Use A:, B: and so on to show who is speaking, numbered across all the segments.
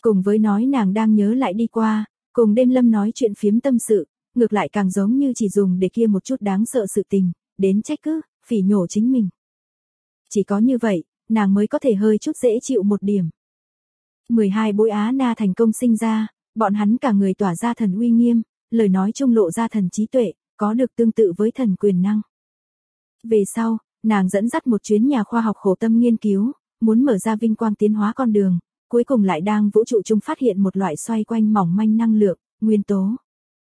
A: Cùng với nói nàng đang nhớ lại đi qua, cùng đêm lâm nói chuyện phiếm tâm sự, ngược lại càng giống như chỉ dùng để kia một chút đáng sợ sự tình, đến trách cứ, phỉ nhổ chính mình. Chỉ có như vậy, nàng mới có thể hơi chút dễ chịu một điểm. 12 bối Á Na thành công sinh ra, bọn hắn cả người tỏa ra thần uy nghiêm, lời nói trung lộ ra thần trí tuệ, có được tương tự với thần quyền năng. Về sau, nàng dẫn dắt một chuyến nhà khoa học khổ tâm nghiên cứu, muốn mở ra vinh quang tiến hóa con đường, cuối cùng lại đang vũ trụ trung phát hiện một loại xoay quanh mỏng manh năng lượng, nguyên tố.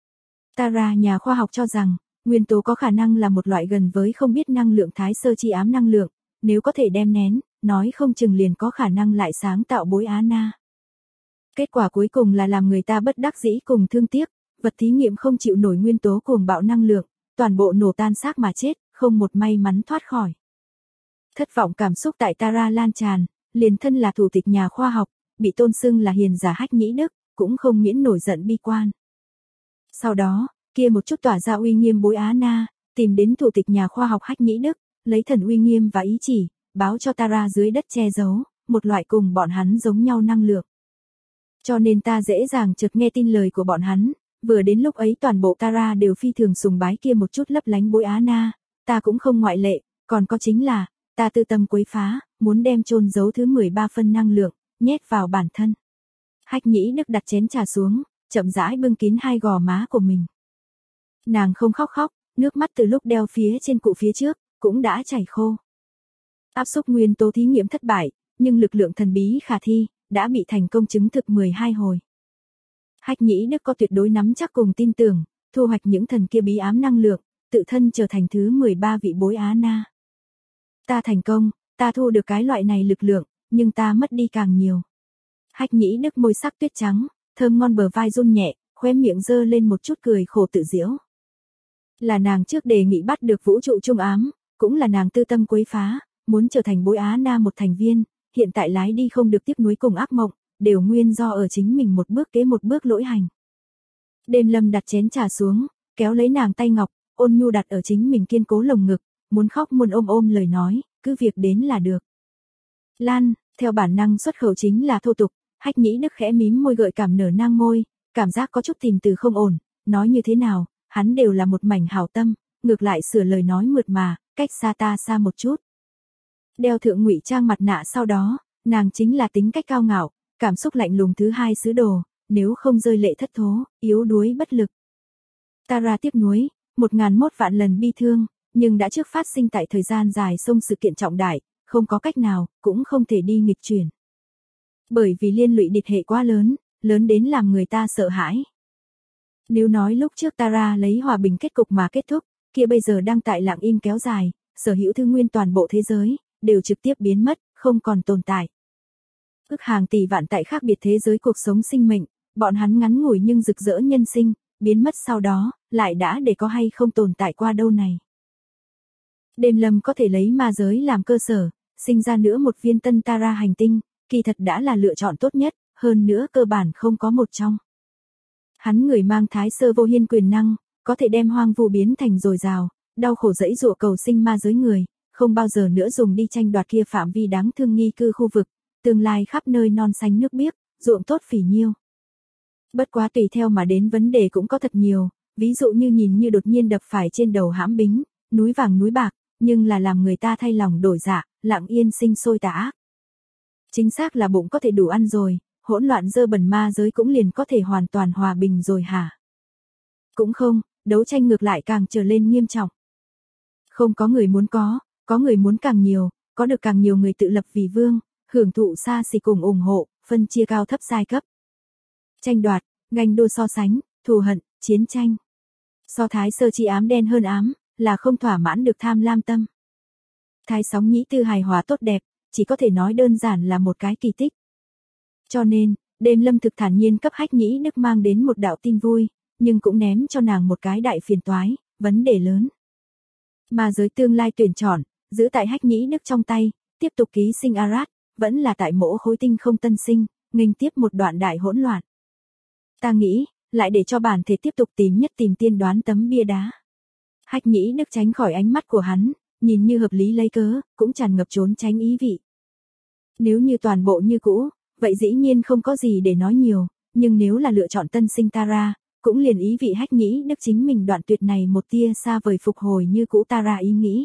A: Tara nhà khoa học cho rằng, nguyên tố có khả năng là một loại gần với không biết năng lượng thái sơ chi ám năng lượng, nếu có thể đem nén, nói không chừng liền có khả năng lại sáng tạo bối Á Na. Kết quả cuối cùng là làm người ta bất đắc dĩ cùng thương tiếc, vật thí nghiệm không chịu nổi nguyên tố cuồng bạo năng lượng, toàn bộ nổ tan xác mà chết, không một may mắn thoát khỏi. Thất vọng cảm xúc tại Tara lan tràn, liền thân là thủ tịch nhà khoa học, bị tôn xưng là hiền giả Hách Nhĩ Đức, cũng không miễn nổi giận bi quan. Sau đó, kia một chút tỏa ra uy nghiêm bối Á Na, tìm đến thủ tịch nhà khoa học Hách Nhĩ Đức, lấy thần uy nghiêm và ý chỉ, báo cho Tara dưới đất che giấu, một loại cùng bọn hắn giống nhau năng lượng. Cho nên ta dễ dàng chợt nghe tin lời của bọn hắn, vừa đến lúc ấy toàn bộ Tara đều phi thường sùng bái kia một chút lấp lánh bối Á Na, ta cũng không ngoại lệ, còn có chính là, ta tư tâm quấy phá, muốn đem chôn giấu thứ 13 phân năng lượng, nhét vào bản thân. Hách Nhĩ Đức đặt chén trà xuống, chậm rãi bưng kín hai gò má của mình. Nàng không khóc, nước mắt từ lúc đeo phía trên cụ phía trước, cũng đã chảy khô. Áp xúc nguyên tố thí nghiệm thất bại, nhưng lực lượng thần bí khả thi, đã bị thành công chứng thực 12 hồi. Hách Nhĩ Đức có tuyệt đối nắm chắc cùng tin tưởng, thu hoạch những thần kia bí ám năng lượng, tự thân trở thành thứ 13 vị bối Á Na. Ta thành công, ta thu được cái loại này lực lượng, nhưng ta mất đi càng nhiều. Hách Nhĩ Đức môi sắc tuyết trắng, thơm ngon bờ vai run nhẹ, khóe miệng giơ lên một chút cười khổ tự giễu. Là nàng trước đề nghị bắt được vũ trụ trung ám, cũng là nàng tư tâm quấy phá, muốn trở thành bối Á Na một thành viên, hiện tại lái đi không được tiếc nuối cùng ác mộng, đều nguyên do ở chính mình một bước kế một bước lỗi hành. Đêm Lâm đặt chén trà xuống, kéo lấy nàng tay ngọc, ôn nhu đặt ở chính mình kiên cố lồng ngực, muốn khóc muốn ôm lời nói, cứ việc đến là được. Lan, theo bản năng xuất khẩu chính là thô tục, Hách Nhĩ Đức khẽ mím môi gợi cảm nở nang môi, cảm giác có chút tìm từ không ổn, nói như thế nào, hắn đều là một mảnh hảo tâm, ngược lại sửa lời nói mượt mà, cách xa ta xa một chút. Đeo thượng ngụy trang mặt nạ sau đó, nàng chính là tính cách cao ngạo, cảm xúc lạnh lùng thứ hai sứ đồ, nếu không rơi lệ thất thố, yếu đuối bất lực. Tara tiếc nuối, 1001 vạn lần bi thương, nhưng đã trước phát sinh tại thời gian dài xông sự kiện trọng đại, không có cách nào, cũng không thể đi nghịch chuyển. Bởi vì liên lụy địch hệ quá lớn, lớn đến làm người ta sợ hãi. Nếu nói lúc trước Tara lấy hòa bình kết cục mà kết thúc, kia bây giờ đang tại lặng im kéo dài, sở hữu thư nguyên toàn bộ thế giới, đều trực tiếp biến mất, không còn tồn tại. Ước hàng tỷ vạn tại khác biệt thế giới cuộc sống sinh mệnh, bọn hắn ngắn ngủi nhưng rực rỡ nhân sinh, biến mất sau đó, lại đã để có hay không tồn tại qua đâu này. Đêm Lâm có thể lấy ma giới làm cơ sở, sinh ra nữa một viên tân Tara hành tinh, kỳ thật đã là lựa chọn tốt nhất, hơn nữa cơ bản không có một trong. Hắn người mang thái sơ vô hiên quyền năng, có thể đem hoang vu biến thành dồi dào, đau khổ dẫy dụa cầu sinh ma giới người, không bao giờ nữa dùng đi tranh đoạt kia phạm vi đáng thương nghi cư khu vực, tương lai khắp nơi non xanh nước biếc, ruộng tốt phỉ nhiêu. Bất quá tùy theo mà đến vấn đề cũng có thật nhiều, ví dụ như nhìn như đột nhiên đập phải trên đầu hãm bính, núi vàng núi bạc, nhưng là làm người ta thay lòng đổi dạ, lặng yên sinh sôi tà ác. Chính xác là bụng có thể đủ ăn rồi, hỗn loạn dơ bẩn ma giới cũng liền có thể hoàn toàn hòa bình rồi hả? Cũng không, đấu tranh ngược lại càng trở lên nghiêm trọng. Không có người muốn có người muốn càng nhiều, có được càng nhiều người tự lập vì vương, hưởng thụ xa xỉ cùng ủng hộ, phân chia cao thấp giai cấp. Tranh đoạt, ganh đua so sánh, thù hận, chiến tranh. So thái sơ chi ám đen hơn ám, là không thỏa mãn được tham lam tâm. Thái sóng nhĩ tư hài hòa tốt đẹp, chỉ có thể nói đơn giản là một cái kỳ tích. Cho nên, Đêm Lâm thực thản nhiên cấp Hách Nhĩ Đức mang đến một đạo tin vui, nhưng cũng ném cho nàng một cái đại phiền toái, vấn đề lớn. Mà giới tương lai tuyển chọn, giữ tại Hách Nhĩ Đức trong tay, tiếp tục ký sinh Arad, vẫn là tại mỗ khối tinh không tân sinh, nghênh tiếp một đoạn đại hỗn loạn. Ta nghĩ, lại để cho bản thể tiếp tục tìm tiên đoán tấm bia đá. Hách Nhĩ Đức tránh khỏi ánh mắt của hắn, nhìn như hợp lý lấy cớ, cũng tràn ngập trốn tránh ý vị. Nếu như toàn bộ như cũ, vậy dĩ nhiên không có gì để nói nhiều, nhưng nếu là lựa chọn tân sinh Tara, cũng liền ý vị Hách Nhĩ Đức chính mình đoạn tuyệt này một tia xa vời phục hồi như cũ Tara ý nghĩ.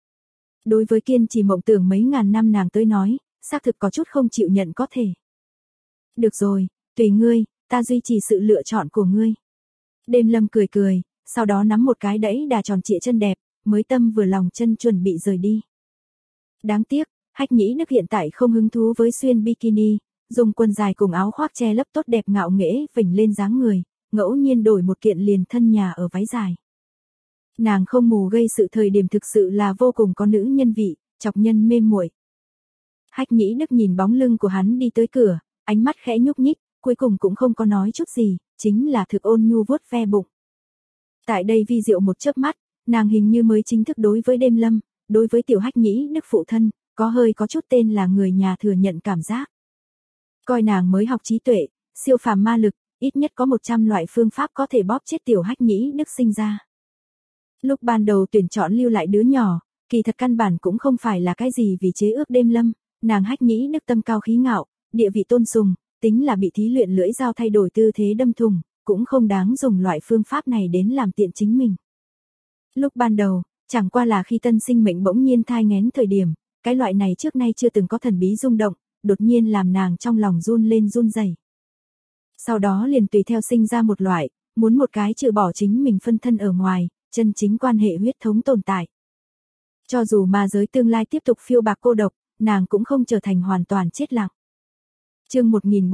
A: Đối với kiên trì mộng tưởng mấy ngàn năm nàng tới nói, xác thực có chút không chịu nhận có thể. Được rồi, tùy ngươi, ta duy trì sự lựa chọn của ngươi. Đêm Lâm cười cười, sau đó nắm một cái đẫy đà tròn trịa chân đẹp, mới tâm vừa lòng chân chuẩn bị rời đi. Đáng tiếc, Hách Nhĩ Đức hiện tại không hứng thú với xuyên bikini, dùng quần dài cùng áo khoác che lấp tốt đẹp ngạo nghễ vểnh lên dáng người, ngẫu nhiên đổi một kiện liền thân nhà ở váy dài. Nàng không mù gây sự thời điểm thực sự là vô cùng có nữ nhân vị, chọc nhân mê muội. Hách Nhĩ Đức nhìn bóng lưng của hắn đi tới cửa, ánh mắt khẽ nhúc nhích, cuối cùng cũng không có nói chút gì, chính là thực ôn nhu vuốt ve bụng. Tại đây vi diệu một chớp mắt, nàng hình như mới chính thức đối với Đêm Lâm, đối với tiểu Hách Nhĩ Đức phụ thân, có chút tên là người nhà thừa nhận cảm giác. Coi nàng mới học trí tuệ, siêu phàm ma lực, ít nhất có 100 loại phương pháp có thể bóp chết tiểu Hách Nhĩ Đức sinh ra. Lúc ban đầu tuyển chọn lưu lại đứa nhỏ, kỳ thật căn bản cũng không phải là cái gì vì chế ước Đêm Lâm, nàng Hách Nhĩ Đức tâm cao khí ngạo, địa vị tôn sùng, tính là bị thí luyện lưỡi dao thay đổi tư thế đâm thủng, cũng không đáng dùng loại phương pháp này đến làm tiện chính mình. Lúc ban đầu, chẳng qua là khi tân sinh mệnh bỗng nhiên thai nghén thời điểm, cái loại này trước nay chưa từng có thần bí rung động, đột nhiên làm nàng trong lòng run lên run rẩy. Sau đó liền tùy theo sinh ra một loại, muốn một cái trừ bỏ chính mình phân thân ở ngoài, chân chính quan hệ huyết thống tồn tại. Cho dù ma giới tương lai tiếp tục phiêu bạc cô độc, nàng cũng không trở thành hoàn toàn chết lặng. Chương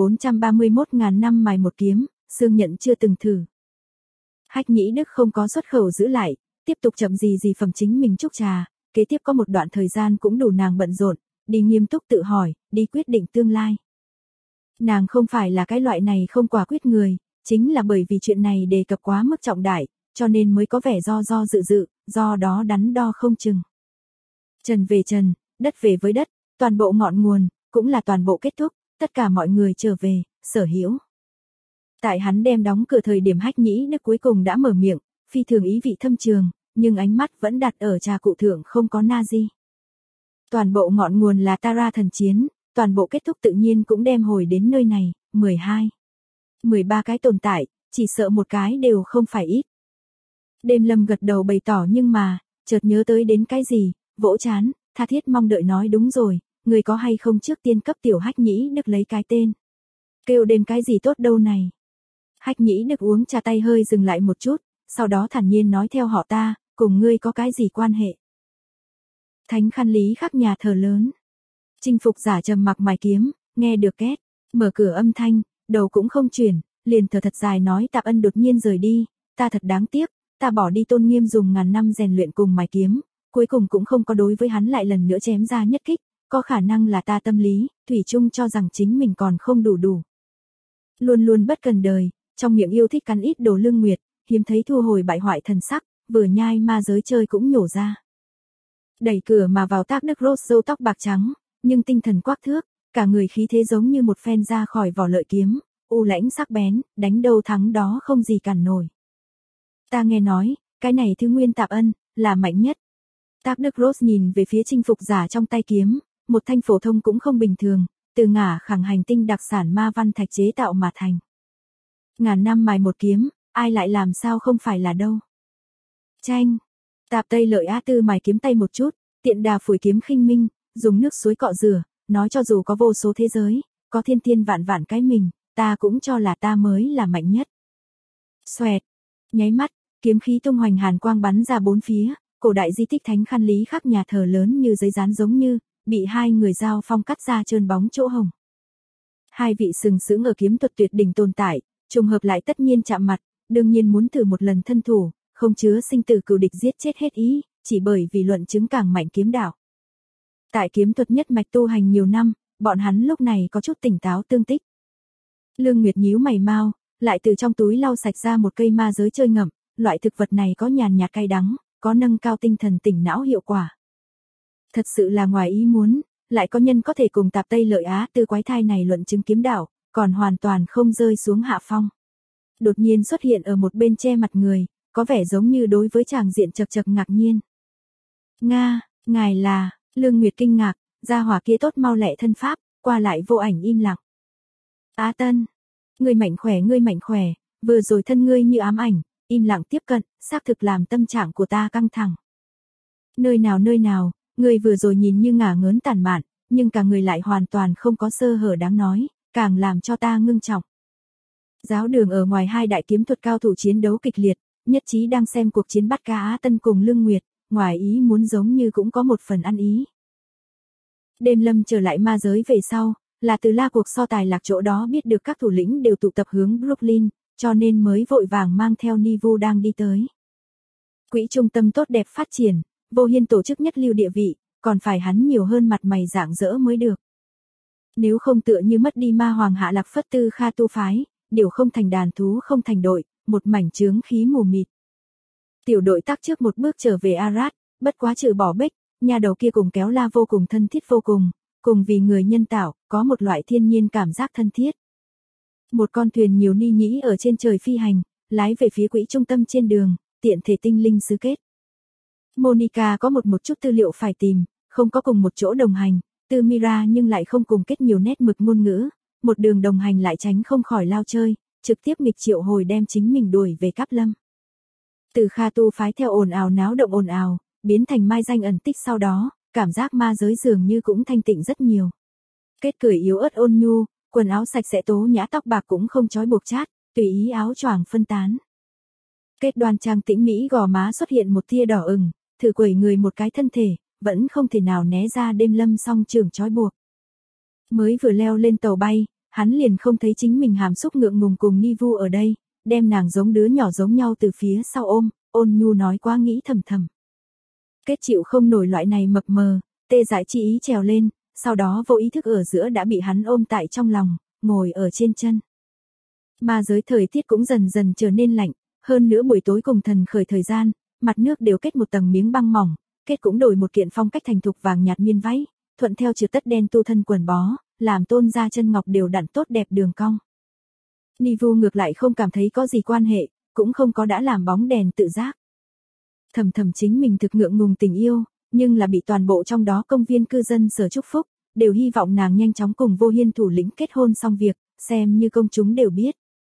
A: 1431 năm mài một kiếm, xương nhận chưa từng thử. Hách Nhĩ Đức không có xuất khẩu giữ lại, tiếp tục chậm gì phẩm chính mình chúc trà, kế tiếp có một đoạn thời gian cũng đủ nàng bận rộn, đi nghiêm túc tự hỏi, đi quyết định tương lai. Nàng không phải là cái loại này không quả quyết người, chính là bởi vì chuyện này đề cập quá mức trọng đại, cho nên mới có vẻ do dự, do đó đắn đo không chừng. Trần về trần, đất về với đất, toàn bộ ngọn nguồn, cũng là toàn bộ kết thúc, tất cả mọi người trở về, sở hữu. Tại hắn đem đóng cửa thời điểm Hách Nhĩ Đức cuối cùng đã mở miệng, phi thường ý vị thâm trường, nhưng ánh mắt vẫn đặt ở trà cụ thượng không có Nazi. Toàn bộ ngọn nguồn là Tara thần chiến, toàn bộ kết thúc tự nhiên cũng đem hồi đến nơi này, 12. 13 cái tồn tại, chỉ sợ một cái đều không phải ít. Đêm Lâm gật đầu bày tỏ nhưng mà, chợt nhớ tới đến cái gì, vỗ chán, tha thiết mong đợi nói đúng rồi, người có hay không trước tiên cấp tiểu Hách Nhĩ Đức lấy cái tên. Kêu đêm cái gì tốt đâu này. Hách Nhĩ Đức uống trà tay hơi dừng lại một chút, sau đó thản nhiên nói theo họ ta, cùng ngươi có cái gì quan hệ. Thánh Khăn Lý Khắc nhà thờ lớn. Chinh phục giả trầm mặc mài kiếm, nghe được két, mở cửa âm thanh, đầu cũng không chuyển, liền thở thật dài nói Tạp Ân đột nhiên rời đi, ta thật đáng tiếc, ta bỏ đi tôn nghiêm dùng ngàn năm rèn luyện cùng mài kiếm, cuối cùng cũng không có đối với hắn lại lần nữa chém ra nhất kích, có khả năng là ta tâm lý, thủy chung cho rằng chính mình còn không đủ. Luôn luôn bất cần đời, trong miệng yêu thích cắn ít đồ lương nguyệt, hiếm thấy thu hồi bại hoại thần sắc, vừa nhai ma giới chơi cũng nhổ ra. Đẩy cửa mà vào Tác Đức Rose râu tóc bạc trắng, nhưng tinh thần quắc thước, cả người khí thế giống như một phen ra khỏi vỏ lợi kiếm, u lãnh sắc bén, đánh đâu thắng đó không gì cản nổi. Ta nghe nói, cái này thứ nguyên Tạp Ân, là mạnh nhất. Tác Đức Rose nhìn về phía chinh phục giả trong tay kiếm, một thanh phổ thông cũng không bình thường, từ ngả khẳng hành tinh đặc sản ma văn thạch chế tạo mà thành. Ngàn năm mài một kiếm, ai lại làm sao không phải là đâu. Chanh, Tạp Tây Lợi Á Tư mài kiếm tay một chút, tiện đà phủi kiếm khinh minh, dùng nước suối cọ rửa, nói cho dù có vô số thế giới, có thiên vạn cái mình, ta cũng cho là ta mới là mạnh nhất. Xoẹt, nháy mắt, kiếm khí tung hoành hàn quang bắn ra bốn phía, cổ đại di tích Thánh Khăn Lý Khắc nhà thờ lớn như giấy dán giống như, bị hai người dao phong cắt ra trơn bóng chỗ hồng. Hai vị sừng sững ở kiếm thuật tuyệt đỉnh tồn tại, trùng hợp lại tất nhiên chạm mặt, đương nhiên muốn thử một lần thân thủ, không chứa sinh tử cừu địch giết chết hết ý, chỉ bởi vì luận chứng càng mạnh kiếm đạo. Tại kiếm thuật nhất mạch tu hành nhiều năm, bọn hắn lúc này có chút tỉnh táo tương tích. Lương Nguyệt nhíu mày mau, lại từ trong túi lau sạch ra một cây ma giới chơi ngậm, loại thực vật này có nhàn nhạt cay đắng, có nâng cao tinh thần tỉnh não hiệu quả. Thật sự là ngoài ý muốn, lại có nhân có thể cùng Tạp Tây Lợi Á Tư quái thai này luận chứng kiếm đạo, còn hoàn toàn không rơi xuống hạ phong. Đột nhiên xuất hiện ở một bên che mặt người, có vẻ giống như đối với chàng diện chật ngạc nhiên. Nga, ngài là, Lương Nguyệt kinh ngạc, gia hỏa kia tốt mau lẹ thân pháp, qua lại vô ảnh im lặng. Á Tân, ngươi mạnh khỏe, vừa rồi thân ngươi như ám ảnh, im lặng tiếp cận, xác thực làm tâm trạng của ta căng thẳng. Nơi nào, ngươi vừa rồi nhìn như ngả ngớn tàn mạn, nhưng cả người lại hoàn toàn không có sơ hở đáng nói, càng làm cho ta ngưng trọng. Giáo đường ở ngoài hai đại kiếm thuật cao thủ chiến đấu kịch liệt, nhất trí đang xem cuộc chiến bắt cá Á Tân cùng Lương Nguyệt, ngoài ý muốn giống như cũng có một phần ăn ý. Đêm Lâm trở lại ma giới về sau, là từ la cuộc so tài lạc chỗ đó biết được các thủ lĩnh đều tụ tập hướng Brooklyn, cho nên mới vội vàng mang theo Nivu đang đi tới. Quỹ trung tâm tốt đẹp phát triển, Vô Hiên tổ chức nhất lưu địa vị, còn phải hắn nhiều hơn mặt mày rạng rỡ mới được. Nếu không tựa như mất đi ma hoàng hạ lạc phất tư Kha tu phái, điều không thành đàn thú không thành đội, một mảnh chướng khí mù mịt. Tiểu đội tác trước một bước trở về Arad, bất quá trừ bỏ Bích, nhà đầu kia cùng kéo la vô cùng thân thiết vô cùng vì người nhân tạo, có một loại thiên nhiên cảm giác thân thiết. Một con thuyền nhiều ni nhĩ ở trên trời phi hành, lái về phía quỹ trung tâm trên đường, tiện thể tinh linh xứ kết. Monica có một chút tư liệu phải tìm, không có cùng một chỗ đồng hành, Tư Mira nhưng lại không cùng kết nhiều nét mực ngôn ngữ, một đường đồng hành lại tránh không khỏi lao chơi, trực tiếp nghịch triệu hồi đem chính mình đuổi về Cáp Lâm. Từ Kha tu phái theo ồn ào náo động ồn ào, biến thành mai danh ẩn tích sau đó, cảm giác ma giới dường như cũng thanh tịnh rất nhiều. Kết cười yếu ớt ôn nhu, quần áo sạch sẽ tố nhã tóc bạc cũng không trói buộc chát, tùy ý áo choàng phân tán. Kết đoan trang tĩnh mỹ gò má xuất hiện một tia đỏ ửng, thử quẩy người một cái thân thể, vẫn không thể nào né ra Đêm Lâm song trường trói buộc. Mới vừa leo lên tàu bay, hắn liền không thấy chính mình hàm xúc ngượng ngùng cùng Nivu ở đây, đem nàng giống đứa nhỏ giống nhau từ phía sau ôm, ôn nhu nói quá nghĩ thầm thầm. Kết chịu không nổi loại này mập mờ, tê dại chi ý trèo lên, sau đó vô ý thức ở giữa đã bị hắn ôm tại trong lòng, ngồi ở trên chân. Ma giới thời tiết cũng dần dần trở nên lạnh, hơn nữa buổi tối cùng thần khởi thời gian, mặt nước đều kết một tầng miếng băng mỏng, kết cũng đổi một kiện phong cách thành thục vàng nhạt miên váy, thuận theo chiều tất đen tu thân quần bó, làm tôn ra chân ngọc đều đặn tốt đẹp đường cong. Nivu ngược lại không cảm thấy có gì quan hệ, cũng không có đã làm bóng đèn tự giác. Thầm chính mình thực ngượng ngùng tình yêu, nhưng là bị toàn bộ trong đó công viên cư dân sở chúc phúc, đều hy vọng nàng nhanh chóng cùng Vô Hiên thủ lĩnh kết hôn xong việc, xem như công chúng đều biết.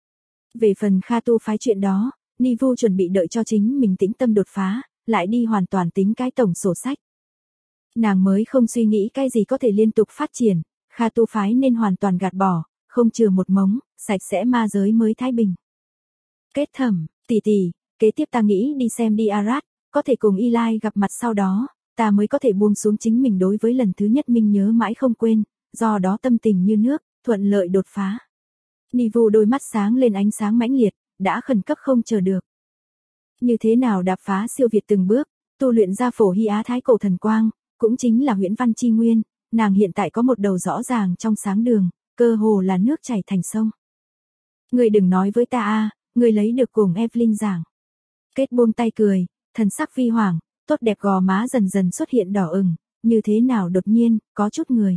A: Về phần Kha tu phái chuyện đó, Nivu chuẩn bị đợi cho chính mình tĩnh tâm đột phá, lại đi hoàn toàn tính cái tổng sổ sách. Nàng mới không suy nghĩ cái gì có thể liên tục phát triển, Kha tu phái nên hoàn toàn gạt bỏ, không chừa một mống, sạch sẽ ma giới mới thái bình. Kết Thẩm, tỷ, kế tiếp ta nghĩ đi xem đi Arad, có thể cùng Eli gặp mặt sau đó, ta mới có thể buông xuống chính mình đối với lần thứ nhất minh nhớ mãi không quên, do đó tâm tình như nước, thuận lợi đột phá. Nivu đôi mắt sáng lên ánh sáng mãnh liệt, đã khẩn cấp không chờ được. Như thế nào đạp phá siêu việt từng bước, tu luyện ra phổ hy á thái cổ thần quang, cũng chính là huyễn văn chi nguyên, nàng hiện tại có một đầu rõ ràng trong sáng đường, cơ hồ là nước chảy thành sông. Ngươi đừng nói với ta ngươi lấy được cùng Evelyn giảng. Kết buông tay cười, thần sắc vi hoàng, tốt đẹp gò má dần dần xuất hiện đỏ ửng, như thế nào đột nhiên, có chút người.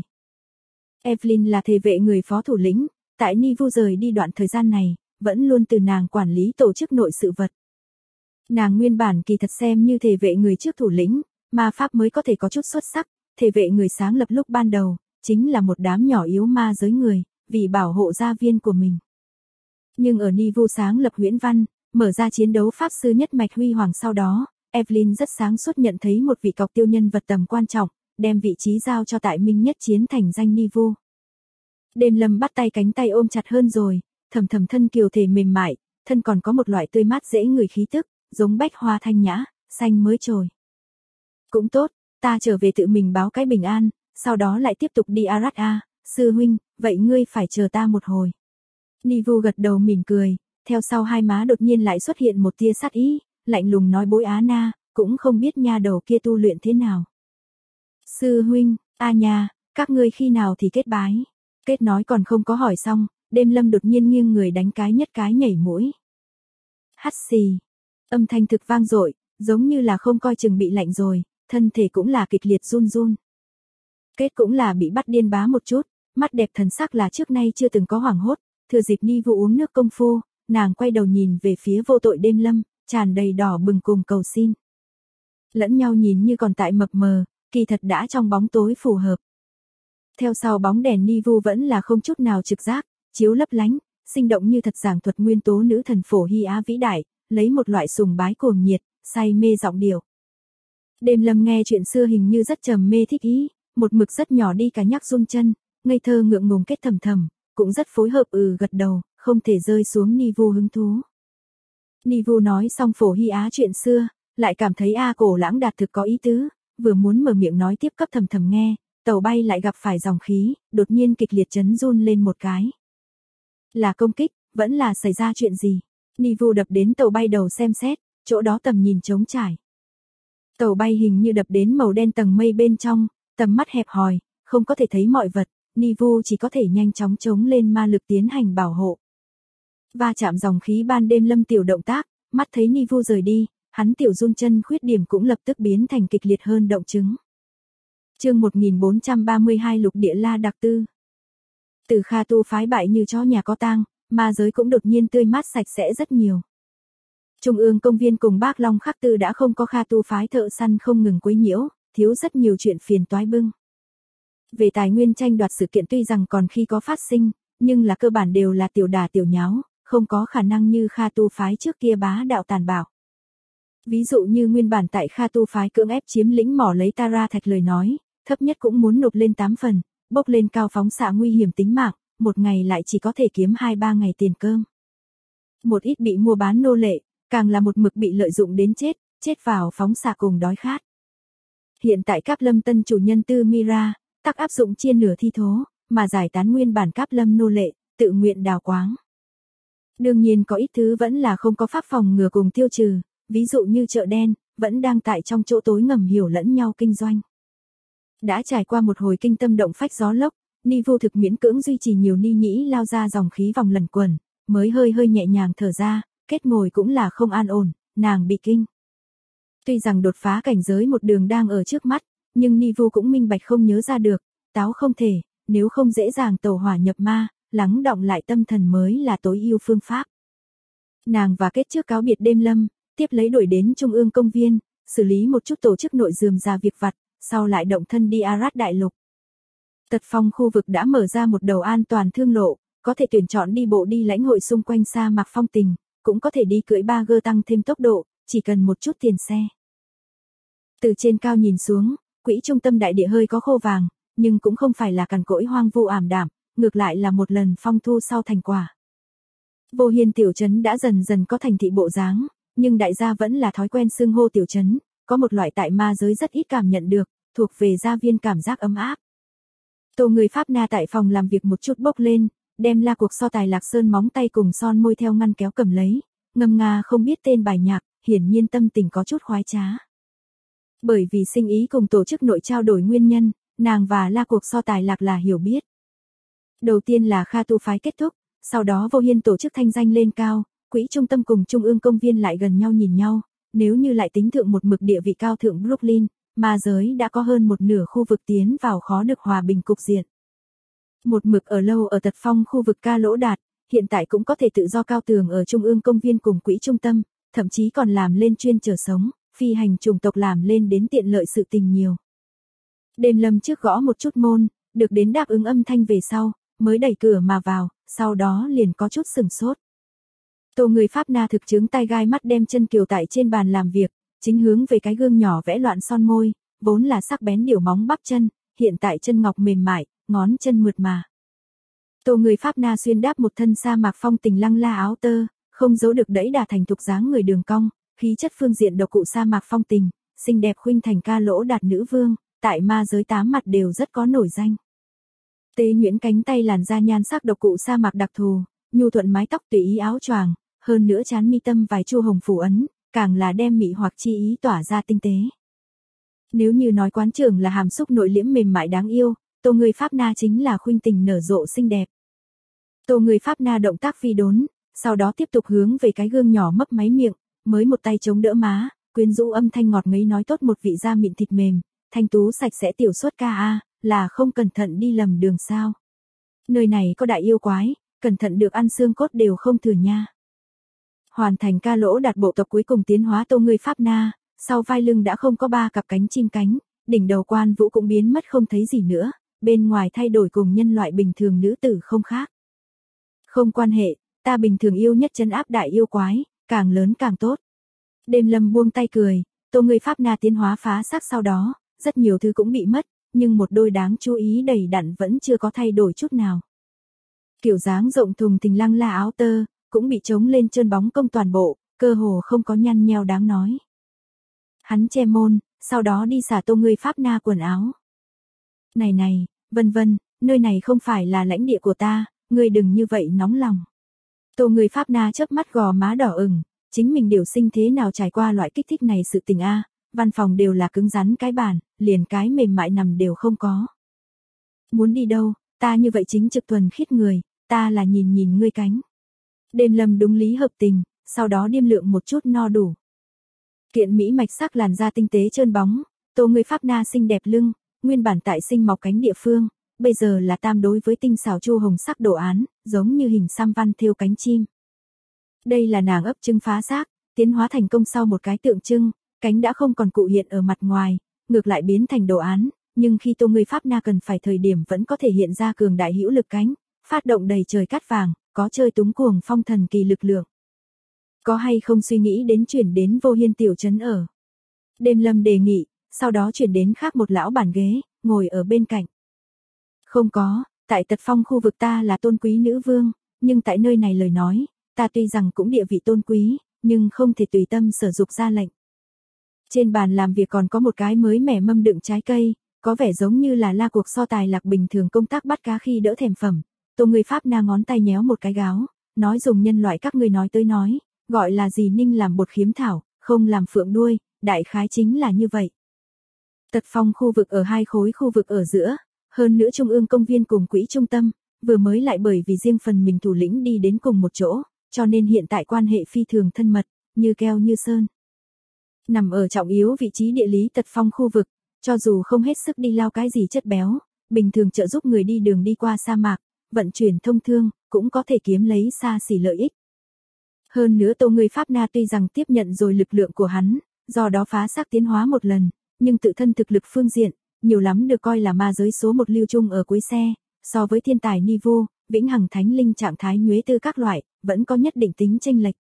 A: Evelyn là thể vệ người phó thủ lĩnh, tại Nivu rời đi đoạn thời gian này, vẫn luôn từ nàng quản lý tổ chức nội sự vật. Nàng nguyên bản kỳ thật xem như thể vệ người trước thủ lĩnh, ma pháp mới có thể có chút xuất sắc, thể vệ người sáng lập lúc ban đầu, chính là một đám nhỏ yếu ma giới người, vì bảo hộ gia viên của mình. Nhưng ở Nivu sáng lập huyễn văn, mở ra chiến đấu pháp sư nhất mạch huy hoàng sau đó, Evelyn rất sáng suốt nhận thấy một vị cọc tiêu nhân vật tầm quan trọng, đem vị trí giao cho tại Minh nhất chiến thành danh Nivu. Đêm Lâm bắt tay cánh tay ôm chặt hơn rồi, thầm thân kiều thể mềm mại, thân còn có một loại tươi mát dễ người khí tức, giống bách hoa thanh nhã, xanh mới trồi. Cũng tốt, ta trở về tự mình báo cái bình an, sau đó lại tiếp tục đi Arad sư huynh, vậy ngươi phải chờ ta một hồi. Nivu gật đầu mỉm cười, theo sau hai má đột nhiên lại xuất hiện một tia sát ý, lạnh lùng nói Bối Á Na, cũng không biết nha đầu kia tu luyện thế nào. Sư huynh, nha, các ngươi khi nào thì kết bái. Kết nói còn không có hỏi xong, Đêm Lâm đột nhiên nghiêng người đánh cái nhất cái nhảy mũi. Hắt xì, âm thanh thực vang dội, giống như là không coi chừng bị lạnh rồi, thân thể cũng là kịch liệt run run. Kết cũng là bị bắt điên bá một chút, mắt đẹp thần sắc là trước nay chưa từng có hoảng hốt, thừa dịp Nivu uống nước công phu, nàng quay đầu nhìn về phía vô tội Đêm Lâm, tràn đầy đỏ bừng cùng cầu xin. Lẫn nhau nhìn như còn tại mập mờ, kỳ thật đã trong bóng tối phù hợp. Theo sau bóng đèn Nivu vẫn là không chút nào trực giác, chiếu lấp lánh, sinh động như thật giảng thuật nguyên tố nữ thần Phổ Hy Á vĩ đại, lấy một loại sùng bái cuồng nhiệt, say mê giọng điệu. Đêm Lâm nghe chuyện xưa hình như rất trầm mê thích ý, một mực rất nhỏ đi cả nhắc run chân, ngây thơ ngượng ngùng kết thầm thầm, cũng rất phối hợp gật đầu, không thể rơi xuống ni vu hứng thú. Ni vu nói xong Phổ Hy Á chuyện xưa, lại cảm thấy Cổ Lãng Đạt thực có ý tứ, vừa muốn mở miệng nói tiếp cấp thầm thầm nghe, tàu bay lại gặp phải dòng khí, đột nhiên kịch liệt chấn run lên một cái. Là công kích, vẫn là xảy ra chuyện gì? Ni vu đập đến tàu bay đầu xem xét, chỗ đó tầm nhìn trống trải. Tàu bay hình như đập đến màu đen tầng mây bên trong, tầm mắt hẹp hòi, không có thể thấy mọi vật, Ni vu chỉ có thể nhanh chóng chống lên ma lực tiến hành bảo hộ. Va chạm dòng khí ban đêm Lâm tiểu động tác, mắt thấy Ni vu rời đi, hắn tiểu run chân khuyết điểm cũng lập tức biến thành kịch liệt hơn động chứng. Chương 1432 Lục Địa La Đặc Tư. Từ Kha Tu phái bại như chó nhà có tang, ma giới cũng đột nhiên tươi mát sạch sẽ rất nhiều. Trung ương công viên cùng Bác Long Khắc Tư đã không có Kha Tu phái thợ săn không ngừng quấy nhiễu, thiếu rất nhiều chuyện phiền toái bưng. Về tài nguyên tranh đoạt sự kiện tuy rằng còn khi có phát sinh, nhưng là cơ bản đều là tiểu đả tiểu nháo, không có khả năng như Kha Tu phái trước kia bá đạo tàn bạo. Ví dụ như nguyên bản tại Kha Tu phái cưỡng ép chiếm lĩnh mỏ lấy Tara Thạch lời nói, thấp nhất cũng muốn nộp lên 8 phần, bốc lên cao phóng xạ nguy hiểm tính mạng, một ngày lại chỉ có thể kiếm 2-3 ngày tiền cơm. Một ít bị mua bán nô lệ, càng là một mực bị lợi dụng đến chết vào phóng xạ cùng đói khát. Hiện tại Cáp Lâm tân chủ nhân Tư Mira, tắc áp dụng chia nửa thi thố, mà giải tán nguyên bản Cáp Lâm nô lệ, tự nguyện đào quáng. Đương nhiên có ít thứ vẫn là không có pháp phòng ngừa cùng tiêu trừ, ví dụ như chợ đen, vẫn đang tại trong chỗ tối ngầm hiểu lẫn nhau kinh doanh. Đã trải qua một hồi kinh tâm động phách gió lốc, Ni vô thực miễn cưỡng duy trì nhiều ni nhĩ lao ra dòng khí vòng lẩn quẩn, mới hơi nhẹ nhàng thở ra, kết ngồi cũng là không an ổn, nàng bị kinh. Tuy rằng đột phá cảnh giới một đường đang ở trước mắt, nhưng Ni vô cũng minh bạch không nhớ ra được, táo không thể, nếu không dễ dàng tẩu hỏa nhập ma, lắng đọng lại tâm thần mới là tối ưu phương pháp. Nàng và kết trước cáo biệt đêm Lâm, tiếp lấy đuổi đến Trung ương công viên, xử lý một chút tổ chức nội dườm ra việc vặt, sau lại động thân đi Arad đại lục. Tật Phong khu vực đã mở ra một đầu an toàn thương lộ, có thể tuyển chọn đi bộ đi lãnh hội xung quanh sa mạc phong tình, cũng có thể đi cưỡi 3G tăng thêm tốc độ, chỉ cần một chút tiền xe. Từ trên cao nhìn xuống, quỹ trung tâm đại địa hơi có khô vàng, nhưng cũng không phải là cằn cỗi hoang vu ảm đạm, ngược lại là một lần phong thu sau thành quả. Vô Hiên tiểu trấn đã dần dần có thành thị bộ dáng, nhưng đại gia vẫn là thói quen xưng hô tiểu trấn, có một loại tại ma giới rất ít cảm nhận được, thuộc về gia viên cảm giác ấm áp. Tô người Pháp Na tại phòng làm việc một chút bốc lên, đem la cuộc so tài Lạc Sơn móng tay cùng son môi theo ngăn kéo cầm lấy, ngâm nga không biết tên bài nhạc, hiển nhiên tâm tình có chút khoái trá. Bởi vì sinh ý cùng tổ chức nội trao đổi nguyên nhân, nàng và la cuộc so tài Lạc là hiểu biết. Đầu tiên là Kha Tu phái kết thúc, sau đó Vô Hiên tổ chức thanh danh lên cao, quỹ trung tâm cùng Trung ương công viên lại gần nhau nhìn nhau, nếu như lại tính thượng một mực địa vị cao thượng Brooklyn, ma giới đã có hơn một nửa khu vực tiến vào khó được hòa bình cục diện. Một mực ở lâu ở Tật Phong khu vực Ca Lỗ Đạt, hiện tại cũng có thể tự do cao tường ở Trung ương công viên cùng quỹ trung tâm, thậm chí còn làm lên chuyên chở sống, phi hành chủng tộc làm lên đến tiện lợi sự tình nhiều. Đêm Lâm trước gõ một chút môn, được đến đáp ứng âm thanh về sau, mới đẩy cửa mà vào, sau đó liền có chút sừng sốt. Tô người Pháp Na thực chứng tai gai mắt đem chân kiều tại trên bàn làm việc, chính hướng về cái gương nhỏ vẽ loạn son môi, vốn là sắc bén điểu móng bắp chân, hiện tại chân ngọc mềm mại, ngón chân mượt mà. Tô người Pháp Na xuyên đáp một thân sa mạc phong tình lăng la áo tơ, không giấu được đẫy đà thành thục dáng người đường cong, khí chất phương diện độc cụ sa mạc phong tình, xinh đẹp khuynh thành Ca Lỗ Đạt nữ vương, tại ma giới 8 mặt đều rất có nổi danh. Tế nhuyễn cánh tay làn da nhan sắc độc cụ sa mạc đặc thù, nhu thuận mái tóc tùy ý áo choàng, hơn nữa trán mi tâm vài chu hồng phủ ấn, càng là đem mị hoặc chi ý tỏa ra tinh tế. Nếu như nói quán trưởng là hàm xúc nội liễm mềm mại đáng yêu, Tô người Pháp Na chính là khuynh tình nở rộ xinh đẹp. Tô người Pháp Na động tác phi đốn, sau đó tiếp tục hướng về cái gương nhỏ mấp máy miệng, mới một tay chống đỡ má, quyến rũ âm thanh ngọt ngấy nói tốt một vị da mịn thịt mềm, thanh tú sạch sẽ tiểu xuất ca a, là không cẩn thận đi lầm đường sao. Nơi này có đại yêu quái, cẩn thận được ăn xương cốt đều không thừa nha. Hoàn thành Ca Lỗ Đạt bộ tộc cuối cùng tiến hóa Tô người Pháp Na, sau vai lưng đã không có 3 cặp cánh chim cánh, đỉnh đầu quan vũ cũng biến mất không thấy gì nữa, bên ngoài thay đổi cùng nhân loại bình thường nữ tử không khác. Không quan hệ, ta bình thường yêu nhất trấn áp đại yêu quái, càng lớn càng tốt. Đêm Lâm buông tay cười, Tô người Pháp Na tiến hóa phá xác sau đó, rất nhiều thứ cũng bị mất, nhưng một đôi đáng chú ý đầy đặn vẫn chưa có thay đổi chút nào. Kiểu dáng rộng thùng thình lăng la áo tơ, cũng bị trống lên trơn bóng công toàn bộ, cơ hồ không có nhăn nheo đáng nói. Hắn che môn, sau đó đi xả Tô người Pháp Na quần áo. Này này, vân vân, nơi này không phải là lãnh địa của ta, ngươi đừng như vậy nóng lòng. Tô người Pháp Na chớp mắt gò má đỏ ửng, chính mình điều sinh thế nào trải qua loại kích thích này sự tình a, văn phòng đều là cứng rắn cái bàn, liền cái mềm mại nằm đều không có. Muốn đi đâu, ta như vậy chính trực thuần khiết người, ta là nhìn nhìn ngươi cánh. Đêm Lâm đúng lý hợp tình, sau đó điêm lượng một chút no đủ. Kiện mỹ mạch sắc làn da tinh tế trơn bóng, Tô người Pháp Na xinh đẹp lưng, nguyên bản tại sinh mọc cánh địa phương, bây giờ là tam đối với tinh xảo chu hồng sắc đồ án, giống như hình xăm văn thêu cánh chim. Đây là nàng ấp trứng phá xác, tiến hóa thành công sau một cái tượng trưng, cánh đã không còn cụ hiện ở mặt ngoài, ngược lại biến thành đồ án, nhưng khi Tô người Pháp Na cần phải thời điểm vẫn có thể hiện ra cường đại hữu lực cánh, phát động đầy trời cát vàng, có chơi túng cuồng phong thần kỳ lực lượng. Có hay không suy nghĩ đến chuyển đến Vô Hiên tiểu trấn ở? Đêm Lâm đề nghị, sau đó chuyển đến khác một lão bàn ghế, ngồi ở bên cạnh. Không có, tại Tật Phong khu vực ta là tôn quý nữ vương, nhưng tại nơi này lời nói, ta tuy rằng cũng địa vị tôn quý, nhưng không thể tùy tâm sử dụng ra lệnh. Trên bàn làm việc còn có một cái mới mẻ mâm đựng trái cây, có vẻ giống như là la cuộc so tài lạc bình thường công tác bắt cá khi đỡ thèm phẩm. Tô người Pháp Na ngón tay nhéo một cái gáo, nói dùng nhân loại các ngươi nói tới nói, gọi là gì ninh làm bột khiếm thảo, không làm phượng đuôi, đại khái chính là như vậy. Tật Phong khu vực ở hai khối khu vực ở giữa, hơn nữa trung ương công viên cùng quỹ trung tâm, vừa mới lại bởi vì riêng phần mình thủ lĩnh đi đến cùng một chỗ, cho nên hiện tại quan hệ phi thường thân mật, như keo như sơn. Nằm ở trọng yếu vị trí địa lý Tật Phong khu vực, cho dù không hết sức đi lao cái gì chất béo, bình thường trợ giúp người đi đường đi qua sa mạc, vận chuyển thông thương, cũng có thể kiếm lấy xa xỉ lợi ích. Hơn nữa Tô người Pháp Na tuy rằng tiếp nhận rồi lực lượng của hắn, do đó phá xác tiến hóa một lần, nhưng tự thân thực lực phương diện, nhiều lắm được coi là ma giới số một lưu trung ở cuối xe, so với thiên tài Nivu, vĩnh hằng thánh linh trạng thái nhuế tư các loại, vẫn có nhất định tính chênh lệch.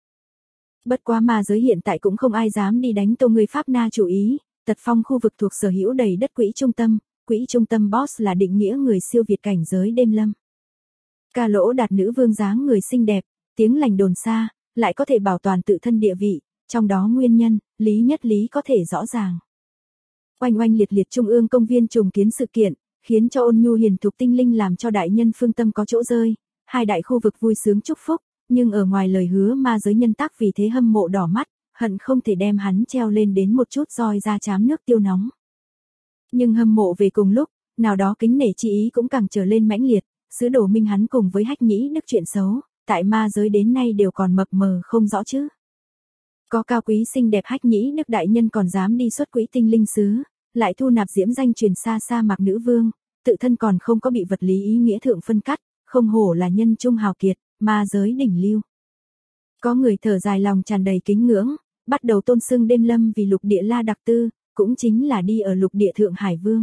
A: Bất quá ma giới hiện tại cũng không ai dám đi đánh Tô người Pháp Na chủ ý, Tật Phong khu vực thuộc sở hữu đầy đất quỹ trung tâm boss là định nghĩa người siêu việt cảnh giới Đêm Lâm. Ca Lỗ Đạt nữ vương dáng người xinh đẹp, tiếng lành đồn xa, lại có thể bảo toàn tự thân địa vị, trong đó nguyên nhân, lý nhất lý có thể rõ ràng. Oanh oanh liệt liệt trung ương công viên trùng kiến sự kiện, khiến cho ôn nhu hiền thục tinh linh làm cho đại nhân phương tâm có chỗ rơi, hai đại khu vực vui sướng chúc phúc, nhưng ở ngoài lời hứa ma giới nhân tác vì thế hâm mộ đỏ mắt, hận không thể đem hắn treo lên đến một chút roi ra chám nước tiêu nóng. Nhưng hâm mộ về cùng lúc, nào đó kính nể chi ý cũng càng trở lên mãnh liệt, sứ đồ minh hắn cùng với Hách Nhĩ Đức chuyện xấu, tại ma giới đến nay đều còn mập mờ không rõ chứ. Có cao quý xinh đẹp Hách Nhĩ Đức đại nhân còn dám đi xuất quỹ tinh linh sứ, lại thu nạp diễm danh truyền xa xa mạc nữ vương, tự thân còn không có bị vật lý ý nghĩa thượng phân cắt, không hổ là nhân trung hào kiệt, ma giới đỉnh lưu. Có người thở dài lòng tràn đầy kính ngưỡng, bắt đầu tôn xưng Đêm Lâm vì lục địa la đặc tư, cũng chính là đi ở lục địa thượng hải vương.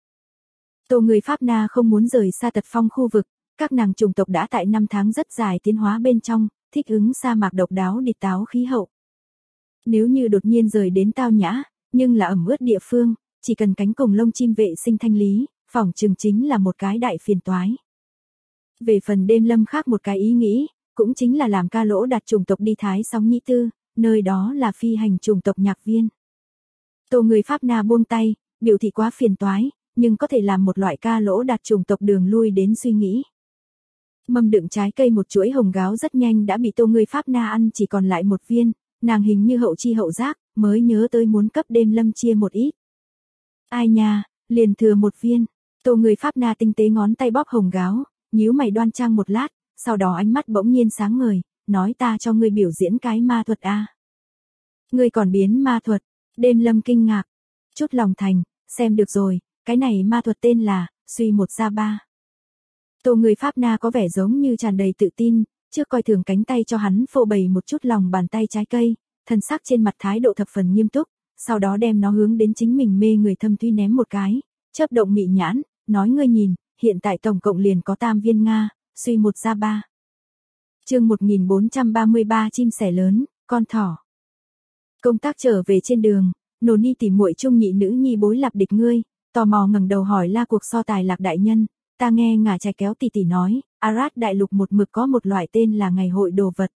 A: Tô người Pháp Na không muốn rời xa Tật Phong khu vực, các nàng chủng tộc đã tại 5 tháng rất dài tiến hóa bên trong, thích ứng sa mạc độc đáo địch táo khí hậu. Nếu như đột nhiên rời đến tao nhã, nhưng là ẩm ướt địa phương, chỉ cần cánh cùng lông chim vệ sinh thanh lý, phỏng chừng chính là một cái đại phiền toái. Về phần Đêm Lâm khác một cái ý nghĩ, cũng chính là làm Ca Lỗ Đạt chủng tộc đi Thái Sóng Nhĩ Tư, nơi đó là phi hành chủng tộc nhạc viên. Tô người Pháp Na buông tay, biểu thị quá phiền toái, nhưng có thể làm một loại Ca Lỗ Đạt chủng tộc đường lui đến suy nghĩ. Mâm đựng trái cây một chuỗi hồng gáo rất nhanh đã bị Tô người Pháp Na ăn chỉ còn lại một viên, nàng hình như hậu chi hậu giác, mới nhớ tới muốn cấp Đêm Lâm chia một ít. Ai nha, liền thừa một viên, Tô người Pháp Na tinh tế ngón tay bóp hồng gáo, nhíu mày đoan trang một lát, sau đó ánh mắt bỗng nhiên sáng ngời, nói ta cho ngươi biểu diễn cái ma thuật a. Ngươi còn biến ma thuật, Đêm Lâm kinh ngạc, chút lòng thành, xem được rồi, cái này ma thuật tên là, suy một ra ba. Tô người Pháp Na có vẻ giống như tràn đầy tự tin, trước coi thường cánh tay cho hắn phô bày một chút lòng bàn tay trái cây, thân sắc trên mặt thái độ thập phần nghiêm túc, sau đó đem nó hướng đến chính mình mê người thâm thuy ném một cái, chớp động mị nhãn, nói ngươi nhìn, hiện tại tổng cộng liền có tam viên Nga, suy một ra ba. Chương 1433 chim sẻ lớn, con thỏ. Công tác trở về trên đường, Nô Ni tỉ muội chung nhị nữ nhi Bối Lạp Địch ngươi, tò mò ngẩng đầu hỏi La Cuộc so tài Lạc đại nhân, ta nghe Ngả Trạch Kéo tỷ tỷ nói, Arad đại lục một mực có một loại tên là ngày hội đồ vật.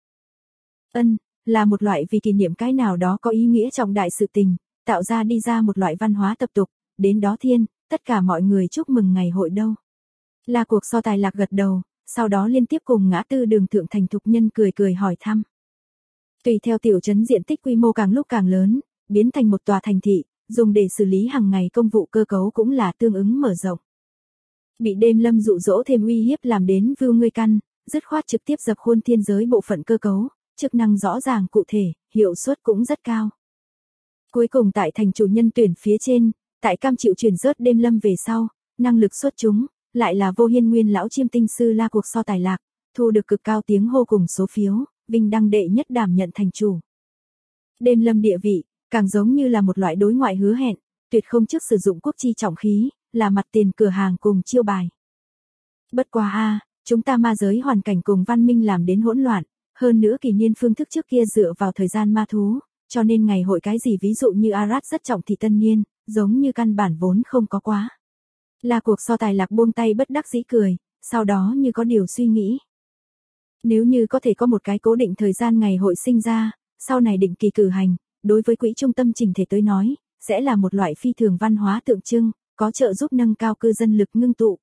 A: Là một loại vì kỷ niệm cái nào đó có ý nghĩa trọng đại sự tình, tạo ra đi ra một loại văn hóa tập tục, đến đó tất cả mọi người chúc mừng ngày hội đâu. La Cuộc so tài Lạc gật đầu, sau đó liên tiếp cùng ngã tư đường thượng thành thục nhân cười cười hỏi thăm. Tùy theo tiểu trấn diện tích quy mô càng lúc càng lớn, biến thành một tòa thành thị, dùng để xử lý hàng ngày công vụ cơ cấu cũng là tương ứng mở rộng. Bị đêm lâm dụ dỗ thêm uy hiếp làm đến vưu ngươi căn, dứt khoát trực tiếp dập khuôn thiên giới bộ phận cơ cấu, chức năng rõ ràng cụ thể, hiệu suất cũng rất cao. Cuối cùng tại thành chủ nhân tuyển phía trên, tại cam chịu chuyển rớt đêm lâm về sau, năng lực xuất chúng, lại là vô hiên nguyên lão chiêm tinh sư La Cuộc so tài Lạc, thu được cực cao tiếng hô cùng số phiếu, vinh đăng đệ nhất đảm nhận thành chủ. Đêm lâm địa vị, càng giống như là một loại đối ngoại hứa hẹn, tuyệt không trước sử dụng quốc chi trọng khí, là mặt tiền cửa hàng cùng chiêu bài. Bất quá chúng ta ma giới hoàn cảnh cùng văn minh làm đến hỗn loạn, hơn nữa kỷ niên phương thức trước kia dựa vào thời gian ma thú, cho nên ngày hội cái gì ví dụ như Arad rất trọng thị tân niên, giống như căn bản vốn không có quá. La Cuộc so tài Lạc buông tay bất đắc dĩ cười, sau đó như có điều suy nghĩ. Nếu như có thể có một cái cố định thời gian ngày hội sinh ra, sau này định kỳ cử hành, đối với quỹ trung tâm trình thể tới nói, sẽ là một loại phi thường văn hóa tượng trưng, có trợ giúp nâng cao cư dân lực ngưng tụ.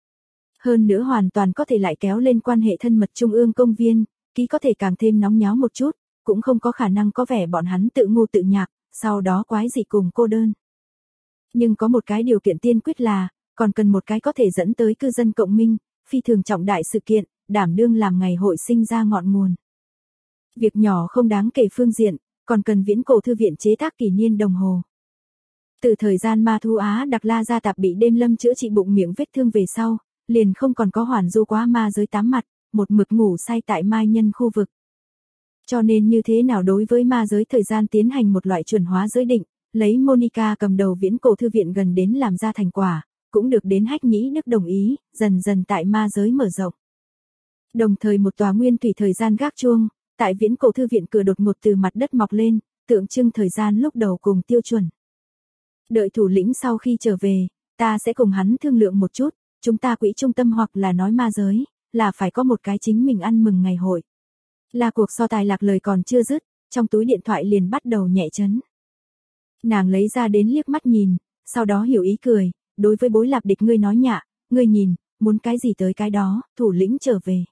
A: Hơn nữa hoàn toàn có thể lại kéo lên quan hệ thân mật trung ương công viên, ký có thể càng thêm nóng nháo một chút, cũng không có khả năng có vẻ bọn hắn tự ngu tự nhạc, sau đó quái dị cùng cô đơn. Nhưng có một cái điều kiện tiên quyết là, còn cần một cái có thể dẫn tới cư dân cộng minh, phi thường trọng đại sự kiện, đảm đương làm ngày hội sinh ra ngọn nguồn. Việc nhỏ không đáng kể phương diện, còn cần viễn cổ thư viện chế tác kỷ niên đồng hồ. Từ thời gian ma thú Á Đặc La Gia Tạp bị đêm lâm chữa trị bụng miệng vết thương về sau, liền không còn có hoàn du quá ma giới tám mặt, một mực ngủ say tại mai nhân khu vực. Cho nên như thế nào đối với ma giới thời gian tiến hành một loại chuẩn hóa giới định, lấy Monica cầm đầu viễn cổ thư viện gần đến làm ra thành quả, cũng được đến Hách Nhĩ Đức đồng ý, dần dần tại ma giới mở rộng. Đồng thời một tòa nguyên thủy thời gian gác chuông, tại viễn cổ thư viện cửa đột ngột từ mặt đất mọc lên, tượng trưng thời gian lúc đầu cùng tiêu chuẩn. Đợi thủ lĩnh sau khi trở về, ta sẽ cùng hắn thương lượng một chút, chúng ta quỹ trung tâm hoặc là nói ma giới, là phải có một cái chính mình ăn mừng ngày hội. La Cuộc so tài Lạc lời còn chưa dứt, trong túi điện thoại liền bắt đầu nhẹ chấn. Nàng lấy ra đến liếc mắt nhìn, sau đó hiểu ý cười, đối với Bối Lạp Địch ngươi nói nhạ, ngươi nhìn, muốn cái gì tới cái đó, thủ lĩnh trở về.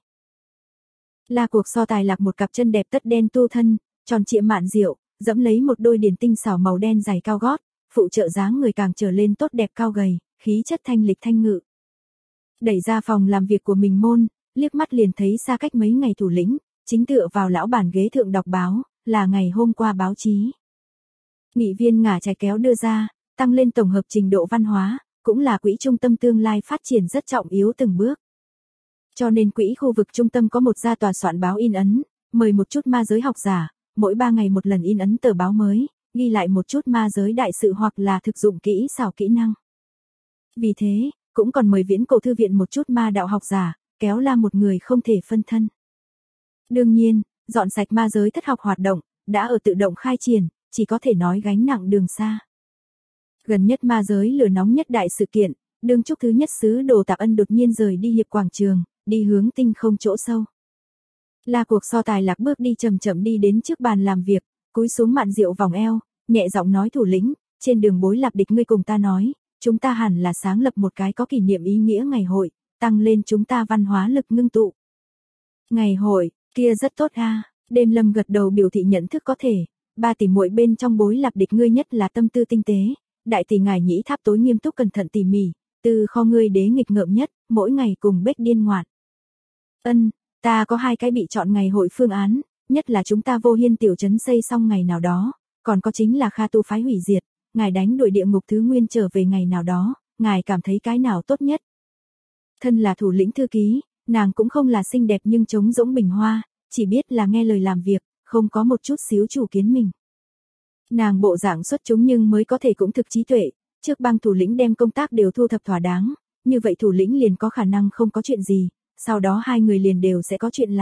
A: La Cuộc so tài Lạc một cặp chân đẹp tất đen tu thân, tròn trịa mạn diệu, dẫm lấy một đôi điển tinh xảo màu đen giày cao gót, phụ trợ dáng người càng trở lên tốt đẹp cao gầy, khí chất thanh lịch thanh ngự. Đẩy ra phòng làm việc của mình môn, liếc mắt liền thấy xa cách mấy ngày thủ lĩnh, chính tựa vào lão bản ghế thượng đọc báo, là ngày hôm qua báo chí. Nghị viên Ngả Trạch Kéo đưa ra, tăng lên tổng hợp trình độ văn hóa, cũng là quỹ trung tâm tương lai phát triển rất trọng yếu từng bước. Cho nên quỹ khu vực trung tâm có một gia tòa soạn báo in ấn, mời một chút ma giới học giả, mỗi 3 ngày một lần in ấn tờ báo mới, ghi lại một chút ma giới đại sự hoặc là thực dụng kỹ xảo kỹ năng. Vì thế, cũng còn mời viễn cổ thư viện một chút ma đạo học giả, kéo là một người không thể phân thân. Đương nhiên, dọn sạch ma giới thất học hoạt động, đã ở tự động khai triển, chỉ có thể nói gánh nặng đường xa. Gần nhất ma giới lửa nóng nhất đại sự kiện, đương chúc thứ nhất sứ Đồ Tạp Ân đột nhiên rời đi hiệp quảng trường, đi hướng tinh không chỗ sâu. La Cuộc so tài Lạc bước đi chậm chậm đi đến trước bàn làm việc, cúi xuống mạn rượu vòng eo, nhẹ giọng nói thủ lĩnh, trên đường Bối Lạp Địch ngươi cùng ta nói, chúng ta hẳn là sáng lập một cái có kỷ niệm ý nghĩa ngày hội, tăng lên chúng ta văn hóa lực ngưng tụ. Ngày hội, kia rất tốt a. Đêm lâm gật đầu biểu thị nhận thức có thể, 3 tỷ muội bên trong Bối Lạp Địch ngươi nhất là tâm tư tinh tế, đại tỷ ngài Nhĩ Tháp tối nghiêm túc cẩn thận tỉ mỉ, từ kho ngươi đế nghịch ngợm nhất, mỗi ngày cùng bếch điên ngoạn. Ta có 2 cái bị chọn ngày hội phương án, nhất là chúng ta Vô Hiên tiểu trấn xây xong ngày nào đó, còn có chính là Kha Tu phái hủy diệt, ngài đánh đuổi địa ngục thứ nguyên trở về ngày nào đó, ngài cảm thấy cái nào tốt nhất? Thân là thủ lĩnh thư ký, nàng cũng không là xinh đẹp nhưng trống rỗng bình hoa, chỉ biết là nghe lời làm việc, không có một chút xíu chủ kiến mình. Nàng bộ dạng xuất chúng nhưng mới có thể cũng thực trí tuệ, trước bang thủ lĩnh đem công tác đều thu thập thỏa đáng, như vậy thủ lĩnh liền có khả năng không có chuyện gì, sau đó 2 người liền đều sẽ có chuyện làm,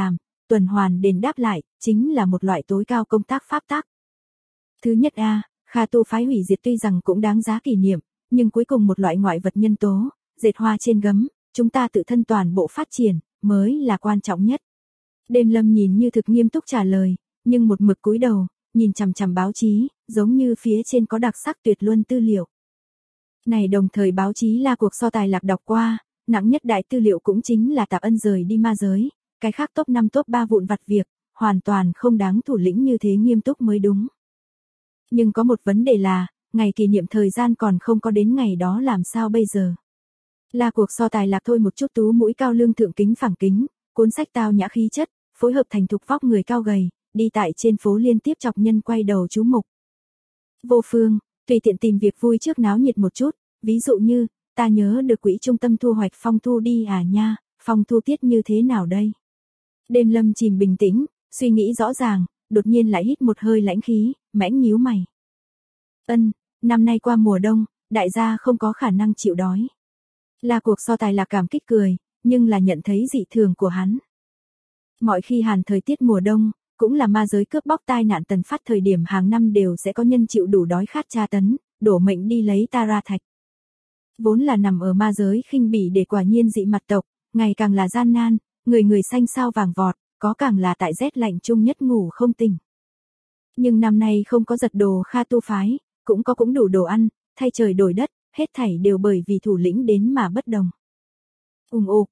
A: tuần hoàn đền đáp lại, chính là một loại tối cao công tác pháp tắc. Thứ nhất a, Kha tu phái hủy diệt tuy rằng cũng đáng giá kỷ niệm, nhưng cuối cùng một loại ngoại vật nhân tố, dệt hoa trên gấm, chúng ta tự thân toàn bộ phát triển, mới là quan trọng nhất. Đêm Lâm nhìn như thực nghiêm túc trả lời, nhưng một mực cúi đầu, nhìn chằm chằm báo chí, giống như phía trên có đặc sắc tuyệt luân tư liệu. Này đồng thời báo chí là cuộc so tài lạc đọc qua, nặng nhất đại tư liệu cũng chính là Tạp Ân rời đi ma giới, cái khác top 5 top 3 vụn vặt việc, hoàn toàn không đáng thủ lĩnh như thế nghiêm túc mới đúng. Nhưng có một vấn đề là, ngày kỷ niệm thời gian còn không có đến ngày đó làm sao bây giờ. Là cuộc so tài lạc thôi một chút tú mũi cao lương thượng kính phẳng kính, cuốn sách tao nhã khí chất, phối hợp thành thục vóc người cao gầy, đi tại trên phố liên tiếp chọc nhân quay đầu chú mục. Vô phương, tùy tiện tìm việc vui trước náo nhiệt một chút, ví dụ như, ta nhớ được quỹ trung tâm thu hoạch phong thu đi à nha, phong thu tiết như thế nào đây? Đêm Lâm chìm bình tĩnh, suy nghĩ rõ ràng, đột nhiên lại hít một hơi lãnh khí, mãnh nhíu mày. Năm nay qua mùa đông, đại gia không có khả năng chịu đói. Là cuộc so tài là cảm kích cười, nhưng là nhận thấy dị thường của hắn. Mọi khi hàn thời tiết mùa đông, cũng là ma giới cướp bóc tai nạn tần phát thời điểm hàng năm đều sẽ có nhân chịu đủ đói khát tra tấn, đổ mệnh đi lấy Tara thạch. Vốn là nằm ở ma giới khinh bỉ để quả nhiên dị mặt tộc, ngày càng là gian nan, người người xanh sao vàng vọt, có càng là tại rét lạnh chung nhất ngủ không tỉnh. Nhưng năm nay không có giật đồ Kha tu phái, cũng đủ đồ ăn, thay trời đổi đất, hết thảy đều bởi vì thủ lĩnh đến mà bất đồng. Ục.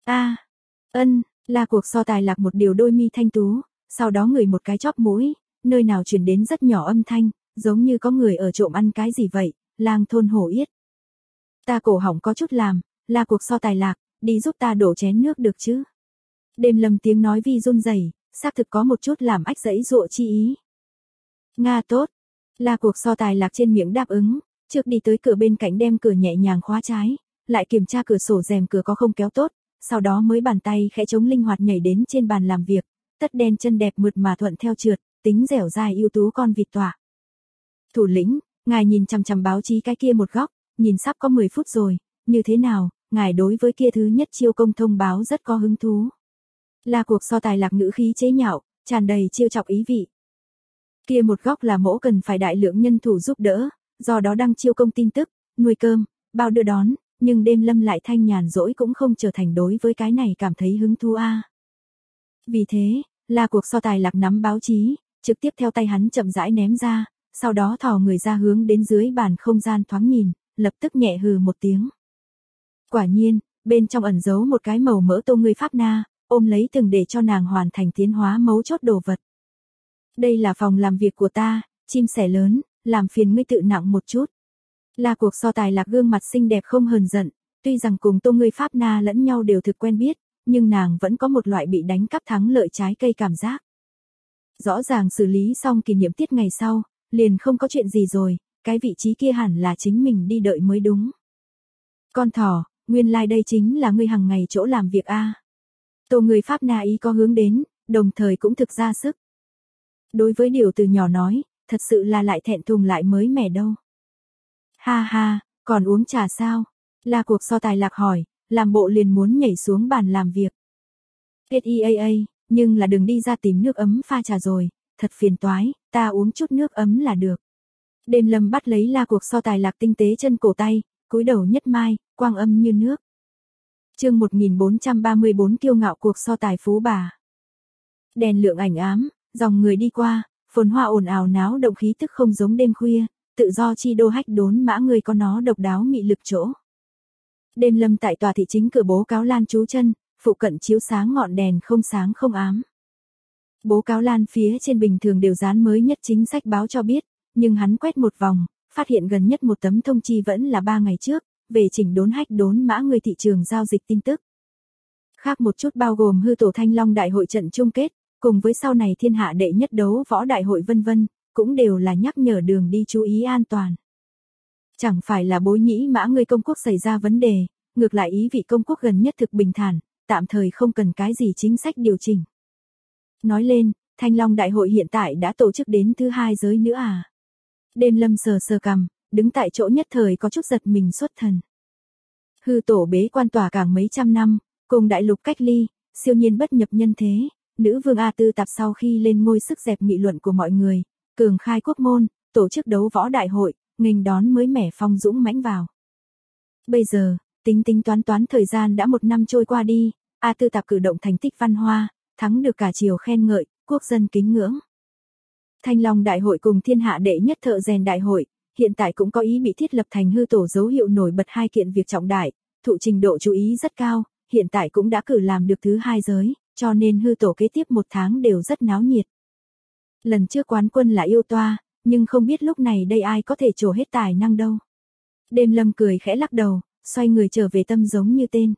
A: Là cuộc so tài lạc một điều đôi mi thanh tú, sau đó ngửi một cái chóp mũi, nơi nào truyền đến rất nhỏ âm thanh, giống như có người ở trộm ăn cái gì vậy, lang thôn hổ yết. Ta cổ họng có chút làm, là cuộc so tài lạc, đi giúp ta đổ chén nước được chứ. Đêm Lâm tiếng nói vi run rẩy, xác thực có một chút làm ách dãy dụa chi ý. Nga tốt, là cuộc so tài lạc trên miệng đáp ứng, trước đi tới cửa bên cạnh đem cửa nhẹ nhàng khóa trái, lại kiểm tra cửa sổ rèm cửa có không kéo tốt, sau đó mới bàn tay khẽ chống linh hoạt nhảy đến trên bàn làm việc, tất đen chân đẹp mượt mà thuận theo trượt, tính dẻo dai ưu tú con vịt tỏa. Thủ lĩnh, ngài nhìn chằm chằm báo chí cái kia một góc, nhìn sắp có 10 phút rồi, như thế nào, ngài đối với kia thứ nhất chiêu công thông báo rất có hứng thú. Là cuộc so tài lạc ngữ khí chế nhạo, tràn đầy chiêu chọc ý vị. Kia một góc là mỗ cần phải đại lượng nhân thủ giúp đỡ, do đó đăng chiêu công tin tức, nuôi cơm, bao đưa đón, nhưng Đêm Lâm lại thanh nhàn rỗi cũng không trở thành đối với cái này cảm thấy hứng thú a. Vì thế, là cuộc so tài lạc nắm báo chí, trực tiếp theo tay hắn chậm rãi ném ra, sau đó thò người ra hướng đến dưới bàn không gian thoáng nhìn, lập tức nhẹ hừ một tiếng. Quả nhiên, bên trong ẩn giấu một cái màu mỡ tô người Pháp Na, ôm lấy từng để cho nàng hoàn thành tiến hóa mấu chốt đồ vật. Đây là phòng làm việc của ta, chim sẻ lớn, làm phiền ngươi tự nặng một chút. Là cuộc so tài lạc gương mặt xinh đẹp không hờn giận, tuy rằng cùng tô người Pháp Na lẫn nhau đều thực quen biết, nhưng nàng vẫn có một loại bị đánh cắp thắng lợi trái cây cảm giác. Rõ ràng xử lý xong kỷ niệm tiết ngày sau, liền không có chuyện gì rồi, cái vị trí kia hẳn là chính mình đi đợi mới đúng. Con thỏ, nguyên lai đây chính là ngươi hàng ngày chỗ làm việc a. Tô người Pháp Na ý có hướng đến, đồng thời cũng thực ra sức. Đối với điều từ nhỏ nói, thật sự là lại thẹn thùng lại mới mẻ đâu. Ha ha, còn uống trà sao? Là cuộc so tài lạc hỏi, làm bộ liền muốn nhảy xuống bàn làm việc. SEAA, nhưng là đừng đi ra tìm nước ấm pha trà rồi, thật phiền toái, ta uống chút nước ấm là được. Đêm Lâm bắt lấy là cuộc so tài lạc tinh tế chân cổ tay, cúi đầu nhất mai, quang âm như nước. Chương 1434 kiêu ngạo cuộc so tài phú bà. Đèn lượng ảnh ám, dòng người đi qua, phồn hoa ồn ào náo động khí tức không giống đêm khuya, tự do chi đô hách đốn mã người có nó độc đáo mị lực chỗ. Đêm Lâm tại tòa thị chính cửa bố cáo lan trú chân, phụ cận chiếu sáng ngọn đèn không sáng không ám. Bố cáo lan phía trên bình thường đều dán mới nhất chính sách báo cho biết, nhưng hắn quét một vòng, phát hiện gần nhất một tấm thông chi vẫn là 3 ngày trước, về chỉnh đốn hách đốn mã người thị trường giao dịch tin tức. Khác một chút bao gồm hư tổ Thanh Long đại hội trận chung kết, cùng với sau này thiên hạ đệ nhất đấu võ đại hội vân vân, cũng đều là nhắc nhở đường đi chú ý an toàn. Chẳng phải là bối nhĩ mã người công quốc xảy ra vấn đề, ngược lại ý vị công quốc gần nhất thực bình thản, tạm thời không cần cái gì chính sách điều chỉnh. Nói lên, Thanh Long đại hội hiện tại đã tổ chức đến thứ 2 giới nữa à? Đêm Lâm sờ sờ cằm, đứng tại chỗ nhất thời có chút giật mình xuất thần. Hư tổ bế quan tỏa càng mấy trăm năm, cùng đại lục cách ly, siêu nhiên bất nhập nhân thế, nữ vương A Tư Tạp sau khi lên ngôi sức dẹp nghị luận của mọi người, cường khai quốc môn, tổ chức đấu võ đại hội, nghênh đón mới mẻ phong dũng mãnh vào. Bây giờ, tính tính toán toán thời gian đã 1 năm trôi qua đi, A Tư Tạp cử động thành tích văn hoa, thắng được cả triều khen ngợi, quốc dân kính ngưỡng. Thanh Long đại hội cùng thiên hạ đệ nhất thợ rèn đại hội, hiện tại cũng có ý bị thiết lập thành hư tổ dấu hiệu nổi bật hai kiện việc trọng đại, thụ trình độ chú ý rất cao, hiện tại cũng đã cử làm được thứ 2 giới, cho nên hư tổ kế tiếp 1 tháng đều rất náo nhiệt. Lần trước quán quân là Yêu Toa, nhưng không biết lúc này đây ai có thể trổ hết tài năng đâu. Đêm Lâm cười khẽ lắc đầu, xoay người trở về tâm giống như tên.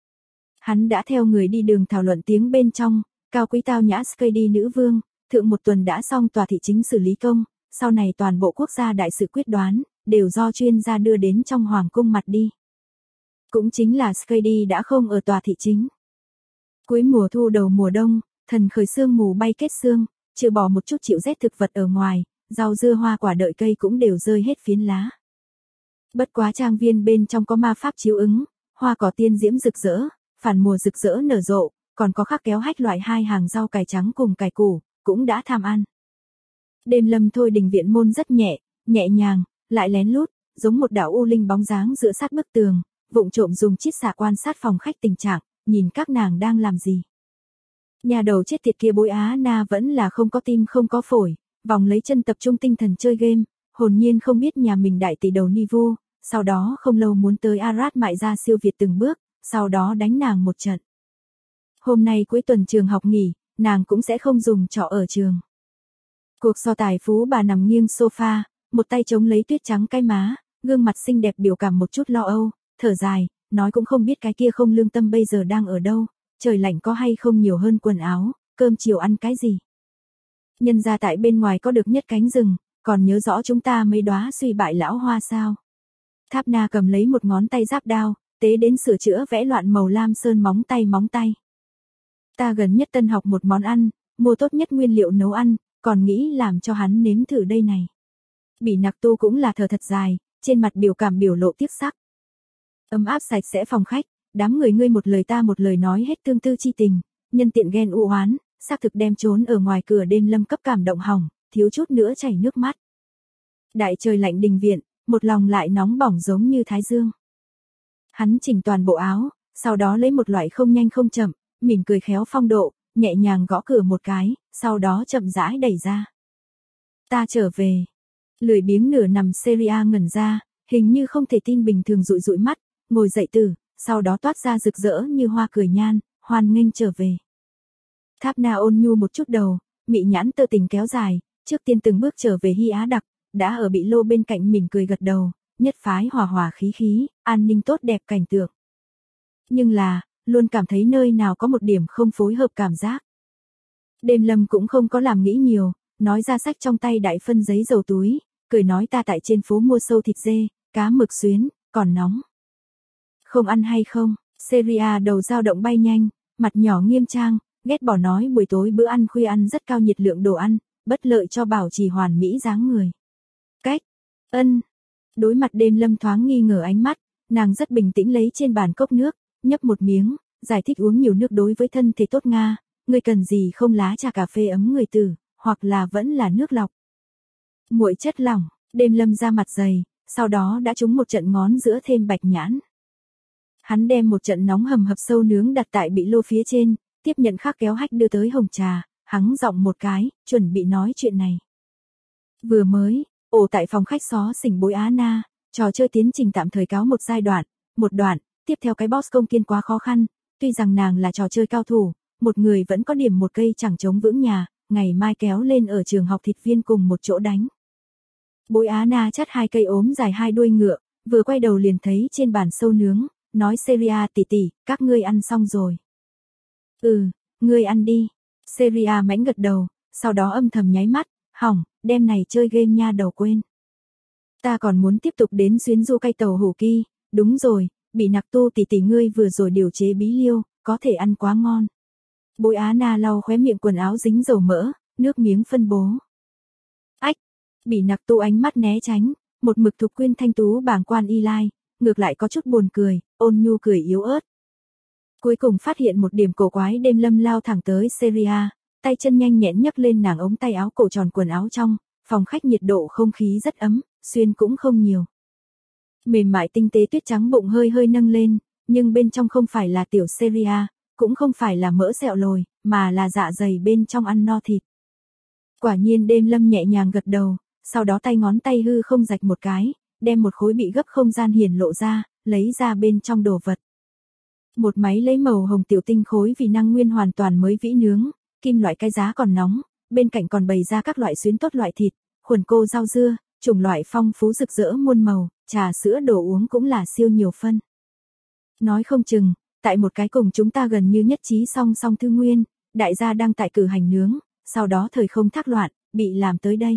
A: Hắn đã theo người đi đường thảo luận tiếng bên trong, cao quý tao nhã Skady nữ vương, thượng 1 tuần đã xong tòa thị chính xử lý công, sau này toàn bộ quốc gia đại sự quyết đoán, đều do chuyên gia đưa đến trong hoàng cung mặt đi. Cũng chính là Skady đã không ở tòa thị chính. Cuối mùa thu đầu mùa đông, thần khởi sương mù bay kết sương, trừ bỏ một chút chịu rét thực vật ở ngoài, rau dưa hoa quả đợi cây cũng đều rơi hết phiến lá. Bất quá trang viên bên trong có ma pháp chiếu ứng, hoa cỏ tiên diễm rực rỡ, phản mùa rực rỡ nở rộ, còn có khắc kéo hách loại 2 hàng rau cải trắng cùng cải củ, cũng đã tham ăn. Đêm Lâm thôi đình viện môn rất nhẹ nhàng, lại lén lút, giống một đạo u linh bóng dáng dựa sát bức tường, vụng trộm dùng chiết xạ quan sát phòng khách tình trạng, nhìn các nàng đang làm gì. Nhà đầu chết tiệt kia Bối Á Na vẫn là không có tim không có phổi, vòng lấy chân tập trung tinh thần chơi game, hồn nhiên không biết nhà mình đại tỷ đầu Nivu, sau đó không lâu muốn tới Arad mại ra siêu việt từng bước, sau đó đánh nàng một trận. Hôm nay cuối tuần trường học nghỉ, nàng cũng sẽ không dùng trọ ở trường. Cuộc so tài phú bà nằm nghiêng sofa, một tay chống lấy tuyết trắng cái má, gương mặt xinh đẹp biểu cảm một chút lo âu, thở dài, nói cũng không biết cái kia không lương tâm bây giờ đang ở đâu, trời lạnh có hay không nhiều hơn quần áo, cơm chiều ăn cái gì. Nhân ra tại bên ngoài có được nhất cánh rừng, còn nhớ rõ chúng ta mấy đóa suy bại lão hoa sao. Tháp Na cầm lấy một ngón tay giáp đao, tế đến sửa chữa vẽ loạn màu lam sơn móng tay. Ta gần nhất tân học một món ăn, mua tốt nhất nguyên liệu nấu ăn, còn nghĩ làm cho hắn nếm thử đây này. Bỉ Nặc Tu cũng là thở thật dài, trên mặt biểu cảm biểu lộ tiếc sắc. Ấm áp sạch sẽ phòng khách, đám người ngươi một lời ta một lời nói hết tương tư chi tình, nhân tiện ghen u oán, xác thực đem trốn ở ngoài cửa Đêm Lâm cấp cảm động hỏng, thiếu chút nữa chảy nước mắt. Đại trời lạnh đình viện, một lòng lại nóng bỏng giống như thái dương. Hắn chỉnh toàn bộ áo, sau đó lấy một loại không nhanh không chậm, mỉm cười khéo phong độ, nhẹ nhàng gõ cửa một cái, sau đó chậm rãi đẩy ra. Ta trở về. Lười biếng nửa nằm Seria ngẩn ra, hình như không thể tin bình thường dụi dụi mắt, ngồi dậy từ, sau đó toát ra rực rỡ như hoa cười nhan, hoan nghênh trở về. Tháp Na ôn nhu một chút đầu, mị nhãn tơ tình kéo dài, trước tiên từng bước trở về Hy Á Đặc, đã ở bị lô bên cạnh mỉm cười gật đầu, nhất phái hòa hòa khí, an ninh tốt đẹp cảnh tượng. Nhưng là, luôn cảm thấy nơi nào có một điểm không phối hợp cảm giác. Đêm Lâm cũng không có làm nghĩ nhiều, nói ra sách trong tay đại phân giấy dầu túi, cười nói ta tại trên phố mua sâu thịt dê, cá mực xuyến, còn nóng. Không ăn hay không? Seria đầu dao động bay nhanh, mặt nhỏ nghiêm trang, ghét bỏ nói buổi tối bữa ăn khuya ăn rất cao nhiệt lượng đồ ăn, bất lợi cho bảo trì hoàn mỹ dáng người. Cách. Đối mặt Đêm Lâm thoáng nghi ngờ ánh mắt, nàng rất bình tĩnh lấy trên bàn cốc nước, nhấp một miếng, giải thích uống nhiều nước đối với thân thể tốt Nga, ngươi cần gì không lá trà cà phê ấm người tử, hoặc là vẫn là nước lọc. Muội chất lỏng, Đêm Lâm ra mặt dày, sau đó đã trúng một trận ngón giữa thêm bạch nhãn. Hắn đem một trận nóng hầm hập sâu nướng đặt tại bị lô phía trên, tiếp nhận khắc kéo hách đưa tới hồng trà, hắng giọng một cái, chuẩn bị nói chuyện này. Vừa mới, tại phòng khách xó xỉnh Bối Á Na, trò chơi tiến trình tạm thời cáo một giai đoạn, tiếp theo cái boss công kiên quá khó khăn, tuy rằng nàng là trò chơi cao thủ, một người vẫn có điểm một cây chẳng chống vững nhà, ngày mai kéo lên ở trường học thịt viên cùng một chỗ đánh. Bối Á Na chắt 2 cây ốm dài 2 đuôi ngựa, vừa quay đầu liền thấy trên bàn sâu nướng, nói Seria tỷ, các ngươi ăn xong rồi. Ngươi ăn đi. Seria mãnh gật đầu, sau đó âm thầm nháy mắt, hỏng, đêm này chơi game nha đầu quên. Ta còn muốn tiếp tục đến xuyến du cay tàu hủ kỳ, đúng rồi, Bị Nặc Tu tỷ ngươi vừa rồi điều chế bí liêu, có thể ăn quá ngon. Bối Á Na lau khóe miệng quần áo dính dầu mỡ, nước miếng phân bố. Ách, Bị Nặc Tu ánh mắt né tránh, một mực Thục Quyên thanh tú bảng quan y lai, ngược lại có chút buồn cười, ôn nhu cười yếu ớt. Cuối cùng phát hiện một điểm cổ quái, đêm lâm lao thẳng tới Seria, tay chân nhanh nhẹn nhấc lên nàng ống tay áo cổ tròn quần áo trong, phòng khách nhiệt độ không khí rất ấm, xuyên cũng không nhiều. Mềm mại tinh tế tuyết trắng bụng hơi hơi nâng lên, nhưng bên trong không phải là tiểu Seria, cũng không phải là mỡ sẹo lồi, mà là dạ dày bên trong ăn no thịt. Quả nhiên đêm lâm nhẹ nhàng gật đầu, sau đó tay ngón tay hư không rạch một cái, đem một khối bị gấp không gian hiển lộ ra, lấy ra bên trong đồ vật. Một máy lấy màu hồng tiểu tinh khối vì năng nguyên hoàn toàn mới vĩ nướng, kim loại cái giá còn nóng, bên cạnh còn bày ra các loại xuyến tốt loại thịt, khuẩn cô rau dưa, chủng loại phong phú rực rỡ muôn màu, trà sữa đồ uống cũng là siêu nhiều phân. Nói không chừng, tại một cái cùng chúng ta gần như nhất trí song song thư nguyên, đại gia đang tại cử hành nướng, sau đó thời không thác loạn, bị làm tới đây.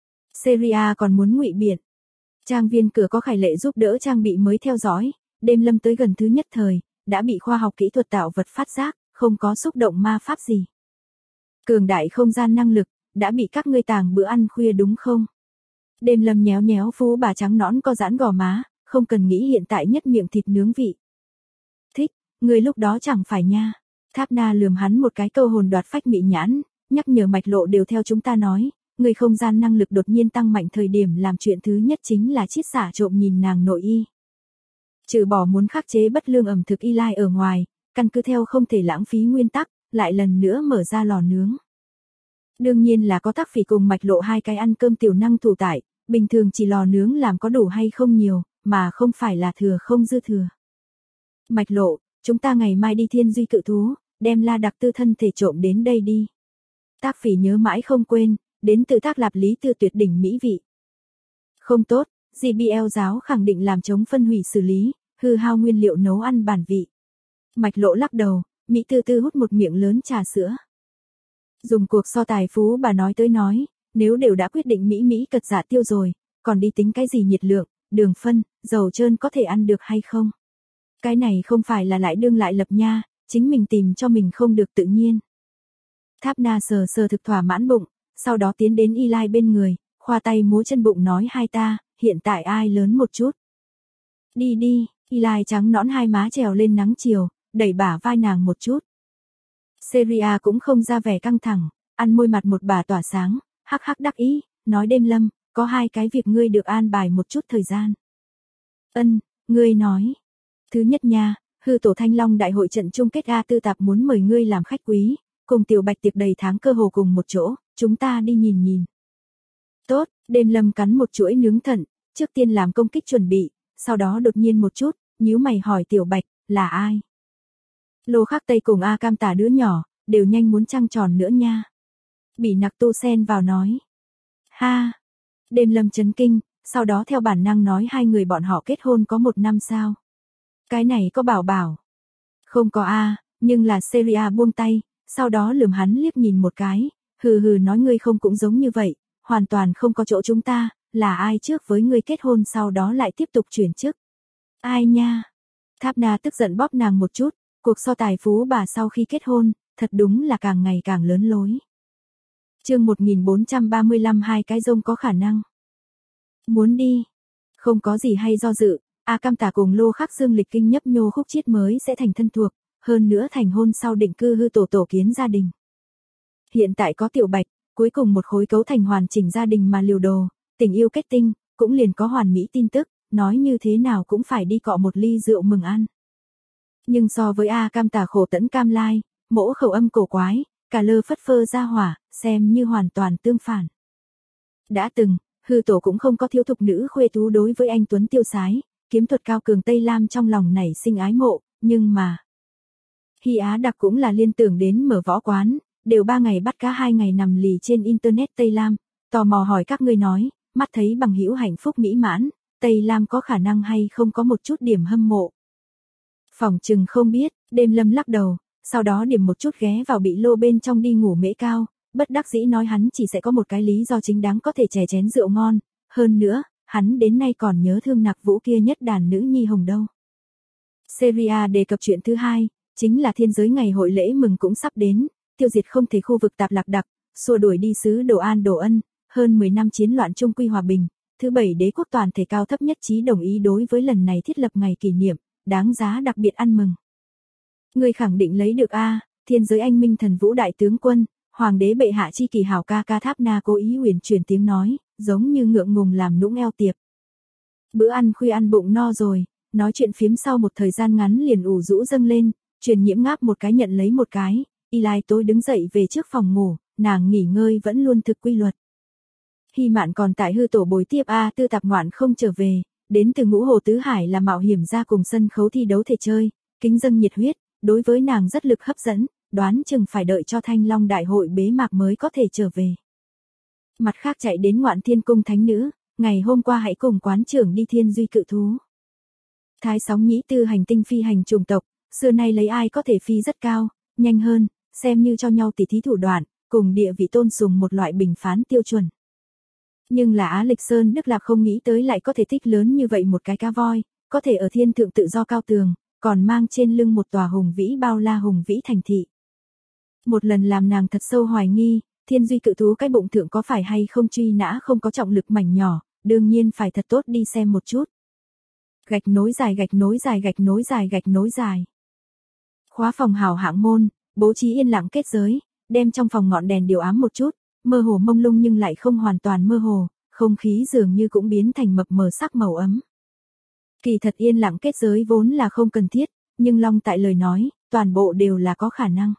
A: Seria còn muốn ngụy biện. Trang viên cửa có Khải Lệ giúp đỡ trang bị mới theo dõi, đêm lâm tới gần thứ nhất thời, đã bị khoa học kỹ thuật tạo vật phát giác, không có xúc động ma pháp gì. Cường đại không gian năng lực, đã bị các ngươi tàng bữa ăn khuya đúng không? Đêm lâm nhéo nhéo phú bà trắng nõn co giãn gò má, không cần nghĩ hiện tại nhất miệng thịt nướng vị. Thích, người lúc đó chẳng phải nha. Tháp Na lườm hắn một cái câu hồn đoạt phách mị nhãn, nhắc nhở Mạch Lộ đều theo chúng ta nói, người không gian năng lực đột nhiên tăng mạnh thời điểm làm chuyện thứ nhất chính là chiết xả trộm nhìn nàng nội y. Trừ bỏ muốn khắc chế bất lương ẩm thực y lai ở ngoài, căn cứ theo không thể lãng phí nguyên tắc, lại lần nữa mở ra lò nướng. Đương nhiên là có Tác Phỉ cùng Mạch Lộ hai cái ăn cơm tiểu năng thủ tại, bình thường chỉ lò nướng làm có đủ hay không nhiều, mà không phải là thừa không dư thừa. Mạch Lộ, chúng ta ngày mai đi Thiên Duy Cự Thú, đem La Đặc Tư thân thể trộm đến đây đi. Tác Phỉ nhớ mãi không quên, đến từ Tác Lạp Lý Tư tuyệt đỉnh mỹ vị. Không tốt, JBL giáo khẳng định làm chống phân hủy xử lý, hư hao nguyên liệu nấu ăn bản vị. Mạch Lộ lắc đầu, Mỹ Tư Tư hút một miệng lớn trà sữa. Dùng cuộc so tài phú bà nói tới nói, nếu đều đã quyết định Mỹ cật giả tiêu rồi, còn đi tính cái gì nhiệt lượng, đường phân, dầu trơn có thể ăn được hay không? Cái này không phải là lại đương lại lập nha, chính mình tìm cho mình không được tự nhiên. Tháp Na sờ sờ thực thỏa mãn bụng, sau đó tiến đến Y Lai bên người, khoa tay múa chân bụng nói hai ta, hiện tại ai lớn một chút. Đi đi, Y Lai trắng nõn hai má trèo lên nắng chiều, đẩy bả vai nàng một chút. Seria cũng không ra vẻ căng thẳng, ăn môi mặt một bà tỏa sáng, hắc hắc đắc ý, nói đêm lâm, có hai cái việc ngươi được an bài một chút thời gian. Ân, ngươi nói. Thứ nhất nha, hư tổ Thanh Long đại hội trận chung kết A Tư Tạp muốn mời ngươi làm khách quý, cùng Tiểu Bạch tiệc đầy tháng cơ hồ cùng một chỗ, chúng ta đi nhìn nhìn. Tốt, đêm lâm cắn một chuỗi nướng thận, trước tiên làm công kích chuẩn bị, sau đó đột nhiên một chút, nhíu mày hỏi Tiểu Bạch, là ai? Lô Khắc Tây cùng A Cam Tả đứa nhỏ, đều nhanh muốn trăng tròn nữa nha. Bỉ Nặc Tu xen vào nói. Ha! Đêm lâm chấn kinh, sau đó theo bản năng nói hai người bọn họ kết hôn có 1 năm sao? Cái này có bảo bảo. Không có A, nhưng là Seria buông tay, sau đó lườm hắn liếc nhìn một cái, hừ hừ nói ngươi không cũng giống như vậy, hoàn toàn không có chỗ chúng ta, là ai trước với ngươi kết hôn sau đó lại tiếp tục chuyển chức. Ai nha? Tháp Na tức giận bóp nàng một chút, cuộc so tài phú bà sau khi kết hôn, thật đúng là càng ngày càng lớn lối. Chương 1435 hai cái rông có khả năng. Muốn đi. Không có gì hay do dự, A Cam Tả cùng Lô Khắc Dương lịch kinh nhấp nhô khúc chiết mới sẽ thành thân thuộc, hơn nữa thành hôn sau định cư hư tổ kiến gia đình. Hiện tại có Tiểu Bạch, cuối cùng một khối cấu thành hoàn chỉnh gia đình mà liều đồ, tình yêu kết tinh, cũng liền có hoàn mỹ tin tức, nói như thế nào cũng phải đi cọ một ly rượu mừng ăn. Nhưng so với A Cam Tả khổ tẫn cam lai, mỗ khẩu âm cổ quái, cả lơ phất phơ ra hỏa, xem như hoàn toàn tương phản. Đã từng, hư tổ cũng không có thiếu thục nữ khuê tú đối với anh Tuấn tiêu sái, kiếm thuật cao cường Tây Lam trong lòng nảy sinh ái mộ, nhưng mà... Hy Á Đặc cũng là liên tưởng đến mở võ quán, đều 3 ngày bắt cá 2 ngày nằm lì trên internet Tây Lam, tò mò hỏi các ngươi nói, mắt thấy bằng hữu hạnh phúc mỹ mãn, Tây Lam có khả năng hay không có một chút điểm hâm mộ. Phỏng chừng không biết, đêm lâm lắc đầu, sau đó điểm một chút ghé vào bị lô bên trong đi ngủ mễ cao, bất đắc dĩ nói hắn chỉ sẽ có một cái lý do chính đáng có thể chè chén rượu ngon, hơn nữa, hắn đến nay còn nhớ thương Nặc Vũ kia nhất đàn nữ nhi hồng đâu. Seria đề cập chuyện thứ hai, chính là thiên giới ngày hội lễ mừng cũng sắp đến, tiêu diệt không thể khu vực tạp lạc đặc, xua đuổi đi sứ Đồ An Đồ Ân, hơn 10 năm chiến loạn trung quy hòa bình, thứ 7 đế quốc toàn thể cao thấp nhất trí đồng ý đối với lần này thiết lập ngày kỷ niệm, đáng giá đặc biệt ăn mừng. Ngươi khẳng định lấy được a, thiên giới anh minh thần vũ đại tướng quân, hoàng đế bệ hạ chi kỳ hảo ca ca. Tháp Na cố ý huyền chuyển tiếng nói, giống như ngượng ngùng làm nũng eo tiệp. Bữa ăn khuya ăn bụng no rồi, nói chuyện phiếm sau một thời gian ngắn liền ủ rũ dâng lên, Truyền Nhiễm ngáp một cái nhận lấy một cái, Eli tối đứng dậy về trước phòng ngủ, nàng nghỉ ngơi vẫn luôn thực quy luật. Hy Mạn còn tại hư tổ bồi tiếp Tư Tạp Ngoạn không trở về, đến từ Ngũ Hồ Tứ Hải là mạo hiểm ra cùng sân khấu thi đấu thể chơi, kính dâng nhiệt huyết, đối với nàng rất lực hấp dẫn, đoán chừng phải đợi cho Thanh Long đại hội bế mạc mới có thể trở về. Mặt khác chạy đến Ngoạn Thiên cung thánh nữ, ngày hôm qua hãy cùng quán trưởng đi Thiên Duy cự thú. Thái sóng nhĩ tư hành tinh phi hành chủng tộc, xưa nay lấy ai có thể phi rất cao, nhanh hơn, xem như cho nhau tỉ thí thủ đoạn, cùng địa vị tôn sùng một loại bình phán tiêu chuẩn. Nhưng là Á Lịch Sơn Đức Lạc không nghĩ tới lại có thể thích lớn như vậy một cái cá voi, có thể ở thiên thượng tự do cao tường, còn mang trên lưng một tòa hùng vĩ bao la hùng vĩ thành thị. Một lần làm nàng thật sâu hoài nghi, Thiên Duy cự thú cái bụng thượng có phải hay không truy nã không có trọng lực mảnh nhỏ, đương nhiên phải thật tốt đi xem một chút. Gạch nối dài gạch nối dài gạch nối dài gạch nối dài. Khóa phòng hào hạng môn, bố trí yên lặng kết giới, đem trong phòng ngọn đèn điều ám một chút, mơ hồ mông lung nhưng lại không hoàn toàn mơ hồ, không khí dường như cũng biến thành mập mờ sắc màu ấm. Kỳ thật yên lặng kết giới vốn là không cần thiết, nhưng Long tại lời nói, toàn bộ đều là có khả năng.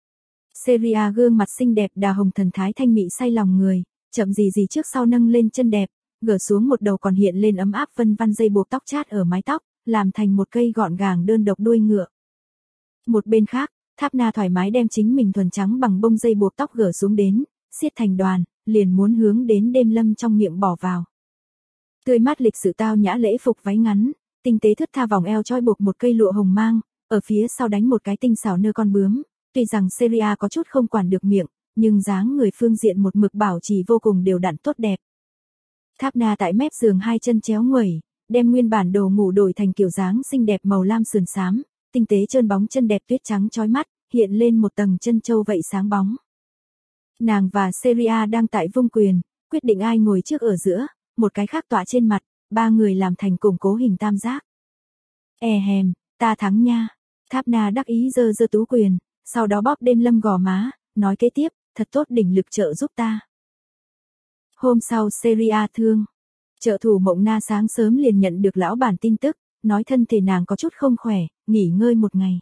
A: Seria gương mặt xinh đẹp đào hồng thần thái thanh mị say lòng người, chậm gì gì trước sau nâng lên chân đẹp, gỡ xuống một đầu còn hiện lên ấm áp vân vân dây buộc tóc chát ở mái tóc, làm thành một cây gọn gàng đơn độc đuôi ngựa. Một bên khác, Tháp Na thoải mái đem chính mình thuần trắng bằng bông dây buộc tóc gỡ xuống đến, siết thành đoàn, liền muốn hướng đến Đêm Lâm trong miệng bỏ vào. Tươi mát lịch sự tao nhã lễ phục váy ngắn, tinh tế thướt tha vòng eo trói buộc một cây lụa hồng mang, ở phía sau đánh một cái tinh xảo nơ con bướm. Tuy rằng Seria có chút không quản được miệng, nhưng dáng người phương diện một mực bảo trì vô cùng đều đặn tốt đẹp. Tháp Na tại mép giường hai chân chéo nguẩy, đem nguyên bản đồ ngủ đổi thành kiểu dáng xinh đẹp màu lam sườn xám, tinh tế trơn bóng chân đẹp tuyết trắng chói mắt, hiện lên một tầng chân châu vậy sáng bóng. Nàng và Seria đang tại vung quyền, quyết định ai ngồi trước ở giữa, một cái khác tọa trên mặt, ba người làm thành củng cố hình tam giác. Hèm, ta thắng nha. Tháp Na đắc ý giơ giơ tú quyền, sau đó bóp Đêm Lâm gò má, nói kế tiếp, thật tốt đỉnh lực trợ giúp ta. Hôm sau Seria thương, trợ thủ Mộng Na sáng sớm liền nhận được lão bản tin tức, nói thân thể nàng có chút không khỏe, nghỉ ngơi một ngày.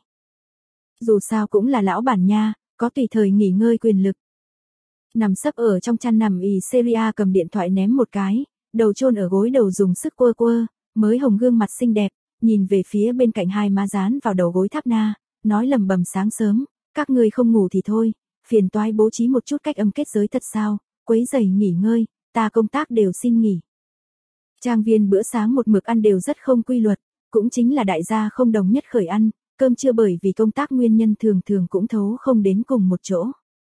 A: Dù sao cũng là lão bản nha, có tùy thời nghỉ ngơi quyền lực. Nằm sấp ở trong chăn nằm ì Seria cầm điện thoại ném một cái, đầu chôn ở gối đầu dùng sức quơ quơ, mới hồng gương mặt xinh đẹp, nhìn về phía bên cạnh hai má dán vào đầu gối Tháp Na, nói lầm bầm sáng sớm, các ngươi không ngủ thì thôi, phiền toái bố trí một chút cách âm kết giới thật sao, quấy rầy nghỉ ngơi, ta công tác đều xin nghỉ. Trang viên bữa sáng một mực ăn đều rất không quy luật, cũng chính là đại gia không đồng nhất khởi ăn, cơm trưa bởi vì công tác nguyên nhân thường thường cũng thấu không đến cùng một chỗ.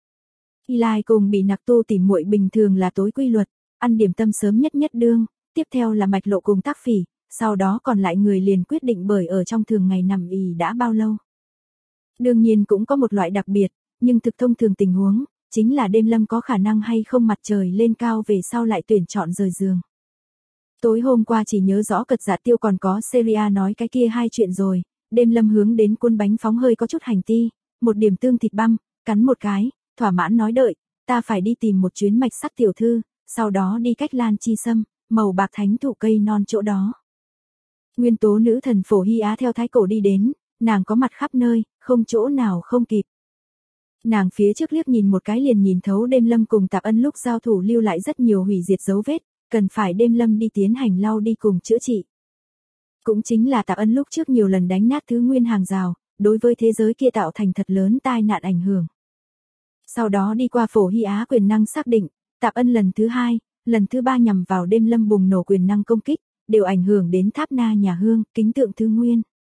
A: Eli cùng bị nặc tu tỉ muội bình thường là tối quy luật, ăn điểm tâm sớm nhất nhất đương, tiếp theo là Mạch Lộ cùng Tác Phỉ, sau đó còn lại người liền quyết định bởi ở trong thường ngày nằm ì đã bao lâu. Đương nhiên cũng có một loại đặc biệt, nhưng thực thông thường tình huống, chính là Đêm Lâm có khả năng hay không mặt trời lên cao về sau lại tuyển chọn rời giường. Tối hôm qua chỉ nhớ rõ Cật Dạ Tiêu còn có Seria nói cái kia hai chuyện rồi, Đêm Lâm hướng đến cuốn bánh phóng hơi có chút hành ti, một điểm tương thịt băm, cắn một cái, thỏa mãn nói đợi, ta phải đi tìm một chuyến Mạch Sắt tiểu thư, sau đó đi cách Lan Chi Sâm, màu bạc thánh thụ cây non chỗ đó. Nguyên tố nữ thần Phổ Hy Á theo thái cổ đi đến, nàng có mặt khắp nơi, không chỗ nào không kịp. Nàng phía trước liếc nhìn một cái liền nhìn thấu Đêm Lâm cùng Tạp Ân lúc giao thủ lưu lại rất nhiều hủy diệt dấu vết, cần phải Đêm Lâm đi tiến hành lau đi cùng chữa trị. Cũng chính là Tạp Ân lúc trước nhiều lần đánh nát thứ nguyên hàng rào, đối với thế giới kia tạo thành thật lớn tai nạn ảnh hưởng. Sau đó đi qua Phổ Hy Á quyền năng xác định, Tạp Ân lần thứ hai, lần thứ ba nhằm vào Đêm Lâm bùng nổ quyền năng công kích, đều ảnh hưởng đến Tháp Na nhà Hương, kính tượng thứ nguyên.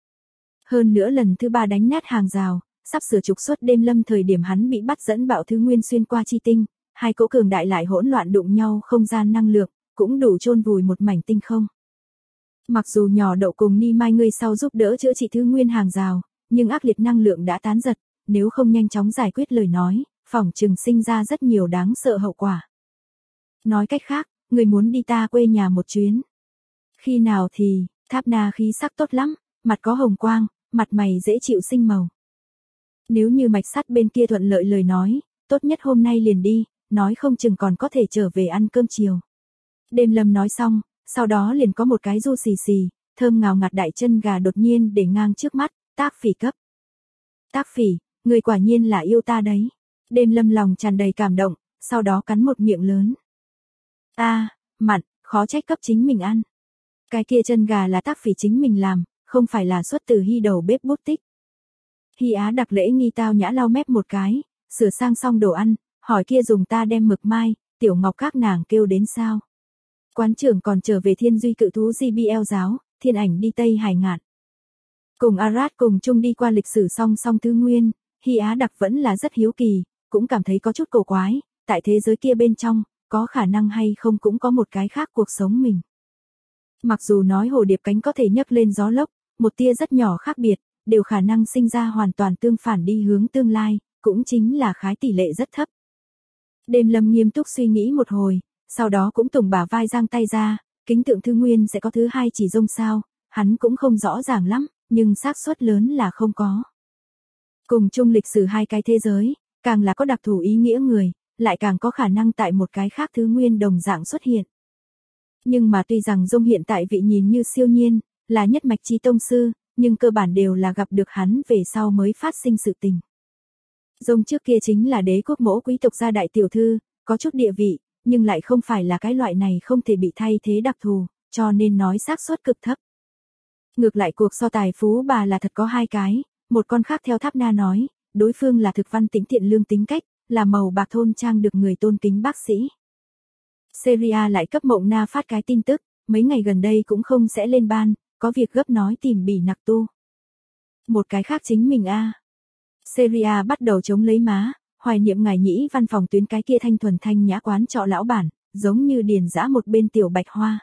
A: Hơn nữa lần thứ ba đánh nát hàng rào, sắp sửa trục xuất Đêm Lâm thời điểm hắn bị bắt dẫn bạo thứ nguyên xuyên qua chi tinh, hai cỗ cường đại lại hỗn loạn đụng nhau không gian năng lượng, cũng đủ chôn vùi một mảnh tinh không. Mặc dù nhỏ đậu cùng Ni Mai ngươi sau giúp đỡ chữa trị thứ nguyên hàng rào, nhưng ác liệt năng lượng đã tán giật, nếu không nhanh chóng giải quyết lời nói, phỏng chừng sinh ra rất nhiều đáng sợ hậu quả. Nói cách khác, người muốn đi ta quê nhà một chuyến. Khi nào thì, Tháp Na khí sắc tốt lắm, mặt có hồng quang, mặt mày dễ chịu sinh màu. Nếu như mạch sắt bên kia thuận lợi lời nói, tốt nhất hôm nay liền đi, nói không chừng còn có thể trở về ăn cơm chiều. Đêm Lâm nói xong, sau đó liền có một cái ru xì xì, thơm ngào ngạt đại chân gà đột nhiên để ngang trước mắt, Tác Phỉ cấp. Tác Phỉ, người quả nhiên là yêu ta đấy. Đêm Lâm lòng tràn đầy cảm động, sau đó cắn một miệng lớn. Mặn, khó trách cấp chính mình ăn. Cái kia chân gà là Tác Phỉ chính mình làm, không phải là xuất từ Hy đầu bếp bút tích. Hy Á đặc lễ nghi tao nhã lau mép một cái, sửa sang xong đồ ăn, hỏi kia dùng ta đem Mực Mai, Tiểu Ngọc các nàng kêu đến sao. Quán trưởng còn trở về Thiên Duy cự thú GBL giáo, Thiên Ảnh đi Tây Hải Ngạn. Cùng Arad cùng chung đi qua lịch sử song song Thứ Nguyên, Hy Á đặc vẫn là rất hiếu kỳ, cũng cảm thấy có chút cổ quái, tại thế giới kia bên trong, có khả năng hay không cũng có một cái khác cuộc sống mình. Mặc dù nói hồ điệp cánh có thể nhấc lên gió lốc, một tia rất nhỏ khác biệt, đều khả năng sinh ra hoàn toàn tương phản đi hướng tương lai, cũng chính là khái tỷ lệ rất thấp. Đêm Lâm nghiêm túc suy nghĩ một hồi, sau đó cũng tùng bả vai giang tay ra, kính tượng Thứ Nguyên sẽ có thứ hai chỉ rông sao, hắn cũng không rõ ràng lắm, nhưng xác suất lớn là không có. Cùng chung lịch sử hai cái thế giới, càng là có đặc thù ý nghĩa người, lại càng có khả năng tại một cái khác Thứ Nguyên đồng dạng xuất hiện. Nhưng mà tuy rằng Dung hiện tại vị nhìn như siêu nhiên, là nhất mạch chi tông sư, nhưng cơ bản đều là gặp được hắn về sau mới phát sinh sự tình. Dung trước kia chính là đế quốc mẫu quý tộc gia đại tiểu thư, có chút địa vị, nhưng lại không phải là cái loại này không thể bị thay thế đặc thù, cho nên nói xác suất cực thấp. Ngược lại cuộc so tài phú bà là thật có hai cái, một con khác theo Tháp Na nói, đối phương là thực văn tính thiện lương tính cách, là màu bạc thôn trang được người tôn kính bác sĩ. Seria lại cấp Mộng Na phát cái tin tức, mấy ngày gần đây cũng không sẽ lên ban, có việc gấp nói tìm Bỉ Nặc Tu. Một cái khác chính mình Seria bắt đầu chống lấy má, hoài niệm ngài nhĩ văn phòng tuyến cái kia thanh thuần thanh nhã quán trọ lão bản, giống như điền dã một bên tiểu bạch hoa.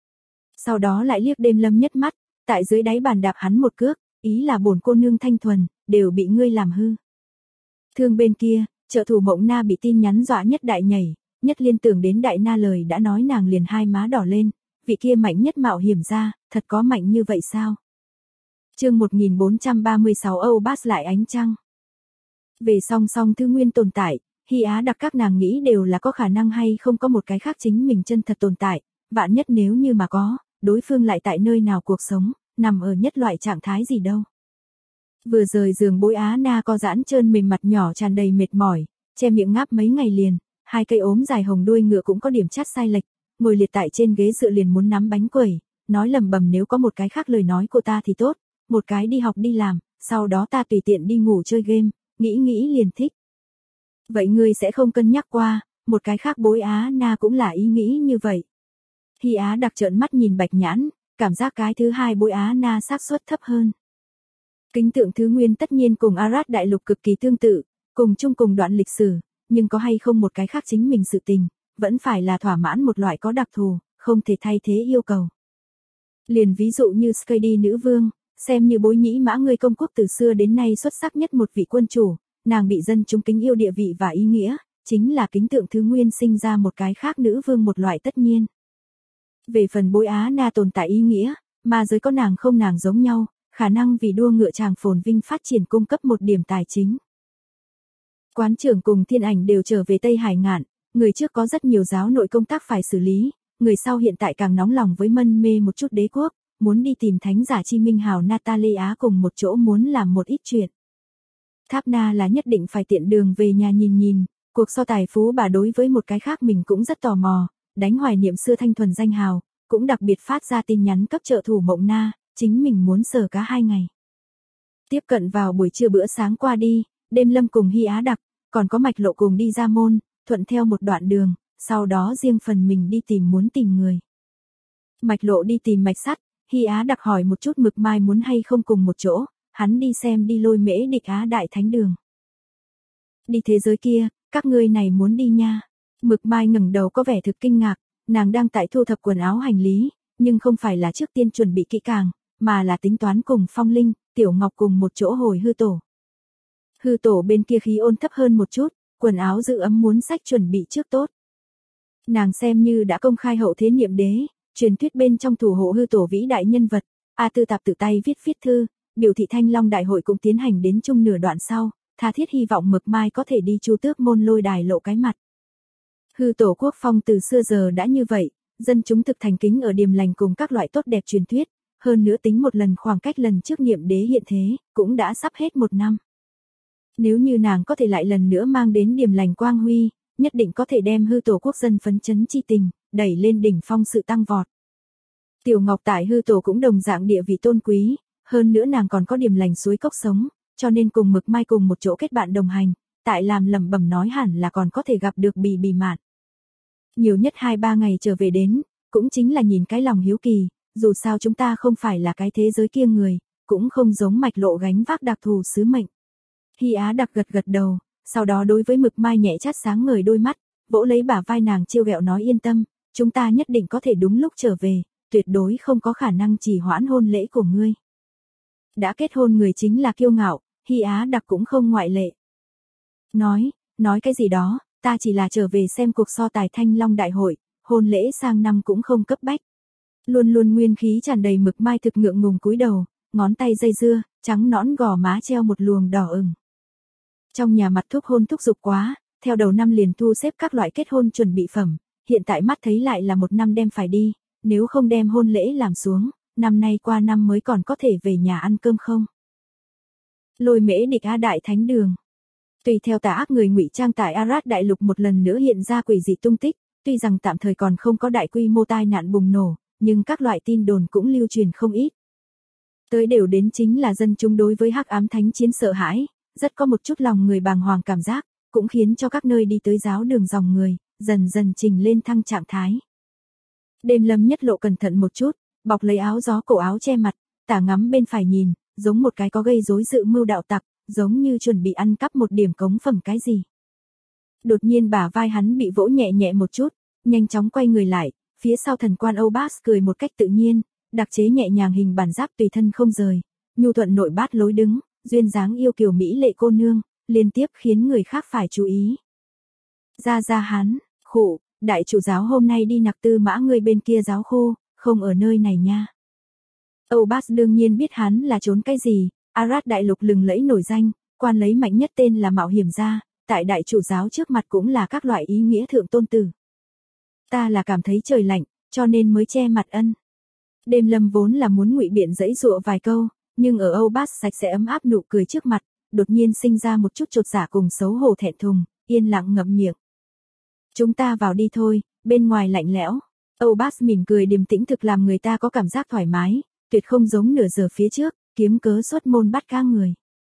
A: Sau đó lại liếc Đêm Lâm nhất mắt, tại dưới đáy bàn đạp hắn một cước, ý là bổn cô nương thanh thuần, đều bị ngươi làm hư. Thương bên kia, trợ thủ Mộng Na bị tin nhắn dọa nhất đại nhảy, nhất liên tưởng đến đại na lời đã nói nàng liền hai má đỏ lên, vị kia mạnh nhất mạo hiểm ra, thật có mạnh như vậy sao? Chương 1436 Âu Bass lại ánh trăng. Về song song Thứ Nguyên tồn tại, Hy Á đặc các nàng nghĩ đều là có khả năng hay không có một cái khác chính mình chân thật tồn tại, vạn nhất nếu như mà có, đối phương lại tại nơi nào cuộc sống, nằm ở nhất loại trạng thái gì đâu. Vừa rời giường Bối Á Na co giãn trơn mềm mặt nhỏ tràn đầy mệt mỏi, che miệng ngáp mấy ngày liền, hai cây ốm dài hồng đuôi ngựa cũng có điểm chát sai lệch, ngồi liệt tại trên ghế dựa liền muốn nắm bánh quẩy, nói lầm bầm nếu có một cái khác lời nói của ta thì tốt, một cái đi học đi làm, sau đó ta tùy tiện đi ngủ chơi game, nghĩ liền thích. Vậy ngươi sẽ không cân nhắc qua, một cái khác Bối Á Na cũng là ý nghĩ như vậy. Hy Á đặc trợn mắt nhìn Bạch Nhãn, cảm giác cái thứ hai Bối Á Na xác suất thấp hơn. Kính tượng Thứ Nguyên tất nhiên cùng Arad đại lục cực kỳ tương tự, cùng chung cùng đoạn lịch sử, nhưng có hay không một cái khác chính mình sự tình, vẫn phải là thỏa mãn một loại có đặc thù, không thể thay thế yêu cầu. Liền ví dụ như Skady nữ vương, xem như Bối Nhĩ Mã người công quốc từ xưa đến nay xuất sắc nhất một vị quân chủ, nàng bị dân chúng kính yêu địa vị và ý nghĩa, chính là kính tượng Thứ Nguyên sinh ra một cái khác nữ vương một loại tất nhiên. Về phần Bối Á Na tồn tại ý nghĩa, mà giới có nàng không nàng giống nhau, khả năng vì đua ngựa chàng phồn vinh phát triển cung cấp một điểm tài chính. Quán trưởng cùng Thiên Ảnh đều trở về Tây Hải Ngạn, người trước có rất nhiều giáo nội công tác phải xử lý, người sau hiện tại càng nóng lòng với mân mê một chút đế quốc, muốn đi tìm thánh giả Chi Minh Hào Natalia cùng một chỗ muốn làm một ít chuyện. Tháp Na là nhất định phải tiện đường về nhà nhìn, cuộc so tài phú bà đối với một cái khác mình cũng rất tò mò, đánh hoài niệm xưa thanh thuần danh hào, cũng đặc biệt phát ra tin nhắn cấp trợ thủ Mộng Na, chính mình muốn sờ cá 2 ngày. Tiếp cận vào buổi trưa bữa sáng qua đi, Đêm Lâm cùng Hy Á đặc, còn có Mạch Lộ cùng đi ra môn, thuận theo một đoạn đường, sau đó riêng phần mình đi muốn tìm người. Mạch Lộ đi tìm Mạch Sắt, Hy Á đặc hỏi một chút Mực Mai muốn hay không cùng một chỗ, hắn đi xem đi Lôi Mễ Địch Á Đại Thánh Đường. Đi thế giới kia, các ngươi này muốn đi nha. Mực Mai ngẩng đầu có vẻ thực kinh ngạc, nàng đang tại thu thập quần áo hành lý, nhưng không phải là trước tiên chuẩn bị kỹ càng, mà là tính toán cùng Phong Linh, Tiểu Ngọc cùng một chỗ hồi hư tổ. Hư tổ bên kia khí ôn thấp hơn một chút, quần áo giữ ấm muốn sách chuẩn bị trước tốt. Nàng xem như đã công khai hậu thế niệm đế, truyền thuyết bên trong thủ hộ hư tổ vĩ đại nhân vật, A Tư Tạp tự tay viết thư, biểu thị Thanh Long đại hội cũng tiến hành đến chung nửa đoạn sau, tha thiết hy vọng Mực Mai có thể đi Chu Tước Môn Lôi Đài lộ cái mặt. Hư tổ quốc phong từ xưa giờ đã như vậy, dân chúng thực thành kính ở Điềm Lành cùng các loại tốt đẹp truyền thuyết, hơn nữa tính một lần khoảng cách lần trước Niệm Đế hiện thế, cũng đã sắp hết 1 năm. Nếu như nàng có thể lại lần nữa mang đến Điềm Lành quang huy, nhất định có thể đem hư tổ quốc dân phấn chấn chi tình, đẩy lên đỉnh phong sự tăng vọt. Tiểu Ngọc tại hư tổ cũng đồng dạng địa vị tôn quý, hơn nữa nàng còn có Điềm Lành suối cốc sống, cho nên cùng Mực Mai cùng một chỗ kết bạn đồng hành, tại làm lẩm bẩm nói hẳn là còn có thể gặp được Bì Bì Mạn. Nhiều nhất 2-3 ngày trở về đến, cũng chính là nhìn cái lòng hiếu kỳ, dù sao chúng ta không phải là cái thế giới kia người, cũng không giống Mạch Lộ gánh vác đặc thù sứ mệnh. Hy Á Đặc gật gật đầu, sau đó đối với Mực Mai nhẹ chát sáng ngời đôi mắt, vỗ lấy bả vai nàng trêu ghẹo nói yên tâm, chúng ta nhất định có thể đúng lúc trở về, tuyệt đối không có khả năng trì hoãn hôn lễ của ngươi. Đã kết hôn người chính là kiêu ngạo, Hy Á Đặc cũng không ngoại lệ. Nói cái gì đó, ta chỉ là trở về xem cuộc so tài Thanh Long Đại hội, hôn lễ sang năm cũng không cấp bách. Luôn luôn nguyên khí tràn đầy Mực Mai thực ngượng ngùng cúi đầu, ngón tay dây dưa, trắng nõn gò má treo một luồng đỏ ửng. Trong nhà mặt thúc hôn thúc giục quá, theo đầu năm liền thu xếp các loại kết hôn chuẩn bị phẩm, hiện tại mắt thấy lại là 1 năm đem phải đi, nếu không đem hôn lễ làm xuống, năm nay qua năm mới còn có thể về nhà ăn cơm không. Lôi Mễ Địch A Đại Thánh Đường. Tùy theo tà ác người ngụy trang tại Arad Đại Lục một lần nữa hiện ra quỷ dị tung tích, tuy rằng tạm thời còn không có đại quy mô tai nạn bùng nổ, nhưng các loại tin đồn cũng lưu truyền không ít. Tới đều đến chính là dân chúng đối với Hắc Ám Thánh Chiến sợ hãi, rất có một chút lòng người bàng hoàng cảm giác, cũng khiến cho các nơi đi tới giáo đường dòng người, dần dần trình lên thăng trạng thái. Đêm Lâm Nhất Lộ cẩn thận một chút, bọc lấy áo gió cổ áo che mặt, tả ngắm bên phải nhìn, giống một cái có gây rối dự mưu đạo tặc, giống như chuẩn bị ăn cắp một điểm cống phẩm cái gì. Đột nhiên bả vai hắn bị vỗ nhẹ nhẹ một chút, nhanh chóng quay người lại, phía sau thần quan Âu Bas cười một cách tự nhiên, đặc chế nhẹ nhàng hình bản giáp tùy thân không rời, nhu thuận nội bát lối đứng, duyên dáng yêu kiều mỹ lệ cô nương, liên tiếp khiến người khác phải chú ý. Ra hắn, khụ, đại chủ giáo hôm nay đi nặc Tư Mã người bên kia giáo khu, không ở nơi này nha. Âu Bas đương nhiên biết hắn là trốn cái gì, Arad Đại Lục lừng lẫy nổi danh, quan lấy mạnh nhất tên là mạo hiểm gia, tại đại chủ giáo trước mặt cũng là các loại ý nghĩa thượng tôn tử. Ta là cảm thấy trời lạnh, cho nên mới che mặt ân. Đêm Lâm vốn là muốn ngụy biện giãy giụa vài câu, nhưng ở Âu Bas sạch sẽ ấm áp nụ cười trước mặt, đột nhiên sinh ra một chút chột dạ cùng xấu hổ thẹn thùng, yên lặng ngậm miệng. Chúng ta vào đi thôi, bên ngoài lạnh lẽo. Âu Bas mỉm cười điềm tĩnh thực làm người ta có cảm giác thoải mái, tuyệt không giống nửa giờ phía trước, kiếm cớ xuất môn bắt ca người.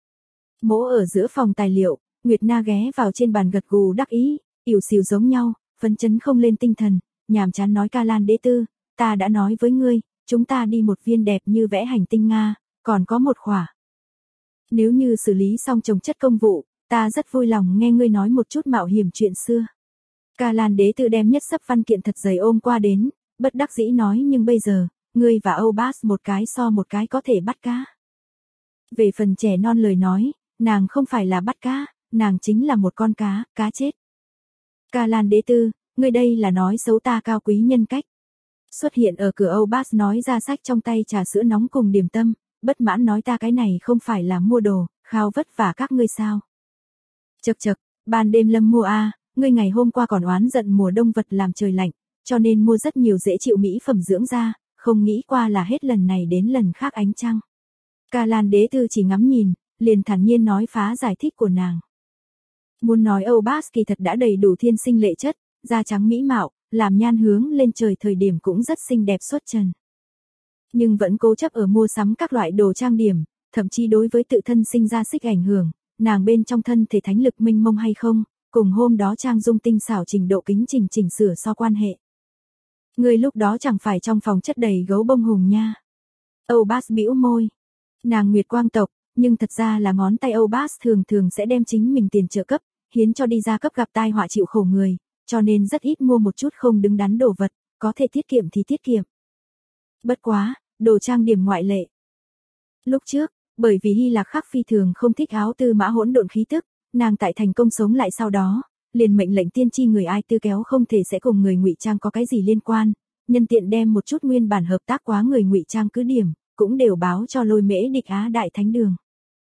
A: Mỗ ở giữa phòng tài liệu, Nguyệt Na ghé vào trên bàn gật gù đắc ý, ỉu xìu giống nhau, phấn chấn không lên tinh thần, nhàm chán nói Ca Lan Đế Tư, ta đã nói với ngươi, chúng ta đi một viên đẹp như vẽ hành tinh Nga, còn có một khỏa. Nếu như xử lý xong chồng chất công vụ, ta rất vui lòng nghe ngươi nói một chút mạo hiểm chuyện xưa. Ca Lan Đế Tư đem nhất sấp văn kiện thật dày ôm qua đến, bất đắc dĩ nói nhưng bây giờ, ngươi và Âu Bas một cái so một cái có thể bắt cá. Về phần trẻ non lời nói, nàng không phải là bắt cá, nàng chính là một con cá chết. Ca Lan Đế Tư, ngươi đây là nói xấu ta cao quý nhân cách. Xuất hiện ở cửa Âu Bas nói ra sách trong tay trà sữa nóng cùng điểm tâm, bất mãn nói ta cái này không phải là mua đồ, khao vất vả các ngươi sao. Chậc, ban đêm Lâm mua ngươi ngày hôm qua còn oán giận mùa đông vật làm trời lạnh, cho nên mua rất nhiều dễ chịu mỹ phẩm dưỡng da, không nghĩ qua là hết lần này đến lần khác ánh trăng. Ca Lan Đế Tư chỉ ngắm nhìn, liền thản nhiên nói phá giải thích của nàng. Muốn nói Âu Bas kỳ thật đã đầy đủ thiên sinh lệ chất, da trắng mỹ mạo, làm nhan hướng lên trời thời điểm cũng rất xinh đẹp xuất trần. Nhưng vẫn cố chấp ở mua sắm các loại đồ trang điểm, thậm chí đối với tự thân sinh ra xích ảnh hưởng, nàng bên trong thân thể thánh lực minh mông hay không, cùng hôm đó trang dung tinh xảo trình độ kính chỉnh sửa so quan hệ. Người lúc đó chẳng phải trong phòng chất đầy gấu bông hùng nha. Âu Bas bĩu môi. Nàng Nguyệt Quang tộc, nhưng thật ra là ngón tay Âu Bas thường sẽ đem chính mình tiền trợ cấp, hiến cho đi ra cấp gặp tai họa chịu khổ người, cho nên rất ít mua một chút không đứng đắn đồ vật, có thể tiết kiệm thì tiết kiệm. Bất quá, đồ trang điểm ngoại lệ. Lúc trước, bởi vì Hy Lạc Khắc phi thường không thích áo Tư Mã hỗn độn khí tức, nàng tại thành công sống lại sau đó, liền mệnh lệnh tiên tri người ai tư kéo không thể sẽ cùng người ngụy trang có cái gì liên quan, nhân tiện đem một chút nguyên bản hợp tác quá người ngụy trang cứ điểm, cũng đều báo cho Lôi Mễ Địch Á Đại Thánh Đường.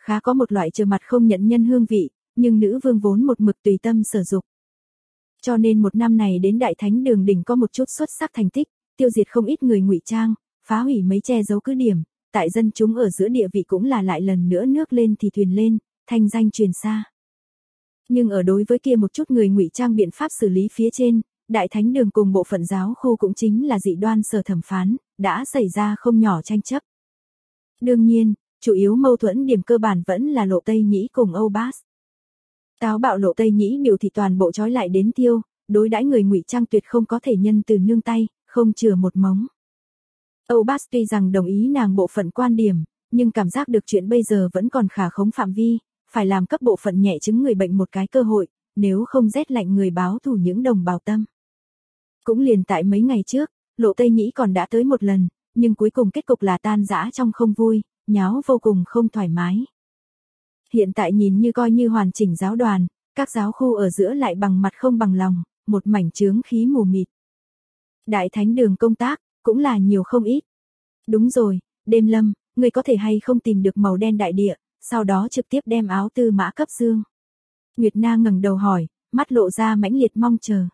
A: Khá có một loại trơ mặt không nhận nhân hương vị, nhưng nữ vương vốn một mực tùy tâm sở dục. Cho nên một năm này đến Đại Thánh Đường đỉnh có một chút xuất sắc thành tích, tiêu diệt không ít người ngụy trang, phá hủy mấy che giấu cứ điểm, tại dân chúng ở giữa địa vị cũng là lại lần nữa nước lên thì thuyền lên, thanh danh truyền xa. Nhưng ở đối với kia một chút người ngụy trang biện pháp xử lý phía trên, Đại Thánh Đường cùng bộ phận giáo khu cũng chính là dị đoan sở thẩm phán, đã xảy ra không nhỏ tranh chấp. Đương nhiên, chủ yếu mâu thuẫn điểm cơ bản vẫn là Lộ Tây Nhĩ cùng Âu Bas. Táo bạo Lộ Tây Nhĩ biểu thị toàn bộ trói lại đến tiêu, đối đãi người ngụy trang tuyệt không có thể nhân từ nương tay, không chừa một mống. Âu Bas tuy rằng đồng ý nàng bộ phận quan điểm, nhưng cảm giác được chuyện bây giờ vẫn còn khả khống phạm vi, phải làm cấp bộ phận nhẹ chứng người bệnh một cái cơ hội, nếu không rét lạnh người báo thù những đồng bào tâm. Cũng liền tại mấy ngày trước, Lộ Tây Nhĩ còn đã tới một lần, nhưng cuối cùng kết cục là tan rã trong không vui, nháo vô cùng không thoải mái. Hiện tại nhìn như coi như hoàn chỉnh giáo đoàn, các giáo khu ở giữa lại bằng mặt không bằng lòng, một mảnh chướng khí mù mịt. Đại Thánh Đường công tác, cũng là nhiều không ít. Đúng rồi, Đêm Lâm, ngươi có thể hay không tìm được màu đen đại địa, sau đó trực tiếp đem áo tư mã cấp dương. Nguyệt Na ngẩng đầu hỏi, mắt lộ ra mãnh liệt mong chờ.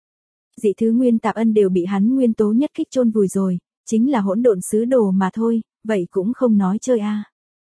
A: Dị thứ nguyên tạp ân đều bị hắn nguyên tố nhất kích chôn vùi rồi, chính là hỗn độn sứ đồ mà thôi, vậy cũng không nói chơi a.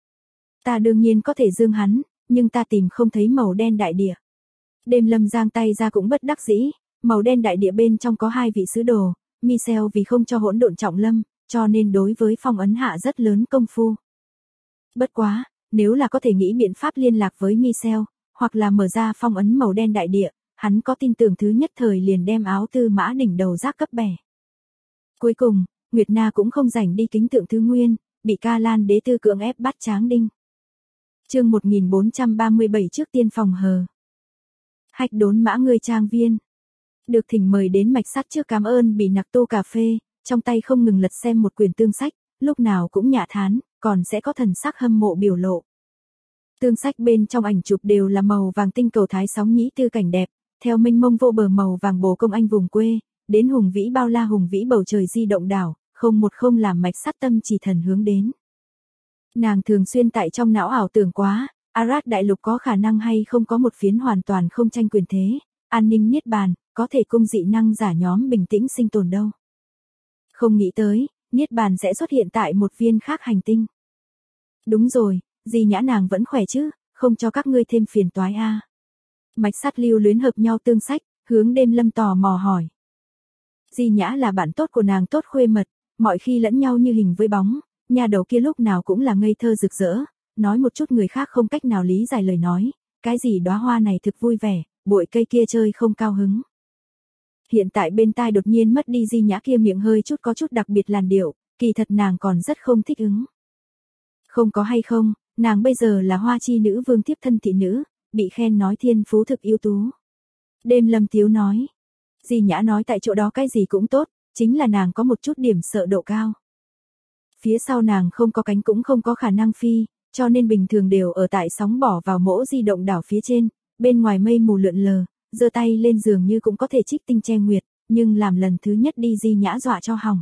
A: Ta đương nhiên có thể dương hắn, nhưng ta tìm không thấy màu đen đại địa. Đêm Lâm giang tay ra cũng bất đắc dĩ, màu đen đại địa bên trong có 2 vị sứ đồ, Michel vì không cho hỗn độn trọng lâm, cho nên đối với phong ấn hạ rất lớn công phu. Bất quá, nếu là có thể nghĩ biện pháp liên lạc với Michel, hoặc là mở ra phong ấn màu đen đại địa, hắn có tin tưởng thứ nhất thời liền đem áo tư mã đỉnh đầu rác cấp bẻ. Cuối cùng, Nguyệt Na cũng không rảnh đi kính tượng thứ nguyên, bị Ca Lan đế tư cưỡng ép bắt tráng đinh. Chương 1437 trước tiên phòng hờ. Hách đốn mã người trang viên. Được thỉnh mời đến mạch sắt trước cảm ơn bị nặc tô cà phê, trong tay không ngừng lật xem một quyển tương sách, lúc nào cũng nhả thán, còn sẽ có thần sắc hâm mộ biểu lộ. Tương sách bên trong ảnh chụp đều là màu vàng tinh cầu thái sóng nhĩ tư cảnh đẹp, theo mênh mông vô bờ màu vàng bồ công anh vùng quê, đến hùng vĩ bao la hùng vĩ bầu trời di động đảo, không một không làm mạch sắt tâm chỉ thần hướng đến. Nàng thường xuyên tại trong não ảo tưởng quá, Arad đại lục có khả năng hay không có một phiến hoàn toàn không tranh quyền thế, an ninh niết bàn, có thể cung dị năng giả nhóm bình tĩnh sinh tồn đâu. Không nghĩ tới, niết bàn sẽ xuất hiện tại một viên khác hành tinh. Đúng rồi, Di Nhã nàng vẫn khỏe chứ, không cho các ngươi thêm phiền toái a. Mạch sắt lưu luyến hợp nhau tương sách, hướng Đêm Lâm tò mò hỏi. Di Nhã là bạn tốt của nàng tốt khuê mật, mọi khi lẫn nhau như hình với bóng, nhà đầu kia lúc nào cũng là ngây thơ rực rỡ, nói một chút người khác không cách nào lý giải lời nói, cái gì đóa hoa này thực vui vẻ, bụi cây kia chơi không cao hứng. Hiện tại bên tai đột nhiên mất đi Di Nhã kia miệng hơi chút có chút đặc biệt làn điệu, kỳ thật nàng còn rất không thích ứng. Không có hay không, nàng bây giờ là hoa chi nữ vương tiếp thân thị nữ, bị khen nói thiên phú thực ưu tú. Đêm Lâm tiếu nói. Di Nhã nói tại chỗ đó cái gì cũng tốt, chính là nàng có một chút điểm sợ độ cao. Phía sau nàng không có cánh cũng không có khả năng phi, cho nên bình thường đều ở tại sóng bỏ vào mỗ di động đảo phía trên, bên ngoài mây mù lượn lờ, giơ tay lên giường như cũng có thể trích tinh che nguyệt, nhưng làm lần thứ nhất đi Di Nhã dọa cho hỏng.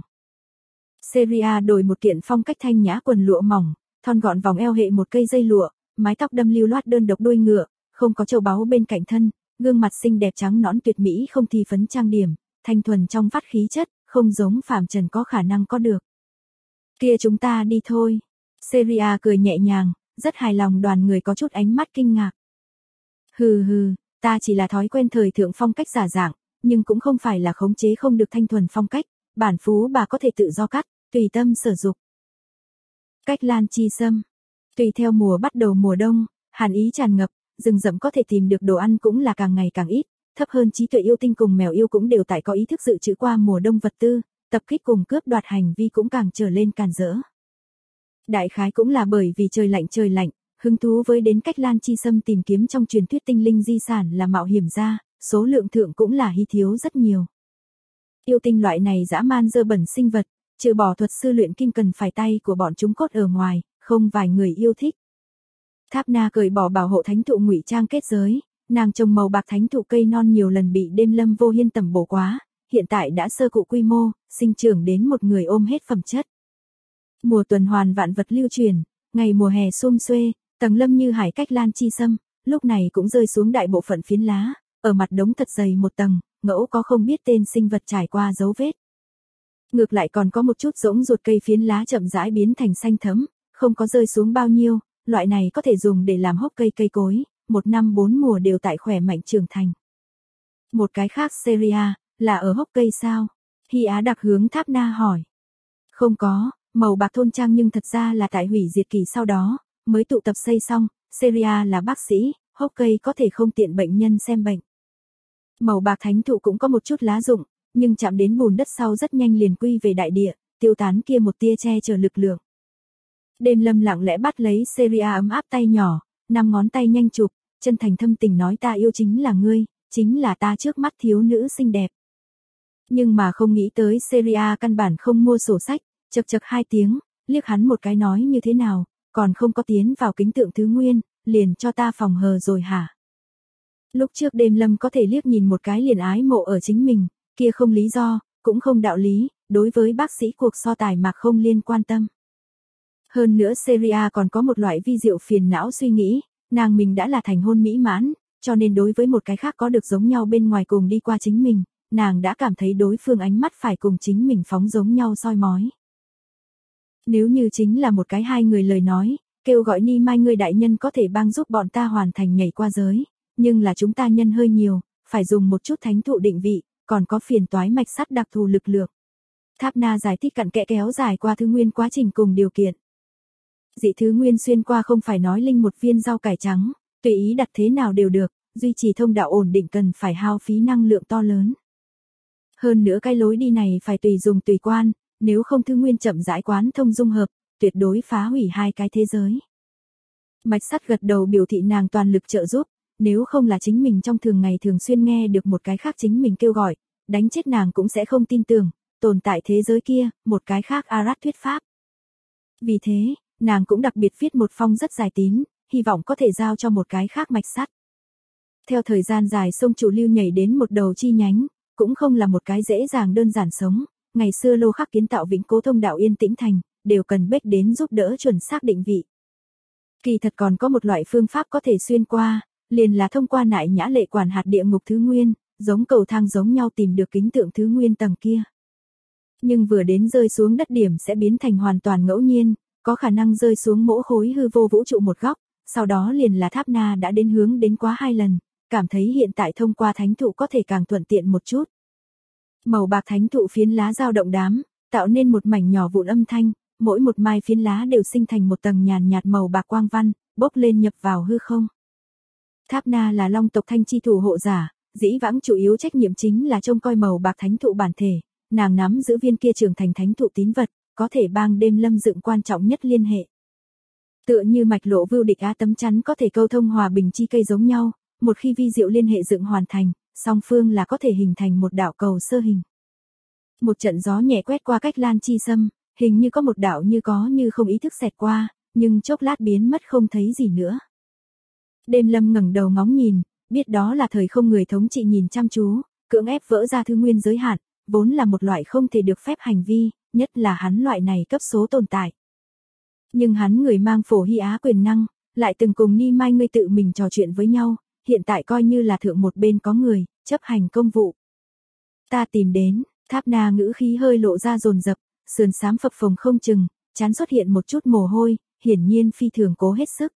A: Seria đổi một kiện phong cách thanh nhã quần lụa mỏng, thon gọn vòng eo hệ một cây dây lụa, mái tóc đâm lưu loát đơn độc đuôi ngựa, không có châu báu bên cạnh thân, gương mặt xinh đẹp trắng nõn tuyệt mỹ không thi phấn trang điểm, thanh thuần trong vắt khí chất, không giống phàm trần có khả năng có được. Kia chúng ta đi thôi. Seria cười nhẹ nhàng, rất hài lòng đoàn người có chút ánh mắt kinh ngạc. Hừ hừ, ta chỉ là thói quen thời thượng phong cách giả dạng, nhưng cũng không phải là khống chế không được thanh thuần phong cách, bản phú bà có thể tự do cắt, tùy tâm sở dục. Cách Lan chi sâm. Tùy theo mùa bắt đầu mùa đông, hàn ý tràn ngập, rừng rậm có thể tìm được đồ ăn cũng là càng ngày càng ít, thấp hơn trí tuệ yêu tinh cùng mèo yêu cũng đều tại có ý thức dự trữ qua mùa đông vật tư, tập kích cùng cướp đoạt hành vi cũng càng trở lên càn rỡ. Đại khái cũng là bởi vì trời lạnh, hứng thú với đến Cách Lan chi sâm tìm kiếm trong truyền thuyết tinh linh di sản là mạo hiểm ra, số lượng thượng cũng là hi thiếu rất nhiều. Yêu tinh loại này dã man dơ bẩn sinh vật, trừ bỏ thuật sư luyện kim cần phải tay của bọn chúng cốt ở ngoài, không vài người yêu thích. Tháp Na cởi bỏ bảo hộ thánh thụ ngụy trang kết giới, nàng trồng màu bạc thánh thụ cây non nhiều lần bị Đêm Lâm vô hiên tầm bổ quá, hiện tại đã sơ cụ quy mô, sinh trưởng đến một người ôm hết phẩm chất. Mùa tuần hoàn vạn vật lưu truyền, ngày mùa hè sum xuê, Tầng lâm như hải cách Lan Chi Sâm, lúc này cũng rơi xuống đại bộ phận phiến lá, ở mặt đống thật dày một tầng, ngẫu có không biết tên sinh vật trải qua dấu vết. Ngược lại còn có một chút rỗng ruột cây phiến lá chậm rãi biến thành xanh thẫm, không có rơi xuống bao nhiêu, loại này có thể dùng để làm hốc cây cây cối, 1 năm 4 mùa đều tại khỏe mạnh trưởng thành. Một cái khác Syria, là ở hốc cây sao? Hy Á Đặc hướng Tháp Na hỏi. Không có, màu bạc thôn trang nhưng thật ra là tại hủy diệt kỳ sau đó, mới tụ tập xây xong, Syria là bác sĩ, hốc cây có thể không tiện bệnh nhân xem bệnh. Màu bạc thánh thụ cũng có một chút lá rụng, nhưng chạm đến bùn đất sau rất nhanh liền quy về đại địa, tiêu tán kia một tia che chở lực lượng. Đêm lâm lặng lẽ bắt lấy Syria ấm áp tay nhỏ, 5 ngón tay nhanh chụp, chân thành thâm tình nói ta yêu chính là ngươi, chính là ta trước mắt thiếu nữ xinh đẹp. Nhưng mà không nghĩ tới Syria căn bản không mua sổ sách, chật chật 2 tiếng, liếc hắn một cái nói như thế nào, còn không có tiến vào kính tượng thứ nguyên, liền cho ta phòng hờ rồi hả? Lúc trước đêm lâm có thể liếc nhìn một cái liền ái mộ ở chính mình, kia không lý do, cũng không đạo lý, đối với bác sĩ cuộc so tài mà không liên quan tâm. Hơn nữa Syria còn có một loại vi diệu phiền não suy nghĩ, nàng mình đã là thành hôn mỹ mãn, cho nên đối với một cái khác có được giống nhau bên ngoài cùng đi qua chính mình, nàng đã cảm thấy đối phương ánh mắt phải cùng chính mình phóng giống nhau soi mói. Nếu như chính là một cái hai người lời nói, kêu gọi Ni Mai ngươi đại nhân có thể bang giúp bọn ta hoàn thành nhảy qua giới, nhưng là chúng ta nhân hơi nhiều, phải dùng một chút thánh thụ định vị, còn có phiền toái mạch sắt đặc thù lực lượng. Tháp Na giải thích cặn kẽ kéo dài qua thứ nguyên quá trình cùng điều kiện. Dị thứ nguyên xuyên qua không phải nói linh một viên rau cải trắng, tùy ý đặt thế nào đều được, duy trì thông đạo ổn định cần phải hao phí năng lượng to lớn. Hơn nữa cái lối đi này phải tùy dùng tùy quan, nếu không thứ nguyên chậm rãi quán thông dung hợp, tuyệt đối phá hủy hai cái thế giới. Mạch sắt gật đầu biểu thị nàng toàn lực trợ giúp, nếu không là chính mình trong thường ngày thường xuyên nghe được một cái khác chính mình kêu gọi, đánh chết nàng cũng sẽ không tin tưởng, tồn tại thế giới kia, một cái khác Arad thuyết pháp. Vì thế, nàng cũng đặc biệt viết một phong rất dài tín, hy vọng có thể giao cho một cái khác mạch sắt. Theo thời gian dài sông Chủ Lưu nhảy đến một đầu chi nhánh, cũng không là một cái dễ dàng đơn giản sống, ngày xưa Lô Khắc kiến tạo vĩnh cố thông đạo Yên Tĩnh Thành, đều cần bếch đến giúp đỡ chuẩn xác định vị. Kỳ thật còn có một loại phương pháp có thể xuyên qua, liền là thông qua nại nhã lệ quản hạt địa ngục thứ nguyên, giống cầu thang giống nhau tìm được kính tượng thứ nguyên tầng kia. Nhưng vừa đến rơi xuống đất điểm sẽ biến thành hoàn toàn ngẫu nhiên, có khả năng rơi xuống mỗi khối hư vô vũ trụ một góc, sau đó liền là Tháp Na đã đến hướng đến quá 2 lần, cảm thấy hiện tại thông qua thánh thụ có thể càng thuận tiện một chút. Màu bạc thánh thụ phiến lá dao động đám, tạo nên một mảnh nhỏ vụn âm thanh, mỗi một mai phiến lá đều sinh thành một tầng nhàn nhạt màu bạc quang văn, bốc lên nhập vào hư không. Tháp Na là Long tộc Thanh chi thủ hộ giả, dĩ vãng chủ yếu trách nhiệm chính là trông coi màu bạc thánh thụ bản thể, nàng nắm giữ viên kia trưởng thành thánh thụ tín vật, có thể bang đêm lâm dựng quan trọng nhất liên hệ. Tựa như mạch lộ vưu địch á tấm chắn có thể câu thông hòa bình chi cây giống nhau, một khi vi diệu liên hệ dựng hoàn thành, song phương là có thể hình thành một đạo cầu sơ hình. Một trận gió nhẹ quét qua cách Lan Chi Sâm, hình như có một đạo như có như không ý thức xẹt qua, nhưng chốc lát biến mất không thấy gì nữa. Đêm lâm ngẩng đầu ngóng nhìn, biết đó là thời không người thống trị nhìn chăm chú, cưỡng ép vỡ ra thứ nguyên giới hạn, vốn là một loại không thể được phép hành vi, nhất là hắn loại này cấp số tồn tại. Nhưng hắn người mang phổ hy á quyền năng, lại từng cùng Ni Mai ngươi tự mình trò chuyện với nhau, hiện tại coi như là thượng một bên có người, chấp hành công vụ. Ta tìm đến, Tháp Na ngữ khí hơi lộ ra dồn dập, sườn xám phập phồng không chừng, trán xuất hiện một chút mồ hôi, hiển nhiên phi thường cố hết sức.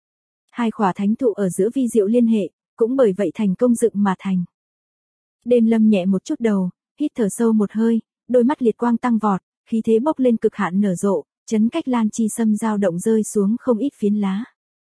A: 2 khỏa thánh thụ ở giữa vi diệu liên hệ, cũng bởi vậy thành công dựng mà thành. Đêm lâm nhẹ một chút đầu, hít thở sâu một hơi, đôi mắt liệt quang tăng vọt, khí thế bốc lên cực hạn nở rộ, chấn cách Lan Chi Sâm dao động rơi xuống không ít phiến lá.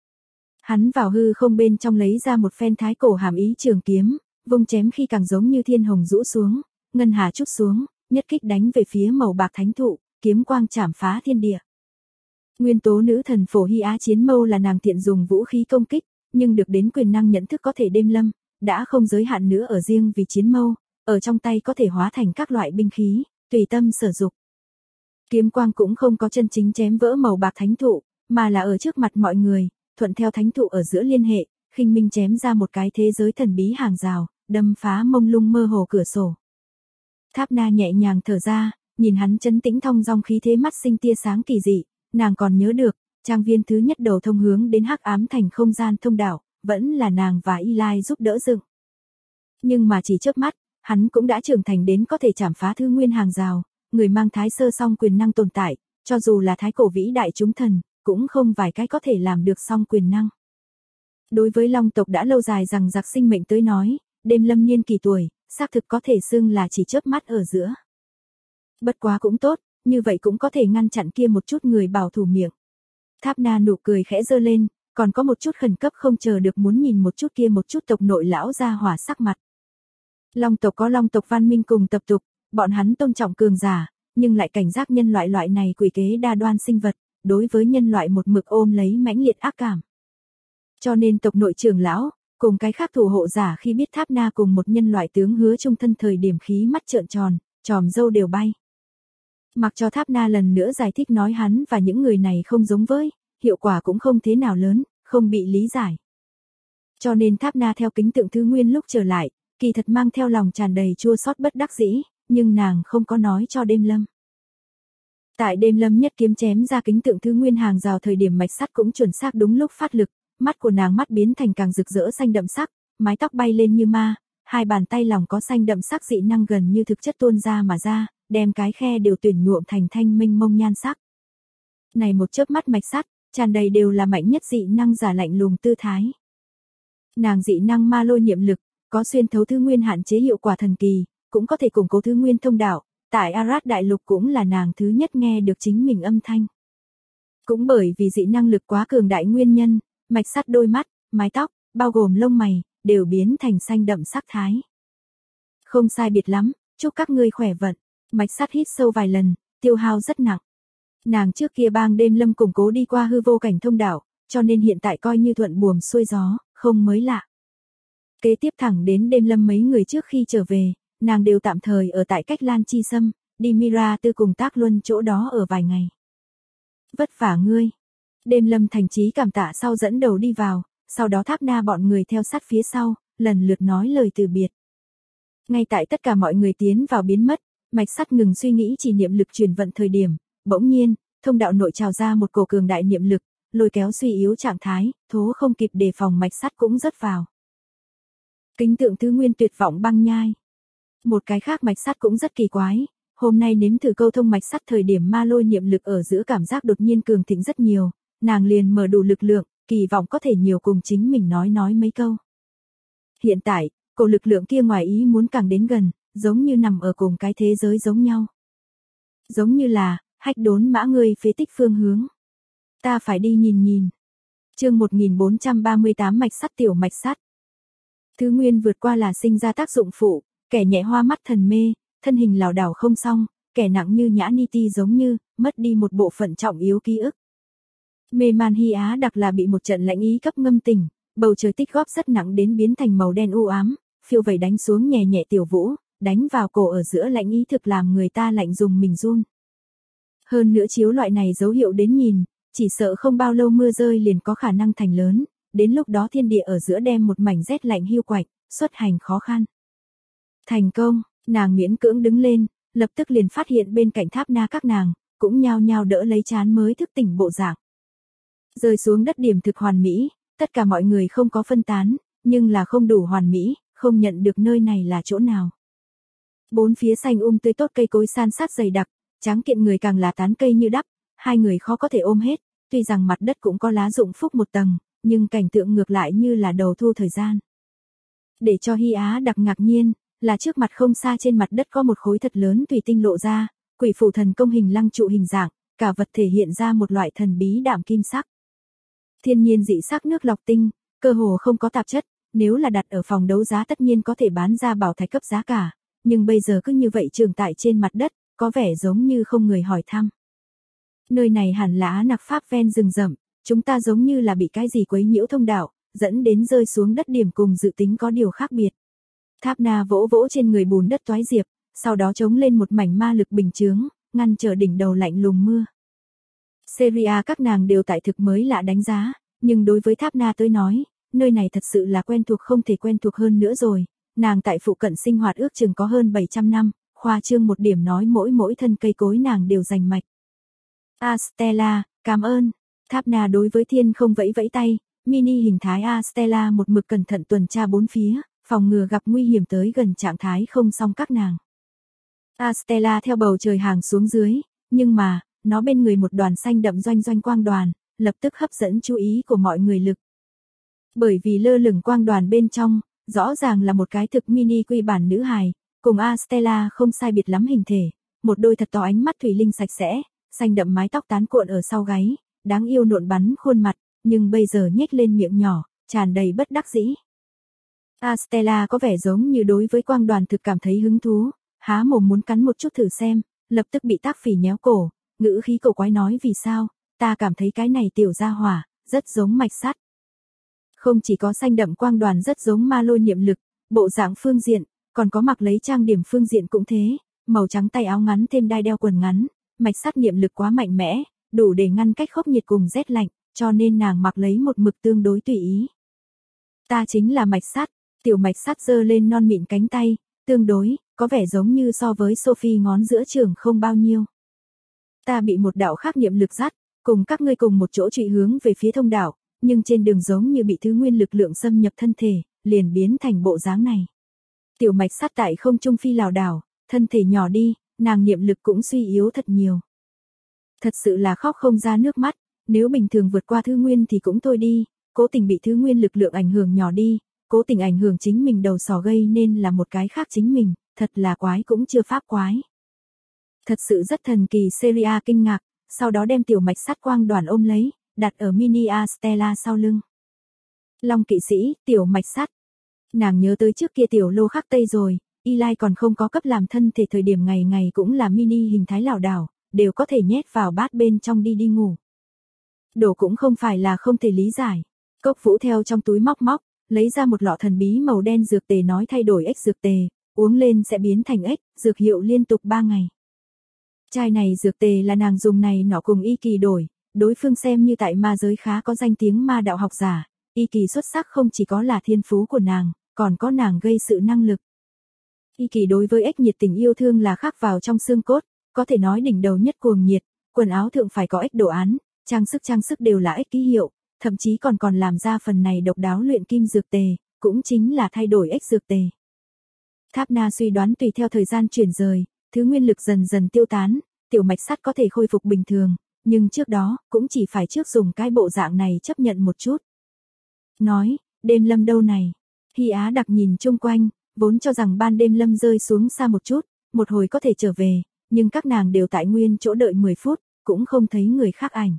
A: Hắn vào hư không bên trong lấy ra một phen thái cổ hàm ý trường kiếm, vung chém khi càng giống như thiên hồng rũ xuống, ngân hà trút xuống, nhất kích đánh về phía màu bạc thánh thụ, kiếm quang chảm phá thiên địa. Nguyên tố nữ thần phổ hy á chiến mâu là nàng tiện dùng vũ khí công kích, nhưng được đến quyền năng nhận thức có thể đêm lâm, đã không giới hạn nữa ở riêng vì chiến mâu, ở trong tay có thể hóa thành các loại binh khí, tùy tâm sử dụng. Kiếm quang cũng không có chân chính chém vỡ màu bạc thánh thụ, mà là ở trước mặt mọi người, thuận theo thánh thụ ở giữa liên hệ, khinh minh chém ra một cái thế giới thần bí hàng rào, đâm phá mông lung mơ hồ cửa sổ. Tháp Na nhẹ nhàng thở ra, nhìn hắn trấn tĩnh thong dong khí thế mắt sinh tia sáng kỳ dị, nàng còn nhớ được, Trang viên thứ nhất đầu thông hướng đến hắc ám thành không gian thông đạo, vẫn là nàng và Eli giúp đỡ dựng. Nhưng mà chỉ chớp mắt, hắn cũng đã trưởng thành đến có thể chảm phá thứ nguyên hàng rào, người mang thái sơ song quyền năng tồn tại, cho dù là thái cổ vĩ đại chúng thần, cũng không vài cái có thể làm được song quyền năng. Đối với Long tộc đã lâu dài rằng giặc sinh mệnh tới nói, đêm lâm niên kỳ tuổi, xác thực có thể xưng là chỉ chớp mắt ở giữa. Bất quá cũng tốt, như vậy cũng có thể ngăn chặn kia một chút người bảo thủ miệng. Tháp Na nụ cười khẽ giơ lên, còn có một chút khẩn cấp không chờ được muốn nhìn một chút kia một chút tộc nội lão ra hỏa sắc mặt. Long tộc có Long tộc văn minh cùng tập tục, bọn hắn tôn trọng cường giả, nhưng lại cảnh giác nhân loại này quỷ kế đa đoan sinh vật, đối với nhân loại một mực ôm lấy mãnh liệt ác cảm. Cho nên tộc nội trưởng lão, cùng cái khác thủ hộ giả khi biết Tháp Na cùng một nhân loại tướng hứa chung thân thời điểm khí mắt trợn tròn, tròm râu đều bay. Mặc cho Tháp Na lần nữa giải thích nói hắn và những người này không giống với, hiệu quả cũng không thế nào lớn, không bị lý giải. Cho nên Tháp Na theo kính tượng thứ nguyên lúc trở lại, kỳ thật mang theo lòng tràn đầy chua xót bất đắc dĩ, nhưng nàng không có nói cho đêm lâm. Tại đêm lâm nhất kiếm chém ra kính tượng thứ nguyên hàng rào thời điểm mạch sắt cũng chuẩn xác đúng lúc phát lực, mắt của nàng mắt biến thành càng rực rỡ xanh đậm sắc, mái tóc bay lên như ma, hai bàn tay lòng có xanh đậm sắc dị năng gần như thực chất tuôn ra mà ra, đem cái khe đều tuyển nhuộm thành thanh minh mông nhan sắc. Này một chớp mắt mạch sắt, tràn đầy đều là mạnh nhất dị năng giả lạnh lùng tư thái. Nàng dị năng ma lôi niệm lực, có xuyên thấu thứ nguyên hạn chế hiệu quả thần kỳ, cũng có thể củng cố thứ nguyên thông đạo, tại Arad đại lục cũng là nàng thứ nhất nghe được chính mình âm thanh. Cũng bởi vì dị năng lực quá cường đại nguyên nhân, mạch sắt đôi mắt, mái tóc, bao gồm lông mày, đều biến thành xanh đậm sắc thái. Không sai biệt lắm, chúc các ngươi khỏe vận. Mạch sắt hít sâu vài lần, tiêu hao rất nặng. Nàng trước kia bang đêm lâm củng cố đi qua hư vô cảnh thông đạo, cho nên hiện tại coi như thuận buồm xuôi gió, không mới lạ. Kế tiếp thẳng đến đêm lâm mấy người trước khi trở về, nàng đều tạm thời ở tại cách Lan Chi Sâm, đi Mira Tư cùng Tác Luân chỗ đó ở vài ngày. Vất vả ngươi. Đêm lâm thành trí cảm tạ sau dẫn đầu đi vào, sau đó Tháp Na bọn người theo sát phía sau, lần lượt nói lời từ biệt. Ngay tại tất cả mọi người tiến vào biến mất, mạch sắt ngừng suy nghĩ chỉ niệm lực truyền vận thời điểm, bỗng nhiên, thông đạo nội trào ra một cổ cường đại niệm lực, lôi kéo suy yếu trạng thái, thố không kịp đề phòng mạch sắt cũng rớt vào. Kính tượng thứ nguyên tuyệt vọng băng nhai. Một cái khác mạch sắt cũng rất kỳ quái, hôm nay nếm thử câu thông mạch sắt thời điểm ma lôi niệm lực ở giữa cảm giác đột nhiên cường thịnh rất nhiều, nàng liền mở đủ lực lượng, kỳ vọng có thể nhiều cùng chính mình nói mấy câu. Hiện tại, cổ lực lượng kia ngoài ý muốn càng đến gần, giống như nằm ở cùng cái thế giới giống nhau. Giống như là, hách đốn mã ngươi phế tích phương hướng. Ta phải đi nhìn. Chương 1438 mạch sắt tiểu mạch sắt. Thứ nguyên vượt qua là sinh ra tác dụng phụ, kẻ nhẹ hoa mắt thần mê, thân hình lảo đảo không xong, kẻ nặng như nhã ni ti giống như, mất đi một bộ phận trọng yếu ký ức. Mê man hy á đặc là bị một trận lãnh ý cấp ngâm tỉnh, bầu trời tích góp rất nặng đến biến thành màu đen u ám, phiêu vẩy đánh xuống nhẹ nhẹ tiểu vũ, đánh vào cổ ở giữa lãnh ý thực làm người ta lạnh dùng mình run. Hơn nữa chiếu loại này dấu hiệu đến nhìn, chỉ sợ không bao lâu mưa rơi liền có khả năng thành lớn, đến lúc đó thiên địa ở giữa đem một mảnh rét lạnh hiu quạnh, xuất hành khó khăn. Thành công, nàng miễn cưỡng đứng lên, lập tức liền phát hiện bên cạnh Tháp Na các nàng, cũng nhao nhao đỡ lấy chán mới thức tỉnh bộ dạng. Rơi xuống đất điểm thực hoàn mỹ, tất cả mọi người không có phân tán, nhưng là không đủ hoàn mỹ, không nhận được nơi này là chỗ nào. Bốn phía xanh tươi tốt cây cối san sát dày đặc, tráng kiện người càng là tán cây như đắp, hai người khó có thể ôm hết, tuy rằng mặt đất cũng có lá rụng phúc một tầng, nhưng cảnh tượng ngược lại như là đầu thu thời gian. Để cho Hy Á đặc ngạc nhiên, là trước mặt không xa trên mặt đất có một khối thật lớn thủy tinh lộ ra, quỷ phù thần công hình lăng trụ hình dạng, cả vật thể hiện ra một loại thần bí đạm kim sắc. Thiên nhiên dị sắc nước lọc tinh, cơ hồ không có tạp chất, nếu là đặt ở phòng đấu giá tất nhiên có thể bán ra bảo thạch cấp giá cả, nhưng bây giờ cứ như vậy trường tại trên mặt đất, có vẻ giống như không người hỏi thăm. Nơi này hẳn là Á Nặc Pháp ven rừng rậm, chúng ta giống như là bị cái gì quấy nhiễu thông đạo, dẫn đến rơi xuống đất điểm cùng dự tính có điều khác biệt. Tháp Na vỗ vỗ trên người bùn đất toái diệp, sau đó chống lên một mảnh ma lực bình chướng, ngăn trở đỉnh đầu lạnh lùng mưa. Seria các nàng đều tại thực mới lạ đánh giá, nhưng đối với Tháp Na tới nói, nơi này thật sự là quen thuộc không thể quen thuộc hơn nữa rồi, nàng tại phụ cận sinh hoạt ước chừng có hơn 700 năm, khoa trương một điểm nói mỗi thân cây cối nàng đều rành mạch. Stella, cảm ơn. Tháp Na đối với thiên không vẫy vẫy tay, mini hình thái Astella một mực cẩn thận tuần tra bốn phía, phòng ngừa gặp nguy hiểm tới gần trạng thái không xong các nàng. Astella theo bầu trời hàng xuống dưới, nhưng mà, nó bên người một đoàn xanh đậm doanh doanh quang đoàn, lập tức hấp dẫn chú ý của mọi người lực. Bởi vì lơ lửng quang đoàn bên trong, rõ ràng là một cái thực mini quy bản nữ hài, cùng Astella không sai biệt lắm hình thể, một đôi thật to ánh mắt thủy linh sạch sẽ, xanh đậm mái tóc tán cuộn ở sau gáy, đáng yêu nộn bắn khuôn mặt, nhưng bây giờ nhếch lên miệng nhỏ, tràn đầy bất đắc dĩ. Astella có vẻ giống như đối với quang đoàn thực cảm thấy hứng thú, há mồm muốn cắn một chút thử xem, lập tức bị Tác Phỉ nhéo cổ, ngữ khí cổ quái nói vì sao, ta cảm thấy cái này tiểu gia hỏa, rất giống mạch sắt. Không chỉ có xanh đậm quang đoàn rất giống ma lôi niệm lực, bộ dạng phương diện, còn có mặc lấy trang điểm phương diện cũng thế, màu trắng tay áo ngắn thêm đai đeo quần ngắn, mạch sắt niệm lực quá mạnh mẽ, đủ để ngăn cách khốc nhiệt cùng rét lạnh, cho nên nàng mặc lấy một mực tương đối tùy ý. Ta chính là mạch sắt, tiểu mạch sắt giơ lên non mịn cánh tay, tương đối, có vẻ giống như so với Sophie ngón giữa trường không bao nhiêu. Ta bị một đạo khác niệm lực dắt, cùng các ngươi cùng một chỗ trụy hướng về phía thông đạo, nhưng trên đường giống như bị thứ nguyên lực lượng xâm nhập thân thể, liền biến thành bộ dáng này. Tiểu mạch sắt tại không trung phi lảo đảo, thân thể nhỏ đi, nàng niệm lực cũng suy yếu thật nhiều. Thật sự là khóc không ra nước mắt, nếu bình thường vượt qua thứ nguyên thì cũng thôi đi, cố tình bị thứ nguyên lực lượng ảnh hưởng nhỏ đi, cố tình ảnh hưởng chính mình đầu sỏ gây nên là một cái khác chính mình, thật là quái cũng chưa pháp quái. Thật sự rất thần kỳ. Seria kinh ngạc, sau đó đem tiểu mạch sắt quang đoàn ôm lấy, đặt ở mini Astella sau lưng. Long kỵ sĩ, tiểu mạch sắt. Nàng nhớ tới trước kia tiểu lô khắc tây rồi, Eli còn không có cấp làm thân thể thời điểm ngày ngày cũng là mini hình thái lảo đảo, đều có thể nhét vào bát bên trong đi ngủ. Đồ cũng không phải là không thể lý giải. Cốc Vũ theo trong túi móc, lấy ra một lọ thần bí màu đen dược tề nói thay đổi ếch dược tề, uống lên sẽ biến thành ếch, dược hiệu liên tục 3 ngày. Chai này dược tề là nàng dùng này nọ cùng Y Kỳ đổi, đối phương xem như tại ma giới khá có danh tiếng ma đạo học giả, Y Kỳ xuất sắc không chỉ có là thiên phú của nàng, còn có nàng gây sự năng lực. Y Kỳ đối với ếch nhiệt tình yêu thương là khắc vào trong xương cốt, có thể nói đỉnh đầu nhất cuồng nhiệt, quần áo thượng phải có ếch đồ án, trang sức đều là ếch ký hiệu, thậm chí còn làm ra phần này độc đáo luyện kim dược tề, cũng chính là thay đổi ếch dược tề. Tháp Na suy đoán tùy theo thời gian chuyển rời, thứ nguyên lực dần dần tiêu tán, tiểu mạch sắt có thể khôi phục bình thường, nhưng trước đó, cũng chỉ phải trước dùng cái bộ dạng này chấp nhận một chút. Nói, đêm lâm đâu này? Hy Á đặc nhìn chung quanh, vốn cho rằng ban đêm lâm rơi xuống xa một chút, một hồi có thể trở về, nhưng các nàng đều tại nguyên chỗ đợi 10 phút, cũng không thấy người khác ảnh.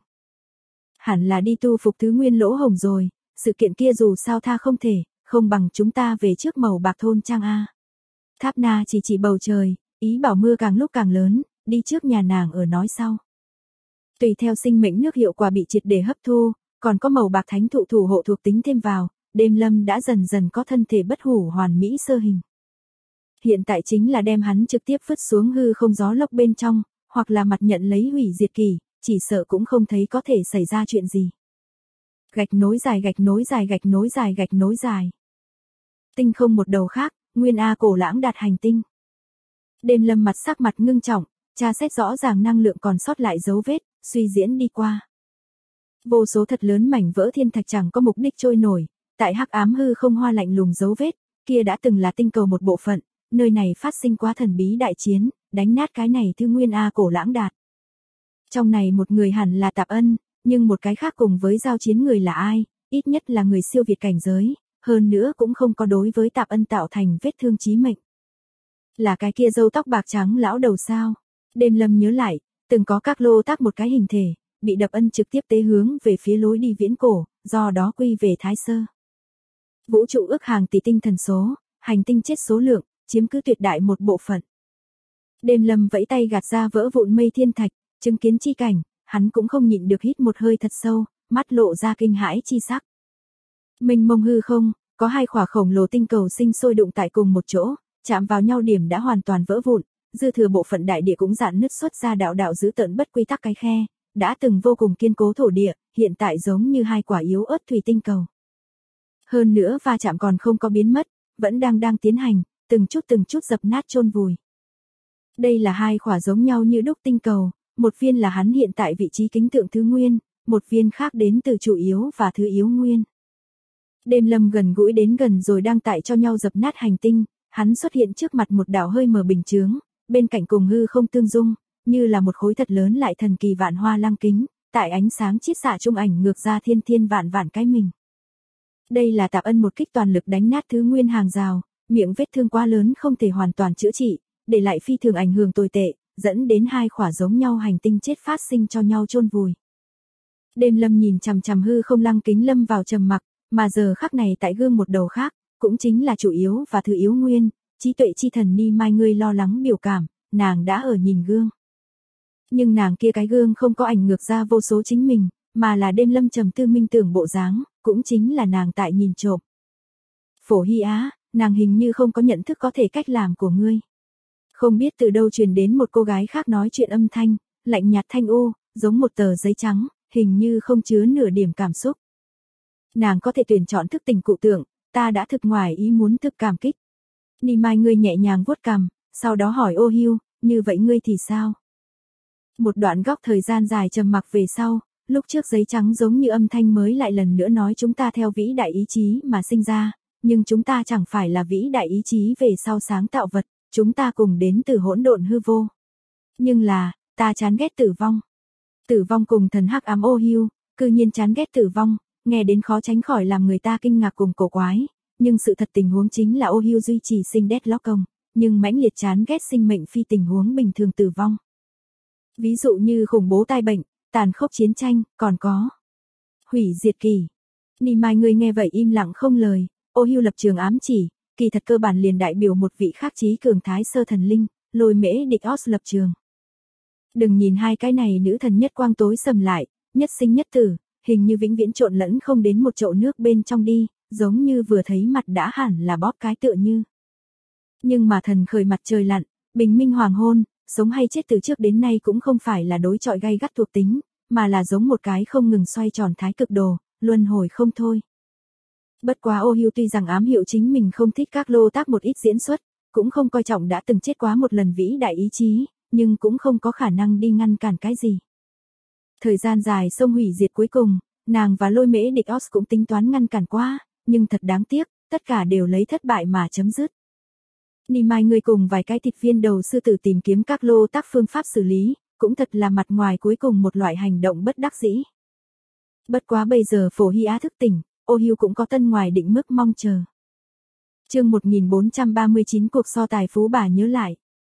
A: Hẳn là đi tu phục thứ nguyên lỗ hồng rồi, sự kiện kia dù sao tha không thể, không bằng chúng ta về trước màu bạc thôn trang A. Tháp Na chỉ bầu trời, ý bảo mưa càng lúc càng lớn, đi trước nhà nàng ở nói sau. Tùy theo sinh mệnh nước hiệu quả bị triệt để hấp thu, còn có màu bạc thánh thụ thủ hộ thuộc tính thêm vào, đêm lâm đã dần dần có thân thể bất hủ hoàn mỹ sơ hình. Hiện tại chính là đem hắn trực tiếp vứt xuống hư không gió lốc bên trong, hoặc là mặt nhận lấy hủy diệt kỳ, chỉ sợ cũng không thấy có thể xảy ra chuyện gì. Gạch nối dài. Tinh không một đầu khác, nguyên A cổ lãng đạt hành tinh. Đêm lâm sắc mặt ngưng trọng, tra xét rõ ràng năng lượng còn sót lại dấu vết, suy diễn đi qua. Vô số thật lớn mảnh vỡ thiên thạch chẳng có mục đích trôi nổi, tại hắc ám hư không hoa lạnh lùng dấu vết, kia đã từng là tinh cầu một bộ phận, nơi này phát sinh quá thần bí đại chiến, đánh nát cái này thư nguyên A cổ lãng đạt. Trong này một người hẳn là Tạp Ân, nhưng một cái khác cùng với giao chiến người là ai, ít nhất là người siêu việt cảnh giới, hơn nữa cũng không có đối với Tạp Ân tạo thành vết thương chí mệnh. Là cái kia râu tóc bạc trắng lão đầu sao? Đêm lâm nhớ lại, từng có các lô tác một cái hình thể, bị Đập Ân trực tiếp tế hướng về phía lối đi viễn cổ, do đó quy về Thái Sơ. Vũ trụ ước hàng tỷ tinh thần số, hành tinh chết số lượng, chiếm cứ tuyệt đại một bộ phận. Đêm lâm vẫy tay gạt ra vỡ vụn mây thiên thạch, chứng kiến chi cảnh, hắn cũng không nhịn được hít một hơi thật sâu, mắt lộ ra kinh hãi chi sắc. Mênh mông hư không, có hai khỏa khổng lồ tinh cầu sinh sôi đụng tại cùng một chỗ, chạm vào nhau điểm đã hoàn toàn vỡ vụn, dư thừa bộ phận đại địa cũng rạn nứt xuất ra đạo đạo dữ tợn bất quy tắc cái khe, đã từng vô cùng kiên cố thổ địa, hiện tại giống như hai quả yếu ớt thủy tinh cầu. Hơn nữa va chạm còn không có biến mất, vẫn đang tiến hành, từng chút dập nát chôn vùi. Đây là hai khỏa giống nhau như đúc tinh cầu, một viên là hắn hiện tại vị trí kính tượng thứ nguyên, một viên khác đến từ chủ yếu và thứ yếu nguyên. Đêm lâm gần gũi đến gần rồi đang tại cho nhau dập nát hành tinh, hắn xuất hiện trước mặt một đảo hơi mờ bình chướng, bên cạnh cùng hư không tương dung, như là một khối thật lớn lại thần kỳ vạn hoa lăng kính, tại ánh sáng chiết xạ trung ảnh ngược ra thiên thiên vạn vạn cái mình. Đây là Tạp Ân một kích toàn lực đánh nát thứ nguyên hàng rào, miệng vết thương quá lớn không thể hoàn toàn chữa trị, để lại phi thường ảnh hưởng tồi tệ, dẫn đến hai khỏa giống nhau hành tinh chết phát sinh cho nhau chôn vùi. Đêm lâm nhìn chằm chằm hư không lăng kính lâm vào trầm mặc, mà giờ khắc này tại gương một đầu khác, cũng chính là chủ yếu và thứ yếu nguyên, trí tuệ chi thần Ni Mai ngươi lo lắng biểu cảm, nàng đã ở nhìn gương. Nhưng nàng kia cái gương không có ảnh ngược ra vô số chính mình, mà là đêm lâm trầm tư minh tưởng bộ dáng, cũng chính là nàng tại nhìn trộm. Phổ Hy Á, nàng hình như không có nhận thức có thể cách làm của ngươi. Không biết từ đâu truyền đến một cô gái khác nói chuyện âm thanh, lạnh nhạt thanh ô, giống một tờ giấy trắng, hình như không chứa nửa điểm cảm xúc. Nàng có thể tuyển chọn thức tình cụ tượng, ta đã thực ngoài ý muốn thực cảm kích. Ni Mai ngươi nhẹ nhàng vuốt cằm, sau đó hỏi Ô Hưu, như vậy ngươi thì sao? Một đoạn góc thời gian dài trầm mặc về sau, lúc trước giấy trắng giống như âm thanh mới lại lần nữa nói chúng ta theo vĩ đại ý chí mà sinh ra, nhưng chúng ta chẳng phải là vĩ đại ý chí về sau sáng tạo vật, chúng ta cùng đến từ hỗn độn hư vô. Nhưng là, ta chán ghét tử vong. Tử vong cùng thần hắc ám Ô Hưu, cư nhiên chán ghét tử vong, nghe đến khó tránh khỏi làm người ta kinh ngạc cùng cổ quái, nhưng sự thật tình huống chính là Ô Hưu duy trì sinh deadlock công, nhưng mãnh liệt chán ghét sinh mệnh phi tình huống bình thường tử vong. Ví dụ như khủng bố tai bệnh, tàn khốc chiến tranh, còn có hủy diệt kỳ. Ni Mai ngươi nghe vậy im lặng không lời, Ô Hưu lập trường ám chỉ, kỳ thật cơ bản liền đại biểu một vị khác trí cường thái sơ thần linh, Lôi Mễ Địch Os lập trường. Đừng nhìn hai cái này nữ thần nhất quang tối sầm lại, nhất sinh nhất tử, hình như vĩnh viễn trộn lẫn không đến một chậu nước bên trong đi, giống như vừa thấy mặt đã hẳn là bóp cái tựa như. Nhưng mà thần khởi mặt trời lặn, bình minh hoàng hôn, sống hay chết từ trước đến nay cũng không phải là đối chọi gay gắt thuộc tính, mà là giống một cái không ngừng xoay tròn thái cực đồ, luân hồi không thôi. Bất quá Ô Hưu tuy rằng ám hiệu chính mình không thích các lô tác một ít diễn xuất, cũng không coi trọng đã từng chết quá một lần vĩ đại ý chí, nhưng cũng không có khả năng đi ngăn cản cái gì. Thời gian dài sông hủy diệt cuối cùng, nàng và Lôi Mễ Địch Os cũng tính toán ngăn cản qua, nhưng thật đáng tiếc, tất cả đều lấy thất bại mà chấm dứt. Ni Mai người cùng vài cái thịt viên đầu sư tử tìm kiếm các lô tác phương pháp xử lý, cũng thật là mặt ngoài cuối cùng một loại hành động bất đắc dĩ. Bất quá bây giờ Phổ Hy Á thức tỉnh, Ô Hưu cũng có tân ngoài định mức mong chờ. Chương 1439 cuộc so tài phú bà nhớ lại.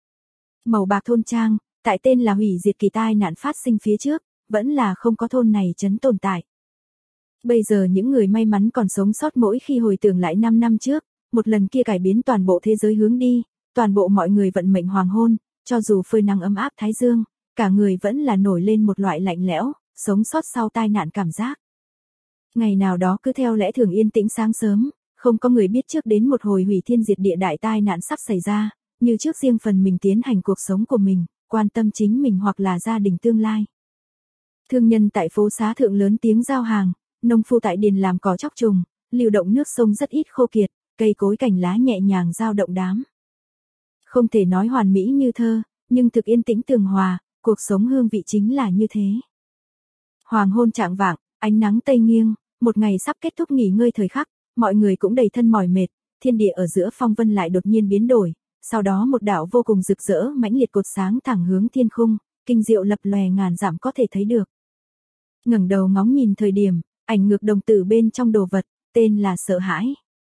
A: Màu bạc thôn trang, tại tên là hủy diệt kỳ tai nạn phát sinh phía trước, vẫn là không có thôn này trấn tồn tại. Bây giờ những người may mắn còn sống sót mỗi khi hồi tưởng lại 5 năm trước, một lần kia cải biến toàn bộ thế giới hướng đi, toàn bộ mọi người vận mệnh hoàng hôn, cho dù phơi nắng ấm áp thái dương, cả người vẫn là nổi lên một loại lạnh lẽo, sống sót sau tai nạn cảm giác. Ngày nào đó cứ theo lẽ thường yên tĩnh sáng sớm, không có người biết trước đến một hồi hủy thiên diệt địa đại tai nạn sắp xảy ra, như trước riêng phần mình tiến hành cuộc sống của mình, quan tâm chính mình hoặc là gia đình tương lai. Thương nhân tại phố xá thượng lớn tiếng giao hàng, nông phu tại điền làm cỏ chóc trùng, lưu động nước sông rất ít khô kiệt, cây cối cành lá nhẹ nhàng dao động đám. Không thể nói hoàn mỹ như thơ, nhưng thực yên tĩnh tường hòa, cuộc sống hương vị chính là như thế. Hoàng hôn chạng vạng, ánh nắng tây nghiêng, một ngày sắp kết thúc nghỉ ngơi thời khắc, mọi người cũng đầy thân mỏi mệt, thiên địa ở giữa phong vân lại đột nhiên biến đổi, sau đó một đạo vô cùng rực rỡ mãnh liệt cột sáng thẳng hướng thiên khung, kinh diệu lập lòe ngàn dặm có thể thấy được. Ngẩng đầu ngóng nhìn thời điểm, ảnh ngược đồng tử bên trong đồ vật, tên là sợ hãi.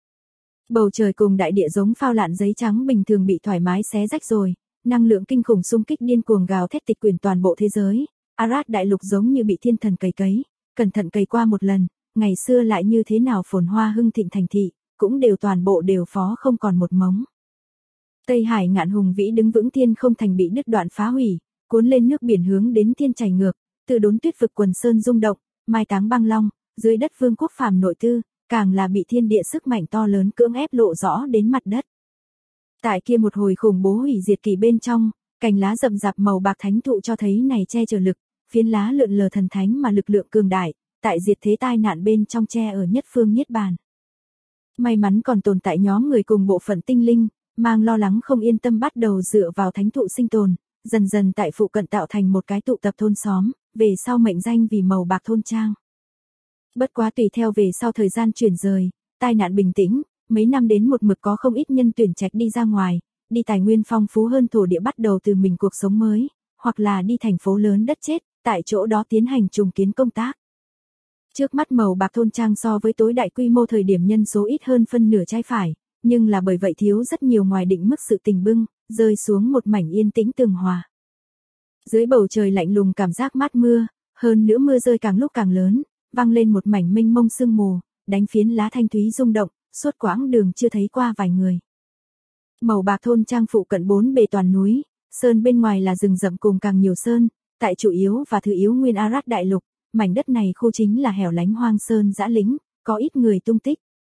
A: Bầu trời cùng đại địa giống phao lạn giấy trắng bình thường bị thoải mái xé rách rồi, năng lượng kinh khủng xung kích điên cuồng gào thét tịch quyển toàn bộ thế giới, Arad đại lục giống như bị thiên thần cấy, cẩn thận cày qua một lần, ngày xưa lại như thế nào phồn hoa hưng thịnh thành thị, cũng đều toàn bộ đều phó không còn một mống. Tây Hải ngạn hùng vĩ đứng vững thiên không thành bị đứt đoạn phá hủy, cuốn lên nước biển hướng đến thiên chảy ngược, từ đốn tuyết vực quần sơn rung động, mai táng băng long, dưới đất vương quốc phàm nội tư, càng là bị thiên địa sức mạnh to lớn cưỡng ép lộ rõ đến mặt đất. Tại kia một hồi khủng bố hủy diệt kỳ bên trong, cành lá rậm rạp màu bạc thánh thụ cho thấy này che chở lực, phiến lá lượn lờ thần thánh mà lực lượng cường đại, tại diệt thế tai nạn bên trong che ở nhất phương niết bàn. May mắn còn tồn tại nhóm người cùng bộ phận tinh linh, mang lo lắng không yên tâm bắt đầu dựa vào thánh thụ sinh tồn, dần dần tại phụ cận tạo thành một cái tụ tập thôn xóm, về sau mệnh danh vì màu bạc thôn trang. Bất quá tùy theo về sau thời gian chuyển rời, tai nạn bình tĩnh, mấy năm đến một mực có không ít nhân tuyển trạch đi ra ngoài, đi tài nguyên phong phú hơn thổ địa bắt đầu từ mình cuộc sống mới, hoặc là đi thành phố lớn đất chết, tại chỗ đó tiến hành trùng kiến công tác. Trước mắt màu bạc thôn trang so với tối đại quy mô thời điểm nhân số ít hơn phân nửa trái phải, nhưng là bởi vậy thiếu rất nhiều ngoài định mức sự tình bưng, rơi xuống một mảnh yên tĩnh tường hòa. Dưới bầu trời lạnh lùng cảm giác mát mưa, hơn nữa mưa rơi càng lúc càng lớn, vang lên một mảnh mênh mông sương mù, đánh phiến lá thanh thúy rung động, suốt quãng đường chưa thấy qua vài người. Màu bạc thôn trang phụ cận bốn bề toàn núi, sơn bên ngoài là rừng rậm cùng càng nhiều sơn, tại chủ yếu và thứ yếu nguyên Arat đại lục, mảnh đất này khu chính là hẻo lánh hoang sơn dã lĩnh, có ít người tung tích.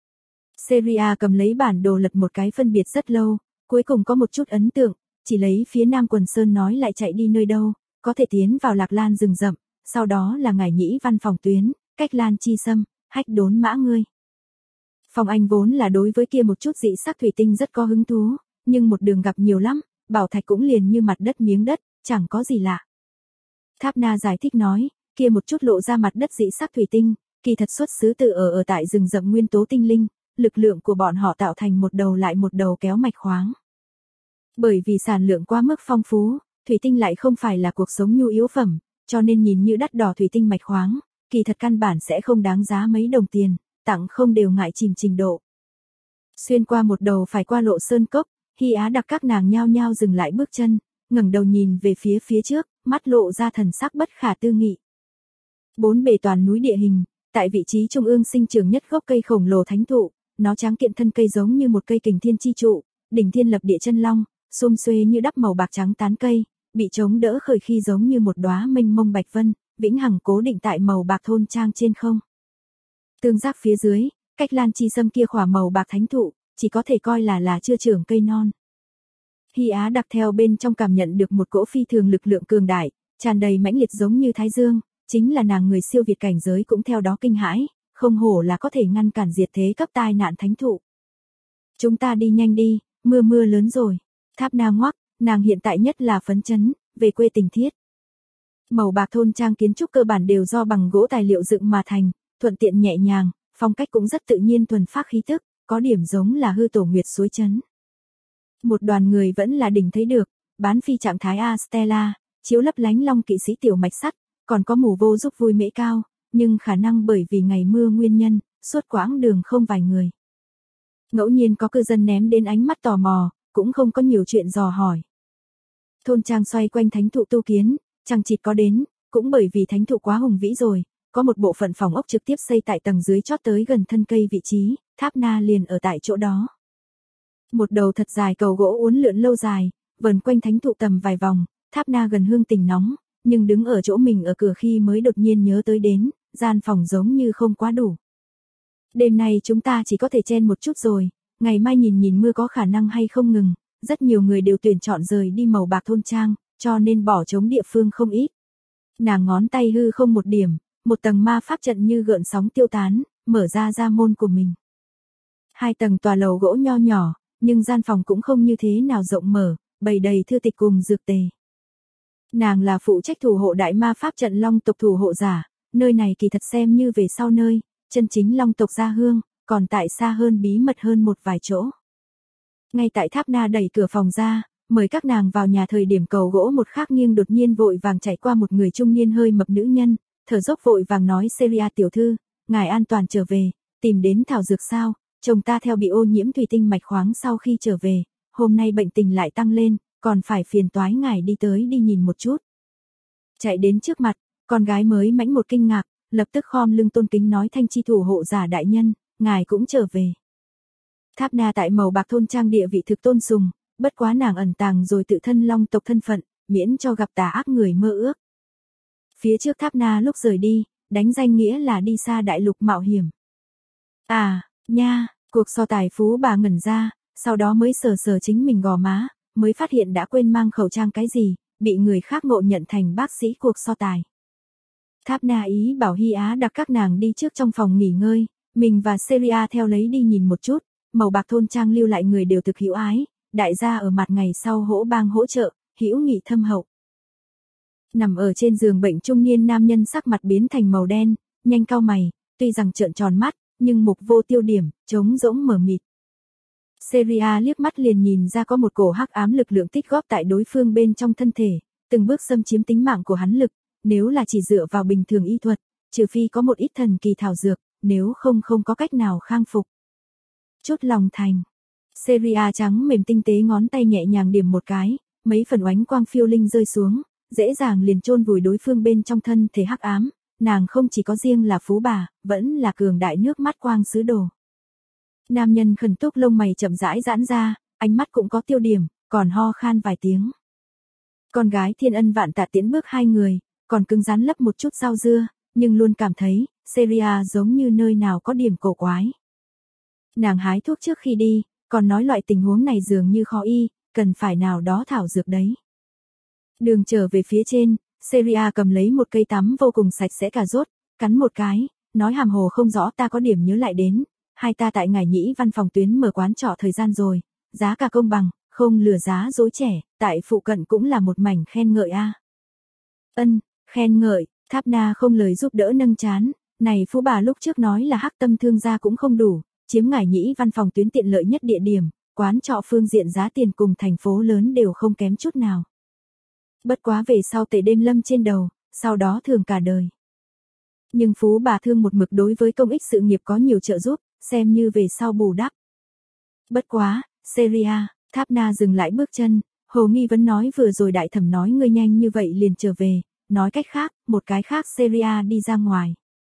A: Seria cầm lấy bản đồ lật một cái phân biệt rất lâu, cuối cùng có một chút ấn tượng, chỉ lấy phía nam quần sơn nói lại chạy đi nơi đâu, có thể tiến vào Lạc Lan rừng rậm, sau đó là Ngải Nhĩ văn phòng tuyến, cách Lan Chi Sâm, Hách Đốn Mã ngươi. Phong Anh vốn là đối với kia một chút dị sắc thủy tinh rất có hứng thú, nhưng một đường gặp nhiều lắm, bảo thạch cũng liền như mặt đất miếng đất, chẳng có gì lạ. Tháp Na giải thích nói, kia một chút lộ ra mặt đất dị sắc thủy tinh, kỳ thật xuất xứ từ ở tại rừng rậm nguyên tố tinh linh, lực lượng của bọn họ tạo thành một đầu lại một đầu kéo mạch khoáng. Bởi vì sản lượng quá mức phong phú, thủy tinh lại không phải là cuộc sống nhu yếu phẩm, cho nên nhìn như đắt đỏ thủy tinh mạch khoáng, kỳ thật căn bản sẽ không đáng giá mấy đồng tiền, tặng không đều ngại chìm trình độ. Xuyên qua một đầu phải qua lộ sơn cốc, Hy Á Đặc các nàng nhao nhao dừng lại bước chân, ngẩng đầu nhìn về phía trước, mắt lộ ra thần sắc bất khả tư nghị. Bốn bề toàn núi địa hình, tại vị trí trung ương sinh trưởng nhất gốc cây khổng lồ thánh thụ, nó tráng kiện thân cây giống như một cây kình thiên chi trụ, đỉnh thiên lập địa chân long, xum xuê như đắp màu bạc trắng tán cây, bị chống đỡ khởi khi giống như một đóa mênh mông bạch vân, vĩnh hằng cố định tại màu bạc thôn trang trên không. Tương giác phía dưới, cách Lan Chi Sâm kia khỏa màu bạc thánh thụ, chỉ có thể coi là chưa trưởng cây non. Hy Á Đặc theo bên trong cảm nhận được một cỗ phi thường lực lượng cường đại, tràn đầy mãnh liệt giống như thái dương, chính là nàng người siêu việt cảnh giới cũng theo đó kinh hãi, không hổ là có thể ngăn cản diệt thế cấp tai nạn thánh thụ. Chúng ta đi nhanh đi, mưa lớn rồi. Tháp Na ngoắc, nàng hiện tại nhất là phấn chấn, về quê tình thiết. Màu bạc thôn trang kiến trúc cơ bản đều do bằng gỗ tài liệu dựng mà thành, thuận tiện nhẹ nhàng, phong cách cũng rất tự nhiên thuần phác khí tức, có điểm giống là hư tổ nguyệt suối trấn. Một đoàn người vẫn là đỉnh thấy được, bán phi trạng thái A Stella, chiếu lấp lánh long kỵ sĩ tiểu mạch sắt, còn có mù vô giúp vui mễ cao, nhưng khả năng bởi vì ngày mưa nguyên nhân, suốt quãng đường không vài người. Ngẫu nhiên có cư dân ném đến ánh mắt tò mò, cũng không có nhiều chuyện dò hỏi. Thôn trang xoay quanh thánh thụ tu kiến, chẳng chịt có đến, cũng bởi vì thánh thụ quá hùng vĩ rồi, có một bộ phận phòng ốc trực tiếp xây tại tầng dưới chót tới gần thân cây vị trí, Tháp Na liền ở tại chỗ đó. Một đầu thật dài cầu gỗ uốn lượn lâu dài, vần quanh thánh thụ tầm vài vòng, Tháp Na gần hương tình nóng, nhưng đứng ở chỗ mình ở cửa khi mới đột nhiên nhớ tới đến, gian phòng giống như không quá đủ. Đêm nay chúng ta chỉ có thể chen một chút rồi, ngày mai nhìn mưa có khả năng hay không ngừng, rất nhiều người đều tuyển chọn rời đi màu bạc thôn trang, cho nên bỏ trống địa phương không ít. Nàng ngón tay hư không một điểm, một tầng ma pháp trận như gợn sóng tiêu tán, mở ra môn của mình. Hai tầng tòa lầu gỗ nho nhỏ, nhưng gian phòng cũng không như thế nào rộng mở, bày đầy thư tịch cùng dược tề. Nàng là phụ trách thủ hộ đại ma pháp trận long tộc thủ hộ giả, nơi này kỳ thật xem như về sau nơi, chân chính long tộc gia hương, còn tại xa hơn bí mật hơn một vài chỗ. Ngay tại Tháp Na đẩy cửa phòng ra, mời các nàng vào nhà thời điểm cầu gỗ một khắc nghiêng đột nhiên vội vàng chạy qua một người trung niên hơi mập nữ nhân, thở dốc vội vàng nói Seria tiểu thư, ngài an toàn trở về, tìm đến thảo dược sao, chồng ta theo bị ô nhiễm thủy tinh mạch khoáng sau khi trở về, hôm nay bệnh tình lại tăng lên, còn phải phiền toái ngài đi tới đi nhìn một chút. Chạy đến trước mặt, con gái mới mãnh một kinh ngạc, lập tức khom lưng tôn kính nói thanh chi thủ hộ giả đại nhân, ngài cũng trở về. Tháp Na tại màu bạc thôn trang địa vị thực tôn sùng, bất quá nàng ẩn tàng rồi tự thân long tộc thân phận, miễn cho gặp tà ác người mơ ước. Phía trước Tháp Na lúc rời đi, đánh danh nghĩa là đi xa đại lục mạo hiểm. À, nha, cuộc so tài phú bà ngẩn ra, sau đó mới sờ chính mình gò má, mới phát hiện đã quên mang khẩu trang cái gì, bị người khác ngộ nhận thành bác sĩ cuộc so tài. Tháp Na ý bảo Hy Á Đặc các nàng đi trước trong phòng nghỉ ngơi, mình và Seria theo lấy đi nhìn một chút, màu bạc thôn trang lưu lại người đều thực hữu ái, đại gia ở mặt ngày sau hỗ bang hỗ trợ, hữu nghị thâm hậu. Nằm ở trên giường bệnh trung niên nam nhân sắc mặt biến thành màu đen, nhanh cau mày, tuy rằng trợn tròn mắt, nhưng mục vô tiêu điểm, trống rỗng mờ mịt. Seria liếc mắt liền nhìn ra có một cổ hắc ám lực lượng tích góp tại đối phương bên trong thân thể, từng bước xâm chiếm tính mạng của hắn lực, nếu là chỉ dựa vào bình thường y thuật, trừ phi có một ít thần kỳ thảo dược, nếu không không có cách nào khang phục. Chốt lòng thành. Seria trắng mềm tinh tế ngón tay nhẹ nhàng điểm một cái, mấy phần oánh quang phiêu linh rơi xuống, dễ dàng liền chôn vùi đối phương bên trong thân thể hắc ám, nàng không chỉ có riêng là phú bà, vẫn là cường đại nước mắt quang sứ đồ. Nam nhân khẩn túc lông mày chậm rãi giãn ra, ánh mắt cũng có tiêu điểm, còn ho khan vài tiếng. Con gái thiên ân vạn tạ tiến bước hai người, còn cứng rắn lấp một chút rau dưa, nhưng luôn cảm thấy, Seria giống như nơi nào có điểm cổ quái. Nàng hái thuốc trước khi đi, còn nói loại tình huống này dường như khó y, cần phải nào đó thảo dược đấy. Đường trở về phía trên, Seria cầm lấy một cây tắm vô cùng sạch sẽ cà rốt, cắn một cái, nói hàm hồ không rõ ta có điểm nhớ lại đến, hai ta tại Ngải Nhĩ văn phòng tuyến mở quán trọ thời gian rồi, giá cả công bằng, không lừa giá dối trẻ, tại phụ cận cũng là một mảnh khen ngợi a. Ân, khen ngợi, Tháp Na không lời giúp đỡ nâng chán, này phú bà lúc trước nói là hắc tâm thương gia cũng không đủ, chiếm Ngải Nhĩ văn phòng tuyến tiện lợi nhất địa điểm, quán trọ phương diện giá tiền cùng thành phố lớn đều không kém chút nào. Bất quá về sau tệ đêm lâm trên đầu, sau đó thường cả đời. Nhưng phú bà thương một mực đối với công ích sự nghiệp có nhiều trợ giúp, xem như về sau bù đắp. Bất quá, Seria, Tháp Na dừng lại bước chân, hồ nghi vẫn nói vừa rồi đại thẩm nói ngươi nhanh như vậy liền trở về, nói cách khác, một cái khác Seria đi ra ngoài.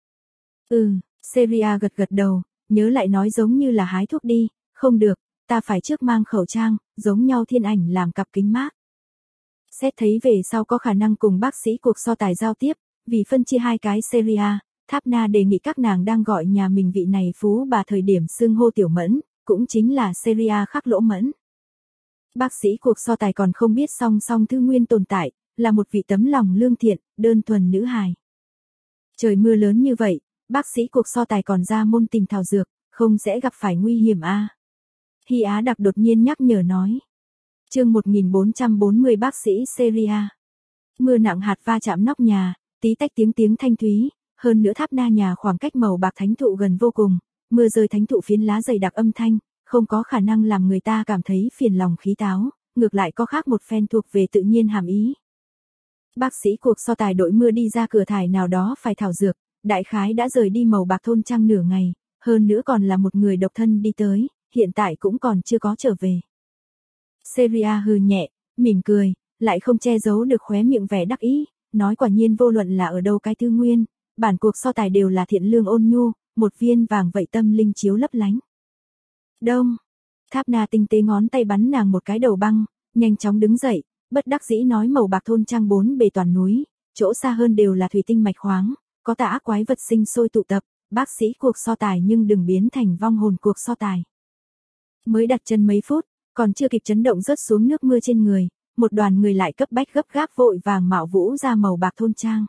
A: Seria gật gật đầu, nhớ lại nói giống như là hái thuốc đi, không được, ta phải trước mang khẩu trang, giống nhau thiên ảnh làm cặp kính mát. Xét thấy về sau có khả năng cùng bác sĩ cuộc so tài giao tiếp, vì phân chia hai cái Seria, Tháp Na đề nghị các nàng đang gọi nhà mình vị này phú bà thời điểm xưng hô tiểu mẫn, cũng chính là Seria khắc lỗ mẫn. Bác sĩ cuộc so tài còn không biết song song Thư Nguyên tồn tại, là một vị tấm lòng lương thiện, đơn thuần nữ hài. Trời mưa lớn như vậy, bác sĩ cuộc so tài còn ra môn tìm thảo dược, không sẽ gặp phải nguy hiểm a. Hy Á Đặc đột nhiên nhắc nhở nói. Chương 1440 bác sĩ Seria. Mưa nặng hạt va chạm nóc nhà, tí tách tiếng thanh thúy, hơn nữa Tháp Na nhà khoảng cách màu bạc thánh thụ gần vô cùng, mưa rơi thánh thụ phiến lá dày đặc âm thanh, không có khả năng làm người ta cảm thấy phiền lòng khí táo, ngược lại có khác một phen thuộc về tự nhiên hàm ý. Bác sĩ cuộc so tài đội mưa đi ra cửa thải nào đó phải thảo dược, đại khái đã rời đi màu bạc thôn trang nửa ngày, hơn nữa còn là một người độc thân đi tới, hiện tại cũng còn chưa có trở về. Seria hừ nhẹ, mỉm cười, lại không che giấu được khóe miệng vẻ đắc ý, nói quả nhiên vô luận là ở đâu cái Thư Nguyên, bản cuộc so tài đều là thiện lương ôn nhu, một viên vàng vậy tâm linh chiếu lấp lánh. Đông, Tháp Na tinh tế ngón tay bắn nàng một cái đầu băng, nhanh chóng đứng dậy, bất đắc dĩ nói màu bạc thôn trang bốn bề toàn núi, chỗ xa hơn đều là thủy tinh mạch khoáng, có tà ác quái vật sinh sôi tụ tập, bác sĩ cuộc so tài nhưng đừng biến thành vong hồn cuộc so tài. Mới đặt chân mấy phút, còn chưa kịp chấn động rớt xuống nước mưa trên người, một đoàn người lại cấp bách gấp gáp vội vàng mạo vũ ra màu bạc thôn trang.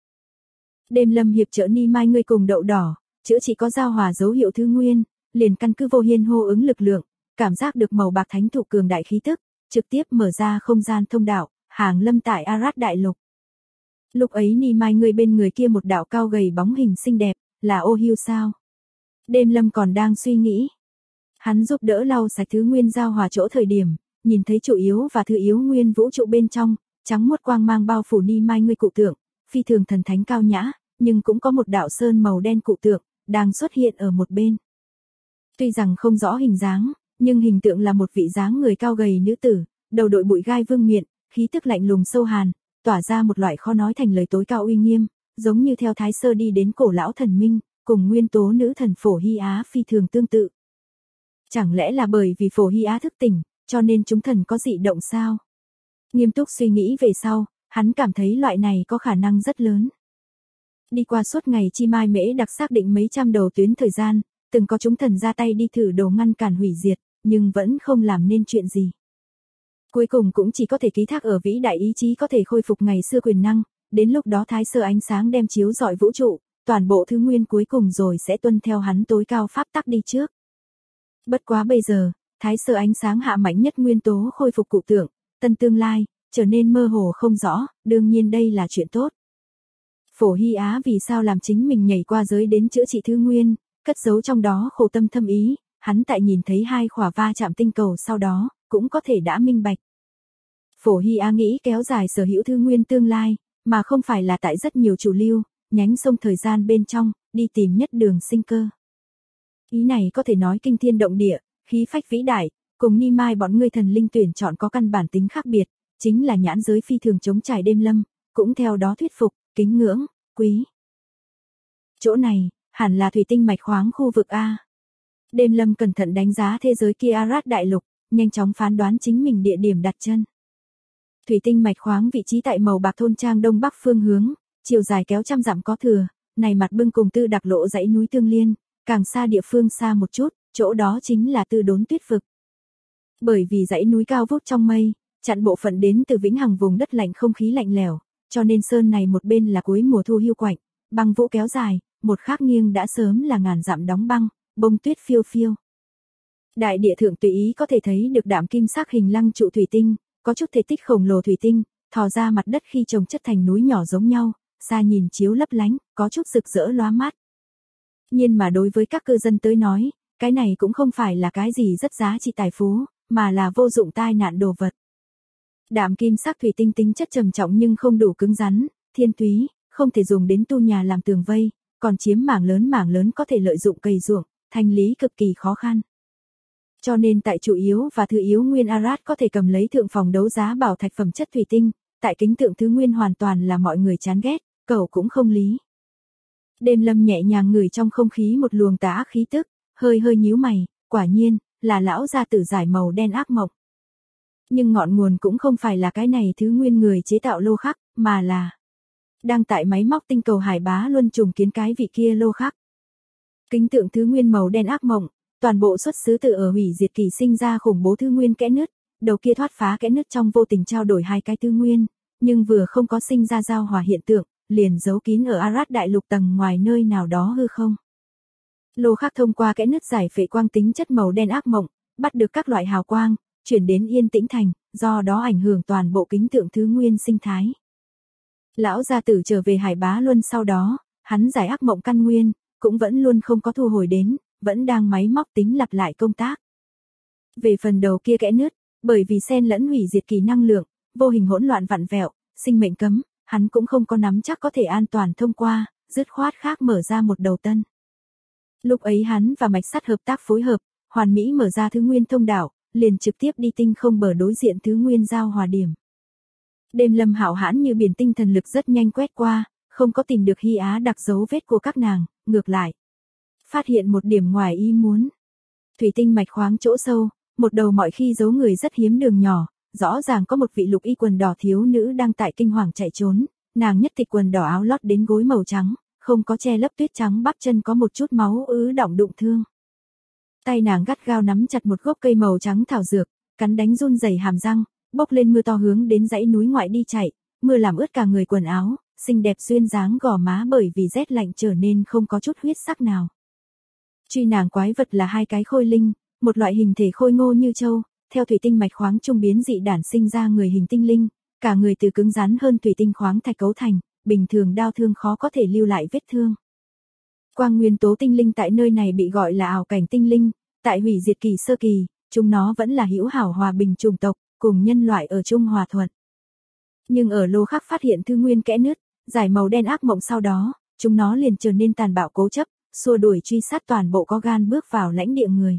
A: Đêm lâm hiệp trợ Ni Mai ngươi cùng đậu đỏ, chữa chỉ có giao hòa dấu hiệu Thư Nguyên, liền căn cứ vô hiên hô ứng lực lượng, cảm giác được màu bạc thánh thụ cường đại khí tức, trực tiếp mở ra không gian thông đạo, hàng lâm tại Arad đại lục. Lúc ấy Ni Mai ngươi bên người kia một đạo cao gầy bóng hình xinh đẹp, là Ô Hưu sao? Đêm lâm còn đang suy nghĩ. Hắn giúp đỡ lau sạch Thứ Nguyên giao hòa chỗ thời điểm, nhìn thấy chủ yếu và thứ yếu nguyên vũ trụ bên trong, trắng muốt quang mang bao phủ Ni Mai ngươi cụ tượng, phi thường thần thánh cao nhã, nhưng cũng có một đạo sơn màu đen cụ tượng, đang xuất hiện ở một bên. Tuy rằng không rõ hình dáng, nhưng hình tượng là một vị dáng người cao gầy nữ tử, đầu đội bụi gai vương miện, khí tức lạnh lùng sâu hàn, tỏa ra một loại khó nói thành lời tối cao uy nghiêm, giống như theo Thái Sơ đi đến cổ lão thần minh, cùng nguyên tố nữ thần Phổ Hy Á phi thường tương tự. Chẳng lẽ là bởi vì Phổ Hy Á thức tỉnh, cho nên chúng thần có dị động sao? Nghiêm túc suy nghĩ về sau, hắn cảm thấy loại này có khả năng rất lớn. Đi qua suốt ngày Chi Mai Mễ đặc xác định mấy trăm đầu tuyến thời gian, từng có chúng thần ra tay đi thử đồ ngăn cản hủy diệt, nhưng vẫn không làm nên chuyện gì. Cuối cùng cũng chỉ có thể ký thác ở vĩ đại ý chí có thể khôi phục ngày xưa quyền năng, đến lúc đó Thái Sơ ánh sáng đem chiếu rọi vũ trụ, toàn bộ Thứ Nguyên cuối cùng rồi sẽ tuân theo hắn tối cao pháp tắc đi trước. Bất quá bây giờ, Thái Sơ ánh sáng hạ mạnh nhất nguyên tố khôi phục cụ tượng, tân tương lai, trở nên mơ hồ không rõ, đương nhiên đây là chuyện tốt. Phổ Hy Á vì sao làm chính mình nhảy qua giới đến chữa trị Thứ Nguyên, cất giấu trong đó khổ tâm thâm ý, hắn tại nhìn thấy hai khỏa va chạm tinh cầu sau đó, cũng có thể đã minh bạch. Phổ Hy Á nghĩ kéo dài sở hữu Thứ Nguyên tương lai, mà không phải là tại rất nhiều chủ lưu, nhánh sông thời gian bên trong, đi tìm nhất đường sinh cơ. Ý này có thể nói kinh thiên động địa, khí phách vĩ đại, cùng Ni Mai bọn ngươi thần linh tuyển chọn có căn bản tính khác biệt, chính là nhãn giới phi thường chống trải đêm lâm, cũng theo đó thuyết phục, kính ngưỡng, quý. Chỗ này, hẳn là thủy tinh mạch khoáng khu vực A. Đêm lâm cẩn thận đánh giá thế giới kia Arad đại lục, nhanh chóng phán đoán chính mình địa điểm đặt chân. Thủy tinh mạch khoáng vị trí tại màu bạc thôn trang đông bắc phương hướng, chiều dài kéo trăm dặm có thừa, này mặt bưng cùng Tư Đặc lộ dãy núi tương liên, càng xa địa phương xa một chút, chỗ đó chính là Tư Đốn Tuyết vực. Bởi vì dãy núi cao vút trong mây, chặn bộ phận đến từ vĩnh hằng vùng đất lạnh không khí lạnh lẽo, cho nên sơn này một bên là cuối mùa thu hiu quạnh, băng vũ kéo dài, một khác nghiêng đã sớm là ngàn dặm đóng băng, bông tuyết phiêu phiêu. Đại địa thượng tùy ý có thể thấy được đạm kim sắc hình lăng trụ thủy tinh, có chút thể tích khổng lồ thủy tinh, thò ra mặt đất khi chồng chất thành núi nhỏ giống nhau, xa nhìn chiếu lấp lánh, có chút rực rỡ lóa mắt. Nhưng mà đối với các cư dân tới nói, cái này cũng không phải là cái gì rất giá trị tài phú, mà là vô dụng tai nạn đồ vật. Đạm kim sắc thủy tinh tính chất trầm trọng nhưng không đủ cứng rắn, thiên túy, không thể dùng đến tu nhà làm tường vây, còn chiếm mảng lớn có thể lợi dụng cày ruộng, thanh lý cực kỳ khó khăn. Cho nên tại chủ yếu và thứ yếu nguyên Arad có thể cầm lấy thượng phòng đấu giá bảo thạch phẩm chất thủy tinh, tại kính tượng Thứ Nguyên hoàn toàn là mọi người chán ghét, cậu cũng không lý. Đêm lâm nhẹ nhàng ngửi trong không khí một luồng tà ác khí tức, hơi nhíu mày, quả nhiên, là lão gia tử giải màu đen ác mộng. Nhưng ngọn nguồn cũng không phải là cái này Thứ Nguyên người chế tạo lô khắc, mà là đang tại máy móc tinh cầu Hải Bá Luân trùng kiến cái vị kia lô khắc. Kính tượng Thứ Nguyên màu đen ác mộng, toàn bộ xuất xứ từ ở hủy diệt kỳ sinh ra khủng bố Thứ Nguyên kẽ nứt, đầu kia thoát phá kẽ nứt trong vô tình trao đổi hai cái Thứ Nguyên, nhưng vừa không có sinh ra giao hòa hiện tượng, liền giấu kín ở Arad đại lục tầng ngoài nơi nào đó hư không. Lô khắc thông qua kẽ nứt giải phệ quang tính chất màu đen ác mộng, bắt được các loại hào quang, chuyển đến yên tĩnh thành, do đó ảnh hưởng toàn bộ kính tượng Thứ Nguyên sinh thái. Lão gia tử trở về Hải Bá Luân sau đó, hắn giải ác mộng căn nguyên, cũng vẫn luôn không có thu hồi đến, vẫn đang máy móc tính lặp lại công tác. Về phần đầu kia kẽ nứt, bởi vì xen lẫn hủy diệt kỳ năng lượng, vô hình hỗn loạn vặn vẹo, sinh mệnh cấm, hắn cũng không có nắm chắc có thể an toàn thông qua, dứt khoát khác mở ra một đầu tân. Lúc ấy hắn và mạch sắt hợp tác phối hợp, hoàn mỹ mở ra Thứ Nguyên thông đạo, liền trực tiếp đi tinh không bờ đối diện Thứ Nguyên giao hòa điểm. Đêm lâm hạo hãn như biển tinh thần lực rất nhanh quét qua, không có tìm được Hy Á đặc dấu vết của các nàng, ngược lại. Phát hiện một điểm ngoài ý muốn. Thủy tinh mạch khoáng chỗ sâu, một đầu mọi khi giấu người rất hiếm đường nhỏ, rõ ràng có một vị lục y quần đỏ thiếu nữ đang tại kinh hoàng chạy trốn, nàng nhất tịch quần đỏ áo lót đến gối màu trắng, không có che lấp tuyết trắng bắp chân có một chút máu ứ đọng đụng thương. Tay nàng gắt gao nắm chặt một gốc cây màu trắng thảo dược, cắn đánh run rẩy hàm răng, bốc lên mưa to hướng đến dãy núi ngoại đi chạy, mưa làm ướt cả người quần áo, xinh đẹp duyên dáng gò má bởi vì rét lạnh trở nên không có chút huyết sắc nào. Truy nàng quái vật là hai cái khôi linh, một loại hình thể khôi ngô như trâu, theo thủy tinh mạch khoáng trung biến dị đản sinh ra người hình tinh linh, cả người từ cứng rắn hơn thủy tinh khoáng thạch cấu thành, bình thường đao thương khó có thể lưu lại vết thương. Quang nguyên tố tinh linh tại nơi này bị gọi là ảo cảnh tinh linh, tại hủy diệt kỳ sơ kỳ, chúng nó vẫn là hữu hảo hòa bình chủng tộc, cùng nhân loại ở chung hòa thuận. Nhưng ở lô khắc phát hiện Thứ Nguyên kẽ nứt, giải màu đen ác mộng sau đó, chúng nó liền trở nên tàn bạo cố chấp, xua đuổi truy sát toàn bộ có gan bước vào lãnh địa người.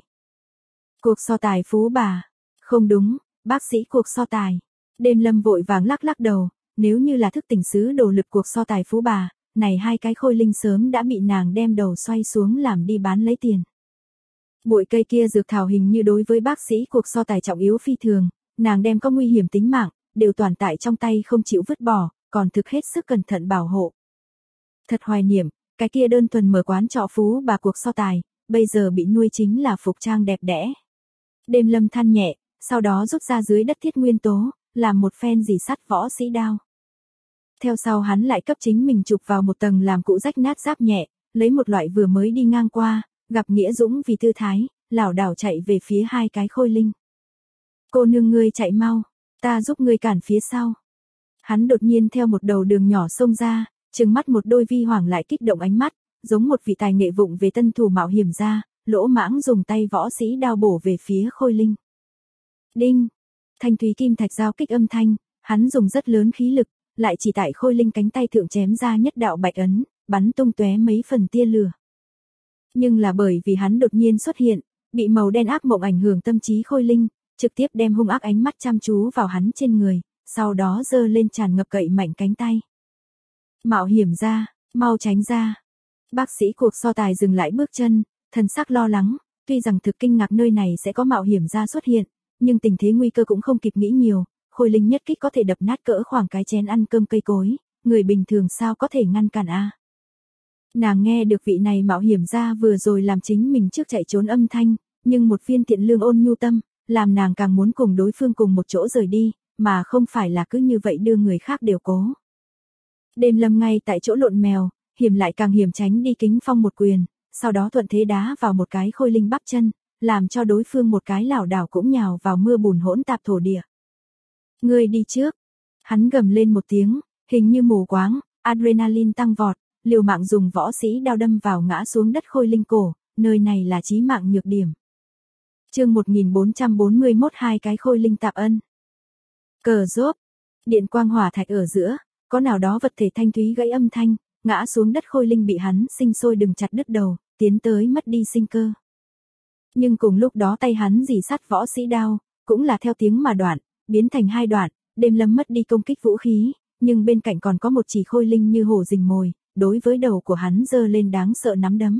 A: Cuộc so tài phú bà. Không đúng, bác sĩ cuộc so tài. Đêm lâm vội vàng lắc đầu, nếu như là thức tỉnh sứ đồ lực cuộc so tài phú bà, này hai cái khôi linh sớm đã bị nàng đem đầu xoay xuống làm đi bán lấy tiền. Bụi cây kia dược thảo hình như đối với bác sĩ cuộc so tài trọng yếu phi thường, nàng đem có nguy hiểm tính mạng, đều toàn tại trong tay không chịu vứt bỏ, còn thực hết sức cẩn thận bảo hộ. Thật hoài niệm, cái kia đơn thuần mở quán trọ phú bà cuộc so tài, bây giờ bị nuôi chính là phục trang đẹp đẽ. Đêm lâm than nhẹ, sau đó rút ra dưới đất thiết nguyên tố, làm một phen dì sắt võ sĩ đao. Theo sau hắn lại cấp chính mình chụp vào một tầng làm cụ rách nát giáp nhẹ, lấy một loại vừa mới đi ngang qua, gặp Nghĩa Dũng vì tư thái, lảo đảo chạy về phía hai cái khôi linh. Cô nương ngươi chạy mau, Ta giúp ngươi cản phía sau. Hắn đột nhiên theo một đầu đường nhỏ xông ra, trừng mắt một đôi vi hoàng lại kích động ánh mắt, giống một vị tài nghệ vụng về tân thủ mạo hiểm ra, lỗ mãng dùng tay võ sĩ đao bổ về phía Khôi Linh. Đinh! Thanh thúy kim thạch giao kích âm thanh, hắn dùng rất lớn khí lực, lại chỉ tại Khôi Linh cánh tay thượng chém ra nhất đạo bạch ấn, bắn tung tóe mấy phần tia lửa. Nhưng là bởi vì hắn đột nhiên xuất hiện, bị màu đen ác mộng ảnh hưởng tâm trí Khôi Linh, trực tiếp đem hung ác ánh mắt chăm chú vào hắn trên người, sau đó giơ lên tràn ngập cậy mạnh cánh tay. Mạo hiểm ra, mau tránh ra. Bác sĩ cuộc so tài dừng lại bước chân, thần sắc lo lắng, tuy rằng thực kinh ngạc nơi này sẽ có mạo hiểm ra xuất hiện, nhưng tình thế nguy cơ cũng không kịp nghĩ nhiều, Khôi Linh nhất kích có thể đập nát cỡ khoảng cái chén ăn cơm cây cối, người bình thường sao có thể ngăn cản a? Nàng nghe được vị này mạo hiểm ra vừa rồi làm chính mình trước chạy trốn âm thanh, nhưng một viên thiện lương ôn nhu tâm, làm nàng càng muốn cùng đối phương cùng một chỗ rời đi, mà không phải là cứ như vậy đưa người khác đều cố. Đêm Lâm ngay tại chỗ lộn mèo, hiểm lại càng hiểm tránh đi Kính Phong một quyền, sau đó thuận thế đá vào một cái Khôi Linh bắp chân, làm cho đối phương một cái lảo đảo cũng nhào vào mưa bùn hỗn tạp thổ địa. Ngươi đi trước. Hắn gầm lên một tiếng, hình như mù quáng, adrenaline tăng vọt, liều mạng dùng võ sĩ đao đâm vào ngã xuống đất Khôi Linh cổ, nơi này là chí mạng nhược điểm. Chương 1441 hai cái Khôi Linh tạp ân. Cờ rốp, điện quang hỏa thạch ở giữa, có nào đó vật thể thanh thúy gãy âm thanh, ngã xuống đất Khôi Linh bị hắn sinh sôi đừng chặt đứt đầu, tiến tới mất đi sinh cơ. Nhưng cùng lúc đó tay hắn rỉ sắt võ sĩ đao, cũng là theo tiếng mà đoạn, biến thành hai đoạn, Đêm Lâm mất đi công kích vũ khí, nhưng bên cạnh còn có một chỉ Khôi Linh như hổ rình mồi, đối với đầu của hắn giơ lên đáng sợ nắm đấm.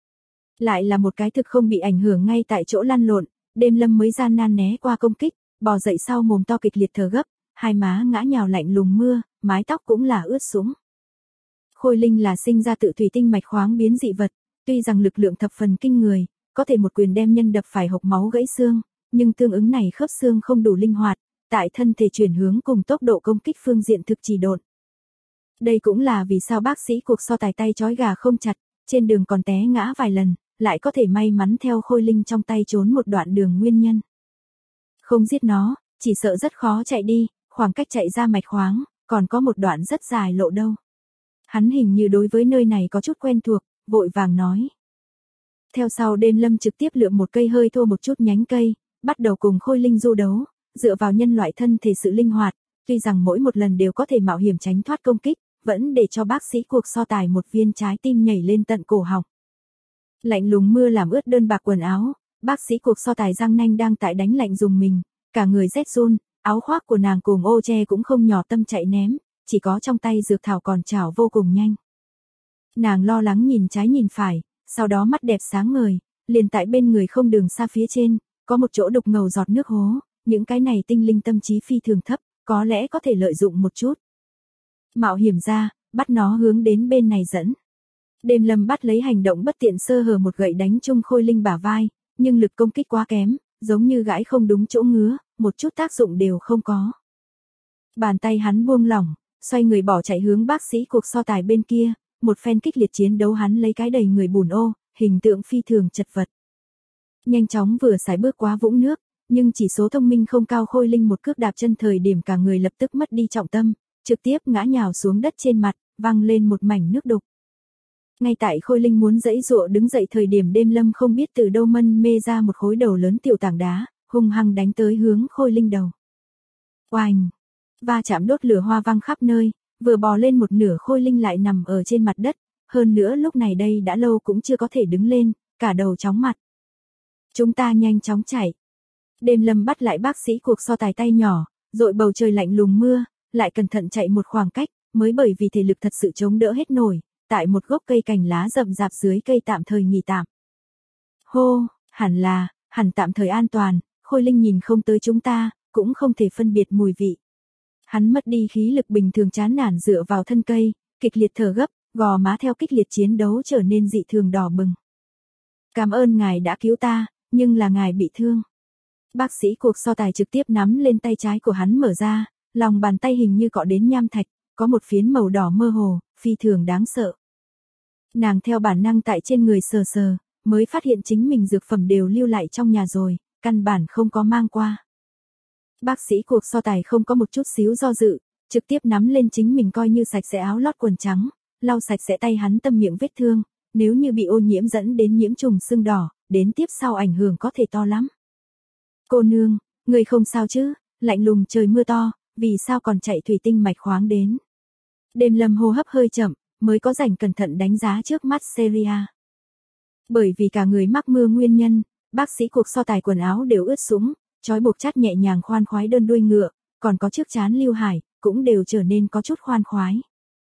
A: Lại là một cái thực không bị ảnh hưởng ngay tại chỗ lăn lộn, Đêm Lâm mới gian nan né qua công kích, bò dậy sau mồm to kịch liệt thở gấp, hai má ngã nhào lạnh lùng mưa, mái tóc cũng là ướt sũng. Khôi Linh là sinh ra tự thủy tinh mạch khoáng biến dị vật, tuy rằng lực lượng thập phần kinh người, có thể một quyền đem nhân đập phải hộc máu gãy xương, nhưng tương ứng này khớp xương không đủ linh hoạt, tại thân thể chuyển hướng cùng tốc độ công kích phương diện thực trì độn. Đây cũng là vì sao bác sĩ cuộc so tài tay trói gà không chặt, trên đường còn té ngã vài lần, lại có thể may mắn theo Khôi Linh trong tay trốn một đoạn đường nguyên nhân. Không giết nó, chỉ sợ rất khó chạy đi, khoảng cách chạy ra mạch khoáng, còn có một đoạn rất dài lộ đâu. Hắn hình như đối với nơi này có chút quen thuộc, vội vàng nói. Theo sau Đêm Lâm trực tiếp lượm một cây hơi thô một chút nhánh cây, bắt đầu cùng Khôi Linh du đấu, dựa vào nhân loại thân thể sự linh hoạt, tuy rằng mỗi một lần đều có thể mạo hiểm tránh thoát công kích, vẫn để cho bác sĩ cuộc so tài một viên trái tim nhảy lên tận cổ họng. Lạnh lùng mưa làm ướt đơn bạc quần áo, bác sĩ cuộc so tài Giang Nanh đang tại đánh lạnh dùng mình, cả người rét run, áo khoác của nàng cùng ô che cũng không nhỏ tâm chạy ném, chỉ có trong tay dược thảo còn chảo vô cùng nhanh. Nàng lo lắng nhìn trái nhìn phải, sau đó mắt đẹp sáng ngời, liền tại bên người không đường xa phía trên, có một chỗ đục ngầu giọt nước hố, những cái này tinh linh tâm trí phi thường thấp, có lẽ có thể lợi dụng một chút. Mạo hiểm ra, bắt nó hướng đến bên này dẫn. Đêm Lâm bắt lấy hành động bất tiện sơ hở một gậy đánh chung Khôi Linh bả vai, nhưng lực công kích quá kém, giống như gãi không đúng chỗ ngứa, một chút tác dụng đều không có. Bàn tay hắn buông lỏng, xoay người bỏ chạy hướng bác sĩ cuộc so tài bên kia, một phen kích liệt chiến đấu hắn lấy cái đầy người bùn ô, hình tượng phi thường chật vật. Nhanh chóng vừa sải bước qua vũng nước, nhưng chỉ số thông minh không cao Khôi Linh một cước đạp chân thời điểm cả người lập tức mất đi trọng tâm, trực tiếp ngã nhào xuống đất trên mặt, văng lên một mảnh nước đục. Ngay tại Khôi Linh muốn giãy giụa đứng dậy thời điểm Đêm Lâm không biết từ đâu mân mê ra một khối đầu lớn tiểu tảng đá, hung hăng đánh tới hướng Khôi Linh đầu. Oành! Va chạm đốt lửa hoa văng khắp nơi, vừa bò lên một nửa Khôi Linh lại nằm ở trên mặt đất, hơn nữa lúc này đây đã lâu cũng chưa có thể đứng lên, cả đầu chóng mặt. Chúng ta nhanh chóng chạy. Đêm Lâm bắt lại bác sĩ cuộc so tài tay nhỏ, dội bầu trời lạnh lùng mưa, lại cẩn thận chạy một khoảng cách, mới bởi vì thể lực thật sự chống đỡ hết nổi, tại một gốc cây cành lá rậm rạp dưới cây tạm thời nghỉ tạm. Hô, hẳn tạm thời an toàn, Khôi Linh nhìn không tới chúng ta, cũng không thể phân biệt mùi vị. Hắn mất đi khí lực bình thường chán nản dựa vào thân cây, kịch liệt thở gấp, gò má theo kịch liệt chiến đấu trở nên dị thường đỏ bừng. Cảm ơn ngài đã cứu ta, nhưng là ngài bị thương. Bác sĩ cuộc so tài trực tiếp nắm lên tay trái của hắn mở ra, lòng bàn tay hình như cọ đến nham thạch, có một phiến màu đỏ mơ hồ, phi thường đáng sợ. Nàng theo bản năng tại trên người sờ sờ, mới phát hiện chính mình dược phẩm đều lưu lại trong nhà rồi, căn bản không có mang qua. Bác sĩ cuộc so tài không có một chút xíu do dự, trực tiếp nắm lên chính mình coi như sạch sẽ áo lót quần trắng, lau sạch sẽ tay hắn tâm miệng vết thương, nếu như bị ô nhiễm dẫn đến nhiễm trùng sưng đỏ, đến tiếp sau ảnh hưởng có thể to lắm. Cô nương, người không sao chứ, lạnh lùng trời mưa to, vì sao còn chạy thủy tinh mạch khoáng đến. Đêm Lâm hô hấp hơi chậm, mới có rảnh cẩn thận đánh giá trước mắt Celia. Bởi vì cả người mắc mưa nguyên nhân, bác sĩ cuộc so tài quần áo đều ướt sũng, trói buộc chát nhẹ nhàng khoan khoái đơn đuôi ngựa, còn có trước trán Lưu Hải, cũng đều trở nên có chút khoan khoái.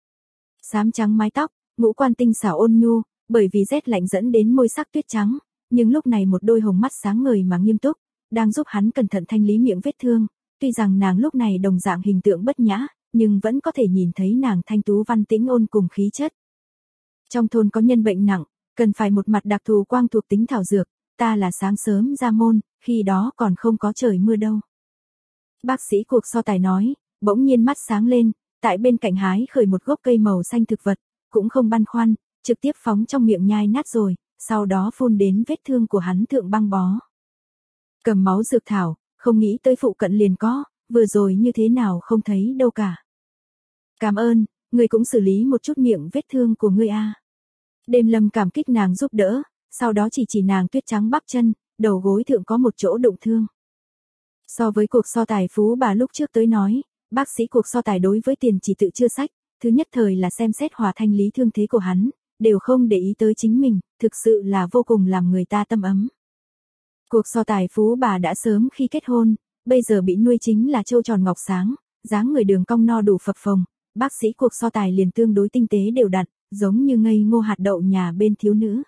A: Xám trắng mái tóc, ngũ quan tinh xảo ôn nhu, bởi vì rét lạnh dẫn đến môi sắc tuyết trắng, nhưng lúc này một đôi hồng mắt sáng ngời mà nghiêm túc, đang giúp hắn cẩn thận thanh lý miệng vết thương, tuy rằng nàng lúc này đồng dạng hình tượng bất nhã, nhưng vẫn có thể nhìn thấy nàng thanh tú văn tĩnh ôn cùng khí chất. Trong thôn có nhân bệnh nặng, cần phải một mặt đặc thù quang thuộc tính thảo dược, ta là sáng sớm ra môn, khi đó còn không có trời mưa đâu. Bác sĩ cuộc so tài nói, bỗng nhiên mắt sáng lên, tại bên cạnh hái khởi một gốc cây màu xanh thực vật, cũng không băn khoăn, trực tiếp phóng trong miệng nhai nát rồi, sau đó phun đến vết thương của hắn thượng băng bó. Cầm máu dược thảo, không nghĩ tới phụ cận liền có, vừa rồi như thế nào không thấy đâu cả. Cảm ơn, người cũng xử lý một chút miệng vết thương của ngươi a. Đêm Lâm cảm kích nàng giúp đỡ, sau đó chỉ nàng tuyết trắng bắp chân, đầu gối thượng có một chỗ đụng thương. So với cuộc so tài phú bà lúc trước tới nói, bác sĩ cuộc so tài đối với tiền chỉ tự chưa sách, thứ nhất thời là xem xét hòa thanh lý thương thế của hắn, đều không để ý tới chính mình, thực sự là vô cùng làm người ta tâm ấm. Cuộc so tài phú bà đã sớm khi kết hôn, bây giờ bị nuôi chính là trâu tròn ngọc sáng, dáng người đường cong no đủ phập phồng, bác sĩ cuộc so tài liền tương đối tinh tế đều đặn, giống như ngây ngô hạt đậu nhà bên thiếu nữ.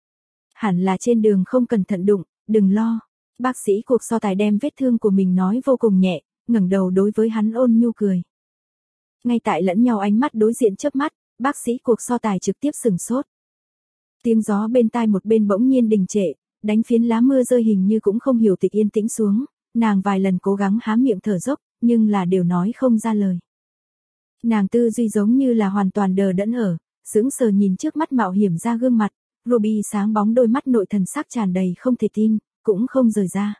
A: Hẳn là trên đường không cẩn thận đụng, đừng lo. Bác sĩ cuộc so tài đem vết thương của mình nói vô cùng nhẹ, ngẩng đầu đối với hắn ôn nhu cười. Ngay tại lẫn nhau ánh mắt đối diện chớp mắt, bác sĩ cuộc so tài trực tiếp sừng sốt. Tiếng gió bên tai một bên bỗng nhiên đình trệ, đánh phiến lá mưa rơi hình như cũng không hiểu tịch yên tĩnh xuống, nàng vài lần cố gắng há miệng thở dốc, nhưng là đều nói không ra lời. Nàng tư duy giống như là hoàn toàn đờ đẫn ở, sững sờ nhìn trước mắt mạo hiểm ra gương mặt, Ruby sáng bóng đôi mắt nội thần sắc tràn đầy không thể tin, cũng không rời ra.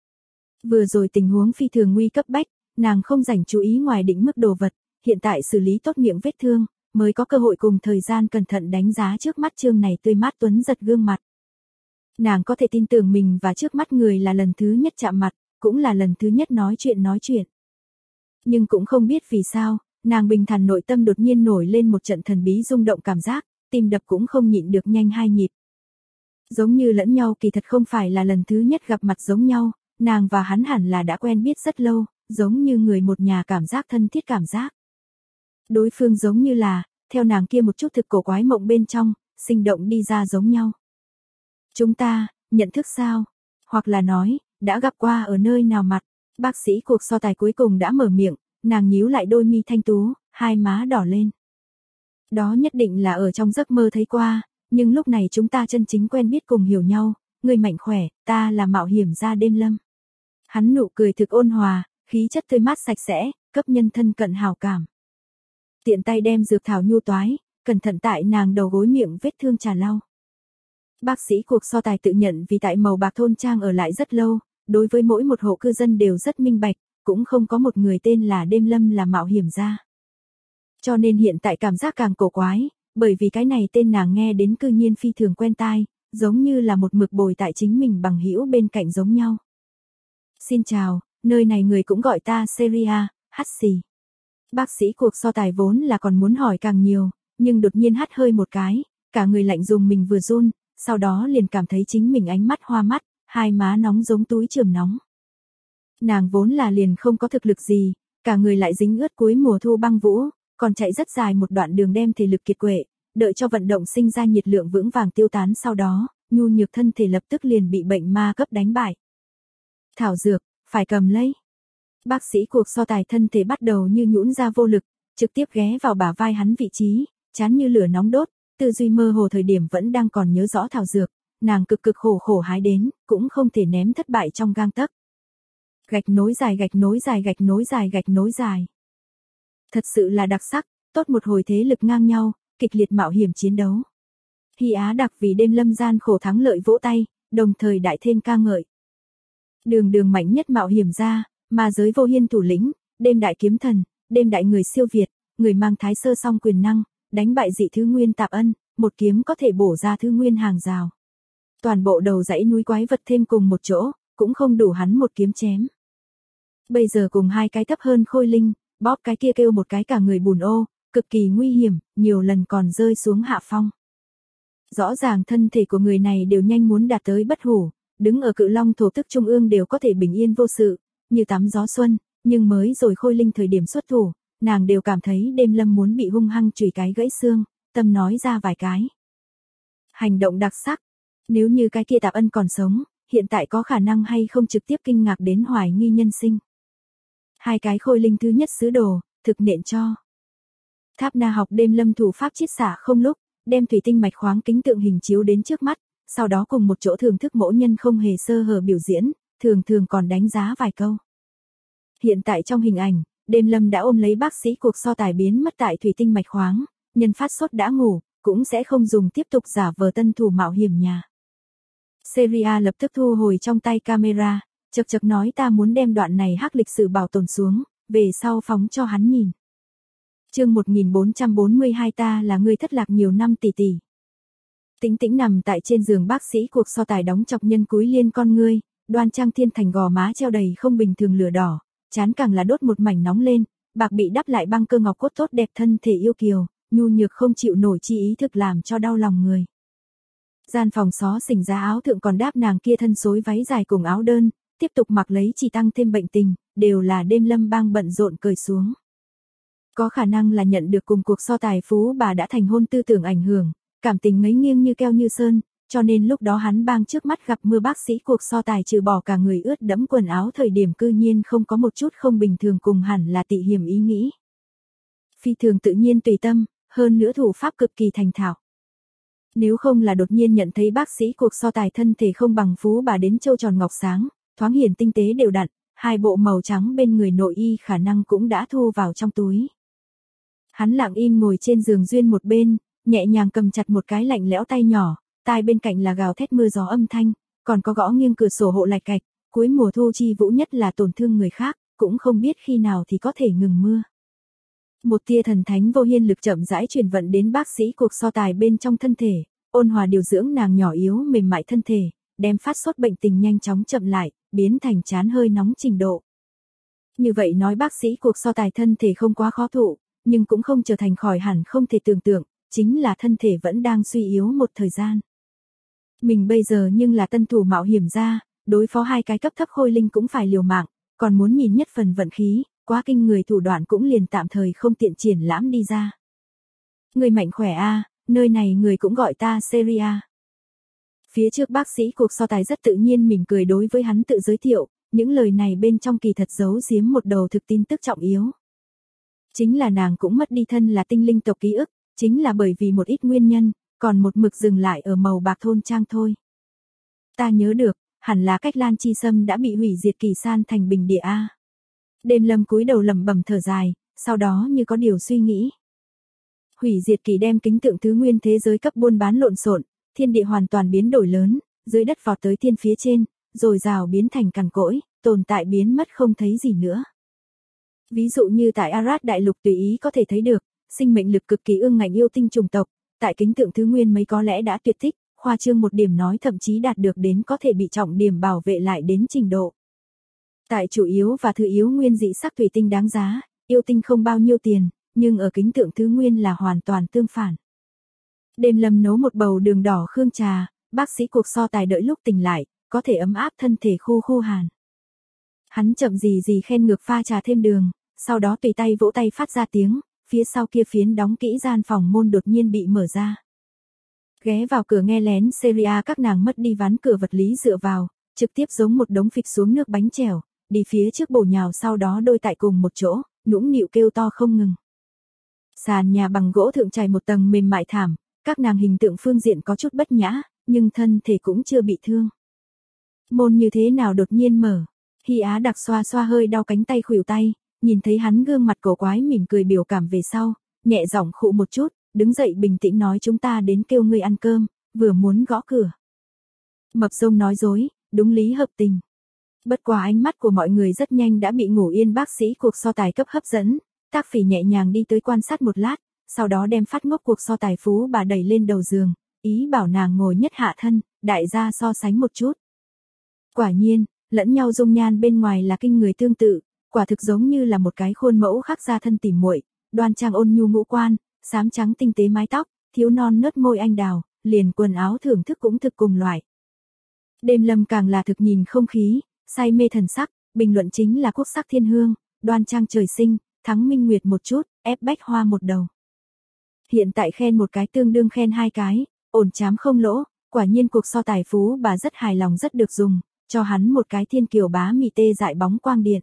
A: Vừa rồi tình huống phi thường nguy cấp bách, nàng không rảnh chú ý ngoài định mức đồ vật, hiện tại xử lý tốt miệng vết thương, mới có cơ hội cùng thời gian cẩn thận đánh giá trước mắt trương này tươi mát tuấn giật gương mặt. Nàng có thể tin tưởng mình và trước mắt người là lần thứ nhất chạm mặt, cũng là lần thứ nhất nói chuyện. Nhưng cũng không biết vì sao, nàng bình thản nội tâm đột nhiên nổi lên một trận thần bí rung động cảm giác, tim đập cũng không nhịn được nhanh 2 nhịp. Giống như lẫn nhau kỳ thật không phải là lần thứ nhất gặp mặt giống nhau, nàng và hắn hẳn là đã quen biết rất lâu, giống như người một nhà cảm giác thân thiết cảm giác. Đối phương giống như là, theo nàng kia một chút thực cổ quái mộng bên trong, sinh động đi ra giống nhau. Chúng ta, nhận thức sao? Hoặc là nói, đã gặp qua ở nơi nào mặt? Bác sĩ cuộc so tài cuối cùng đã mở miệng, nàng nhíu lại đôi mi thanh tú, hai má đỏ lên. Đó nhất định là ở trong giấc mơ thấy qua, nhưng lúc này chúng ta chân chính quen biết cùng hiểu nhau, người mạnh khỏe, ta là mạo hiểm gia Đêm Lâm. Hắn nụ cười thực ôn hòa, khí chất tươi mát sạch sẽ, cấp nhân thân cận hào cảm. Tiện tay đem dược thảo nhu toái, cẩn thận tại nàng đầu gối miệng vết thương trà lau. Bác sĩ cuộc so tài tự nhận vì tại màu bạc thôn trang ở lại rất lâu, đối với mỗi một hộ cư dân đều rất minh bạch, cũng không có một người tên là Đêm Lâm là mạo hiểm gia. Cho nên hiện tại cảm giác càng cổ quái, bởi vì cái này tên nàng nghe đến cư nhiên phi thường quen tai, giống như là một mực bồi tại chính mình bằng hữu bên cạnh giống nhau. Xin chào, nơi này người cũng gọi ta Celia, hắt xì. Bác sĩ cuộc so tài vốn là còn muốn hỏi càng nhiều, nhưng đột nhiên hắt hơi một cái, cả người lạnh dùng mình vừa run, sau đó liền cảm thấy chính mình ánh mắt hoa mắt, hai má nóng giống túi trường nóng. Nàng vốn là liền không có thực lực gì, cả người lại dính ướt cuối mùa thu băng vũ, còn chạy rất dài một đoạn đường đem thể lực kiệt quệ, đợi cho vận động sinh ra nhiệt lượng vững vàng tiêu tán sau đó, nhu nhược thân thể lập tức liền bị bệnh ma cấp đánh bại. Thảo dược, phải cầm lấy. Bác sĩ cuộc so tài thân thể bắt đầu như nhũn ra vô lực, trực tiếp ghé vào bả vai hắn vị trí, chán như lửa nóng đốt, tư duy mơ hồ thời điểm vẫn đang còn nhớ rõ thảo dược, nàng cực khổ hái đến, cũng không thể ném thất bại trong gang tấc. Gạch nối dài. Thật sự là đặc sắc, tốt một hồi thế lực ngang nhau, kịch liệt mạo hiểm chiến đấu. Hy Á đặc vì Đêm Lâm gian khổ thắng lợi vỗ tay, đồng thời đại thêm ca ngợi. Đường mạnh nhất mạo hiểm gia, ma giới vô hiên thủ lĩnh, đêm đại kiếm thần, đêm đại người siêu việt, người mang thái sơ song quyền năng, đánh bại dị thứ nguyên Tạp Ân, một kiếm có thể bổ ra thứ nguyên hàng rào. Toàn bộ đầu dãy núi quái vật thêm cùng một chỗ, cũng không đủ hắn một kiếm chém. Bây giờ cùng hai cái thấp hơn Khôi Linh, bóp cái kia kêu một cái cả người bùn ô, cực kỳ nguy hiểm, nhiều lần còn rơi xuống hạ phong. Rõ ràng thân thể của người này đều nhanh muốn đạt tới bất hủ, đứng ở Cự Long thổ tức trung ương đều có thể bình yên vô sự, như tắm gió xuân, nhưng mới rồi Khôi Linh thời điểm xuất thủ, nàng đều cảm thấy Đêm Lâm muốn bị hung hăng chùy cái gãy xương, tâm nói ra vài cái. Hành động đặc sắc, nếu như cái kia Tạp Ân còn sống, hiện tại có khả năng hay không trực tiếp kinh ngạc đến hoài nghi nhân sinh. Hai cái Khôi Linh thứ nhất sứ đồ, thực nện cho. Tháp Na học Đêm Lâm thủ pháp chiết xả không lúc, đem thủy tinh mạch khoáng kính tượng hình chiếu đến trước mắt, sau đó cùng một chỗ thưởng thức mỗi nhân không hề sơ hở biểu diễn, thường còn đánh giá vài câu. Hiện tại trong hình ảnh, Đêm Lâm đã ôm lấy bác sĩ cuộc so tài biến mất tại thủy tinh mạch khoáng, nhân phát sốt đã ngủ, cũng sẽ không dùng tiếp tục giả vờ tân thủ mạo hiểm nhà. Seria lập tức thu hồi trong tay camera, chật nói ta muốn đem đoạn này hắc lịch sử bảo tồn xuống, về sau phóng cho hắn nhìn. Chương 1442 ta là người thất lạc nhiều năm tỷ tỷ. Tĩnh Tĩnh nằm tại trên giường bác sĩ cuộc so tài đóng chọc nhân cúi liên con ngươi, đoan trang thiên thành gò má treo đầy không bình thường lửa đỏ, trán càng là đốt một mảnh nóng lên, bạc bị đắp lại băng cơ ngọc cốt tốt đẹp thân thể yêu kiều, nhu nhược không chịu nổi chi ý thực làm cho đau lòng người. Gian phòng xó xỉnh giá áo thượng còn đáp nàng kia thân xối váy dài cùng áo đơn, tiếp tục mặc lấy chỉ tăng thêm bệnh tình, đều là Đêm Lâm bang bận rộn cởi xuống. Có khả năng là nhận được cùng cuộc so tài phú bà đã thành hôn tư tưởng ảnh hưởng, cảm tình ngấy nghiêng như keo như sơn, cho nên lúc đó hắn bang trước mắt gặp mưa bác sĩ cuộc so tài trừ bỏ cả người ướt đẫm quần áo thời điểm cư nhiên không có một chút không bình thường cùng hẳn là tị hiểm ý nghĩ. Phi thường tự nhiên tùy tâm, hơn nữa thủ pháp cực kỳ thành thạo. Nếu không là đột nhiên nhận thấy bác sĩ cuộc so tài thân thể không bằng phú bà đến châu tròn ngọc sáng, thoáng hiển tinh tế đều đặn, hai bộ màu trắng bên người nội y khả năng cũng đã thu vào trong túi. Hắn lặng im ngồi trên giường duyên một bên, nhẹ nhàng cầm chặt một cái lạnh lẽo tay nhỏ, tai bên cạnh là gào thét mưa gió âm thanh, còn có gõ nghiêng cửa sổ hộ lạch cạch, cuối mùa thu chi vũ nhất là tổn thương người khác, cũng không biết khi nào thì có thể ngừng mưa. Một tia thần thánh vô hiên lực chậm rãi truyền vận đến bác sĩ cuộc so tài bên trong thân thể, ôn hòa điều dưỡng nàng nhỏ yếu mềm mại thân thể, đem phát sốt bệnh tình nhanh chóng chậm lại, biến thành chán hơi nóng trình độ. Như vậy nói bác sĩ cuộc so tài thân thể không quá khó thụ, nhưng cũng không trở thành khỏi hẳn không thể tưởng tượng, chính là thân thể vẫn đang suy yếu một thời gian. Mình bây giờ nhưng là tân thủ mạo hiểm ra, đối phó hai cái cấp thấp Khôi Linh cũng phải liều mạng, còn muốn nhìn nhất phần vận khí, quá kinh người thủ đoạn cũng liền tạm thời không tiện triển lãm đi ra. Người mạnh khỏe a, nơi này người cũng gọi ta Seria. Phía trước bác sĩ cuộc so tài rất tự nhiên mỉm cười đối với hắn tự giới thiệu, những lời này bên trong kỳ thật giấu giếm một đầu thực tin tức trọng yếu. Chính là nàng cũng mất đi thân là tinh linh tộc ký ức, chính là bởi vì một ít nguyên nhân, còn một mực dừng lại ở màu bạc thôn trang thôi. Ta nhớ được, hẳn là cách Lan Chi Sâm đã bị hủy diệt kỳ san thành bình địa a. Đêm Lâm cúi đầu lẩm bẩm thở dài, sau đó như có điều suy nghĩ. Hủy diệt kỳ đem kính tượng thứ nguyên thế giới cấp buôn bán lộn xộn, thiên địa hoàn toàn biến đổi lớn, dưới đất vọt tới thiên phía trên, rồi rào biến thành cằn cỗi, tồn tại biến mất không thấy gì nữa. Ví dụ như tại Arad đại lục tùy ý có thể thấy được, sinh mệnh lực cực kỳ ương ngạnh yêu tinh chủng tộc, tại kính tượng thứ nguyên mấy có lẽ đã tuyệt tích, khoa trương một điểm nói thậm chí đạt được đến có thể bị trọng điểm bảo vệ lại đến trình độ. Tại chủ yếu và thứ yếu nguyên dị sắc thủy tinh đáng giá, yêu tinh không bao nhiêu tiền, nhưng ở kính tượng thứ nguyên là hoàn toàn tương phản. Đêm Lâm nấu một bầu đường đỏ khương trà, bác sĩ cuộc so tài đợi lúc tỉnh lại, có thể ấm áp thân thể khô hàn. Hắn chậm gì khen ngược pha trà thêm đường, sau đó tùy tay vỗ tay phát ra tiếng, phía sau kia phiến đóng kỹ gian phòng môn đột nhiên bị mở ra. Ghé vào cửa nghe lén Seria các nàng mất đi ván cửa vật lý dựa vào, trực tiếp giống một đống phịch xuống nước bánh chèo, đi phía trước bổ nhào sau đó đôi tại cùng một chỗ, nũng nịu kêu to không ngừng. Sàn nhà bằng gỗ thượng trải một tầng mềm mại thảm, các nàng hình tượng phương diện có chút bất nhã, nhưng thân thể cũng chưa bị thương. Môn như thế nào đột nhiên mở, Hy Á đặc xoa hơi đau cánh tay khuỷu tay, nhìn thấy hắn gương mặt cổ quái mỉm cười biểu cảm về sau, nhẹ giọng khụ một chút, đứng dậy bình tĩnh nói chúng ta đến kêu ngươi ăn cơm, vừa muốn gõ cửa. Mập Rông nói dối, đúng lý hợp tình. Bất quá ánh mắt của mọi người rất nhanh đã bị Ngủ Yên bác sĩ cuộc so tài cấp hấp dẫn, Tác Phỉ nhẹ nhàng đi tới quan sát một lát, sau đó đem phát ngốc cuộc so tài phú bà đẩy lên đầu giường, ý bảo nàng ngồi nhất hạ thân, đại gia so sánh một chút. Quả nhiên, lẫn nhau dung nhan bên ngoài là kinh người tương tự, quả thực giống như là một cái khuôn mẫu khắc ra thân tỉ muội, đoan trang ôn nhu ngũ quan, xám trắng tinh tế mái tóc, thiếu non nớt môi anh đào, liền quần áo thưởng thức cũng thực cùng loại. Đêm Lâm càng là thực nhìn không khí, say mê thần sắc, bình luận chính là quốc sắc thiên hương, đoan trang trời sinh, thắng minh nguyệt một chút, ép bách hoa một đầu. Hiện tại khen một cái tương đương khen hai cái, ổn chám không lỗ, quả nhiên cuộc so tài phú bà rất hài lòng rất được dùng, cho hắn một cái thiên kiều bá mì tê dại bóng quang điện.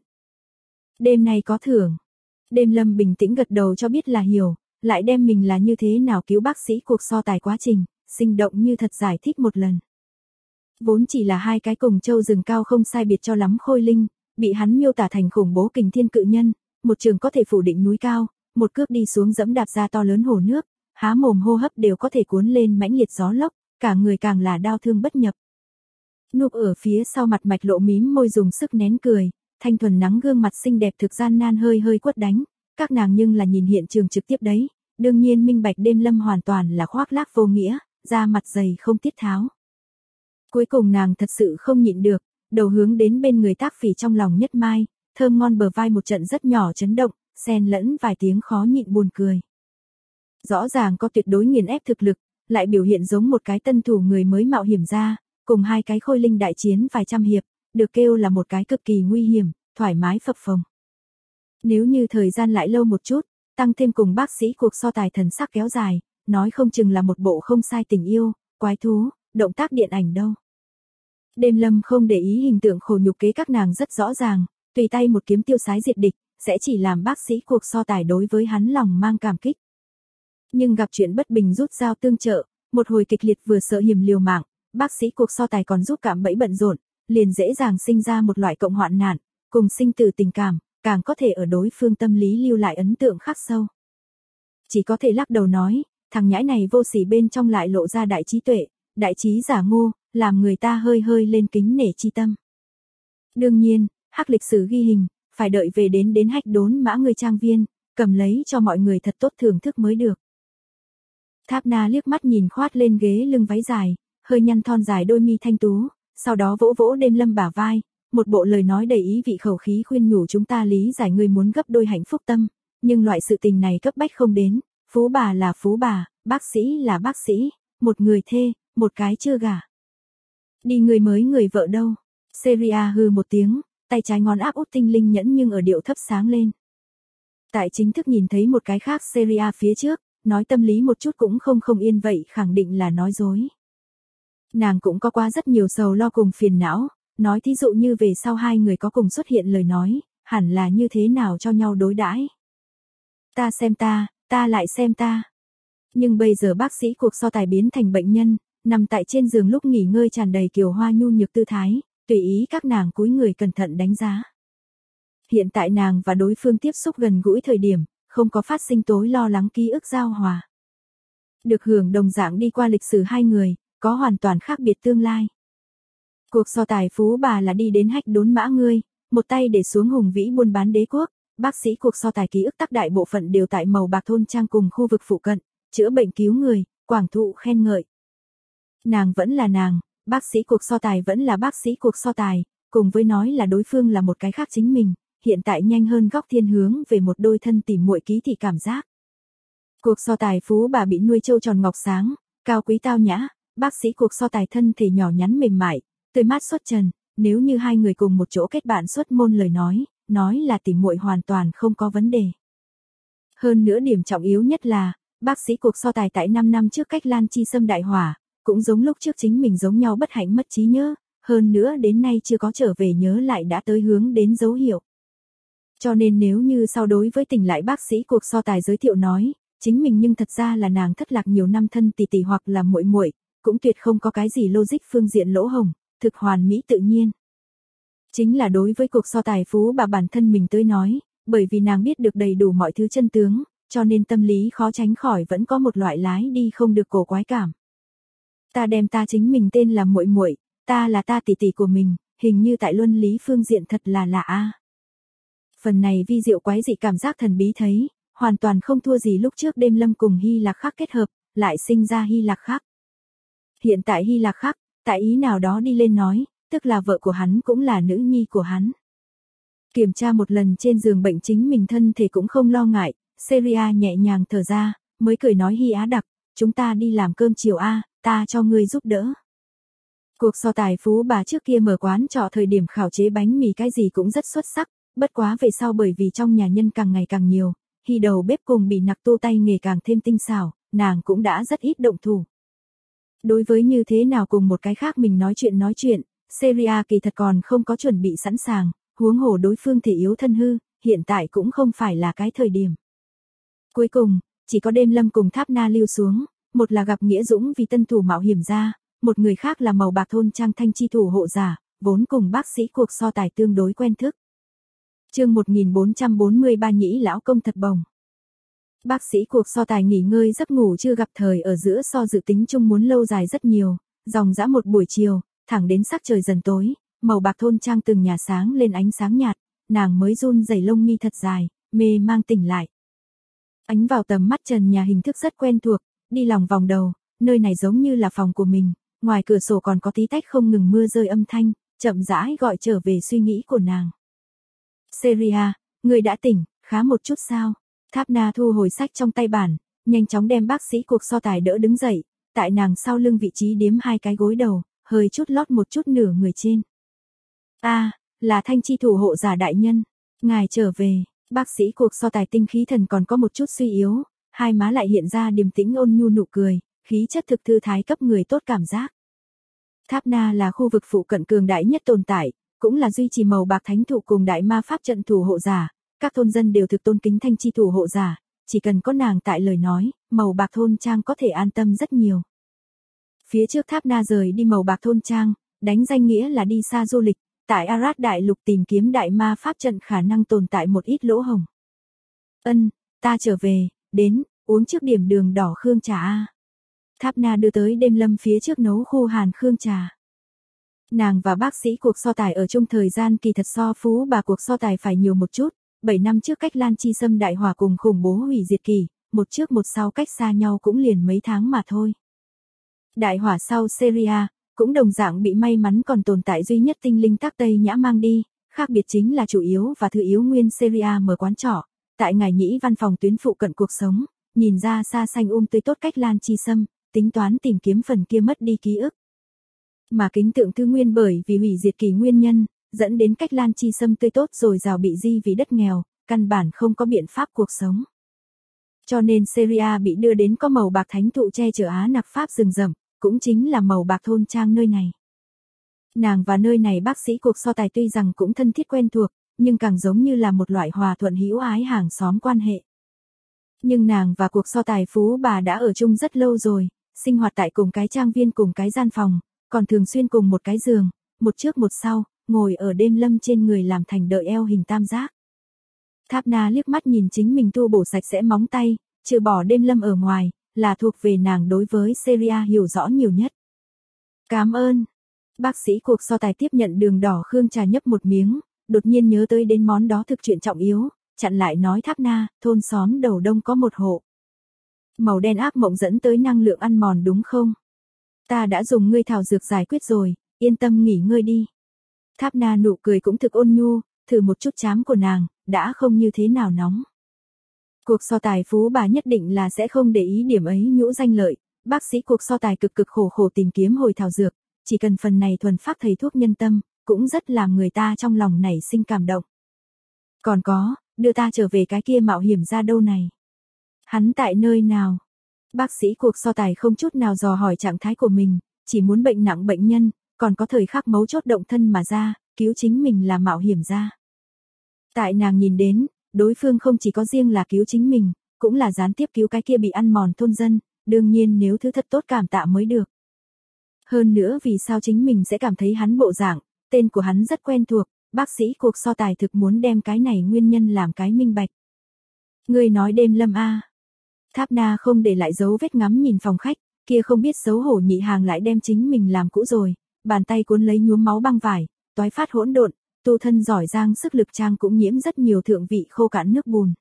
A: Đêm nay có thưởng. Đêm Lâm bình tĩnh gật đầu cho biết là hiểu, lại đem mình là như thế nào cứu bác sĩ cuộc so tài quá trình, sinh động như thật giải thích một lần. Vốn chỉ là hai cái cùng châu rừng cao không sai biệt cho lắm khôi linh, bị hắn miêu tả thành khủng bố kình thiên cự nhân, một trường có thể phủ định núi cao, một cước đi xuống dẫm đạp ra to lớn hồ nước, há mồm hô hấp đều có thể cuốn lên mãnh liệt gió lốc, cả người càng là đau thương bất nhập. Núp ở phía sau mặt mạch lộ mím môi dùng sức nén cười, thanh thuần nắng gương mặt xinh đẹp thực gian nan hơi hơi quất đánh, các nàng nhưng là nhìn hiện trường trực tiếp đấy, đương nhiên minh bạch Đêm Lâm hoàn toàn là khoác lác vô nghĩa, da mặt dày không tiết tháo. Cuối cùng nàng thật sự không nhịn được, đầu hướng đến bên người Tác Phỉ trong lòng nhất mai, thơm ngon bờ vai một trận rất nhỏ chấn động, xen lẫn vài tiếng khó nhịn buồn cười. Rõ ràng có tuyệt đối nghiền ép thực lực, lại biểu hiện giống một cái tân thủ người mới mạo hiểm ra, cùng hai cái khôi linh đại chiến vài trăm hiệp, được kêu là một cái cực kỳ nguy hiểm, thoải mái phập phồng. Nếu như thời gian lại lâu một chút, tăng thêm cùng bác sĩ cuộc so tài thần sắc kéo dài, nói không chừng là một bộ không sai tình yêu, quái thú, động tác điện ảnh đâu. Đêm Lâm không để ý hình tượng khổ nhục kế các nàng rất rõ ràng, tùy tay một kiếm tiêu sái diệt địch, sẽ chỉ làm bác sĩ cuộc so tài đối với hắn lòng mang cảm kích. Nhưng gặp chuyện bất bình rút dao tương trợ, một hồi kịch liệt vừa sợ hiểm liều mạng, bác sĩ cuộc so tài còn giúp cạm bẫy bận rộn, liền dễ dàng sinh ra một loại cộng hoạn nạn, cùng sinh tử tình cảm, càng có thể ở đối phương tâm lý lưu lại ấn tượng khắc sâu. Chỉ có thể lắc đầu nói, thằng nhãi này vô sỉ bên trong lại lộ ra đại trí tuệ, đại trí giả ngu, làm người ta hơi hơi lên kính nể chi tâm. Đương nhiên, hắc lịch sử ghi hình, phải đợi về đến Hách Đốn Mã người trang viên, cầm lấy cho mọi người thật tốt thưởng thức mới được. Tháp Na liếc mắt nhìn khoát lên ghế lưng váy dài, hơi nhăn thon dài đôi mi thanh tú, sau đó vỗ vỗ Đêm Lâm bả vai, một bộ lời nói đầy ý vị khẩu khí khuyên nhủ chúng ta lý giải người muốn gấp đôi hạnh phúc tâm, nhưng loại sự tình này cấp bách không đến, phú bà là phú bà, bác sĩ là bác sĩ, một người thê, một cái chưa gả. Đi người mới người vợ đâu? Seria hừ một tiếng, tay trái ngón áp út tinh linh nhẫn nhưng ở điệu thấp sáng lên. Tại chính thức nhìn thấy một cái khác Seria phía trước, nói tâm lý một chút cũng không yên vậy khẳng định là nói dối. Nàng cũng có qua rất nhiều sầu lo cùng phiền não, nói thí dụ như về sau hai người có cùng xuất hiện lời nói, hẳn là như thế nào cho nhau đối đãi. Ta xem ta lại xem ta. Nhưng bây giờ bác sĩ cuộc so tài biến thành bệnh nhân, nằm tại trên giường lúc nghỉ ngơi tràn đầy kiều hoa nhu nhược tư thái, tùy ý các nàng cúi người cẩn thận đánh giá. Hiện tại nàng và đối phương tiếp xúc gần gũi thời điểm, không có phát sinh tối lo lắng ký ức giao hòa. Được hưởng đồng dạng đi qua lịch sử hai người, có hoàn toàn khác biệt tương lai. Cuộc so tài phú bà là đi đến Hách Đốn Mã ngươi, một tay để xuống hùng vĩ buôn bán đế quốc, bác sĩ cuộc so tài ký ức tác đại bộ phận đều tại Màu Bạc thôn trang cùng khu vực phụ cận, chữa bệnh cứu người, quảng thụ khen ngợi. Nàng vẫn là nàng, bác sĩ cuộc so tài vẫn là bác sĩ cuộc so tài, cùng với nói là đối phương là một cái khác chính mình, hiện tại nhanh hơn góc thiên hướng về một đôi thân tỉ muội ký thị cảm giác. Cuộc so tài phú bà bị nuôi trâu tròn ngọc sáng, cao quý tao nhã, bác sĩ cuộc so tài thân thể nhỏ nhắn mềm mại, tươi mát xuất trần, nếu như hai người cùng một chỗ kết bạn xuất môn lời nói là tỉ muội hoàn toàn không có vấn đề. Hơn nữa điểm trọng yếu nhất là, bác sĩ cuộc so tài tại 5 năm trước cách Lan Chi Sâm đại hỏa, cũng giống lúc trước chính mình giống nhau bất hạnh mất trí nhớ, hơn nữa đến nay chưa có trở về nhớ lại đã tới hướng đến dấu hiệu. Cho nên nếu như sau đối với tỉnh lại bác sĩ cuộc so tài giới thiệu nói, chính mình nhưng thật ra là nàng thất lạc nhiều năm thân tỷ tỷ hoặc là muội muội, cũng tuyệt không có cái gì logic phương diện lỗ hổng, thực hoàn mỹ tự nhiên. Chính là đối với cuộc so tài phú bà bản thân mình tới nói, bởi vì nàng biết được đầy đủ mọi thứ chân tướng, cho nên tâm lý khó tránh khỏi vẫn có một loại lái đi không được cổ quái cảm. Ta đem ta chính mình tên là muội muội, ta là ta tỷ tỷ của mình, hình như tại luân lý phương diện thật là lạ a. Phần này vi diệu quái dị cảm giác thần bí thấy, hoàn toàn không thua gì lúc trước đêm lâm cùng Hy Lạc Khắc kết hợp, lại sinh ra Hy Lạc Khắc. Hiện tại Hy Lạc Khắc, tại ý nào đó đi lên nói, tức là vợ của hắn cũng là nữ nhi của hắn. Kiểm tra một lần trên giường bệnh chính mình thân thể cũng không lo ngại, Seria nhẹ nhàng thở ra, mới cười nói Hy Á Đặc, chúng ta đi làm cơm chiều a, ta cho ngươi giúp đỡ. Cuộc so tài phú bà trước kia mở quán trọ thời điểm khảo chế bánh mì cái gì cũng rất xuất sắc, bất quá về sau bởi vì trong nhà nhân càng ngày càng nhiều, Hy đầu bếp cùng bị nặc tu tay nghề càng thêm tinh xảo, nàng cũng đã rất ít động thủ. Đối với như thế nào cùng một cái khác mình nói chuyện, Seria kỳ thật còn không có chuẩn bị sẵn sàng, huống hồ đối phương thể yếu thân hư, hiện tại cũng không phải là cái thời điểm. Cuối cùng, chỉ có đêm lâm cùng Tháp Na lưu xuống, một là gặp Nghĩa Dũng vì tân thủ mạo hiểm ra, một người khác là màu bạc thôn trang thanh chi thủ hộ giả, vốn cùng bác sĩ cuộc so tài tương đối quen thức. Chương 1443 Nhĩ lão công thật bồng. Bác sĩ cuộc so tài nghỉ ngơi giấc ngủ chưa gặp thời ở giữa so dự tính chung muốn lâu dài rất nhiều, dòng dã một buổi chiều, thẳng đến sắc trời dần tối, màu bạc thôn trang từng nhà sáng lên ánh sáng nhạt, nàng mới run rẩy lông mi thật dài, mê mang tỉnh lại. Ánh vào tầm mắt trần nhà hình thức rất quen thuộc, đi lòng vòng đầu, nơi này giống như là phòng của mình, ngoài cửa sổ còn có tí tách không ngừng mưa rơi âm thanh, chậm rãi gọi trở về suy nghĩ của nàng. Seria, người đã tỉnh, khá một chút sao? Tháp Na thu hồi sách trong tay bản, nhanh chóng đem bác sĩ cuộc so tài đỡ đứng dậy, tại nàng sau lưng vị trí điếm hai cái gối đầu, hơi chút lót một chút nửa người trên. Là thanh chi thủ hộ giả đại nhân, ngài trở về, bác sĩ cuộc so tài tinh khí thần còn có một chút suy yếu, hai má lại hiện ra điềm tĩnh ôn nhu nụ cười, khí chất thực thư thái cấp người tốt cảm giác. Tháp Na là khu vực phụ cận cường đại nhất tồn tại, cũng là duy trì màu bạc thánh thụ cùng đại ma pháp trận thủ hộ giả, các thôn dân đều thực tôn kính thanh chi thủ hộ giả, chỉ cần có nàng tại lời nói, màu bạc thôn trang có thể an tâm rất nhiều. Phía trước Tháp Na rời đi màu bạc thôn trang, đánh danh nghĩa là đi xa du lịch, tại Arad đại lục tìm kiếm đại ma pháp trận khả năng tồn tại một ít lỗ hổng. Ta trở về, đến, uống trước điểm đường đỏ khương trà a. Tháp Na đưa tới đêm lâm phía trước nấu khô hàn khương trà. Nàng và bác sĩ cuộc so tài ở chung thời gian kỳ thật so phú bà cuộc so tài phải nhiều một chút, 7 năm trước cách Lan Chi Sâm đại hỏa cùng khủng bố hủy diệt kỳ, một trước một sau cách xa nhau cũng liền mấy tháng mà thôi. Đại hỏa sau Seria, cũng đồng dạng bị may mắn còn tồn tại duy nhất tinh linh Tác Tây Nhã mang đi, khác biệt chính là chủ yếu và thứ yếu nguyên Seria mở quán trọ, tại ngài nhĩ văn phòng tuyến phụ cận cuộc sống, nhìn ra xa xanh tươi tốt cách Lan Chi Sâm, tính toán tìm kiếm phần kia mất đi ký ức. Mà kính tượng thư nguyên bởi vì hủy diệt kỳ nguyên nhân, dẫn đến cách Lan Chi Sâm tươi tốt rồi rào bị di vì đất nghèo, căn bản không có biện pháp cuộc sống. Cho nên Seria bị đưa đến có màu bạc thánh thụ che chở Á Nặc Pháp rừng rậm, cũng chính là màu bạc thôn trang nơi này. Nàng và nơi này bác sĩ cuộc so tài tuy rằng cũng thân thiết quen thuộc, nhưng càng giống như là một loại hòa thuận hữu ái hàng xóm quan hệ. Nhưng nàng và cuộc so tài phú bà đã ở chung rất lâu rồi, sinh hoạt tại cùng cái trang viên cùng cái gian phòng, còn thường xuyên cùng một cái giường, một trước một sau, ngồi ở đêm lâm trên người làm thành đợi eo hình tam giác. Tháp Na liếc mắt nhìn chính mình tu bổ sạch sẽ móng tay, trừ bỏ đêm lâm ở ngoài, là thuộc về nàng đối với Seria hiểu rõ nhiều nhất. Cảm ơn. Bác sĩ cuộc so tài tiếp nhận đường đỏ khương trà nhấp một miếng, đột nhiên nhớ tới đến món đó thực chuyện trọng yếu, chặn lại nói Tháp Na, thôn xóm đầu đông có một hộ. Màu đen ác mộng dẫn tới năng lượng ăn mòn đúng không? Ta đã dùng ngươi thảo dược giải quyết rồi, yên tâm nghỉ ngơi đi. Tháp Na nụ cười cũng thực ôn nhu, thử một chút chám của nàng, đã không như thế nào nóng. Cuộc so tài phú bà nhất định là sẽ không để ý điểm ấy nhũ danh lợi, bác sĩ cuộc so tài cực khổ tìm kiếm hồi thảo dược, chỉ cần phần này thuần phát thầy thuốc nhân tâm, cũng rất làm người ta trong lòng nảy sinh cảm động. Còn có, đưa ta trở về cái kia mạo hiểm ra đâu này? Hắn tại nơi nào? Bác sĩ cuộc so tài không chút nào dò hỏi trạng thái của mình, chỉ muốn bệnh nặng bệnh nhân, còn có thời khắc mấu chốt động thân mà ra, cứu chính mình là mạo hiểm ra. Tại nàng nhìn đến, đối phương không chỉ có riêng là cứu chính mình, cũng là gián tiếp cứu cái kia bị ăn mòn thôn dân, đương nhiên nếu thứ thật tốt cảm tạ mới được. Hơn nữa vì sao chính mình sẽ cảm thấy hắn bộ dạng, tên của hắn rất quen thuộc, bác sĩ cuộc so tài thực muốn đem cái này nguyên nhân làm cái minh bạch. Người nói đêm lâm a. Tháp Na không để lại dấu vết ngắm nhìn phòng khách, kia không biết xấu hổ nhị hàng lại đem chính mình làm cũ rồi, bàn tay cuốn lấy nhuốm máu băng vải, toái phát hỗn độn, tu thân giỏi giang sức lực trang cũng nhiễm rất nhiều thượng vị khô cạn nước bùn.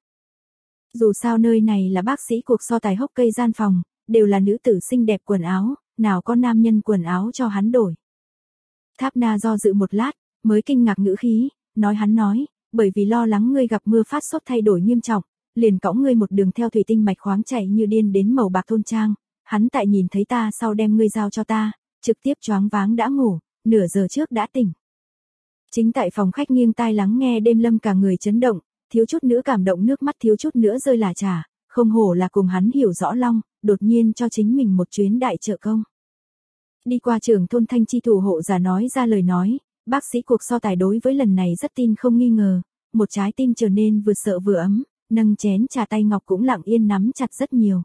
A: Dù sao nơi này là bác sĩ cuộc so tài hốc cây gian phòng, đều là nữ tử xinh đẹp quần áo, nào có nam nhân quần áo cho hắn đổi. Tháp Na do dự một lát, mới kinh ngạc ngữ khí, hắn nói, bởi vì lo lắng ngươi gặp mưa phát sốt thay đổi nghiêm trọng, liền cõng ngươi một đường theo thủy tinh mạch khoáng chạy như điên đến Màu Bạc thôn trang, hắn tại nhìn thấy ta sau đem ngươi giao cho ta, trực tiếp choáng váng đã ngủ, nửa giờ trước đã tỉnh. Chính tại phòng khách nghiêng tai lắng nghe Đêm Lâm cả người chấn động, thiếu chút nữa cảm động nước mắt thiếu chút nữa rơi lả chả, không hổ là cùng hắn hiểu rõ long, đột nhiên cho chính mình một chuyến đại trợ công. Đi qua trưởng thôn Thanh Chi thủ hộ giả nói ra lời nói, bác sĩ cuộc so tài đối với lần này rất tin không nghi ngờ, một trái tim trở nên vừa sợ vừa ấm, nâng chén trà tay ngọc cũng lặng yên nắm chặt rất nhiều.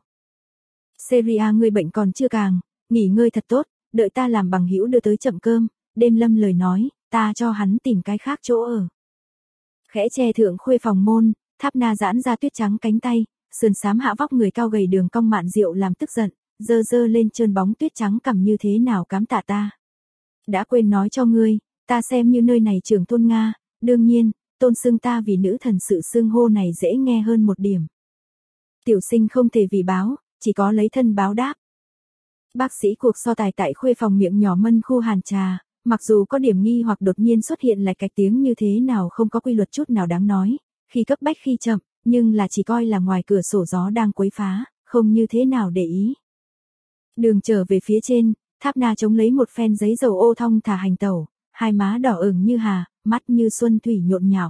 A: Seria ngươi bệnh còn chưa càng, nghỉ ngơi thật tốt, đợi ta làm bằng hữu đưa tới chậm cơm, Đêm Lâm lời nói, ta cho hắn tìm cái khác chỗ ở. Khẽ che thượng khuê phòng môn, Tháp Na giãn ra tuyết trắng cánh tay, sườn xám hạ vóc người cao gầy đường cong mạn diệu làm tức giận, dơ dơ lên trơn bóng tuyết trắng cầm như thế nào cám tạ ta. Đã quên nói cho ngươi, ta xem như nơi này trưởng thôn Nga, đương nhiên, tôn xưng ta vì nữ thần sự xưng hô này dễ nghe hơn một điểm. Tiểu sinh không thể vì báo, chỉ có lấy thân báo đáp. Bác sĩ cuộc so tài tại khuê phòng miệng nhỏ mân khu hàn trà, mặc dù có điểm nghi hoặc đột nhiên xuất hiện lại cái tiếng như thế nào không có quy luật chút nào đáng nói, khi cấp bách khi chậm, nhưng là chỉ coi là ngoài cửa sổ gió đang quấy phá, không như thế nào để ý. Đường trở về phía trên, Tháp Na chống lấy một phen giấy dầu ô thong thả hành tẩu, hai má đỏ ửng như hà, mắt như xuân thủy nhộn nhạo.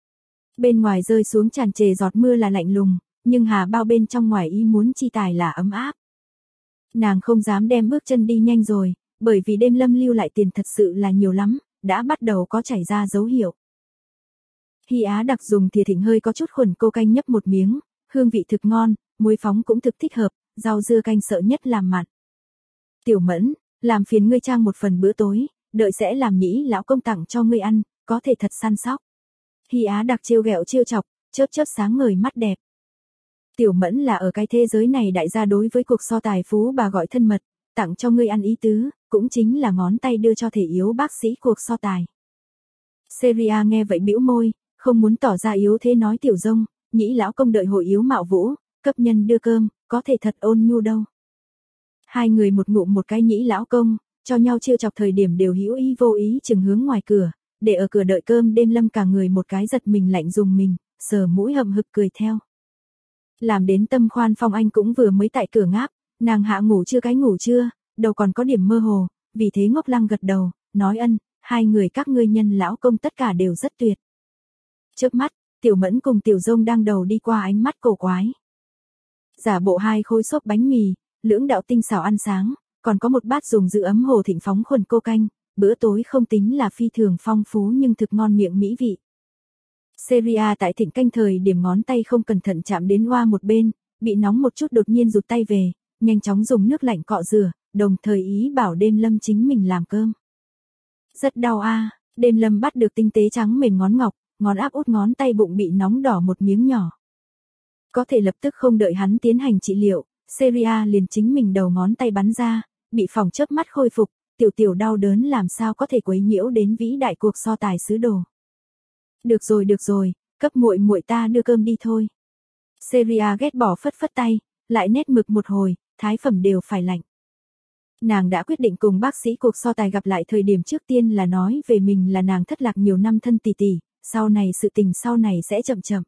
A: Bên ngoài rơi xuống tràn trề giọt mưa là lạnh lùng, nhưng hà bao bên trong ngoài ý muốn chi tài là ấm áp. Nàng không dám đem bước chân đi nhanh rồi, bởi vì Đêm Lâm lưu lại tiền thật sự là nhiều lắm, đã bắt đầu có chảy ra dấu hiệu. Hy Á đặc dùng thìa thịnh hơi có chút khuẩn cô canh nhấp một miếng, hương vị thực ngon, muối phóng cũng thực thích hợp, rau dưa canh sợ nhất làm mặn. Tiểu Mẫn, làm phiền ngươi trang một phần bữa tối, đợi sẽ làm nhĩ lão công tặng cho ngươi ăn, có thể thật săn sóc. Hy Á đặc trêu ghẹo trêu chọc, chớp chớp sáng ngời mắt đẹp. Tiểu Mẫn là ở cái thế giới này đại gia đối với cuộc so tài phú bà gọi thân mật, tặng cho ngươi ăn ý tứ, cũng chính là ngón tay đưa cho thể yếu bác sĩ cuộc so tài. Seria nghe vậy bĩu môi, không muốn tỏ ra yếu thế nói tiểu dông, nhĩ lão công đợi hội yếu mạo vũ, cấp nhân đưa cơm, có thể thật ôn nhu đâu. Hai người một ngụm một cái nhĩ lão công, cho nhau trêu chọc thời điểm đều hữu ý vô ý chừng hướng ngoài cửa, để ở cửa đợi cơm. Đêm Lâm cả người một cái giật mình lạnh dùng mình, sờ mũi hậm hực cười theo. Làm đến Tâm Khoan Phong Anh cũng vừa mới tại cửa ngáp, nàng hạ ngủ chưa cái ngủ chưa, đầu còn có điểm mơ hồ, vì thế ngốc lăng gật đầu, nói ân, hai người các ngươi nhân lão công tất cả đều rất tuyệt. Chớp mắt, Tiểu Mẫn cùng Tiểu Dông đang đầu đi qua ánh mắt cổ quái. Giả bộ hai khối xốp bánh mì, lưỡng đạo tinh xảo ăn sáng, còn có một bát dùng giữ ấm hồ thịnh phóng khuẩn cô canh, bữa tối không tính là phi thường phong phú nhưng thực ngon miệng mỹ vị. Seria tại thịnh canh thời điểm ngón tay không cẩn thận chạm đến hoa một bên, bị nóng một chút đột nhiên rụt tay về, nhanh chóng dùng nước lạnh cọ rửa, đồng thời ý bảo Đêm Lâm chính mình làm cơm. Rất đau a, Đêm Lâm bắt được tinh tế trắng mềm ngón ngọc, ngón áp út ngón tay bụng bị nóng đỏ một miếng nhỏ. Có thể lập tức không đợi hắn tiến hành trị liệu, Seria liền chính mình đầu ngón tay bắn ra, bị phỏng chớp mắt khôi phục, tiểu đau đớn làm sao có thể quấy nhiễu đến vĩ đại cuộc so tài sứ đồ. Được rồi, cấp muội muội ta đưa cơm đi thôi. Seria ghét bỏ phất phất tay, lại nét mực một hồi, thái phẩm đều phải lạnh. Nàng đã quyết định cùng bác sĩ cuộc so tài gặp lại thời điểm trước tiên là nói về mình là nàng thất lạc nhiều năm thân tỷ tỷ, sau này sự tình sau này sẽ chậm chậm.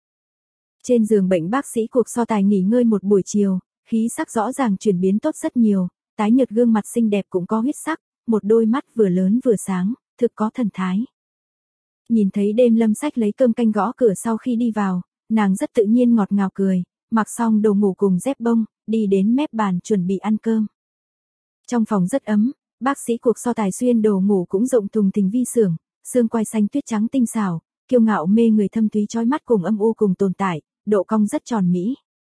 A: Trên giường bệnh bác sĩ cuộc so tài nghỉ ngơi một buổi chiều, khí sắc rõ ràng chuyển biến tốt rất nhiều, tái nhợt gương mặt xinh đẹp cũng có huyết sắc, một đôi mắt vừa lớn vừa sáng, thực có thần thái. Nhìn thấy Đêm Lâm xách lấy cơm canh gõ cửa sau khi đi vào, nàng rất tự nhiên ngọt ngào cười, mặc xong đồ ngủ cùng dép bông, đi đến mép bàn chuẩn bị ăn cơm. Trong phòng rất ấm, bác sĩ cuộc so tài xuyên đồ ngủ cũng rộng thùng thình vi xưởng, xương quai xanh tuyết trắng tinh xảo, kiêu ngạo mê người thâm thúy chói mắt cùng âm u cùng tồn tại, độ cong rất tròn mỹ.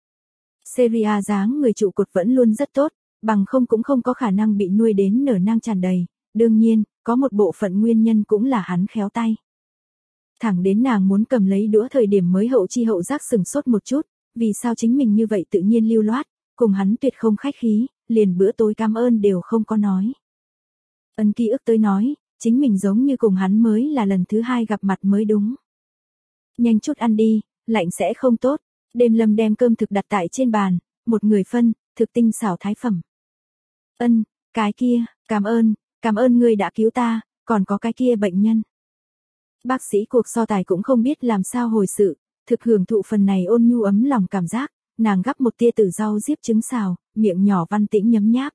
A: Seria dáng người trụ cột vẫn luôn rất tốt, bằng không cũng không có khả năng bị nuôi đến nở nang tràn đầy, đương nhiên, có một bộ phận nguyên nhân cũng là hắn khéo tay. Thẳng đến nàng muốn cầm lấy đũa thời điểm mới hậu chi hậu giác sừng sốt một chút, vì sao chính mình như vậy tự nhiên lưu loát, cùng hắn tuyệt không khách khí, liền bữa tối cảm ơn đều không có nói. Ân ký ức tới nói, chính mình giống như cùng hắn mới là lần thứ hai gặp mặt mới đúng. Nhanh chút ăn đi, lạnh sẽ không tốt. Đêm Lâm đem cơm thực đặt tại trên bàn, một người phân, thực tinh xảo thái phẩm. Ân, cái kia, cảm ơn ngươi đã cứu ta, còn có cái kia bệnh nhân. Bác sĩ cuộc so tài cũng không biết làm sao hồi sự, thực hưởng thụ phần này ôn nhu ấm lòng cảm giác, nàng gắp một tia tử rau diếp trứng xào, miệng nhỏ văn tĩnh nhấm nháp.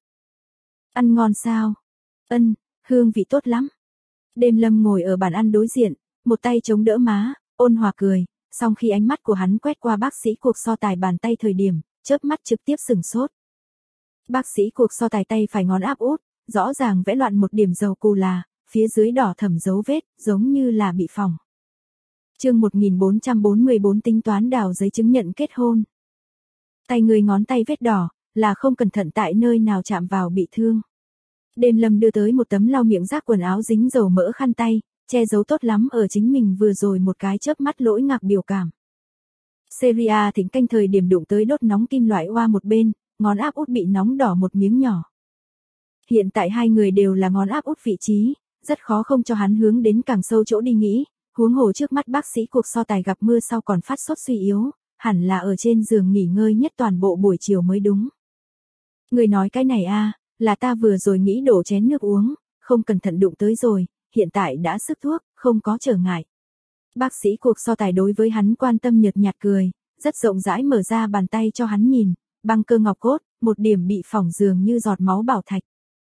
A: Ăn ngon sao? Ân, hương vị tốt lắm. Đêm Lâm ngồi ở bàn ăn đối diện, một tay chống đỡ má, ôn hòa cười, song khi ánh mắt của hắn quét qua bác sĩ cuộc so tài bàn tay thời điểm, chớp mắt trực tiếp sửng sốt. Bác sĩ cuộc so tài tay phải ngón áp út, rõ ràng vẽ loạn một điểm dầu cù là, phía dưới đỏ thẫm dấu vết, giống như là bị phỏng. Chương 1444 tính toán đào giấy chứng nhận kết hôn. Tay người ngón tay vết đỏ, là không cẩn thận tại nơi nào chạm vào bị thương. Đêm Lâm đưa tới một tấm lau miệng rác quần áo dính dầu mỡ khăn tay, che giấu tốt lắm ở chính mình vừa rồi một cái chớp mắt lỗi ngạc biểu cảm. Seria thỉnh canh thời điểm đụng tới đốt nóng kim loại oa một bên, ngón áp út bị nóng đỏ một miếng nhỏ. Hiện tại hai người đều là ngón áp út vị trí, rất khó không cho hắn hướng đến càng sâu chỗ đi nghĩ, huống hồ trước mắt bác sĩ cuộc so tài gặp mưa sau còn phát sốt suy yếu, hẳn là ở trên giường nghỉ ngơi nhất toàn bộ buổi chiều mới đúng. Người nói cái này là ta vừa rồi nghĩ đổ chén nước uống, không cẩn thận đụng tới rồi, hiện tại đã sức thuốc, không có trở ngại. Bác sĩ cuộc so tài đối với hắn quan tâm nhợt nhạt cười, rất rộng rãi mở ra bàn tay cho hắn nhìn, băng cơ ngọc cốt, một điểm bị phỏng dường như giọt máu bảo thạch.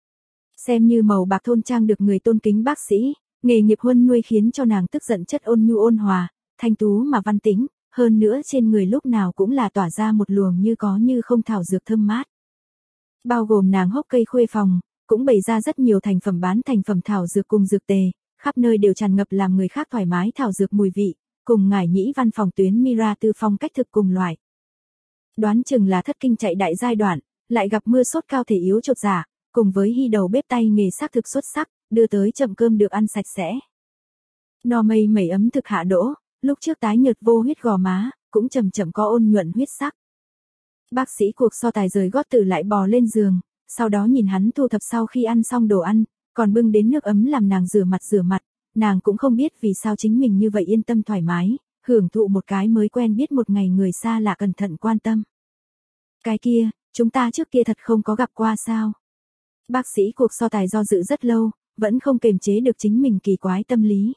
A: Xem như màu bạc thôn trang được người tôn kính bác sĩ, nghề nghiệp huân nuôi khiến cho nàng tức giận chất ôn nhu ôn hòa, thanh tú mà văn tĩnh, hơn nữa trên người lúc nào cũng là tỏa ra một luồng như có như không thảo dược thơm mát. Bao gồm nàng hốc cây khuê phòng, cũng bày ra rất nhiều thành phẩm bán thành phẩm thảo dược cùng dược tề, khắp nơi đều tràn ngập làm người khác thoải mái thảo dược mùi vị, cùng ngải nhĩ văn phòng tuyến Mira tư phong cách thực cùng loại. Đoán chừng là thất kinh chạy đại giai đoạn, lại gặp mưa sốt cao thể yếu chột dạ, cùng với hy đầu bếp tay nghề xác thực xuất sắc, đưa tới chậm cơm được ăn sạch sẽ. No mây mẩy ấm thực hạ đỗ, lúc trước tái nhợt vô huyết gò má, cũng chậm chậm có ôn nhuận huyết sắc. Bác sĩ cuộc so tài rời gót tử lại bò lên giường, sau đó nhìn hắn thu thập sau khi ăn xong đồ ăn, còn bưng đến nước ấm làm nàng rửa mặt, nàng cũng không biết vì sao chính mình như vậy yên tâm thoải mái, hưởng thụ một cái mới quen biết một ngày người xa lạ cẩn thận quan tâm. Cái kia, chúng ta trước kia thật không có gặp qua sao? Bác sĩ cuộc so tài do dự rất lâu, vẫn không kềm chế được chính mình kỳ quái tâm lý.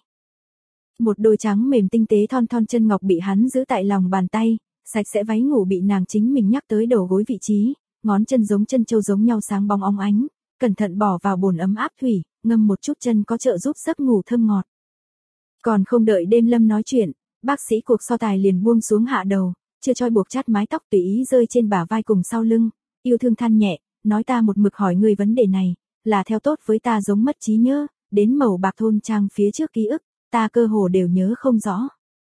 A: Một đôi trắng mềm tinh tế thon thon chân ngọc bị hắn giữ tại lòng bàn tay, sạch sẽ váy ngủ bị nàng chính mình nhắc tới đầu gối vị trí, ngón chân giống chân châu giống nhau sáng bóng óng ánh, cẩn thận bỏ vào bồn ấm áp thủy, ngâm một chút chân có trợ giúp giấc ngủ thơm ngọt. Còn không đợi Đêm Lâm nói chuyện, bác sĩ cuộc so tài liền buông xuống hạ đầu, chưa trói buộc chát mái tóc tùy ý rơi trên bả vai cùng sau lưng, yêu thương than nhẹ, nói ta một mực hỏi người vấn đề này, là theo tốt với ta giống mất trí nhớ, đến màu bạc thôn trang phía trước ký ức, ta cơ hồ đều nhớ không rõ.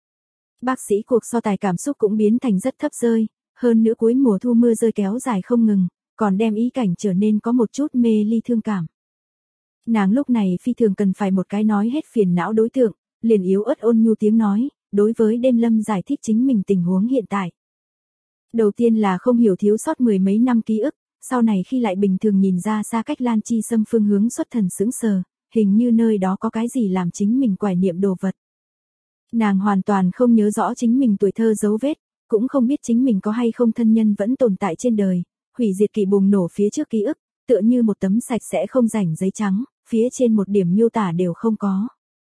A: Bác sĩ cuộc so tài cảm xúc cũng biến thành rất thấp rơi, hơn nữa cuối mùa thu mưa rơi kéo dài không ngừng, còn đem ý cảnh trở nên có một chút mê ly thương cảm. Nàng lúc này phi thường cần phải một cái nói hết phiền não đối tượng, liền yếu ớt ôn nhu tiếng nói, đối với Đêm Lâm giải thích chính mình tình huống hiện tại. Đầu tiên là không hiểu thiếu sót mười mấy năm ký ức, sau này khi lại bình thường nhìn ra xa cách Lan Chi Sâm phương hướng xuất thần sững sờ, hình như nơi đó có cái gì làm chính mình quải niệm đồ vật. Nàng hoàn toàn không nhớ rõ chính mình tuổi thơ dấu vết, cũng không biết chính mình có hay không thân nhân vẫn tồn tại trên đời, hủy diệt kỳ bùng nổ phía trước ký ức, tựa như một tấm sạch sẽ không rảnh giấy trắng, phía trên một điểm miêu tả đều không có.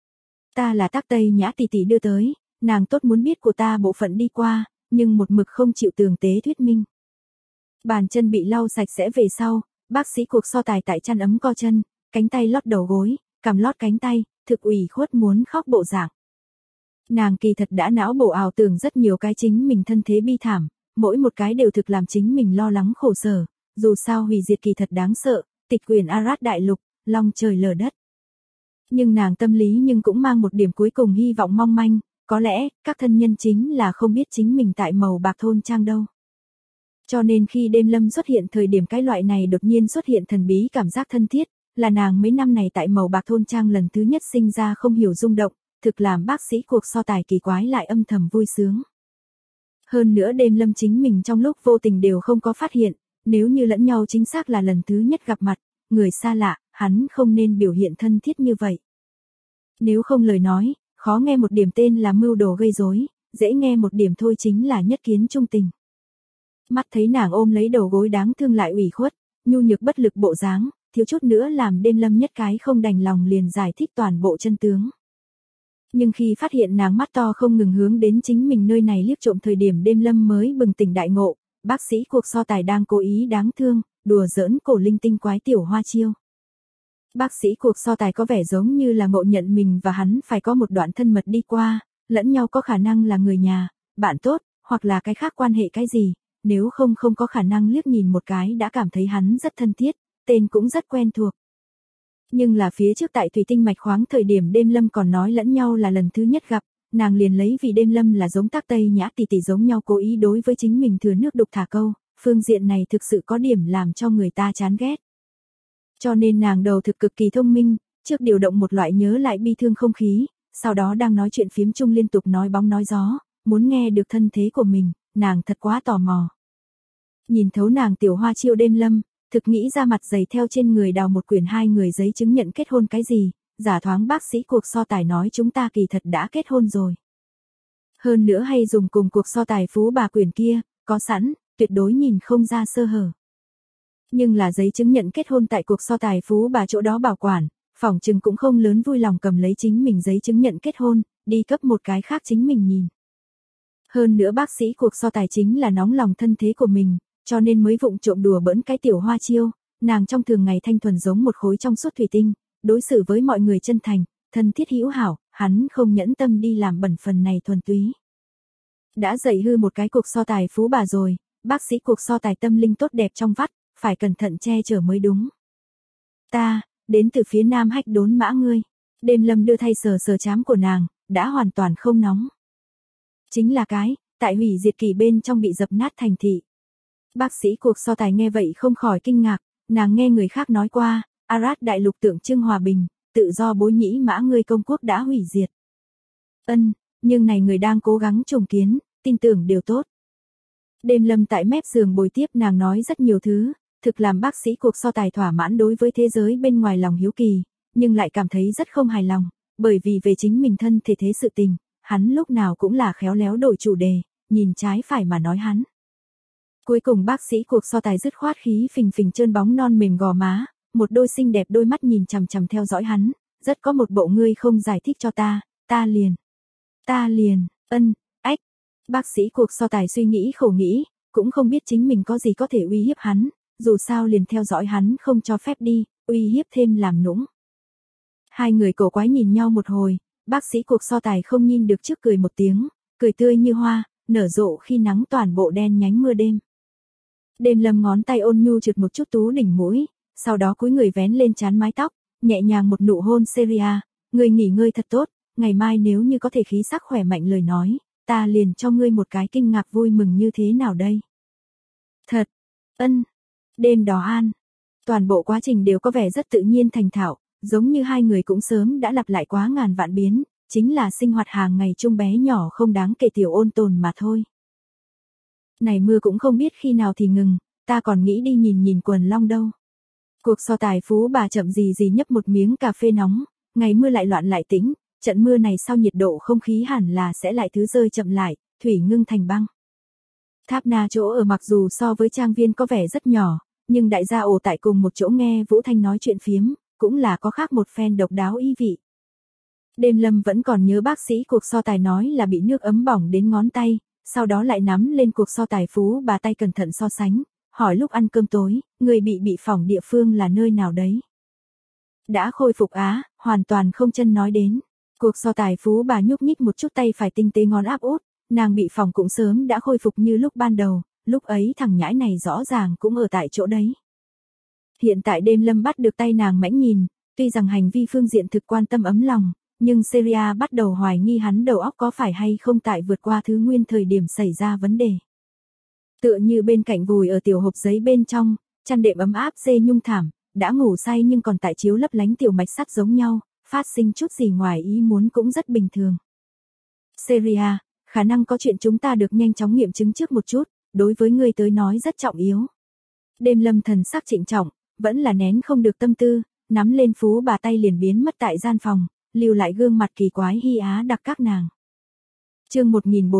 A: Ta là Tắc Tây Nhã tỷ tỷ đưa tới, nàng tốt muốn biết của ta bộ phận đi qua, nhưng một mực không chịu tường tế thuyết minh. Bàn chân bị lau sạch sẽ về sau, bác sĩ cuộc so tài tại chăn ấm co chân, cánh tay lót đầu gối, cằm lót cánh tay, thực ủy khuất muốn khóc bộ dạng. Nàng kỳ thật đã não bộ ảo tưởng rất nhiều cái chính mình thân thế bi thảm, mỗi một cái đều thực làm chính mình lo lắng khổ sở, dù sao hủy diệt kỳ thật đáng sợ, tịch quyền Arad đại lục, long trời lở đất. Nhưng nàng tâm lý nhưng cũng mang một điểm cuối cùng hy vọng mong manh, có lẽ, các thân nhân chính là không biết chính mình tại màu bạc thôn trang đâu. Cho nên khi Đêm Lâm xuất hiện thời điểm cái loại này đột nhiên xuất hiện thần bí cảm giác thân thiết, là nàng mấy năm này tại màu bạc thôn trang lần thứ nhất sinh ra không hiểu rung động, thực làm bác sĩ cuộc so tài kỳ quái lại âm thầm vui sướng. Hơn nữa Đêm Lâm chính mình trong lúc vô tình đều không có phát hiện, nếu như lẫn nhau chính xác là lần thứ nhất gặp mặt, người xa lạ, hắn không nên biểu hiện thân thiết như vậy. Nếu không lời nói, khó nghe một điểm tên là mưu đồ gây rối, dễ nghe một điểm thôi chính là nhất kiến trung tình. Mắt thấy nàng ôm lấy đầu gối đáng thương lại ủy khuất, nhu nhược bất lực bộ dáng, thiếu chút nữa làm đêm lâm nhất cái không đành lòng liền giải thích toàn bộ chân tướng. Nhưng khi phát hiện nàng mắt to không ngừng hướng đến chính mình nơi này liếc trộm thời điểm đêm lâm mới bừng tỉnh đại ngộ, bác sĩ cuộc so tài đang cố ý đáng thương, đùa giỡn cổ linh tinh quái tiểu hoa chiêu. Bác sĩ cuộc so tài có vẻ giống như là ngộ nhận mình và hắn phải có một đoạn thân mật đi qua, lẫn nhau có khả năng là người nhà, bạn tốt, hoặc là cái khác quan hệ cái gì, nếu không có khả năng liếc nhìn một cái đã cảm thấy hắn rất thân thiết, tên cũng rất quen thuộc. Nhưng là phía trước tại Thủy Tinh mạch khoáng thời điểm đêm lâm còn nói lẫn nhau là lần thứ nhất gặp, nàng liền lấy vì đêm lâm là giống Tác Tây Nhã tỷ tỷ giống nhau cố ý đối với chính mình thừa nước đục thả câu, phương diện này thực sự có điểm làm cho người ta chán ghét. Cho nên nàng đầu thực cực kỳ thông minh, trước điều động một loại nhớ lại bi thương không khí, sau đó đang nói chuyện phiếm chung liên tục nói bóng nói gió, muốn nghe được thân thế của mình, nàng thật quá tò mò. Nhìn thấu nàng tiểu hoa chiêu đêm lâm, thực nghĩ ra mặt dày theo trên người đào một quyển 2 người giấy chứng nhận kết hôn cái gì, giả thoáng bác sĩ cuộc so tài nói chúng ta kỳ thật đã kết hôn rồi. Hơn nữa hay dùng cùng cuộc so tài phú bà quyển kia, có sẵn, tuyệt đối nhìn không ra sơ hở. Nhưng là giấy chứng nhận kết hôn tại cuộc so tài phú bà chỗ đó bảo quản, phỏng chừng cũng không lớn vui lòng cầm lấy chính mình giấy chứng nhận kết hôn, đi cấp một cái khác chính mình nhìn. Hơn nữa bác sĩ cuộc so tài chính là nóng lòng thân thế của mình, cho nên mới vụng trộm đùa bỡn cái tiểu hoa chiêu, nàng trong thường ngày thanh thuần giống một khối trong suốt thủy tinh, đối xử với mọi người chân thành, thân thiết hữu hảo, hắn không nhẫn tâm đi làm bẩn phần này thuần túy. Đã dạy hư một cái cuộc so tài phú bà rồi, bác sĩ cuộc so tài tâm linh tốt đẹp trong vắt, phải cẩn thận che chở mới đúng. Ta, đến từ phía nam hách đốn mã ngươi. Đêm lâm đưa thay sờ sờ trám của nàng, đã hoàn toàn không nóng. Chính là cái, tại hủy diệt kỳ bên trong bị dập nát thành thị. Bác sĩ cuộc so tài nghe vậy không khỏi kinh ngạc, nàng nghe người khác nói qua, Arad đại lục tượng trưng hòa bình, tự do bối nhĩ mã ngươi công quốc đã hủy diệt. Nhưng này người đang cố gắng trùng kiến, tin tưởng điều tốt. Đêm lâm tại mép giường bồi tiếp nàng nói rất nhiều thứ, thực làm bác sĩ cuộc so tài thỏa mãn đối với thế giới bên ngoài lòng hiếu kỳ, nhưng lại cảm thấy rất không hài lòng, bởi vì về chính mình thân thể thế sự tình, hắn lúc nào cũng là khéo léo đổi chủ đề, nhìn trái phải mà nói hắn. Cuối cùng bác sĩ cuộc so tài dứt khoát khí phình phình trơn bóng non mềm gò má, một đôi xinh đẹp đôi mắt nhìn chằm chằm theo dõi hắn, rất có một bộ ngươi không giải thích cho ta liền, ách. Bác sĩ cuộc so tài suy nghĩ khổ nghĩ, cũng không biết chính mình có gì có thể uy hiếp hắn, dù sao liền theo dõi hắn không cho phép đi, uy hiếp thêm làm nũng. Hai người cổ quái nhìn nhau một hồi, bác sĩ cuộc so tài không nhìn được trước cười một tiếng, cười tươi như hoa, nở rộ khi nắng toàn bộ đen nhánh mưa đêm. Đêm lâm ngón tay ôn nhu trượt một chút tú đỉnh mũi, sau đó cúi người vén lên trán mái tóc, nhẹ nhàng một nụ hôn Seria, ngươi nghỉ ngơi thật tốt, ngày mai nếu như có thể khí sắc khỏe mạnh lời nói, ta liền cho ngươi một cái kinh ngạc vui mừng như thế nào đây. Thật, đêm đó an. Toàn bộ quá trình đều có vẻ rất tự nhiên thành thạo, giống như hai người cũng sớm đã lặp lại quá ngàn vạn biến, chính là sinh hoạt hàng ngày chung bé nhỏ không đáng kể tiểu ôn tồn mà thôi. Này mưa cũng không biết khi nào thì ngừng, ta còn nghĩ đi nhìn quần long đâu. Cuộc so tài phú bà chậm gì nhấp một miếng cà phê nóng, ngày mưa lại loạn lại tĩnh, trận mưa này sau nhiệt độ không khí hẳn là sẽ lại thứ rơi chậm lại, thủy ngưng thành băng. Tháp Na chỗ ở mặc dù so với trang viên có vẻ rất nhỏ, nhưng đại gia ổ tại cùng một chỗ nghe Vũ Thanh nói chuyện phiếm, cũng là có khác một phen độc đáo ý vị. Đêm lâm vẫn còn nhớ bác sĩ cuộc so tài nói là bị nước ấm bỏng đến ngón tay, sau đó lại nắm lên cuộc so tài phú bà tay cẩn thận so sánh, hỏi lúc ăn cơm tối, người bị phỏng địa phương là nơi nào đấy. Đã khôi phục á, hoàn toàn không chân nói đến. Cuộc so tài phú bà nhúc nhích một chút tay phải tinh tế ngón áp út, nàng bị phỏng cũng sớm đã khôi phục như lúc ban đầu, lúc ấy thằng nhãi này rõ ràng cũng ở tại chỗ đấy. Hiện tại đêm lâm bắt được tay nàng mãnh nhìn, tuy rằng hành vi phương diện thực quan tâm ấm lòng, nhưng Seria bắt đầu hoài nghi hắn đầu óc có phải hay không tại vượt qua thứ nguyên thời điểm xảy ra vấn đề. Tựa như bên cạnh vùi ở tiểu hộp giấy bên trong, chăn đệm ấm áp dê nhung thảm, đã ngủ say nhưng còn tại chiếu lấp lánh tiểu mạch sắt giống nhau, phát sinh chút gì ngoài ý muốn cũng rất bình thường. Seria, khả năng có chuyện chúng ta được nhanh chóng nghiệm chứng trước một chút, đối với ngươi tới nói rất trọng yếu. Đêm lâm thần sắc trịnh trọng, vẫn là nén không được tâm tư, nắm lên phú bà tay liền biến mất tại gian phòng, lưu lại gương mặt kỳ quái hi á đặc các nàng. Chương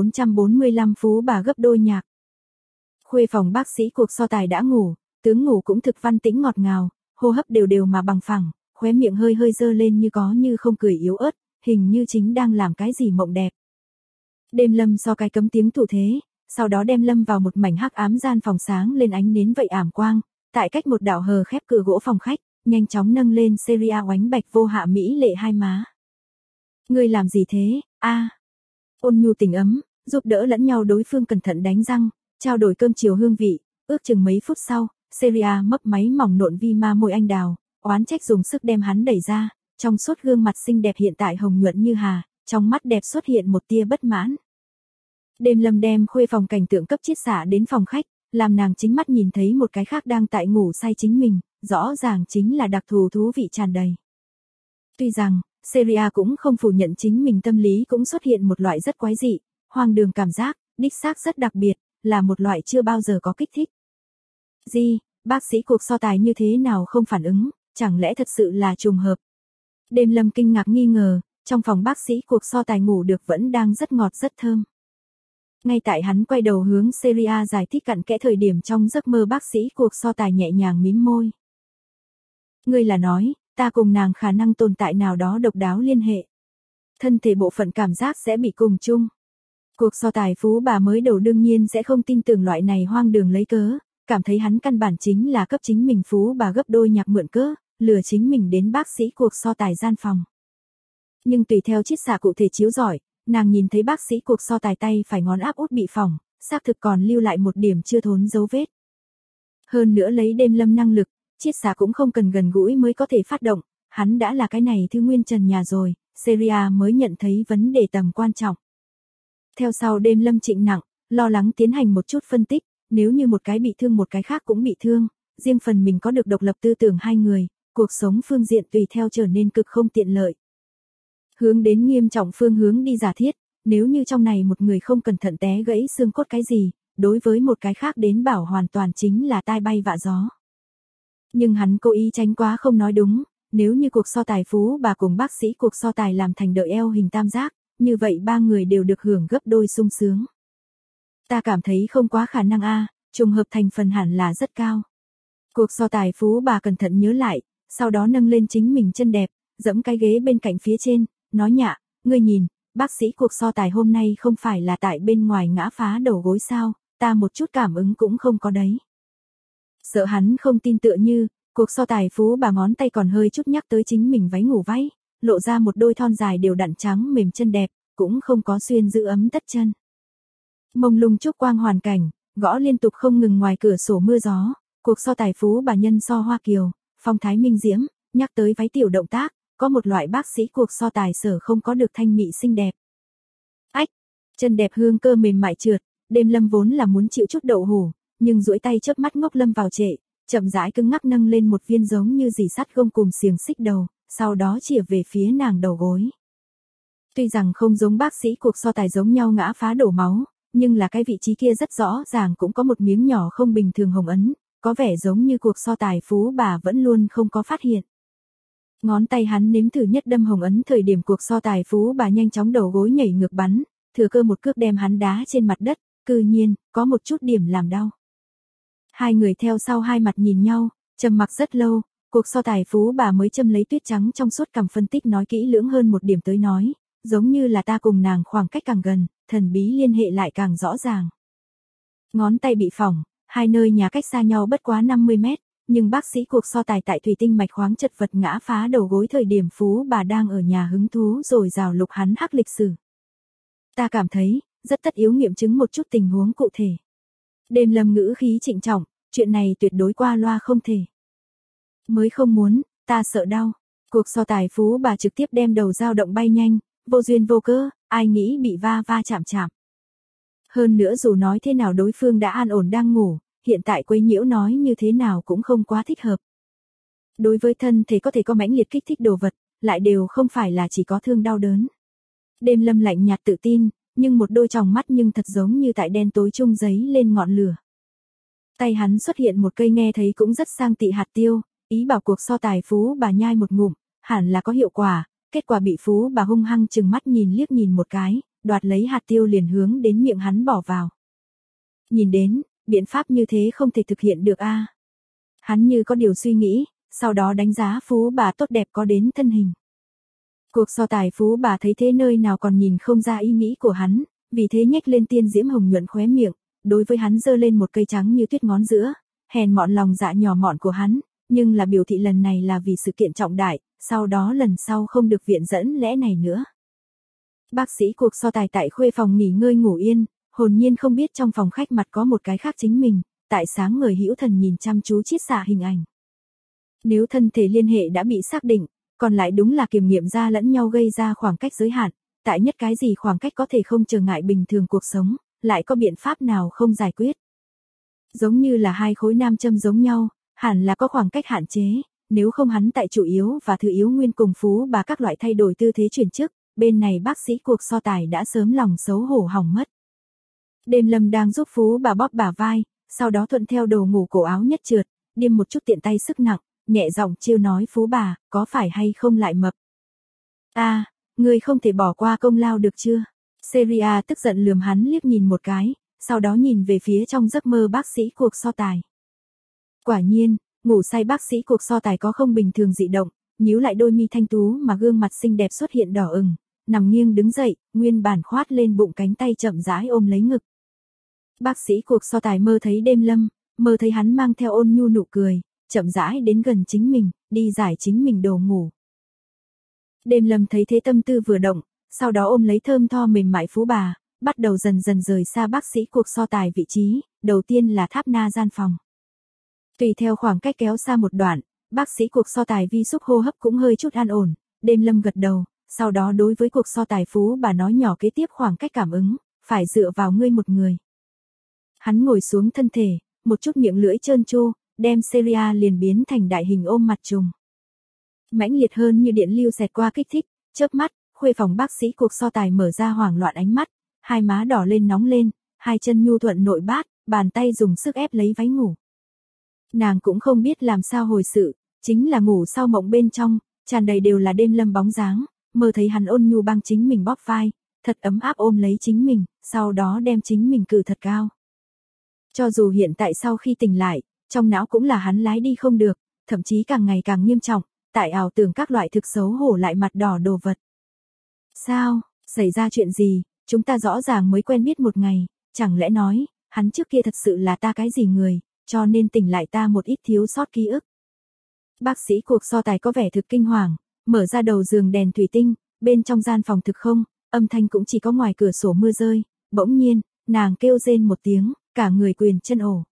A: 1445 phú bà gấp đôi nhạc. Khuê phòng bác sĩ cuộc so tài đã ngủ, tướng ngủ cũng thực văn tĩnh ngọt ngào, hô hấp đều đều mà bằng phẳng, khóe miệng hơi hơi dơ lên như có như không cười yếu ớt, hình như chính đang làm cái gì mộng đẹp. Đêm Lâm so cái cấm tiếng thủ thế, sau đó đem Lâm vào một mảnh hắc ám gian phòng sáng lên ánh nến vậy ảm quang, tại cách một đạo hờ khép cửa gỗ phòng khách, nhanh chóng nâng lên Seria oánh bạch vô hạ mỹ lệ hai má. Ngươi làm gì thế, a? Ôn nhu tình ấm, giúp đỡ lẫn nhau đối phương cẩn thận đánh răng, trao đổi cơm chiều hương vị, ước chừng mấy phút sau, Seria mấp máy mỏng nộn vi ma môi anh đào, oán trách dùng sức đem hắn đẩy ra, trong suốt gương mặt xinh đẹp hiện tại hồng nhuận như hà, trong mắt đẹp xuất hiện một tia bất mãn. Đêm Lâm đem khuê phòng cảnh tượng cấp chiết xạ đến phòng khách, làm nàng chính mắt nhìn thấy một cái khác đang tại ngủ say chính mình, rõ ràng chính là đặc thù thú vị tràn đầy. Tuy rằng, Seria cũng không phủ nhận chính mình tâm lý cũng xuất hiện một loại rất quái dị, hoang đường cảm giác, đích xác rất đặc biệt, là một loại chưa bao giờ có kích thích. Gì, bác sĩ cuộc so tài như thế nào không phản ứng, chẳng lẽ thật sự là trùng hợp? Đêm Lâm kinh ngạc nghi ngờ, trong phòng bác sĩ cuộc so tài ngủ được vẫn đang rất ngọt rất thơm. Ngay tại hắn quay đầu hướng Seria giải thích cặn kẽ thời điểm trong giấc mơ bác sĩ cuộc so tài nhẹ nhàng mím môi. Ngươi là nói, ta cùng nàng khả năng tồn tại nào đó độc đáo liên hệ. Thân thể bộ phận cảm giác sẽ bị cùng chung. Cuộc so tài phú bà mới đầu đương nhiên sẽ không tin tưởng loại này hoang đường lấy cớ, cảm thấy hắn căn bản chính là cấp chính mình phú bà gấp đôi nhạc mượn cớ, lừa chính mình đến bác sĩ cuộc so tài gian phòng. Nhưng tùy theo chiết xạ cụ thể chiếu rọi, nàng nhìn thấy bác sĩ cuộc so tài tay phải ngón áp út bị phỏng, xác thực còn lưu lại một điểm chưa thốn dấu vết. Hơn nữa lấy Đêm Lâm năng lực, chiết xạ cũng không cần gần gũi mới có thể phát động, hắn đã là cái này thư nguyên trần nhà rồi, Seria mới nhận thấy vấn đề tầm quan trọng. Theo sau Đêm Lâm trịnh nặng, lo lắng tiến hành một chút phân tích, nếu như một cái bị thương một cái khác cũng bị thương, riêng phần mình có được độc lập tư tưởng hai người, cuộc sống phương diện tùy theo trở nên cực không tiện lợi. Hướng đến nghiêm trọng phương hướng đi giả thiết, nếu như trong này một người không cẩn thận té gãy xương cốt cái gì, đối với một cái khác đến bảo hoàn toàn chính là tai bay vạ gió. Nhưng hắn cố ý tránh quá không nói đúng, nếu như cuộc so tài phú bà cùng bác sĩ cuộc so tài làm thành đợi eo hình tam giác, như vậy ba người đều được hưởng gấp đôi sung sướng. Ta cảm thấy không quá khả năng a, trùng hợp thành phần hẳn là rất cao. Cuộc so tài phú bà cẩn thận nhớ lại, sau đó nâng lên chính mình chân đẹp, dẫm cái ghế bên cạnh phía trên, nói nhạ, ngươi nhìn, bác sĩ cuộc so tài hôm nay không phải là tại bên ngoài ngã phá đầu gối sao, ta một chút cảm ứng cũng không có đấy. Sợ hắn không tin tựa như, cuộc so tài phú bà ngón tay còn hơi chút nhắc tới chính mình váy ngủ váy, lộ ra một đôi thon dài đều đặn trắng mềm chân đẹp, cũng không có xuyên giữ ấm tất chân. Mông lung trúc quang hoàn cảnh, gõ liên tục không ngừng ngoài cửa sổ mưa gió, cuộc so tài phú bà nhân so hoa kiều, phong thái minh diễm, nhắc tới váy tiểu động tác, có một loại bác sĩ cuộc so tài sở không có được thanh mị xinh đẹp. Ách, chân đẹp hương cơ mềm mại trượt, Đêm Lâm vốn là muốn chịu chút đậu hủ, nhưng duỗi tay chớp mắt ngốc Lâm vào trệ, chậm rãi cứng ngắc nâng lên một viên giống như dì sắt gông cùng xiềng xích đầu, sau đó chìa về phía nàng đầu gối. Tuy rằng không giống bác sĩ cuộc so tài giống nhau ngã phá đổ máu, nhưng là cái vị trí kia rất rõ ràng cũng có một miếng nhỏ không bình thường hồng ấn, có vẻ giống như cuộc so tài phú bà vẫn luôn không có phát hiện. Ngón tay hắn nếm thử nhất đâm hồng ấn thời điểm cuộc so tài phú bà nhanh chóng đầu gối nhảy ngược bắn, thừa cơ một cước đem hắn đá trên mặt đất, cư nhiên, có một chút điểm làm đau. Hai người theo sau hai mặt nhìn nhau, trầm mặc rất lâu, cuộc so tài phú bà mới châm lấy tuyết trắng trong suốt cằm phân tích nói kỹ lưỡng hơn một điểm tới nói, giống như là ta cùng nàng khoảng cách càng gần, thần bí liên hệ lại càng rõ ràng. Ngón tay bị phỏng, hai nơi nhà cách xa nhau bất quá 50 mét, nhưng bác sĩ cuộc so tài tại thủy tinh mạch khoáng chật vật ngã phá đầu gối thời điểm phú bà đang ở nhà hứng thú rồi rào lục hắn hắc lịch sử. Ta cảm thấy, rất tất yếu nghiệm chứng một chút tình huống cụ thể. Đêm Lâm ngữ khí trịnh trọng, chuyện này tuyệt đối qua loa không thể. Mới không muốn, ta sợ đau. Cuộc so tài phú bà trực tiếp đem đầu dao động bay nhanh, vô duyên vô cớ, ai nghĩ bị va chạm chạm. Hơn nữa dù nói thế nào đối phương đã an ổn đang ngủ, hiện tại quấy nhiễu nói như thế nào cũng không quá thích hợp. Đối với thân thể có thể có mãnh liệt kích thích đồ vật, lại đều không phải là chỉ có thương đau đớn. Đêm Lâm lạnh nhạt tự tin, nhưng một đôi tròng mắt nhưng thật giống như tại đen tối chung giấy lên ngọn lửa. Tay hắn xuất hiện một cây nghe thấy cũng rất sang tị hạt tiêu, ý bảo cuộc so tài phú bà nhai một ngụm, hẳn là có hiệu quả, kết quả bị Phú bà hung hăng chừng mắt nhìn liếc nhìn một cái, đoạt lấy hạt tiêu liền hướng đến miệng hắn bỏ vào. Nhìn đến, biện pháp như thế không thể thực hiện được a. Hắn như có điều suy nghĩ, sau đó đánh giá Phú bà tốt đẹp có đến thân hình. Cuộc so tài Phú bà thấy thế nơi nào còn nhìn không ra ý nghĩ của hắn, vì thế nhếch lên tiên diễm hồng nhuận khóe miệng, đối với hắn giơ lên một cây trắng như tuyết ngón giữa, hèn mọn lòng dạ nhỏ mọn của hắn, nhưng là biểu thị lần này là vì sự kiện trọng đại, sau đó lần sau không được viện dẫn lẽ này nữa. Bác sĩ cuộc so tài tại khuê phòng nghỉ ngơi ngủ yên, hồn nhiên không biết trong phòng khách mặt có một cái khác chính mình, tại sáng người hữu thần nhìn chăm chú chiết xạ hình ảnh. Nếu thân thể liên hệ đã bị xác định, còn lại đúng là kiểm nghiệm ra lẫn nhau gây ra khoảng cách giới hạn, tại nhất cái gì khoảng cách có thể không trở ngại bình thường cuộc sống, lại có biện pháp nào không giải quyết. Giống như là hai khối nam châm giống nhau, hẳn là có khoảng cách hạn chế, nếu không hắn tại chủ yếu và thứ yếu nguyên cùng Phú bà các loại thay đổi tư thế chuyển chức, bên này bác sĩ cuộc so tài đã sớm lòng xấu hổ hỏng mất. Đêm Lâm đang giúp Phú bà bóp bả vai, sau đó thuận theo đồ ngủ cổ áo nhất trượt, điêm một chút tiện tay sức nặng, nhẹ giọng trêu nói Phú bà, có phải hay không lại mập? Ngươi không thể bỏ qua công lao được chưa? Seria tức giận lườm hắn liếc nhìn một cái, sau đó nhìn về phía trong giấc mơ bác sĩ cuộc so tài. Quả nhiên, ngủ say bác sĩ cuộc so tài có không bình thường dị động, nhíu lại đôi mi thanh tú mà gương mặt xinh đẹp xuất hiện đỏ ửng, nằm nghiêng đứng dậy, nguyên bản khoát lên bụng cánh tay chậm rãi ôm lấy ngực. Bác sĩ cuộc so tài mơ thấy Đêm Lâm, mơ thấy hắn mang theo ôn nhu nụ cười, chậm rãi đến gần chính mình, đi giải chính mình đồ ngủ. Đêm Lâm thấy thế tâm tư vừa động, sau đó ôm lấy thơm tho mềm mại Phú bà, bắt đầu dần dần rời xa bác sĩ cuộc so tài vị trí, đầu tiên là tháp na gian phòng. Tùy theo khoảng cách kéo xa một đoạn, bác sĩ cuộc so tài vi xúc hô hấp cũng hơi chút an ổn, Đêm Lâm gật đầu, sau đó đối với cuộc so tài Phú bà nói nhỏ kế tiếp khoảng cách cảm ứng, phải dựa vào ngươi một người. Hắn ngồi xuống thân thể, một chút miệng lưỡi trơn tru, đem Seria liền biến thành đại hình ôm mặt trùng. Mãnh liệt hơn như điện lưu xẹt qua kích thích, chớp mắt, khuê phòng bác sĩ cuộc so tài mở ra hoảng loạn ánh mắt, hai má đỏ lên nóng lên, hai chân nhu thuận nội bát, bàn tay dùng sức ép lấy váy ngủ. Nàng cũng không biết làm sao hồi sự, chính là ngủ sau mộng bên trong, tràn đầy đều là Đêm Lâm bóng dáng, mơ thấy hắn ôn nhu băng chính mình bóp vai, thật ấm áp ôm lấy chính mình, sau đó đem chính mình cử thật cao. Cho dù hiện tại sau khi tỉnh lại, trong não cũng là hắn lái đi không được, thậm chí càng ngày càng nghiêm trọng, tại ảo tưởng các loại thực xấu hổ lại mặt đỏ đồ vật. Sao, xảy ra chuyện gì, chúng ta rõ ràng mới quen biết một ngày, chẳng lẽ nói, hắn trước kia thật sự là ta cái gì người, cho nên tỉnh lại ta một ít thiếu sót ký ức. Bác sĩ cuộc so tài có vẻ thực kinh hoàng, mở ra đầu giường đèn thủy tinh, bên trong gian phòng thực không, âm thanh cũng chỉ có ngoài cửa sổ mưa rơi, bỗng nhiên, nàng kêu rên một tiếng, cả người quyền chân ổ.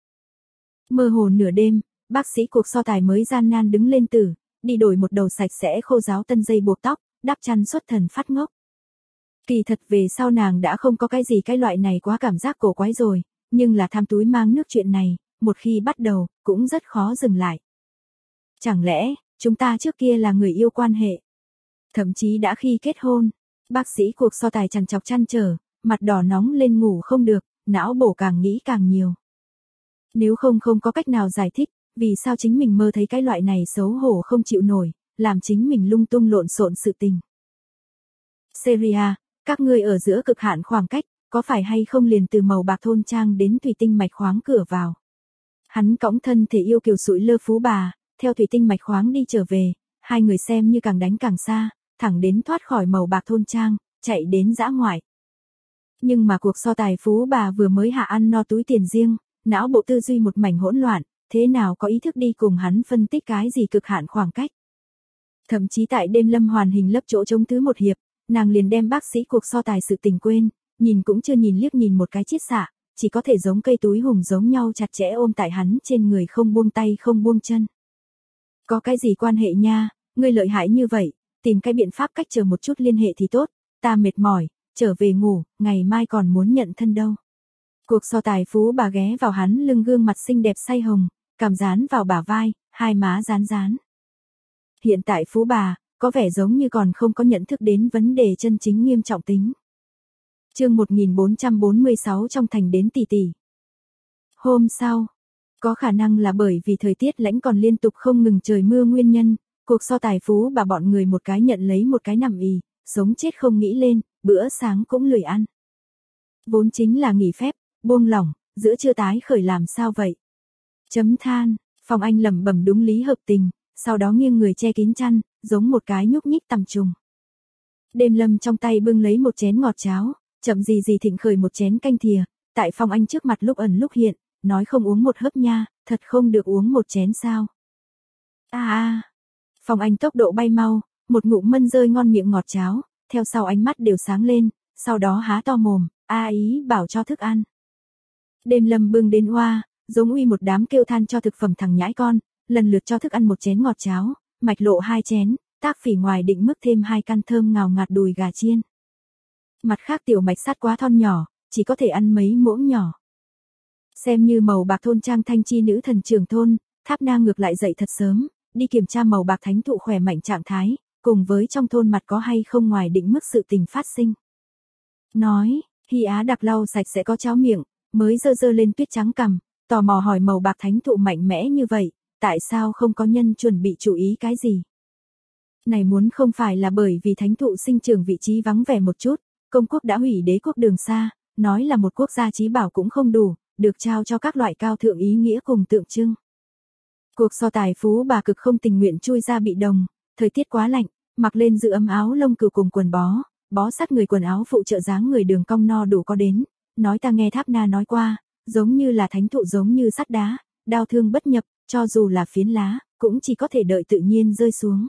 A: Mơ hồ nửa đêm, bác sĩ cuộc so tài mới gian nan đứng lên từ, đi đổi một đầu sạch sẽ khô ráo tân dây buộc tóc, đắp chăn xuất thần phát ngốc. Kỳ thật về sau nàng đã không có cái gì cái loại này quá cảm giác cổ quái rồi, nhưng là tham túi mang nước chuyện này, một khi bắt đầu, cũng rất khó dừng lại. Chẳng lẽ, chúng ta trước kia là người yêu quan hệ? Thậm chí đã khi kết hôn, bác sĩ cuộc so tài trằn trọc chăn trở, mặt đỏ nóng lên ngủ không được, não bổ càng nghĩ càng nhiều. Nếu không có cách nào giải thích, vì sao chính mình mơ thấy cái loại này xấu hổ không chịu nổi, làm chính mình lung tung lộn xộn sự tình. Seria, các ngươi ở giữa cực hạn khoảng cách, có phải hay không liền từ màu bạc thôn trang đến thủy tinh mạch khoáng cửa vào. Hắn cõng thân thể yêu kiều sụi lơ Phú bà, theo thủy tinh mạch khoáng đi trở về, hai người xem như càng đánh càng xa, thẳng đến thoát khỏi màu bạc thôn trang, chạy đến dã ngoại. Nhưng mà cuộc so tài Phú bà vừa mới hạ ăn no túi tiền riêng, não bộ tư duy một mảnh hỗn loạn, thế nào có ý thức đi cùng hắn phân tích cái gì cực hạn khoảng cách. Thậm chí tại Đêm Lâm hoàn hình lấp chỗ trống thứ một hiệp, nàng liền đem bác sĩ cuộc so tài sự tình quên, nhìn cũng chưa nhìn liếc nhìn một cái chiết xạ, chỉ có thể giống cây túi hùng giống nhau chặt chẽ ôm tại hắn trên người không buông tay không buông chân. Có cái gì quan hệ nha, ngươi lợi hại như vậy, tìm cái biện pháp cách chờ một chút liên hệ thì tốt, ta mệt mỏi, trở về ngủ, ngày mai còn muốn nhận thân đâu. Cuộc so tài Phú bà ghé vào hắn lưng gương mặt xinh đẹp say hồng, cảm dán vào bả vai, hai má dán dán. Hiện tại Phú bà, có vẻ giống như còn không có nhận thức đến vấn đề chân chính nghiêm trọng tính. Chương 1446 trong thành đến tỷ tỷ. Hôm sau, có khả năng là bởi vì thời tiết lãnh còn liên tục không ngừng trời mưa nguyên nhân, Cuộc so tài phú bà bọn người một cái nhận lấy một cái nằm ì, sống chết không nghĩ lên, bữa sáng cũng lười ăn. Vốn chính là nghỉ phép, buông lỏng, giữa trưa tái khởi làm sao vậy? Chấm than, Phong Anh lẩm bẩm đúng lý hợp tình, sau đó nghiêng người che kín chăn, giống một cái nhúc nhích tầm trùng. Đêm Lâm trong tay bưng lấy một chén ngọt cháo, chậm gì gì thịnh khởi một chén canh thìa, tại Phong Anh trước mặt lúc ẩn lúc hiện, nói không uống một hớp nha, thật không được uống một chén sao? Phong Anh tốc độ bay mau, một ngụm mân rơi ngon miệng ngọt cháo, theo sau ánh mắt đều sáng lên, sau đó há to mồm, ý bảo cho thức ăn. Đêm Lâm bưng đến oa, giống uy một đám kêu than cho thực phẩm thằng nhãi con, lần lượt cho thức ăn một chén ngọt cháo, Mạch Lộ 2 chén, Tác Phỉ ngoài định mức thêm 2 căn thơm ngào ngạt đùi gà chiên. Mặt khác Tiểu Mạch sát quá thon nhỏ, chỉ có thể ăn mấy muỗng nhỏ. Xem như màu bạc thôn trang thanh chi nữ thần trưởng thôn, Tháp Na ngược lại dậy thật sớm, đi kiểm tra màu bạc thánh thụ khỏe mạnh trạng thái, cùng với trong thôn mặt có hay không ngoài định mức sự tình phát sinh. Nói, Hy Á Đặc lau sạch sẽ có cháo miệng, mới dơ lên tuyết trắng cằm, tò mò hỏi màu bạc thánh thụ mạnh mẽ như vậy, tại sao không có nhân chuẩn bị chú ý cái gì? Này muốn không phải là bởi vì thánh thụ sinh trưởng vị trí vắng vẻ một chút, công quốc đã hủy đế quốc Đường Sa, nói là một quốc gia chí bảo cũng không đủ, được trao cho các loại cao thượng ý nghĩa cùng tượng trưng. Cuộc so tài phú bà cực không tình nguyện chui ra bị đồng, thời tiết quá lạnh, mặc lên giữ ấm áo lông cừu cùng quần bó sát người quần áo phụ trợ dáng người đường cong no đủ có đến, nói ta nghe Tháp Na nói qua, giống như là thánh thụ giống như sắt đá, đao thương bất nhập, cho dù là phiến lá, cũng chỉ có thể đợi tự nhiên rơi xuống.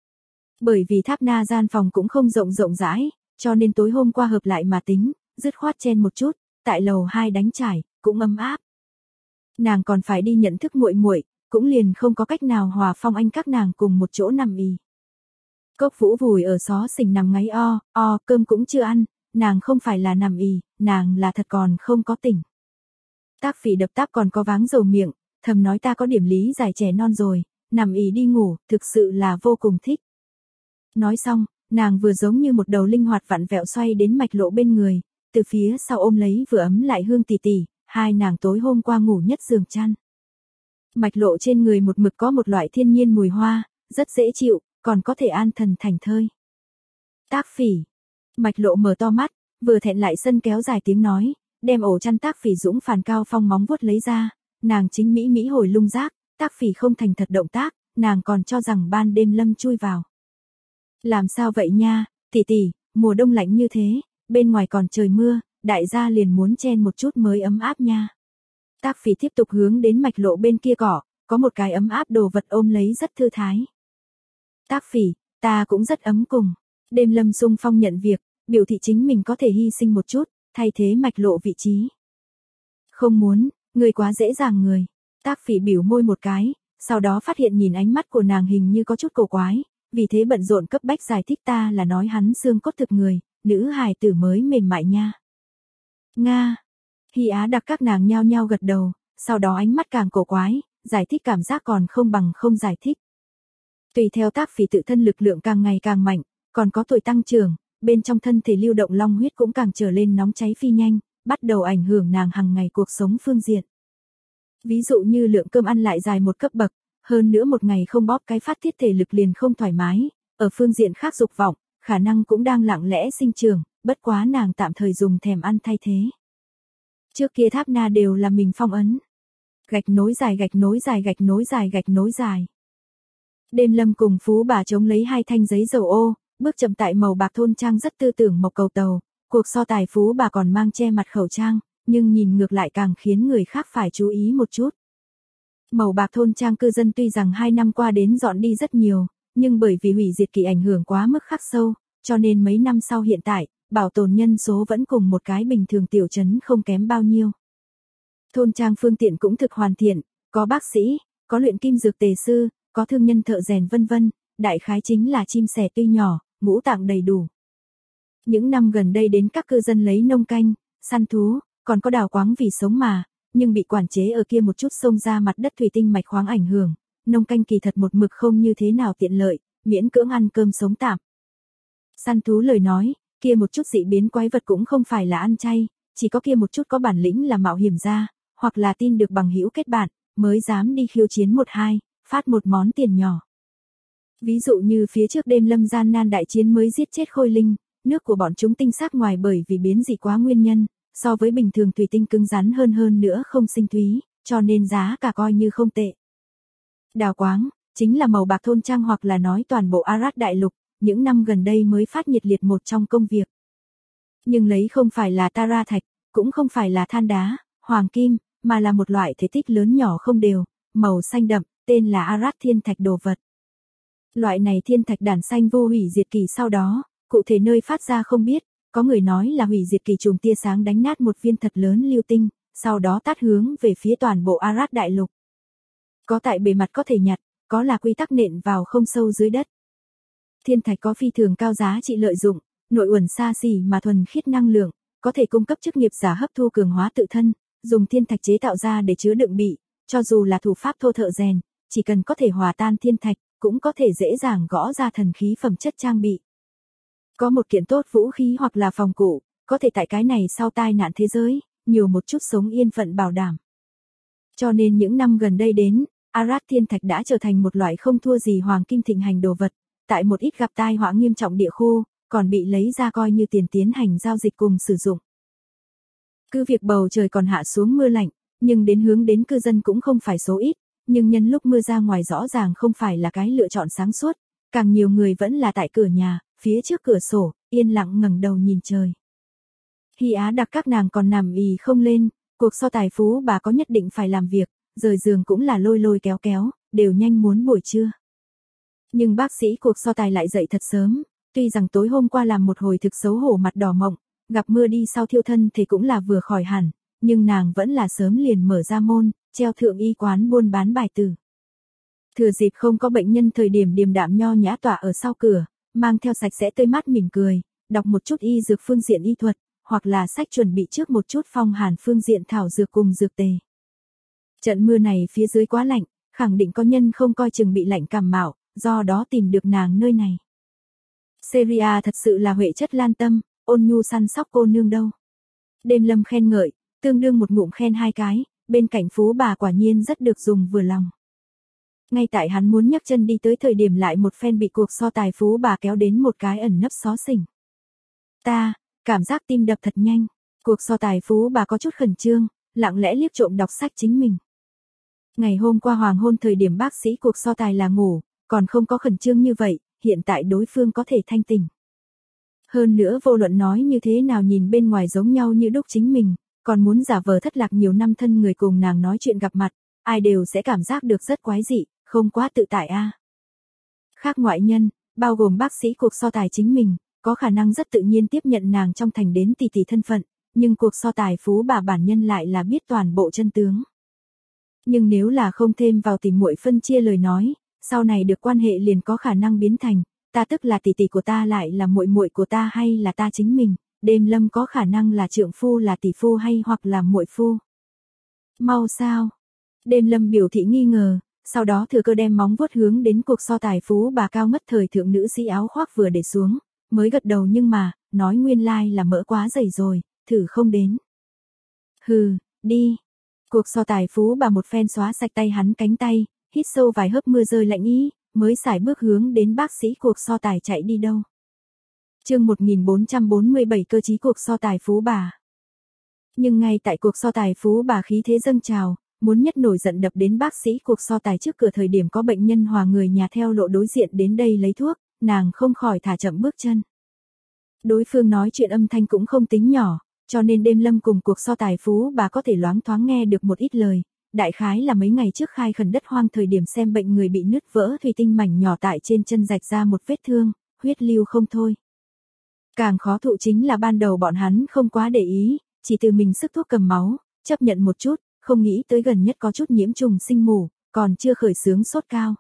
A: Bởi vì Tháp Na gian phòng cũng không rộng rãi, cho nên tối hôm qua hợp lại mà tính, dứt khoát chen một chút, tại lầu 2 đánh trải, cũng ấm áp. Nàng còn phải đi nhận thức muội, cũng liền không có cách nào hòa Phong Anh các nàng cùng một chỗ nằm ì. Cốc Vũ vùi ở xó xỉnh nằm ngáy cơm cũng chưa ăn, nàng không phải là nằm ì, nàng là thật còn không có tỉnh. Tác Phỉ đập táp còn có váng dầu miệng, thầm nói ta có điểm lý giải trẻ non rồi, nằm ì đi ngủ, thực sự là vô cùng thích. Nói xong, nàng vừa giống như một đầu linh hoạt vặn vẹo xoay đến Mạch Lộ bên người, từ phía sau ôm lấy vừa ấm lại Hương tỷ tỷ, hai nàng tối hôm qua ngủ nhất giường chăn. Mạch Lộ trên người một mực có một loại thiên nhiên mùi hoa, rất dễ chịu, còn có thể an thần thảnh thơi. Tác Phỉ. Mạch Lộ mở to mắt, vừa thẹn lại sân kéo dài tiếng nói, đem ổ chăn Tác Phỉ dũng phàn cao phong móng vuốt lấy ra, nàng chính mỹ hồi lung rác, Tác Phỉ không thành thật động tác, nàng còn cho rằng ban đêm Lâm chui vào. Làm sao vậy nha, tỷ tỷ, mùa đông lạnh như thế, bên ngoài còn trời mưa, đại gia liền muốn chen một chút mới ấm áp nha. Tác Phỉ tiếp tục hướng đến Mạch Lộ bên kia có một cái ấm áp đồ vật ôm lấy rất thư thái. Tác Phỉ, ta cũng rất ấm cùng. Đêm Lâm xung phong nhận việc, biểu thị chính mình có thể hy sinh một chút, thay thế Mạch Lộ vị trí. Không muốn, người quá dễ dàng người. Tác Phỉ biểu môi một cái, sau đó phát hiện nhìn ánh mắt của nàng hình như có chút cổ quái, vì thế bận rộn cấp bách giải thích ta là nói hắn xương cốt thực người, nữ hài tử mới mềm mại nha. Nga. Hy Á Đặc các nàng nhao nhao gật đầu, sau đó ánh mắt càng cổ quái, giải thích cảm giác còn không bằng không giải thích. Tùy theo Tác Phỉ tự thân lực lượng càng ngày càng mạnh, còn có tuổi tăng trưởng, bên trong thân thể lưu động long huyết cũng càng trở lên nóng cháy phi nhanh, bắt đầu ảnh hưởng nàng hàng ngày cuộc sống phương diện. Ví dụ như lượng cơm ăn lại dài một cấp bậc, hơn nữa một ngày không bóp cái phát tiết thể lực liền không thoải mái, ở phương diện khác dục vọng, khả năng cũng đang lặng lẽ sinh trưởng, bất quá nàng tạm thời dùng thèm ăn thay thế. Trước kia Tháp Na đều là mình phong ấn. Gạch nối dài. Đêm Lâm cùng Phú bà chống lấy 2 thanh giấy dầu ô, bước chậm tại màu bạc thôn trang rất tư tưởng mộc cầu tàu, cuộc so tài Phú bà còn mang che mặt khẩu trang, nhưng nhìn ngược lại càng khiến người khác phải chú ý một chút. Màu bạc thôn trang cư dân tuy rằng 2 năm qua đến dọn đi rất nhiều, nhưng bởi vì hủy diệt kỳ ảnh hưởng quá mức khắc sâu, cho nên mấy năm sau hiện tại, bảo tồn nhân số vẫn cùng một cái bình thường tiểu trấn không kém bao nhiêu. Thôn trang phương tiện cũng thực hoàn thiện, có bác sĩ, có luyện kim dược tề sư, có thương nhân thợ rèn vân vân, đại khái chính là chim sẻ tuy nhỏ, ngũ tạng đầy đủ. Những năm gần đây đến các cư dân lấy nông canh, săn thú, còn có đào quáng vì sống mà, nhưng bị quản chế ở kia một chút sông ra mặt đất thủy tinh mạch khoáng ảnh hưởng, nông canh kỳ thật một mực không như thế nào tiện lợi, miễn cưỡng ăn cơm sống tạm. Săn thú lời nói, kia một chút dị biến quái vật cũng không phải là ăn chay, chỉ có kia một chút có bản lĩnh là mạo hiểm ra, hoặc là tin được bằng hữu kết bạn, mới dám đi khiêu chiến 1-2, phát một món tiền nhỏ. Ví dụ như phía trước đêm lâm gian nan đại chiến mới giết chết Khôi Linh, nước của bọn chúng tinh xác ngoài bởi vì biến dị quá nguyên nhân, so với bình thường thủy tinh cứng rắn hơn nữa không sinh thúy, cho nên giá cả coi như không tệ. Đào quáng, chính là màu bạc thôn trang hoặc là nói toàn bộ Arad đại lục, những năm gần đây mới phát nhiệt liệt một trong công việc. Nhưng lấy không phải là Tara thạch, cũng không phải là than đá, hoàng kim, mà là một loại thể tích lớn nhỏ không đều, màu xanh đậm, tên là Arad thiên thạch đồ vật. Loại này thiên thạch đản xanh vô hủy diệt kỳ sau đó, cụ thể nơi phát ra không biết, có người nói là hủy diệt kỳ chùm tia sáng đánh nát một viên thật lớn lưu tinh, sau đó tát hướng về phía toàn bộ Arad đại lục. Có tại bề mặt có thể nhặt, có là quy tắc nện vào không sâu dưới đất. Thiên thạch có phi thường cao giá trị lợi dụng, nội uẩn xa xỉ mà thuần khiết năng lượng, có thể cung cấp chức nghiệp giả hấp thu cường hóa tự thân, dùng thiên thạch chế tạo ra để chứa đựng bị, cho dù là thủ pháp thô thợ rèn, chỉ cần có thể hòa tan thiên thạch, cũng có thể dễ dàng gõ ra thần khí phẩm chất trang bị. Có một kiện tốt vũ khí hoặc là phòng cụ, có thể tại cái này sau tai nạn thế giới, nhiều một chút sống yên phận bảo đảm. Cho nên những năm gần đây đến, Arad thiên thạch đã trở thành một loại không thua gì hoàng kim thịnh hành đồ vật, tại một ít gặp tai họa nghiêm trọng địa khu, còn bị lấy ra coi như tiền tiến hành giao dịch cùng sử dụng. Cứ việc bầu trời còn hạ xuống mưa lạnh, nhưng đến hướng đến cư dân cũng không phải số ít, nhưng nhân lúc mưa ra ngoài rõ ràng không phải là cái lựa chọn sáng suốt, càng nhiều người vẫn là tại cửa nhà, phía trước cửa sổ, yên lặng ngẩng đầu nhìn trời. Hy Á đặc các nàng còn nằm ì không lên, cuộc so tài phú bà có nhất định phải làm việc, rời giường cũng là lôi kéo, đều nhanh muốn buổi trưa. Nhưng bác sĩ cuộc so tài lại dậy thật sớm, tuy rằng tối hôm qua làm một hồi thực xấu hổ mặt đỏ mộng, gặp mưa đi sau thiêu thân thì cũng là vừa khỏi hẳn, nhưng nàng vẫn là sớm liền mở ra môn, treo thượng y quán buôn bán bài tử. Thừa dịp không có bệnh nhân thời điểm điềm đạm nho nhã tỏa ở sau cửa, mang theo sạch sẽ tươi mát mỉm cười, đọc một chút y dược phương diện y thuật, hoặc là sách chuẩn bị trước một chút phong hàn phương diện thảo dược cùng dược tề. Trận mưa này phía dưới quá lạnh, khẳng định có nhân không coi chừng bị lạnh cảm mạo, do đó tìm được nàng nơi này. Seria thật sự là huệ chất lan tâm, ôn nhu săn sóc cô nương đâu. Đêm lâm khen ngợi, tương đương một ngụm khen hai cái, bên cạnh phú bà quả nhiên rất được dùng vừa lòng. Ngay tại hắn muốn nhấc chân đi tới thời điểm lại một phen bị cuộc so tài phú bà kéo đến một cái ẩn nấp xó xỉnh. Cảm giác tim đập thật nhanh, cuộc so tài phú bà có chút khẩn trương, lặng lẽ liếc trộm đọc sách chính mình. Ngày hôm qua hoàng hôn thời điểm bác sĩ cuộc so tài là ngủ, còn không có khẩn trương như vậy, hiện tại đối phương có thể thanh tỉnh. Hơn nữa vô luận nói như thế nào nhìn bên ngoài giống nhau như đúc chính mình, còn muốn giả vờ thất lạc nhiều năm thân người cùng nàng nói chuyện gặp mặt, ai đều sẽ cảm giác được rất quái dị, không quá tự tại a. Khác ngoại nhân, bao gồm bác sĩ cuộc so tài chính mình, có khả năng rất tự nhiên tiếp nhận nàng trong thành đến tỷ tỷ thân phận, nhưng cuộc so tài phú bà bản nhân lại là biết toàn bộ chân tướng. Nhưng nếu là không thêm vào tỉ muội phân chia lời nói, sau này được quan hệ liền có khả năng biến thành, ta tức là tỷ tỷ của ta lại là muội muội của ta hay là ta chính mình, đêm lâm có khả năng là trượng phu là tỷ phu hay hoặc là muội phu. Mau sao? Đêm lâm biểu thị nghi ngờ, sau đó thừa cơ đem móng vuốt hướng đến cuộc so tài phú bà cao ngất thời thượng nữ sĩ áo khoác vừa để xuống, mới gật đầu nhưng mà, nói nguyên lai là mỡ quá dày rồi, thử không đến. Hừ, đi. Cuộc so tài phú bà một phen xóa sạch tay hắn cánh tay, hít sâu vài hớp mưa rơi lạnh ý, mới xài bước hướng đến bác sĩ cuộc so tài chạy đi đâu. Chương 1447 cơ chí cuộc so tài phú bà. Nhưng ngay tại cuộc so tài phú bà khí thế dâng trào, muốn nhất nổi giận đập đến bác sĩ cuộc so tài trước cửa thời điểm có bệnh nhân hòa người nhà theo lộ đối diện đến đây lấy thuốc, nàng không khỏi thả chậm bước chân. Đối phương nói chuyện âm thanh cũng không tính nhỏ, cho nên đêm lâm cùng cuộc so tài phú bà có thể loáng thoáng nghe được một ít lời, đại khái là mấy ngày trước khai khẩn đất hoang thời điểm xem bệnh người bị nứt vỡ thủy tinh mảnh nhỏ tại trên chân rạch ra một vết thương, huyết lưu không thôi. Càng khó thụ chính là ban đầu bọn hắn không quá để ý, chỉ từ mình sức thuốc cầm máu, chấp nhận một chút, không nghĩ tới gần nhất có chút nhiễm trùng sinh mù, còn chưa khởi xướng sốt cao.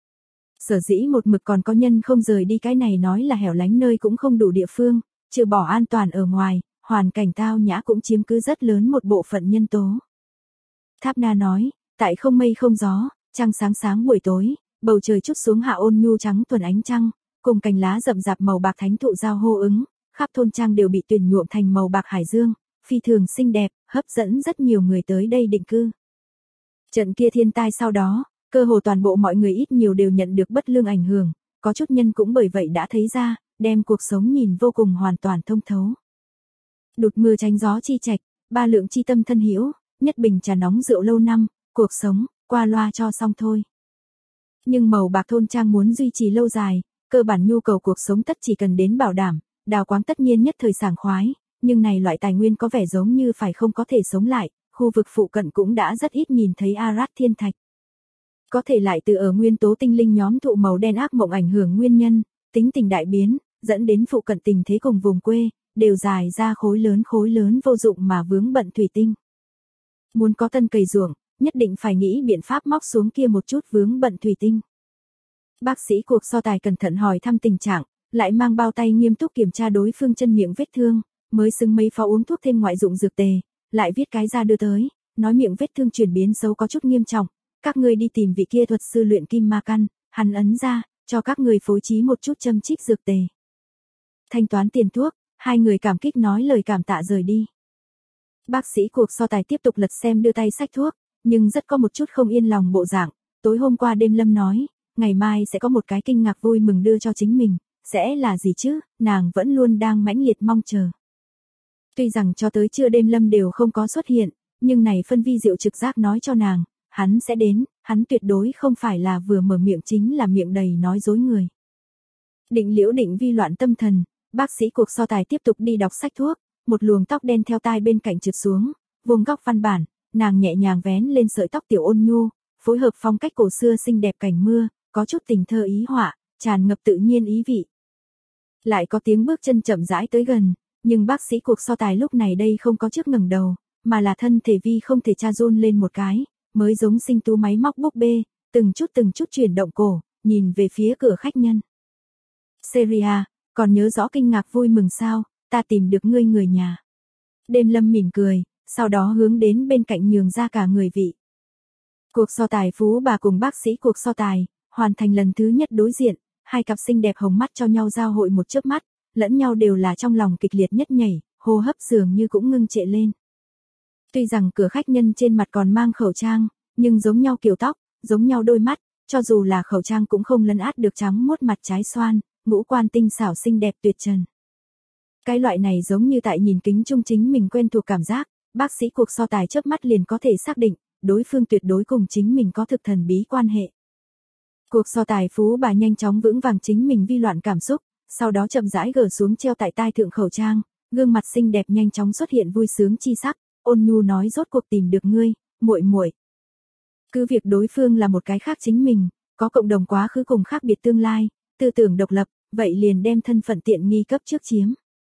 A: Sở dĩ một mực còn có nhân không rời đi cái này nói là hẻo lánh nơi cũng không đủ địa phương, trừ bỏ an toàn ở ngoài, hoàn cảnh tao nhã cũng chiếm cứ rất lớn một bộ phận nhân tố. Tháp Na nói, tại không mây không gió, trăng sáng buổi tối, bầu trời trút xuống hạ ôn nhu trắng tuần ánh trăng, cùng cành lá rậm rạp màu bạc thánh thụ giao hô ứng, khắp thôn trang đều bị tuyển nhuộm thành màu bạc hải dương, phi thường xinh đẹp, hấp dẫn rất nhiều người tới đây định cư. Trận kia thiên tai sau đó, cơ hồ toàn bộ mọi người ít nhiều đều nhận được bất lương ảnh hưởng, có chút nhân cũng bởi vậy đã thấy ra, đem cuộc sống nhìn vô cùng hoàn toàn thông thấu. Đụt mưa tránh gió chi trạch, ba lượng chi tâm thân hữu, nhất bình trà nóng rượu lâu năm, cuộc sống, qua loa cho xong thôi. Nhưng màu bạc thôn trang muốn duy trì lâu dài, cơ bản nhu cầu cuộc sống tất chỉ cần đến bảo đảm, đào quáng tất nhiên nhất thời sảng khoái, nhưng này loại tài nguyên có vẻ giống như phải không có thể sống lại, khu vực phụ cận cũng đã rất ít nhìn thấy Arat thiên thạch. Có thể lại từ ở nguyên tố tinh linh nhóm thụ màu đen ác mộng ảnh hưởng nguyên nhân, tính tình đại biến, dẫn đến phụ cận tình thế cùng vùng quê, đều dài ra khối lớn vô dụng mà vướng bận thủy tinh. Muốn có tân cày ruộng, nhất định phải nghĩ biện pháp móc xuống kia một chút vướng bận thủy tinh. Bác sĩ cuộc so tài cẩn thận hỏi thăm tình trạng, lại mang bao tay nghiêm túc kiểm tra đối phương chân miệng vết thương, mới xứng mấy phó uống thuốc thêm ngoại dụng dược tề, lại viết cái ra đưa tới, nói miệng vết thương chuyển biến xấu có chút nghiêm trọng, các ngươi đi tìm vị kia thuật sư luyện kim ma căn, hắn ấn ra, cho các người phối trí một chút châm trích dược tề. Thanh toán tiền thuốc, hai người cảm kích nói lời cảm tạ rời đi. Bác sĩ cuộc so tài tiếp tục lật xem đưa tay sách thuốc, nhưng rất có một chút không yên lòng bộ dạng, tối hôm qua đêm Lâm nói, ngày mai sẽ có một cái kinh ngạc vui mừng đưa cho chính mình, sẽ là gì chứ, nàng vẫn luôn đang mãnh liệt mong chờ. Tuy rằng cho tới trưa đêm Lâm đều không có xuất hiện, nhưng này phân vi diệu trực giác nói cho nàng, hắn sẽ đến, hắn tuyệt đối không phải là vừa mở miệng chính là miệng đầy nói dối người. Định Liễu Định Vi loạn tâm thần, bác sĩ cuộc so tài tiếp tục đi đọc sách thuốc, một luồng tóc đen theo tai bên cạnh trượt xuống, vuông góc văn bản, nàng nhẹ nhàng vén lên sợi tóc tiểu ôn nhu, phối hợp phong cách cổ xưa xinh đẹp cảnh mưa, có chút tình thơ ý họa, tràn ngập tự nhiên ý vị. Lại có tiếng bước chân chậm rãi tới gần, nhưng bác sĩ cuộc so tài lúc này đây không có trước ngẩng đầu, mà là thân thể vi không thể tra run lên một cái, mới giống sinh tú máy móc búp bê, từng chút chuyển động cổ, nhìn về phía cửa khách nhân. Seria, còn nhớ rõ kinh ngạc vui mừng sao, ta tìm được ngươi người nhà. Đêm Lâm mỉm cười, sau đó hướng đến bên cạnh nhường ra cả người vị. Cuộc so tài phú bà cùng bác sĩ cuộc so tài, hoàn thành lần thứ nhất đối diện, hai cặp xinh đẹp hồng mắt cho nhau giao hội một chớp mắt, lẫn nhau đều là trong lòng kịch liệt nhất nhảy, hô hấp dường như cũng ngưng trệ lên. Tuy rằng cửa khách nhân trên mặt còn mang khẩu trang, nhưng giống nhau kiểu tóc, giống nhau đôi mắt, cho dù là khẩu trang cũng không lấn át được trắng muốt mặt trái xoan, ngũ quan tinh xảo xinh đẹp tuyệt trần. Cái loại này giống như tại nhìn kính trung chính mình quen thuộc cảm giác, bác sĩ cuộc so tài chớp mắt liền có thể xác định, đối phương tuyệt đối cùng chính mình có thực thần bí quan hệ. Cuộc so tài phú bà nhanh chóng vững vàng chính mình vi loạn cảm xúc, sau đó chậm rãi gỡ xuống treo tại tai thượng khẩu trang, gương mặt xinh đẹp nhanh chóng xuất hiện vui sướng chi sắc, ôn nhu nói rốt cuộc tìm được ngươi, muội muội. Cứ việc đối phương là một cái khác chính mình, có cộng đồng quá khứ cùng khác biệt tương lai, tư tưởng độc lập, vậy liền đem thân phận tiện nghi cấp trước chiếm.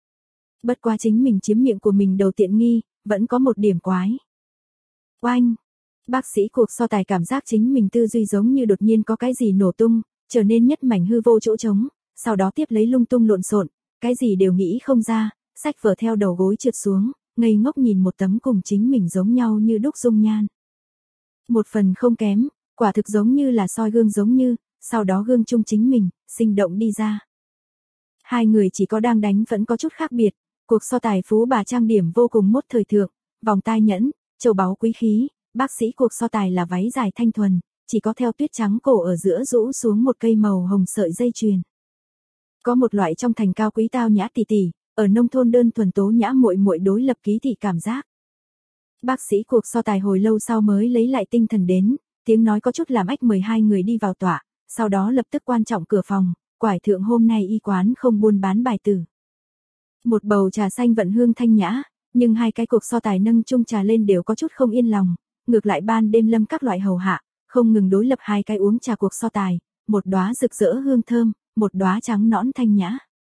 A: Bất quá chính mình chiếm miệng của mình đầu tiện nghi, vẫn có một điểm quái. Oanh! Bác sĩ cuộc so tài cảm giác chính mình tư duy giống như đột nhiên có cái gì nổ tung, trở nên nhất mảnh hư vô chỗ trống, sau đó tiếp lấy lung tung lộn xộn, cái gì đều nghĩ không ra, sách vở theo đầu gối trượt xuống, ngây ngốc nhìn một tấm cùng chính mình giống nhau như đúc dung nhan. Một phần không kém, quả thực giống như là soi gương giống như, sau đó gương chung chính mình, sinh động đi ra. Hai người chỉ có đang đánh vẫn có chút khác biệt, cuộc so tài phú bà trang điểm vô cùng mốt thời thượng, vòng tai nhẫn, châu báu quý khí, bác sĩ cuộc so tài là váy dài thanh thuần, chỉ có theo tuyết trắng cổ ở giữa rũ xuống một cây màu hồng sợi dây chuyền. Có một loại trong thành cao quý tao nhã tỷ tỷ, ở nông thôn đơn thuần tố nhã muội muội đối lập ký thị cảm giác. Bác sĩ cuộc so tài hồi lâu sau mới lấy lại tinh thần đến, tiếng nói có chút làm ách mời hai người đi vào tọa, sau đó lập tức quan trọng cửa phòng, quải thượng hôm nay y quán không buôn bán bài tử. Một bầu trà xanh vận hương thanh nhã, nhưng hai cái cuộc so tài nâng chung trà lên đều có chút không yên lòng, ngược lại ban đêm Lâm các loại hầu hạ, không ngừng đối lập hai cái uống trà cuộc so tài, một đóa rực rỡ hương thơm, một đóa trắng nõn thanh nhã.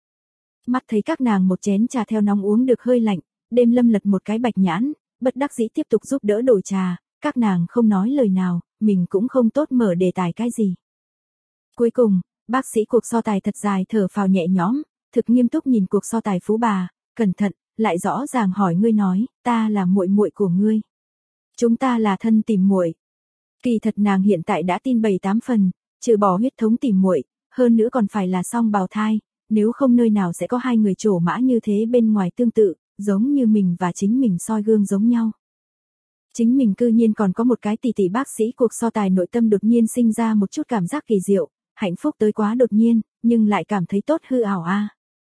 A: Mắt thấy các nàng một chén trà theo nóng uống được hơi lạnh, đêm Lâm lật một cái bạch nhãn, bất đắc dĩ tiếp tục giúp đỡ đổi trà, các nàng không nói lời nào, mình cũng không tốt mở đề tài cái gì. Cuối cùng, bác sĩ cuộc so tài thật dài thở phào nhẹ nhõm, thực nghiêm túc nhìn cuộc so tài phú bà, cẩn thận, lại rõ ràng hỏi ngươi nói, ta là muội muội của ngươi. Chúng ta là thân tìm muội. Kỳ thật nàng hiện tại đã tin 7-8 phần, trừ bỏ huyết thống tìm muội, hơn nữa còn phải là song bào thai, nếu không nơi nào sẽ có hai người trổ mã như thế bên ngoài tương tự, giống như mình và chính mình soi gương giống nhau. Chính mình cư nhiên còn có một cái tỷ tỷ bác sĩ cuộc so tài nội tâm đột nhiên sinh ra một chút cảm giác kỳ diệu, hạnh phúc tới quá đột nhiên, nhưng lại cảm thấy tốt hư ảo a.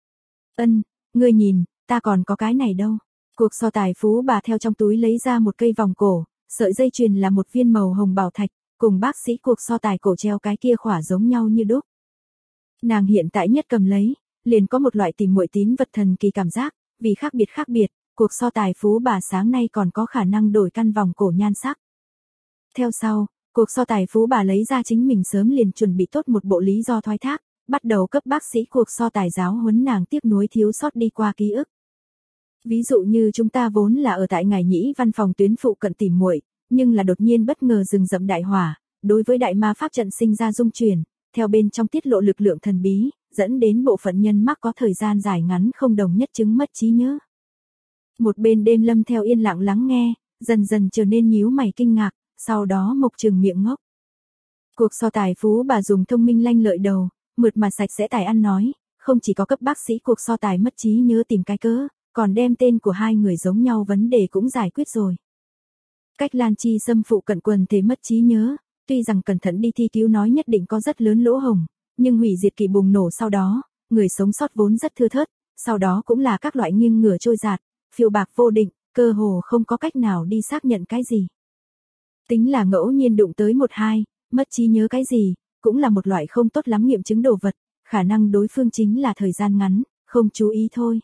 A: Ân, ngươi nhìn, ta còn có cái này đâu. Cuộc so tài phú bà theo trong túi lấy ra một cây vòng cổ, sợi dây chuyền là một viên màu hồng bảo thạch, cùng bác sĩ cuộc so tài cổ treo cái kia khỏa giống nhau như đúc. Nàng hiện tại nhất cầm lấy, liền có một loại tìm muội tín vật thần kỳ cảm giác, vì khác biệt, cuộc so tài phú bà sáng nay còn có khả năng đổi căn vòng cổ nhan sắc. Theo sau, cuộc so tài phú bà lấy ra chính mình sớm liền chuẩn bị tốt một bộ lý do thoái thác, bắt đầu cấp bác sĩ cuộc so tài giáo huấn nàng tiếc nuối thiếu sót đi qua ký ức. Ví dụ như chúng ta vốn là ở tại ngài nhĩ văn phòng tuyến phụ cận tìm muội, nhưng là đột nhiên bất ngờ rừng rậm đại hỏa, đối với đại ma pháp trận sinh ra dung chuyển, theo bên trong tiết lộ lực lượng thần bí, dẫn đến bộ phận nhân mắc có thời gian dài ngắn không đồng nhất chứng mất trí nhớ. Một bên đêm lâm theo yên lặng lắng nghe, dần dần trở nên nhíu mày kinh ngạc, sau đó mộc trừng miệng ngốc. Cuộc so tài phú bà dùng thông minh lanh lợi đầu, mượt mà sạch sẽ tài ăn nói, không chỉ có cấp bác sĩ cuộc so tài mất trí nhớ tìm cái cớ, còn đem tên của hai người giống nhau vấn đề cũng giải quyết rồi. Cách Lan Chi xâm phụ cận quần thể mất trí nhớ, tuy rằng cẩn thận đi thi cứu nói nhất định có rất lớn lỗ hổng, nhưng hủy diệt kỳ bùng nổ sau đó, người sống sót vốn rất thưa thớt, sau đó cũng là các loại nghiêng ngửa trôi giạt, phiêu bạc vô định, cơ hồ không có cách nào đi xác nhận cái gì. Tính là ngẫu nhiên đụng tới một hai, mất trí nhớ cái gì, cũng là một loại không tốt lắm nghiệm chứng đồ vật, khả năng đối phương chính là thời gian ngắn, không chú ý thôi.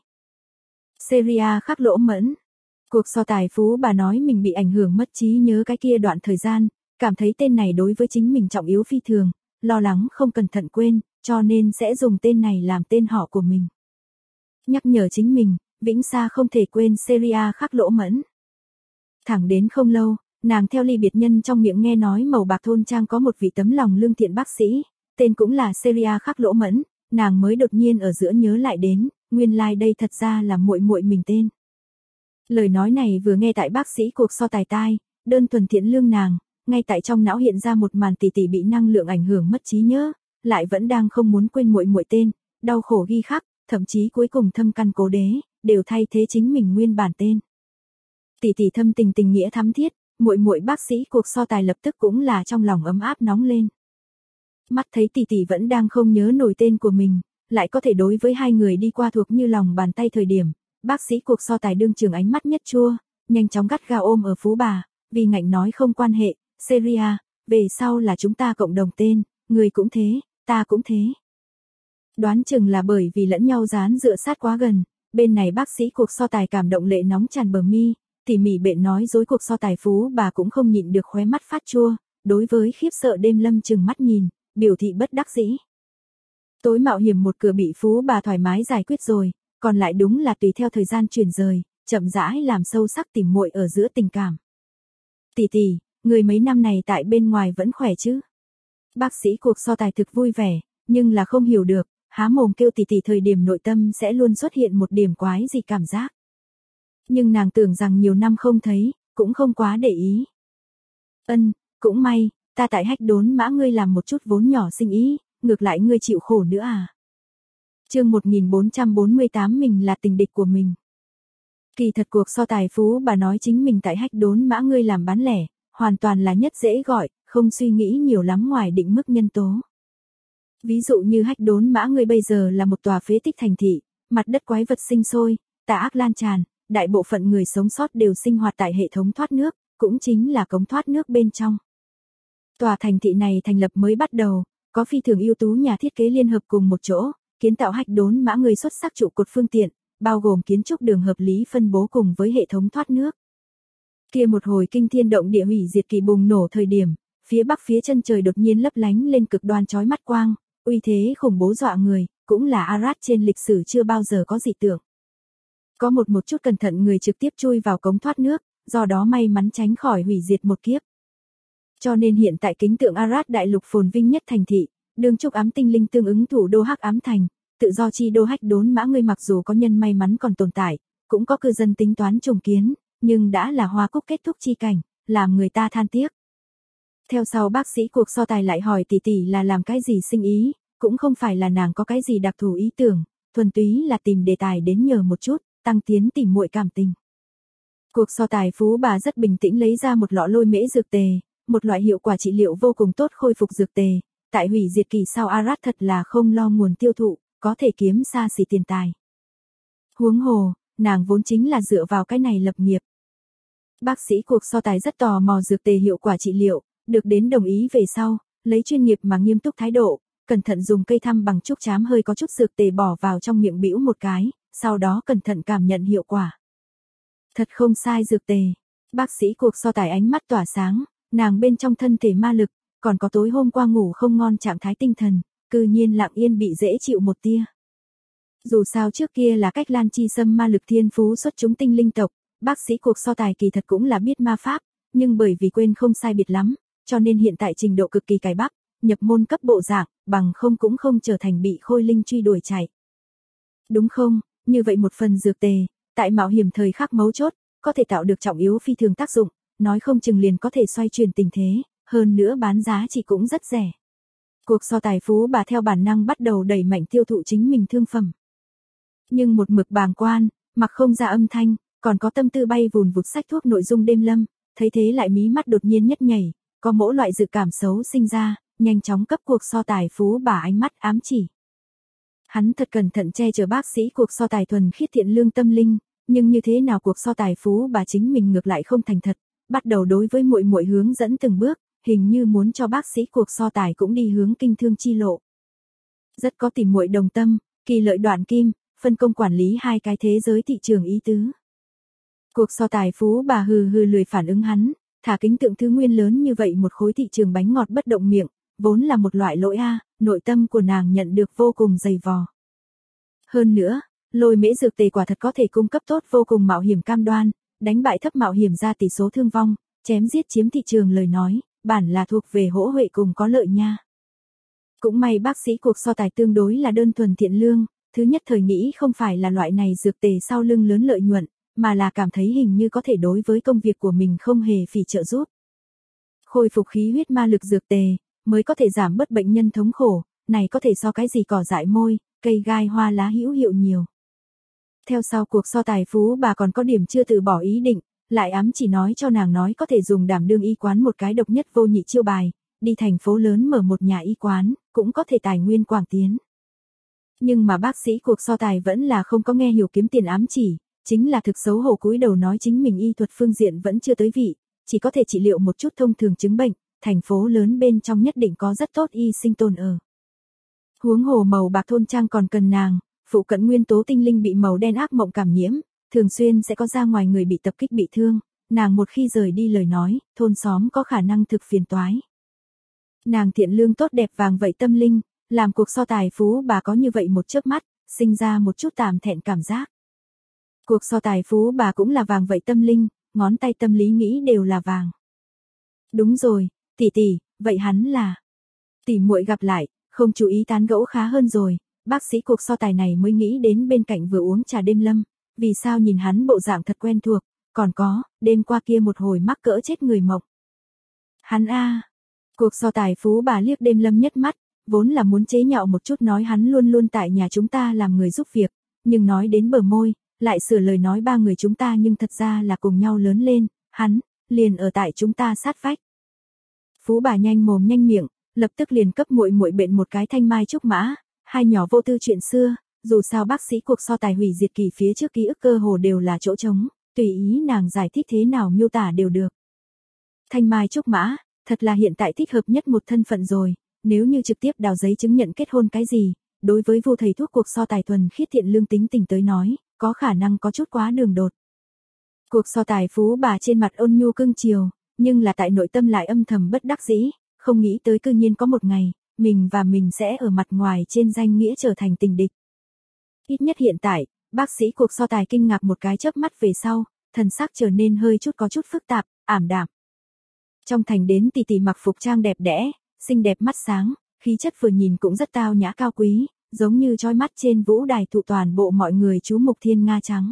A: Seria khắc lỗ mẫn. Cuộc so tài phú bà nói mình bị ảnh hưởng mất trí nhớ cái kia đoạn thời gian, cảm thấy tên này đối với chính mình trọng yếu phi thường, lo lắng không cẩn thận quên, cho nên sẽ dùng tên này làm tên họ của mình. Nhắc nhở chính mình, vĩnh xa không thể quên Seria khắc lỗ mẫn. Thẳng đến không lâu, nàng theo ly biệt nhân trong miệng nghe nói màu bạc thôn trang có một vị tấm lòng lương thiện bác sĩ, tên cũng là Seria khắc lỗ mẫn, nàng mới đột nhiên ở giữa nhớ lại đến, nguyên lai đây thật ra là muội muội mình tên. Lời nói này vừa nghe tại bác sĩ cuộc so tài tai, đơn thuần thiện lương nàng, ngay tại trong não hiện ra một màn tỷ tỷ bị năng lượng ảnh hưởng mất trí nhớ, lại vẫn đang không muốn quên muội muội tên, đau khổ ghi khắc, thậm chí cuối cùng thâm căn cố đế, đều thay thế chính mình nguyên bản tên. Tỷ tỷ thâm tình tình nghĩa thắm thiết, muội muội bác sĩ cuộc so tài lập tức cũng là trong lòng ấm áp nóng lên. Mắt thấy tỷ tỷ vẫn đang không nhớ nổi tên của mình, lại có thể đối với hai người đi qua thuộc như lòng bàn tay thời điểm, bác sĩ cuộc so tài đương trường ánh mắt nhất chua, nhanh chóng gắt gao ôm ở phú bà, vì ngạnh nói không quan hệ, Seria, về sau là chúng ta cộng đồng tên, người cũng thế, ta cũng thế. Đoán chừng là bởi vì lẫn nhau dán dựa sát quá gần, bên này bác sĩ cuộc so tài cảm động lệ nóng tràn bờ mi, tỉ mỉ bện nói dối cuộc so tài phú bà cũng không nhịn được khóe mắt phát chua, đối với khiếp sợ đêm lâm chừng mắt nhìn, biểu thị bất đắc dĩ. Tối mạo hiểm một cửa bị phú bà thoải mái giải quyết rồi, còn lại đúng là tùy theo thời gian chuyển rời, chậm rãi làm sâu sắc tìm muội ở giữa tình cảm. Tỷ tỷ, người mấy năm này tại bên ngoài vẫn khỏe chứ? Bác sĩ cuộc so tài thực vui vẻ, nhưng là không hiểu được, há mồm kêu tỷ tỷ thời điểm nội tâm sẽ luôn xuất hiện một điểm quái gì cảm giác. Nhưng nàng tưởng rằng nhiều năm không thấy, cũng không quá để ý. Ân, cũng may, ta tại Hách Đốn Mã ngươi làm một chút vốn nhỏ sinh ý, ngược lại ngươi chịu khổ nữa à? Chương 1448 mình là tình địch của mình. Kỳ thật cuộc so tài phú bà nói chính mình tại Hách Đốn Mã ngươi làm bán lẻ, hoàn toàn là nhất dễ gọi, không suy nghĩ nhiều lắm ngoài định mức nhân tố. Ví dụ như Hách Đốn Mã ngươi bây giờ là một tòa phế tích thành thị, mặt đất quái vật sinh sôi, tà ác lan tràn, đại bộ phận người sống sót đều sinh hoạt tại hệ thống thoát nước, cũng chính là cống thoát nước bên trong. Tòa thành thị này thành lập mới bắt đầu, có phi thường ưu tú nhà thiết kế liên hợp cùng một chỗ, kiến tạo Hách Đốn Mã ngươi xuất sắc trụ cột phương tiện, bao gồm kiến trúc đường hợp lý phân bố cùng với hệ thống thoát nước. Kia một hồi kinh thiên động địa hủy diệt kỳ bùng nổ thời điểm, phía bắc phía chân trời đột nhiên lấp lánh lên cực đoan chói mắt quang, uy thế khủng bố dọa người, cũng là Arad trên lịch sử chưa bao giờ có dị tượng. Có một chút cẩn thận người trực tiếp chui vào cống thoát nước, do đó may mắn tránh khỏi hủy diệt một kiếp. Cho nên hiện tại kính tượng Arad đại lục phồn vinh nhất thành thị, đương trúc ám tinh linh tương ứng thủ đô Hắc Ám Thành, tự do chi đô Hách Đốn Mã ngươi mặc dù có nhân may mắn còn tồn tại, cũng có cư dân tính toán trùng kiến, nhưng đã là hoa cúc kết thúc chi cảnh, làm người ta than tiếc. Theo sau bác sĩ cuộc so tài lại hỏi tỷ tỷ là làm cái gì sinh ý, cũng không phải là nàng có cái gì đặc thù ý tưởng, thuần túy là tìm đề tài đến nhờ một chút, tăng tiến tìm muội cảm tình. Cuộc so tài phú bà rất bình tĩnh lấy ra một lọ lôi mễ dược tề, một loại hiệu quả trị liệu vô cùng tốt khôi phục dược tề, tại hủy diệt kỳ sau Arad thật là không lo nguồn tiêu thụ, có thể kiếm xa xỉ tiền tài. Huống hồ, nàng vốn chính là dựa vào cái này lập nghiệp. Bác sĩ cuộc so tài rất tò mò dược tề hiệu quả trị liệu, được đến đồng ý về sau, lấy chuyên nghiệp mà nghiêm túc thái độ, cẩn thận dùng cây thăm bằng trúc chám hơi có chút dược tề bỏ vào trong miệng bĩu một cái, sau đó cẩn thận cảm nhận hiệu quả. Thật không sai dược tề. Bác sĩ cuộc so tài ánh mắt tỏa sáng, nàng bên trong thân thể ma lực, còn có tối hôm qua ngủ không ngon trạng thái tinh thần, cư nhiên lặng yên bị dễ chịu một tia. Dù sao trước kia là cách Lan Chi Sâm ma lực thiên phú xuất chúng tinh linh tộc, bác sĩ cuộc so tài kỳ thật cũng là biết ma pháp, nhưng bởi vì quên không sai biệt lắm, cho nên hiện tại trình độ cực kỳ cải bắp, nhập môn cấp bộ dạng, bằng không cũng không trở thành bị Khôi Linh truy đuổi chạy. Đúng không, như vậy một phần dược tề, tại mạo hiểm thời khắc mấu chốt, có thể tạo được trọng yếu phi thường tác dụng, nói không chừng liền có thể xoay chuyển tình thế, hơn nữa bán giá chỉ cũng rất rẻ. Cuộc so tài phú bà theo bản năng bắt đầu đẩy mạnh tiêu thụ chính mình thương phẩm. Nhưng một mực bàng quan, mặc không ra âm thanh, còn có tâm tư bay vùn vụt sách thuốc nội dung đêm lâm, thấy thế lại mí mắt đột nhiên nhất nhảy, có mỗi loại dự cảm xấu sinh ra, nhanh chóng cấp cuộc so tài phú bà ánh mắt ám chỉ. Hắn thật cẩn thận che chở bác sĩ cuộc so tài thuần khiết thiện lương tâm linh, nhưng như thế nào cuộc so tài phú bà chính mình ngược lại không thành thật, bắt đầu đối với muội muội hướng dẫn từng bước, hình như muốn cho bác sĩ cuộc so tài cũng đi hướng kinh thương chi lộ. Rất có tìm muội đồng tâm, kỳ lợi đoạn kim, phân công quản lý hai cái thế giới thị trường ý tứ. Cuộc so tài phú bà hừ hừ lười phản ứng hắn, thả kính tượng thứ nguyên lớn như vậy một khối thị trường bánh ngọt bất động miệng, vốn là một loại lỗi nội tâm của nàng nhận được vô cùng dày vò. Hơn nữa, Lôi Mễ dược tề quả thật có thể cung cấp tốt vô cùng mạo hiểm cam đoan, đánh bại thấp mạo hiểm ra tỷ số thương vong, chém giết chiếm thị trường lời nói, bản là thuộc về hỗ huệ cùng có lợi nha. Cũng may bác sĩ cuộc so tài tương đối là đơn thuần thiện lương, thứ nhất thời nghĩ không phải là loại này dược tề sau lưng lớn lợi nhuận, mà là cảm thấy hình như có thể đối với công việc của mình không hề phỉ trợ giúp. Khôi phục khí huyết ma lực dược tề, mới có thể giảm bớt bệnh nhân thống khổ, này có thể so cái gì cỏ dại môi, cây gai hoa lá hữu hiệu nhiều. Theo sau cuộc so tài phú bà còn có điểm chưa từ bỏ ý định, lại ám chỉ nói cho nàng nói có thể dùng đảm đương y quán một cái độc nhất vô nhị chiêu bài, đi thành phố lớn mở một nhà y quán, cũng có thể tài nguyên quảng tiến. Nhưng mà bác sĩ cuộc so tài vẫn là không có nghe hiểu kiếm tiền ám chỉ, chính là thực xấu hổ cúi đầu nói chính mình y thuật phương diện vẫn chưa tới vị, chỉ có thể trị liệu một chút thông thường chứng bệnh, thành phố lớn bên trong nhất định có rất tốt y sinh tồn ở. Huống hồ màu bạc thôn trang còn cần nàng, phụ cận nguyên tố tinh linh bị màu đen ác mộng cảm nhiễm, thường xuyên sẽ có ra ngoài người bị tập kích bị thương, nàng một khi rời đi lời nói, thôn xóm có khả năng thực phiền toái. Nàng thiện lương tốt đẹp vàng vậy tâm linh, làm cuộc so tài phú bà có như vậy một chớp mắt, sinh ra một chút tạm thẹn cảm giác. Cuộc so tài phú bà cũng là vàng vậy tâm linh, ngón tay tâm lý nghĩ đều là vàng. Đúng rồi, tỷ tỷ, vậy hắn là. Tỷ muội gặp lại, không chú ý tán gẫu khá hơn rồi, bác sĩ cuộc so tài này mới nghĩ đến bên cạnh vừa uống trà đêm lâm, vì sao nhìn hắn bộ dạng thật quen thuộc, còn có, đêm qua kia một hồi mắc cỡ chết người mộng. Hắn cuộc so tài phú bà liếc đêm lâm nhất mắt, vốn là muốn chế nhạo một chút nói hắn luôn luôn tại nhà chúng ta làm người giúp việc, nhưng nói đến bờ môi, lại sửa lời nói ba người chúng ta nhưng thật ra là cùng nhau lớn lên, hắn, liền ở tại chúng ta sát vách. Phú bà nhanh mồm nhanh miệng, lập tức liền cấp muội muội bệnh một cái thanh mai trúc mã, hai nhỏ vô tư chuyện xưa, dù sao bác sĩ cuộc so tài hủy diệt kỳ phía trước ký ức cơ hồ đều là chỗ trống, tùy ý nàng giải thích thế nào miêu tả đều được. Thanh mai trúc mã, thật là hiện tại thích hợp nhất một thân phận rồi, nếu như trực tiếp đào giấy chứng nhận kết hôn cái gì, đối với Vu thầy thuốc cuộc so tài thuần khiết thiện lương tính tình tới nói, có khả năng có chút quá đường đột. Cuộc so tài phú bà trên mặt ôn nhu cưng chiều, nhưng là tại nội tâm lại âm thầm bất đắc dĩ, không nghĩ tới cư nhiên có một ngày, mình và mình sẽ ở mặt ngoài trên danh nghĩa trở thành tình địch. Ít nhất hiện tại, bác sĩ cuộc so tài kinh ngạc một cái chớp mắt về sau, thần sắc trở nên hơi chút có chút phức tạp, ảm đạm. Trong thành đến tỷ tỷ mặc phục trang đẹp đẽ, xinh đẹp mắt sáng, khí chất vừa nhìn cũng rất tao nhã cao quý, giống như trói mắt trên vũ đài thụ toàn bộ mọi người chú mục thiên nga trắng.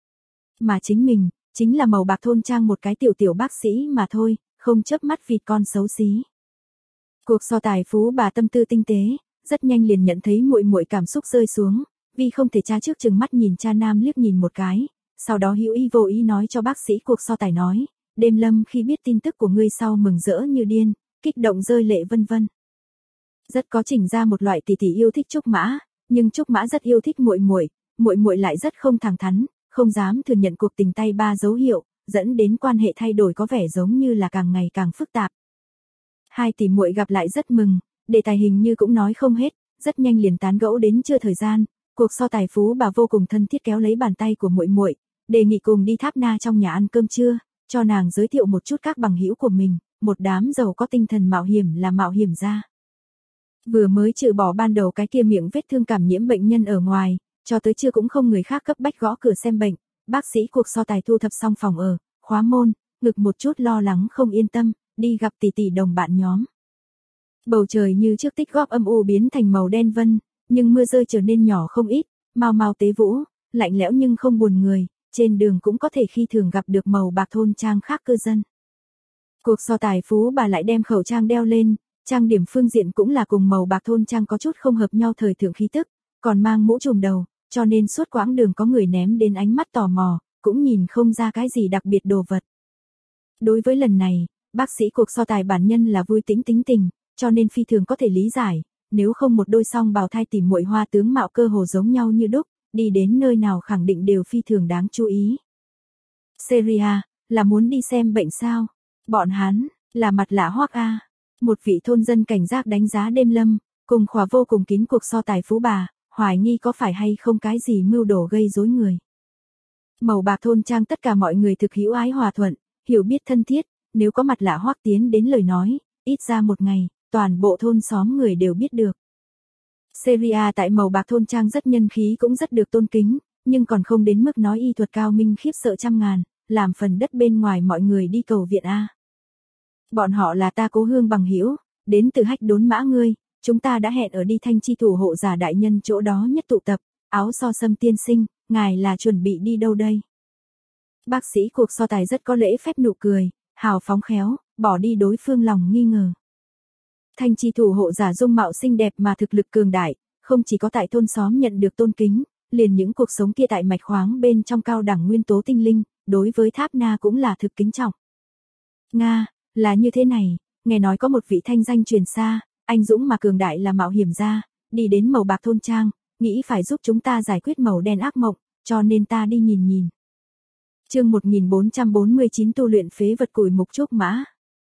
A: Mà chính mình, chính là màu bạc thôn trang một cái tiểu tiểu bác sĩ mà thôi, không chớp mắt vịt con xấu xí. Cuộc so tài phú bà tâm tư tinh tế, rất nhanh liền nhận thấy muội muội cảm xúc rơi xuống, vì không thể tra trước chừng mắt nhìn cha nam liếc nhìn một cái, sau đó hữu ý vô ý nói cho bác sĩ cuộc so tài nói, đêm lâm khi biết tin tức của ngươi sau mừng rỡ như điên, kích động rơi lệ vân vân. Rất có Trình ra một loại tỷ tỷ yêu thích Trúc Mã, nhưng Trúc Mã rất yêu thích muội muội, muội muội lại rất không thẳng thắn, không dám thừa nhận cuộc tình tay ba dấu hiệu, dẫn đến quan hệ thay đổi có vẻ giống như là càng ngày càng phức tạp. Hai tỷ muội gặp lại rất mừng, đề tài hình như cũng nói không hết, rất nhanh liền tán gẫu đến trưa thời gian, cuộc so tài Phú Bà vô cùng thân thiết kéo lấy bàn tay của muội muội, đề nghị cùng đi Tháp Na trong nhà ăn cơm trưa, cho nàng giới thiệu một chút các bằng hữu của mình, một đám giàu có tinh thần mạo hiểm là mạo hiểm gia. Vừa mới trừ bỏ ban đầu cái kia miệng vết thương cảm nhiễm bệnh nhân ở ngoài, cho tới trưa cũng không người khác cấp bách gõ cửa xem bệnh, bác sĩ cuộc so tài thu thập xong phòng ở, khóa môn, ngực một chút lo lắng không yên tâm, đi gặp tỷ tỷ đồng bạn nhóm. Bầu trời như trước tích góp âm u biến thành màu đen vân, nhưng mưa rơi trở nên nhỏ không ít, mau mau tế vũ, lạnh lẽo nhưng không buồn người, trên đường cũng có thể khi thường gặp được màu bạc thôn trang khác cư dân. Cuộc so tài Phú Bà lại đem khẩu trang đeo lên, trang điểm phương diện cũng là cùng màu bạc thôn trang có chút không hợp nhau thời thượng khí tức, còn mang mũ trùm đầu, cho nên suốt quãng đường có người ném đến ánh mắt tò mò, cũng nhìn không ra cái gì đặc biệt đồ vật. Đối với lần này, bác sĩ cuộc so tài bản nhân là vui tính tính tình, cho nên phi thường có thể lý giải, nếu không một đôi song bào thai tỷ muội hoa tướng mạo cơ hồ giống nhau như đúc, đi đến nơi nào khẳng định đều phi thường đáng chú ý. Syria, là muốn đi xem bệnh sao? Bọn hắn, là mặt lạ hoắc a. Một vị thôn dân cảnh giác đánh giá đêm lâm, cùng khóa vô cùng kín cuộc so tài Phú Bà, hoài nghi có phải hay không cái gì mưu đồ gây rối người. Màu bạc thôn trang tất cả mọi người thực hữu ái hòa thuận, hiểu biết thân thiết, nếu có mặt lạ hoắc tiến đến lời nói, ít ra một ngày, toàn bộ thôn xóm người đều biết được. Syria tại màu bạc thôn trang rất nhân khí cũng rất được tôn kính, nhưng còn không đến mức nói y thuật cao minh khiếp sợ trăm ngàn, làm phần đất bên ngoài mọi người đi cầu viện a. Bọn họ là ta cố hương bằng hữu, đến từ Hách Đốn Mã ngươi, chúng ta đã hẹn ở đi Thanh Chi thủ hộ giả đại nhân chỗ đó nhất tụ tập, áo so sâm tiên sinh, ngài là chuẩn bị đi đâu đây? Bác sĩ cuộc so tài rất có lễ phép nụ cười, hào phóng khéo, bỏ đi đối phương lòng nghi ngờ. Thanh Chi thủ hộ giả dung mạo xinh đẹp mà thực lực cường đại, không chỉ có tại thôn xóm nhận được tôn kính, liền những cuộc sống kia tại mạch khoáng bên trong cao đẳng nguyên tố tinh linh, đối với Tháp Na cũng là thực kính trọng. Nga, là như thế này, nghe nói có một vị thanh danh truyền xa, anh dũng mà cường đại là mạo hiểm gia, đi đến màu bạc thôn trang, nghĩ phải giúp chúng ta giải quyết màu đen ác mộng, cho nên ta đi nhìn nhìn. Chương 1449 tu luyện phế vật củi mục Trúc Mã.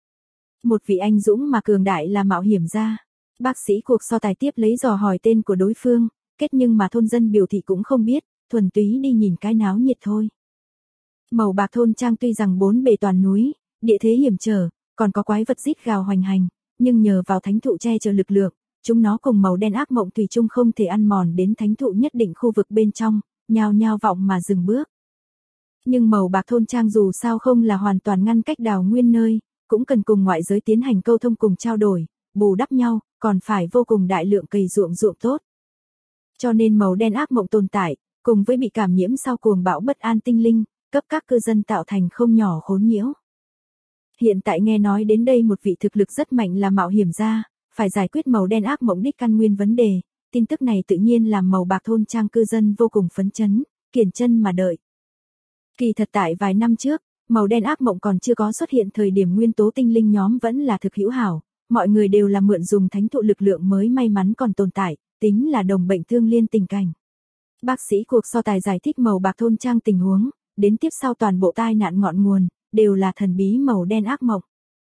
A: Một vị anh dũng mà cường đại là mạo hiểm gia. Bác sĩ cuộc so tài tiếp lấy dò hỏi tên của đối phương, kết nhưng mà thôn dân biểu thị cũng không biết, thuần túy đi nhìn cái náo nhiệt thôi. Màu bạc thôn trang tuy rằng bốn bề toàn núi, địa thế hiểm trở, còn có quái vật rít gào hoành hành, nhưng nhờ vào thánh thụ che chở lực lượng, chúng nó cùng màu đen ác mộng thủy chung không thể ăn mòn đến thánh thụ nhất định khu vực bên trong, nhao nhao vọng mà dừng bước. Nhưng màu bạc thôn trang dù sao không là hoàn toàn ngăn cách đào nguyên nơi, cũng cần cùng ngoại giới tiến hành câu thông cùng trao đổi, bù đắp nhau, còn phải vô cùng đại lượng cày ruộng tốt. Cho nên màu đen ác mộng tồn tại, cùng với bị cảm nhiễm sau cuồng bão bất an tinh linh, cấp các cư dân tạo thành không nhỏ khốn nhiễu. Hiện tại nghe nói đến đây một vị thực lực rất mạnh là mạo hiểm gia, phải giải quyết màu đen ác mộng đích căn nguyên vấn đề, tin tức này tự nhiên làm màu bạc thôn trang cư dân vô cùng phấn chấn, kiền chân mà đợi. Kỳ thật tại vài năm trước, màu đen ác mộng còn chưa có xuất hiện thời điểm nguyên tố tinh linh nhóm vẫn là thực hữu hảo, mọi người đều là mượn dùng thánh thụ lực lượng mới may mắn còn tồn tại, tính là đồng bệnh thương liên tình cảnh. Bác sĩ cuộc so tài giải thích màu bạc thôn trang tình huống, đến tiếp sau toàn bộ tai nạn ngọn nguồn, đều là thần bí màu đen ác mộng.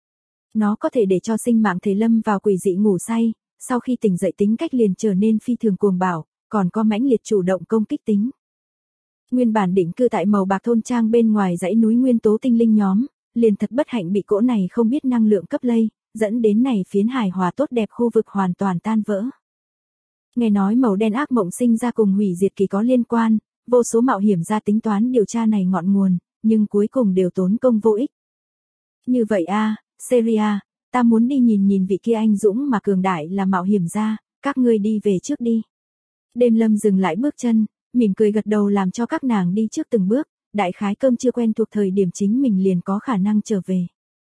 A: Nó có thể để cho sinh mạng thể lâm vào quỷ dị ngủ say, sau khi tỉnh dậy tính cách liền trở nên phi thường cuồng bạo, còn có mãnh liệt chủ động công kích tính. Nguyên bản định cư tại màu bạc thôn trang bên ngoài dãy núi nguyên tố tinh linh nhóm, liền thật bất hạnh bị cỗ này không biết năng lượng cấp lây, dẫn đến này phiến hài hòa tốt đẹp khu vực hoàn toàn tan vỡ. Nghe nói màu đen ác mộng sinh ra cùng hủy diệt kỳ có liên quan, vô số mạo hiểm gia tính toán điều tra này ngọn nguồn, nhưng cuối cùng đều tốn công vô ích. Như vậy a, Syria, ta muốn đi nhìn nhìn vị kia anh dũng mà cường đại là mạo hiểm gia, các ngươi đi về trước đi. Đêm lâm dừng lại bước chân, mỉm cười gật đầu làm cho các nàng đi trước từng bước, đại khái cơm chưa quen thuộc thời điểm chính mình liền có khả năng trở về.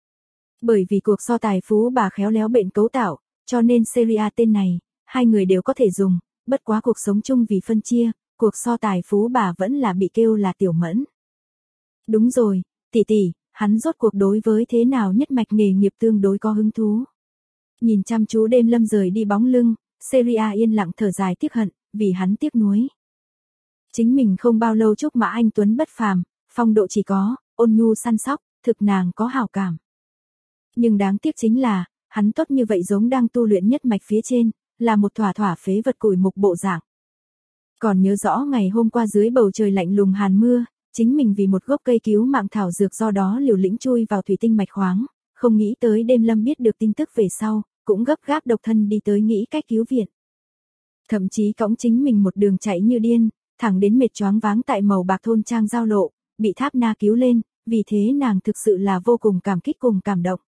A: Bởi vì cuộc so tài Phú Bà khéo léo bệnh cấu tạo, cho nên Syria tên này, hai người đều có thể dùng, bất quá cuộc sống chung vì phân chia, cuộc so tài Phú Bà vẫn là bị kêu là Tiểu Mẫn. Đúng rồi, tỷ tỷ, hắn rốt cuộc đối với thế nào nhất mạch nghề nghiệp tương đối có hứng thú. Nhìn chăm chú Đêm Lâm rời đi bóng lưng, Seria yên lặng thở dài tiếc hận, vì hắn tiếc nuối. Chính mình không bao lâu chúc Mã Anh Tuấn bất phàm, phong độ chỉ có, ôn nhu săn sóc, thực nàng có hảo cảm. Nhưng đáng tiếc chính là, hắn tốt như vậy giống đang tu luyện nhất mạch phía trên, là một thỏa thỏa phế vật củi mục bộ dạng. Còn nhớ rõ ngày hôm qua dưới bầu trời lạnh lùng hàn mưa, chính mình vì một gốc cây cứu mạng thảo dược do đó liều lĩnh chui vào thủy tinh mạch khoáng, không nghĩ tới Đêm Lâm biết được tin tức về sau, cũng gấp gáp độc thân đi tới nghĩ cách cứu viện. Thậm chí cõng chính mình một đường chạy như điên, thẳng đến mệt choáng váng tại màu bạc thôn trang giao lộ, bị Tháp Na cứu lên, vì thế nàng thực sự là vô cùng cảm kích cùng cảm động.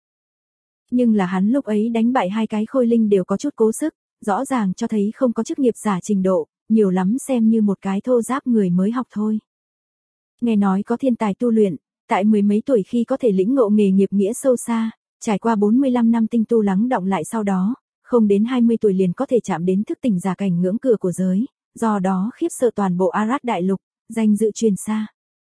A: Nhưng là hắn lúc ấy đánh bại hai cái khôi linh đều có chút cố sức, rõ ràng cho thấy không có chức nghiệp giả trình độ, nhiều lắm xem như một cái thô giáp người mới học thôi. Nghe nói có thiên tài tu luyện, tại mười mấy tuổi khi có thể lĩnh ngộ nghề nghiệp nghĩa sâu xa, trải qua 45 năm tinh tu lắng đọng lại sau đó, không đến 20 tuổi liền có thể chạm đến thức tỉnh giả cảnh ngưỡng cửa của giới, do đó khiếp sợ toàn bộ Arad đại lục, danh dự truyền xa.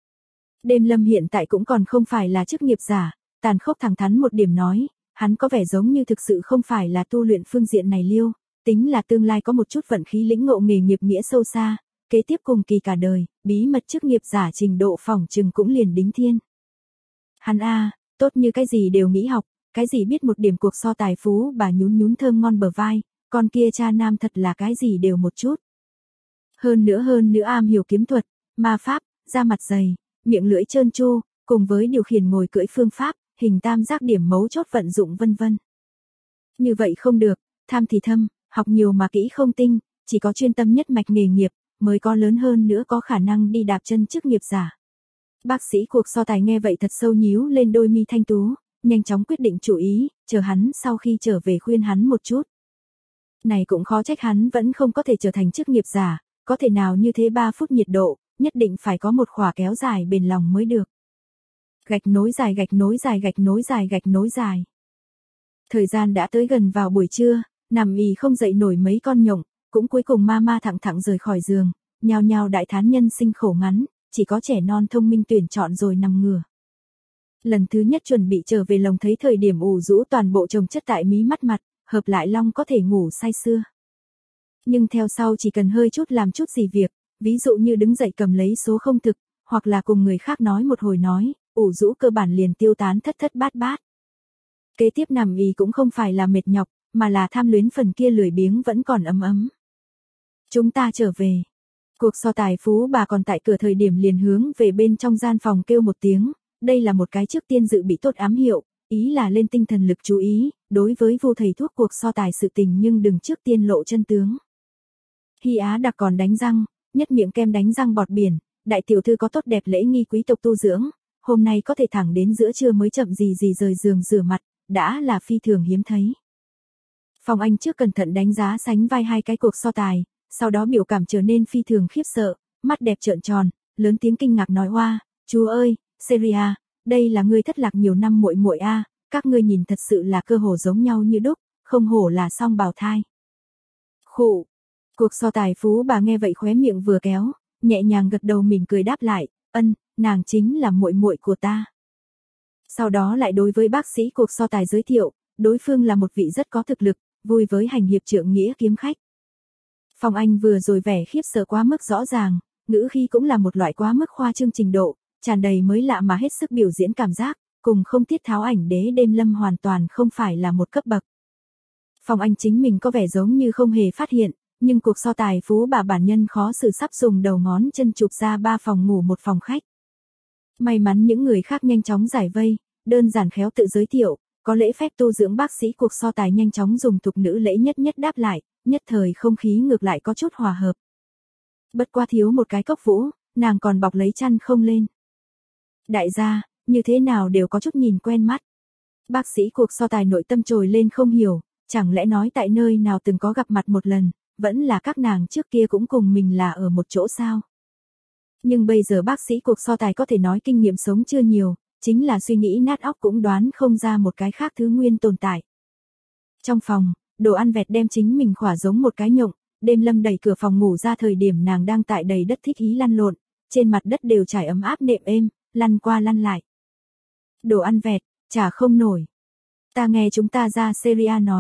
A: Đêm Lâm hiện tại cũng còn không phải là chức nghiệp giả, tàn khốc thẳng thắn một điểm nói, hắn có vẻ giống như thực sự không phải là tu luyện phương diện này liêu, tính là tương lai có một chút vận khí lĩnh ngộ nghề nghiệp nghĩa sâu xa, kế tiếp cùng kỳ cả đời, bí mật chức nghiệp giả trình độ phỏng chừng cũng liền đính thiên. Hắn tốt như cái gì đều nghĩ học, cái gì biết một điểm cuộc so tài phú bà nhún nhún thơm ngon bờ vai, con kia cha nam thật là cái gì đều một chút. Hơn nữa am hiểu kiếm thuật, ma pháp, da mặt dày, miệng lưỡi trơn tru, cùng với điều khiển ngồi cưỡi phương pháp, hình tam giác điểm mấu chốt vận dụng vân vân. Như vậy không được, tham thì thâm, học nhiều mà kỹ không tinh, chỉ có chuyên tâm nhất mạch nghề nghiệp, mới có lớn hơn nữa có khả năng đi đạp chân chức nghiệp giả. Bác sĩ cuộc so tài nghe vậy thật sâu nhíu lên đôi mi thanh tú, nhanh chóng quyết định chủ ý, chờ hắn sau khi trở về khuyên hắn một chút. Này cũng khó trách hắn vẫn không có thể trở thành chức nghiệp giả, có thể nào như thế 3 phút nhiệt độ, nhất định phải có một khỏa kéo dài bền lòng mới được. Gạch nối dài gạch nối dài gạch nối dài gạch nối dài. Thời gian đã tới gần vào buổi trưa, nằm ì không dậy nổi mấy con nhộng, cũng cuối cùng ma thẳng thẳng rời khỏi giường, nhao nhao đại thán nhân sinh khổ ngắn, chỉ có trẻ non thông minh tuyển chọn rồi nằm ngửa. Lần thứ nhất chuẩn bị trở về lồng thấy thời điểm ủ rũ toàn bộ chồng chất tại mí mắt mặt, hợp lại long có thể ngủ say sưa. Nhưng theo sau chỉ cần hơi chút làm chút gì việc, ví dụ như đứng dậy cầm lấy số không thực, hoặc là cùng người khác nói một hồi nói, ủ rũ cơ bản liền tiêu tán thất thất bát bát. Kế tiếp nằm ì cũng không phải là mệt nhọc, mà là tham luyến phần kia lười biếng vẫn còn ấm ấm. Chúng ta trở về. Cuộc so tài phú bà còn tại cửa thời điểm liền hướng về bên trong gian phòng kêu một tiếng, đây là một cái trước tiên dự bị tốt ám hiệu, ý là lên tinh thần lực chú ý, đối với vô thầy thuốc cuộc so tài sự tình nhưng đừng trước tiên lộ chân tướng. Hy Á đặc còn đánh răng, nhất miệng kem đánh răng bọt biển, đại tiểu thư có tốt đẹp lễ nghi quý tộc tu dưỡng, hôm nay có thể thẳng đến giữa trưa mới chậm gì rời giường rửa mặt, đã là phi thường hiếm thấy. Phong Anh trước cẩn thận đánh giá sánh vai hai cái cuộc so tài, sau đó biểu cảm trở nên phi thường khiếp sợ, mắt đẹp trợn tròn, lớn tiếng kinh ngạc nói oa, chú ơi, Seria, đây là ngươi thất lạc nhiều năm muội muội a, các ngươi nhìn thật sự là cơ hồ giống nhau như đúc, không hổ là song bào thai. Khụ. Cuộc so tài phú bà nghe vậy khóe miệng vừa kéo, nhẹ nhàng gật đầu mỉm cười đáp lại, nàng chính là muội muội của ta. Sau đó lại đối với bác sĩ cuộc so tài giới thiệu, đối phương là một vị rất có thực lực, vui với hành hiệp trượng nghĩa kiếm khách. Phong Anh vừa rồi vẻ khiếp sợ quá mức rõ ràng, ngữ khí cũng là một loại quá mức khoa trương trình độ, tràn đầy mới lạ mà hết sức biểu diễn cảm giác, cùng không tiết tháo ảnh đế Đêm Lâm hoàn toàn không phải là một cấp bậc. Phong Anh chính mình có vẻ giống như không hề phát hiện, nhưng cuộc so tài phú bà bản nhân khó xử sắp dùng đầu ngón chân chụp ra 3 phòng ngủ một phòng khách. May mắn những người khác nhanh chóng giải vây, đơn giản khéo tự giới thiệu, có lễ phép tu dưỡng bác sĩ cuộc so tài nhanh chóng dùng thục nữ lễ nhất đáp lại, nhất thời không khí ngược lại có chút hòa hợp. Bất qua thiếu một cái cốc vũ, nàng còn bọc lấy chăn không lên. Đại gia, như thế nào đều có chút nhìn quen mắt. Bác sĩ cuộc so tài nội tâm trồi lên không hiểu, chẳng lẽ nói tại nơi nào từng có gặp mặt một lần, vẫn là các nàng trước kia cũng cùng mình là ở một chỗ sao. Nhưng bây giờ bác sĩ cuộc so tài có thể nói kinh nghiệm sống chưa nhiều, chính là suy nghĩ nát óc cũng đoán không ra một cái khác thứ nguyên tồn tại. Trong phòng, đồ ăn vẹt đem chính mình khỏa giống một cái nhộng, Đêm Lâm đẩy cửa phòng ngủ ra thời điểm nàng đang tại đầy đất thích ý lăn lộn, trên mặt đất đều trải ấm áp nệm êm, lăn qua lăn lại. Đồ ăn vẹt, chả không nổi. Ta nghe chúng ta ra Seria nói,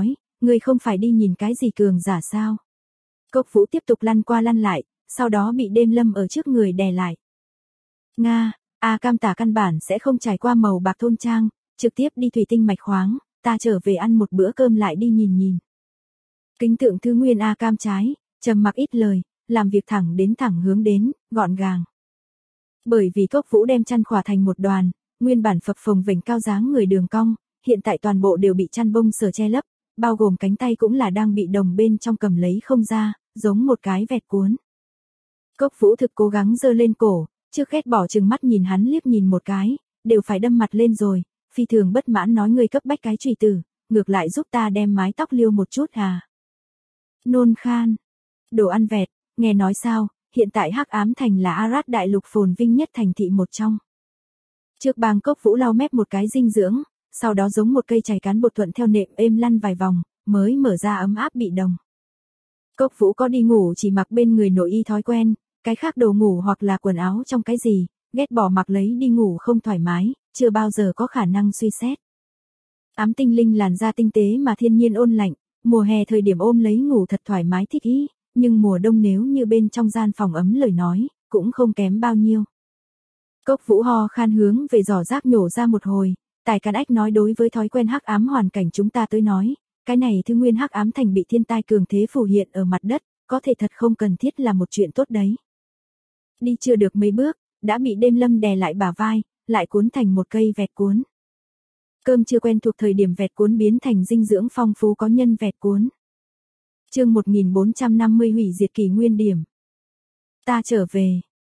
A: Ngươi không phải đi nhìn cái gì cường giả sao? Cốc Vũ tiếp tục lăn qua lăn lại, sau đó bị đêm lâm ở trước người đè lại. Nga, Cam Tả căn bản sẽ không trải qua màu bạc thôn trang, trực tiếp đi thủy tinh mạch khoáng, ta trở về ăn một bữa cơm lại đi nhìn nhìn. Kính tượng Thư Nguyên Cam trái, trầm mặc ít lời, làm việc thẳng hướng đến, gọn gàng. Bởi vì Cốc Vũ đem chăn khỏa thành một đoàn, nguyên bản phập phồng vểnh cao dáng người đường cong, hiện tại toàn bộ đều bị chăn bông sờ che lấp, bao gồm cánh tay cũng là đang bị đồng bên trong cầm lấy không ra, giống một cái vẹt cuốn. Cốc Vũ thực cố gắng giơ lên cổ, trước ghét bỏ chừng mắt nhìn hắn liếc nhìn một cái, đều phải đâm mặt lên rồi, phi thường bất mãn nói ngươi cấp bách cái chùy tử, ngược lại giúp ta đem mái tóc liêu một chút à. Nôn khan. Đồ ăn vẹt, nghe nói sao, hiện tại Hắc Ám Thành là Arad đại lục phồn vinh nhất thành thị một trong. Trước bang Cốc Vũ lau mép một cái dinh dưỡng, sau đó giống một cây chày cán bột thuận theo nệm êm lăn vài vòng, mới mở ra ấm áp bị đồng. Cốc Vũ có đi ngủ chỉ mặc bên người nội y thói quen, cái khác đồ ngủ hoặc là quần áo trong cái gì, ghét bỏ mặc lấy đi ngủ không thoải mái, chưa bao giờ có khả năng suy xét. Ám tinh linh làn da tinh tế mà thiên nhiên ôn lạnh, mùa hè thời điểm ôm lấy ngủ thật thoải mái thích ý, nhưng mùa đông nếu như bên trong gian phòng ấm lời nói, cũng không kém bao nhiêu. Cốc Vũ ho khan hướng về giỏ rác nhổ ra một hồi, Tài Càn Ách nói đối với thói quen hắc ám hoàn cảnh chúng ta tới nói, cái này Thư Nguyên Hắc Ám Thành bị thiên tai cường thế phù hiện ở mặt đất, có thể thật không cần thiết là một chuyện tốt đấy. Đi chưa được mấy bước, đã bị đêm lâm đè lại bả vai, lại cuốn thành một cây vẹt cuốn. Cơm chưa quen thuộc thời điểm vẹt cuốn biến thành dinh dưỡng phong phú có nhân vẹt cuốn. Chương 1450 hủy diệt kỷ nguyên điểm. Ta trở về.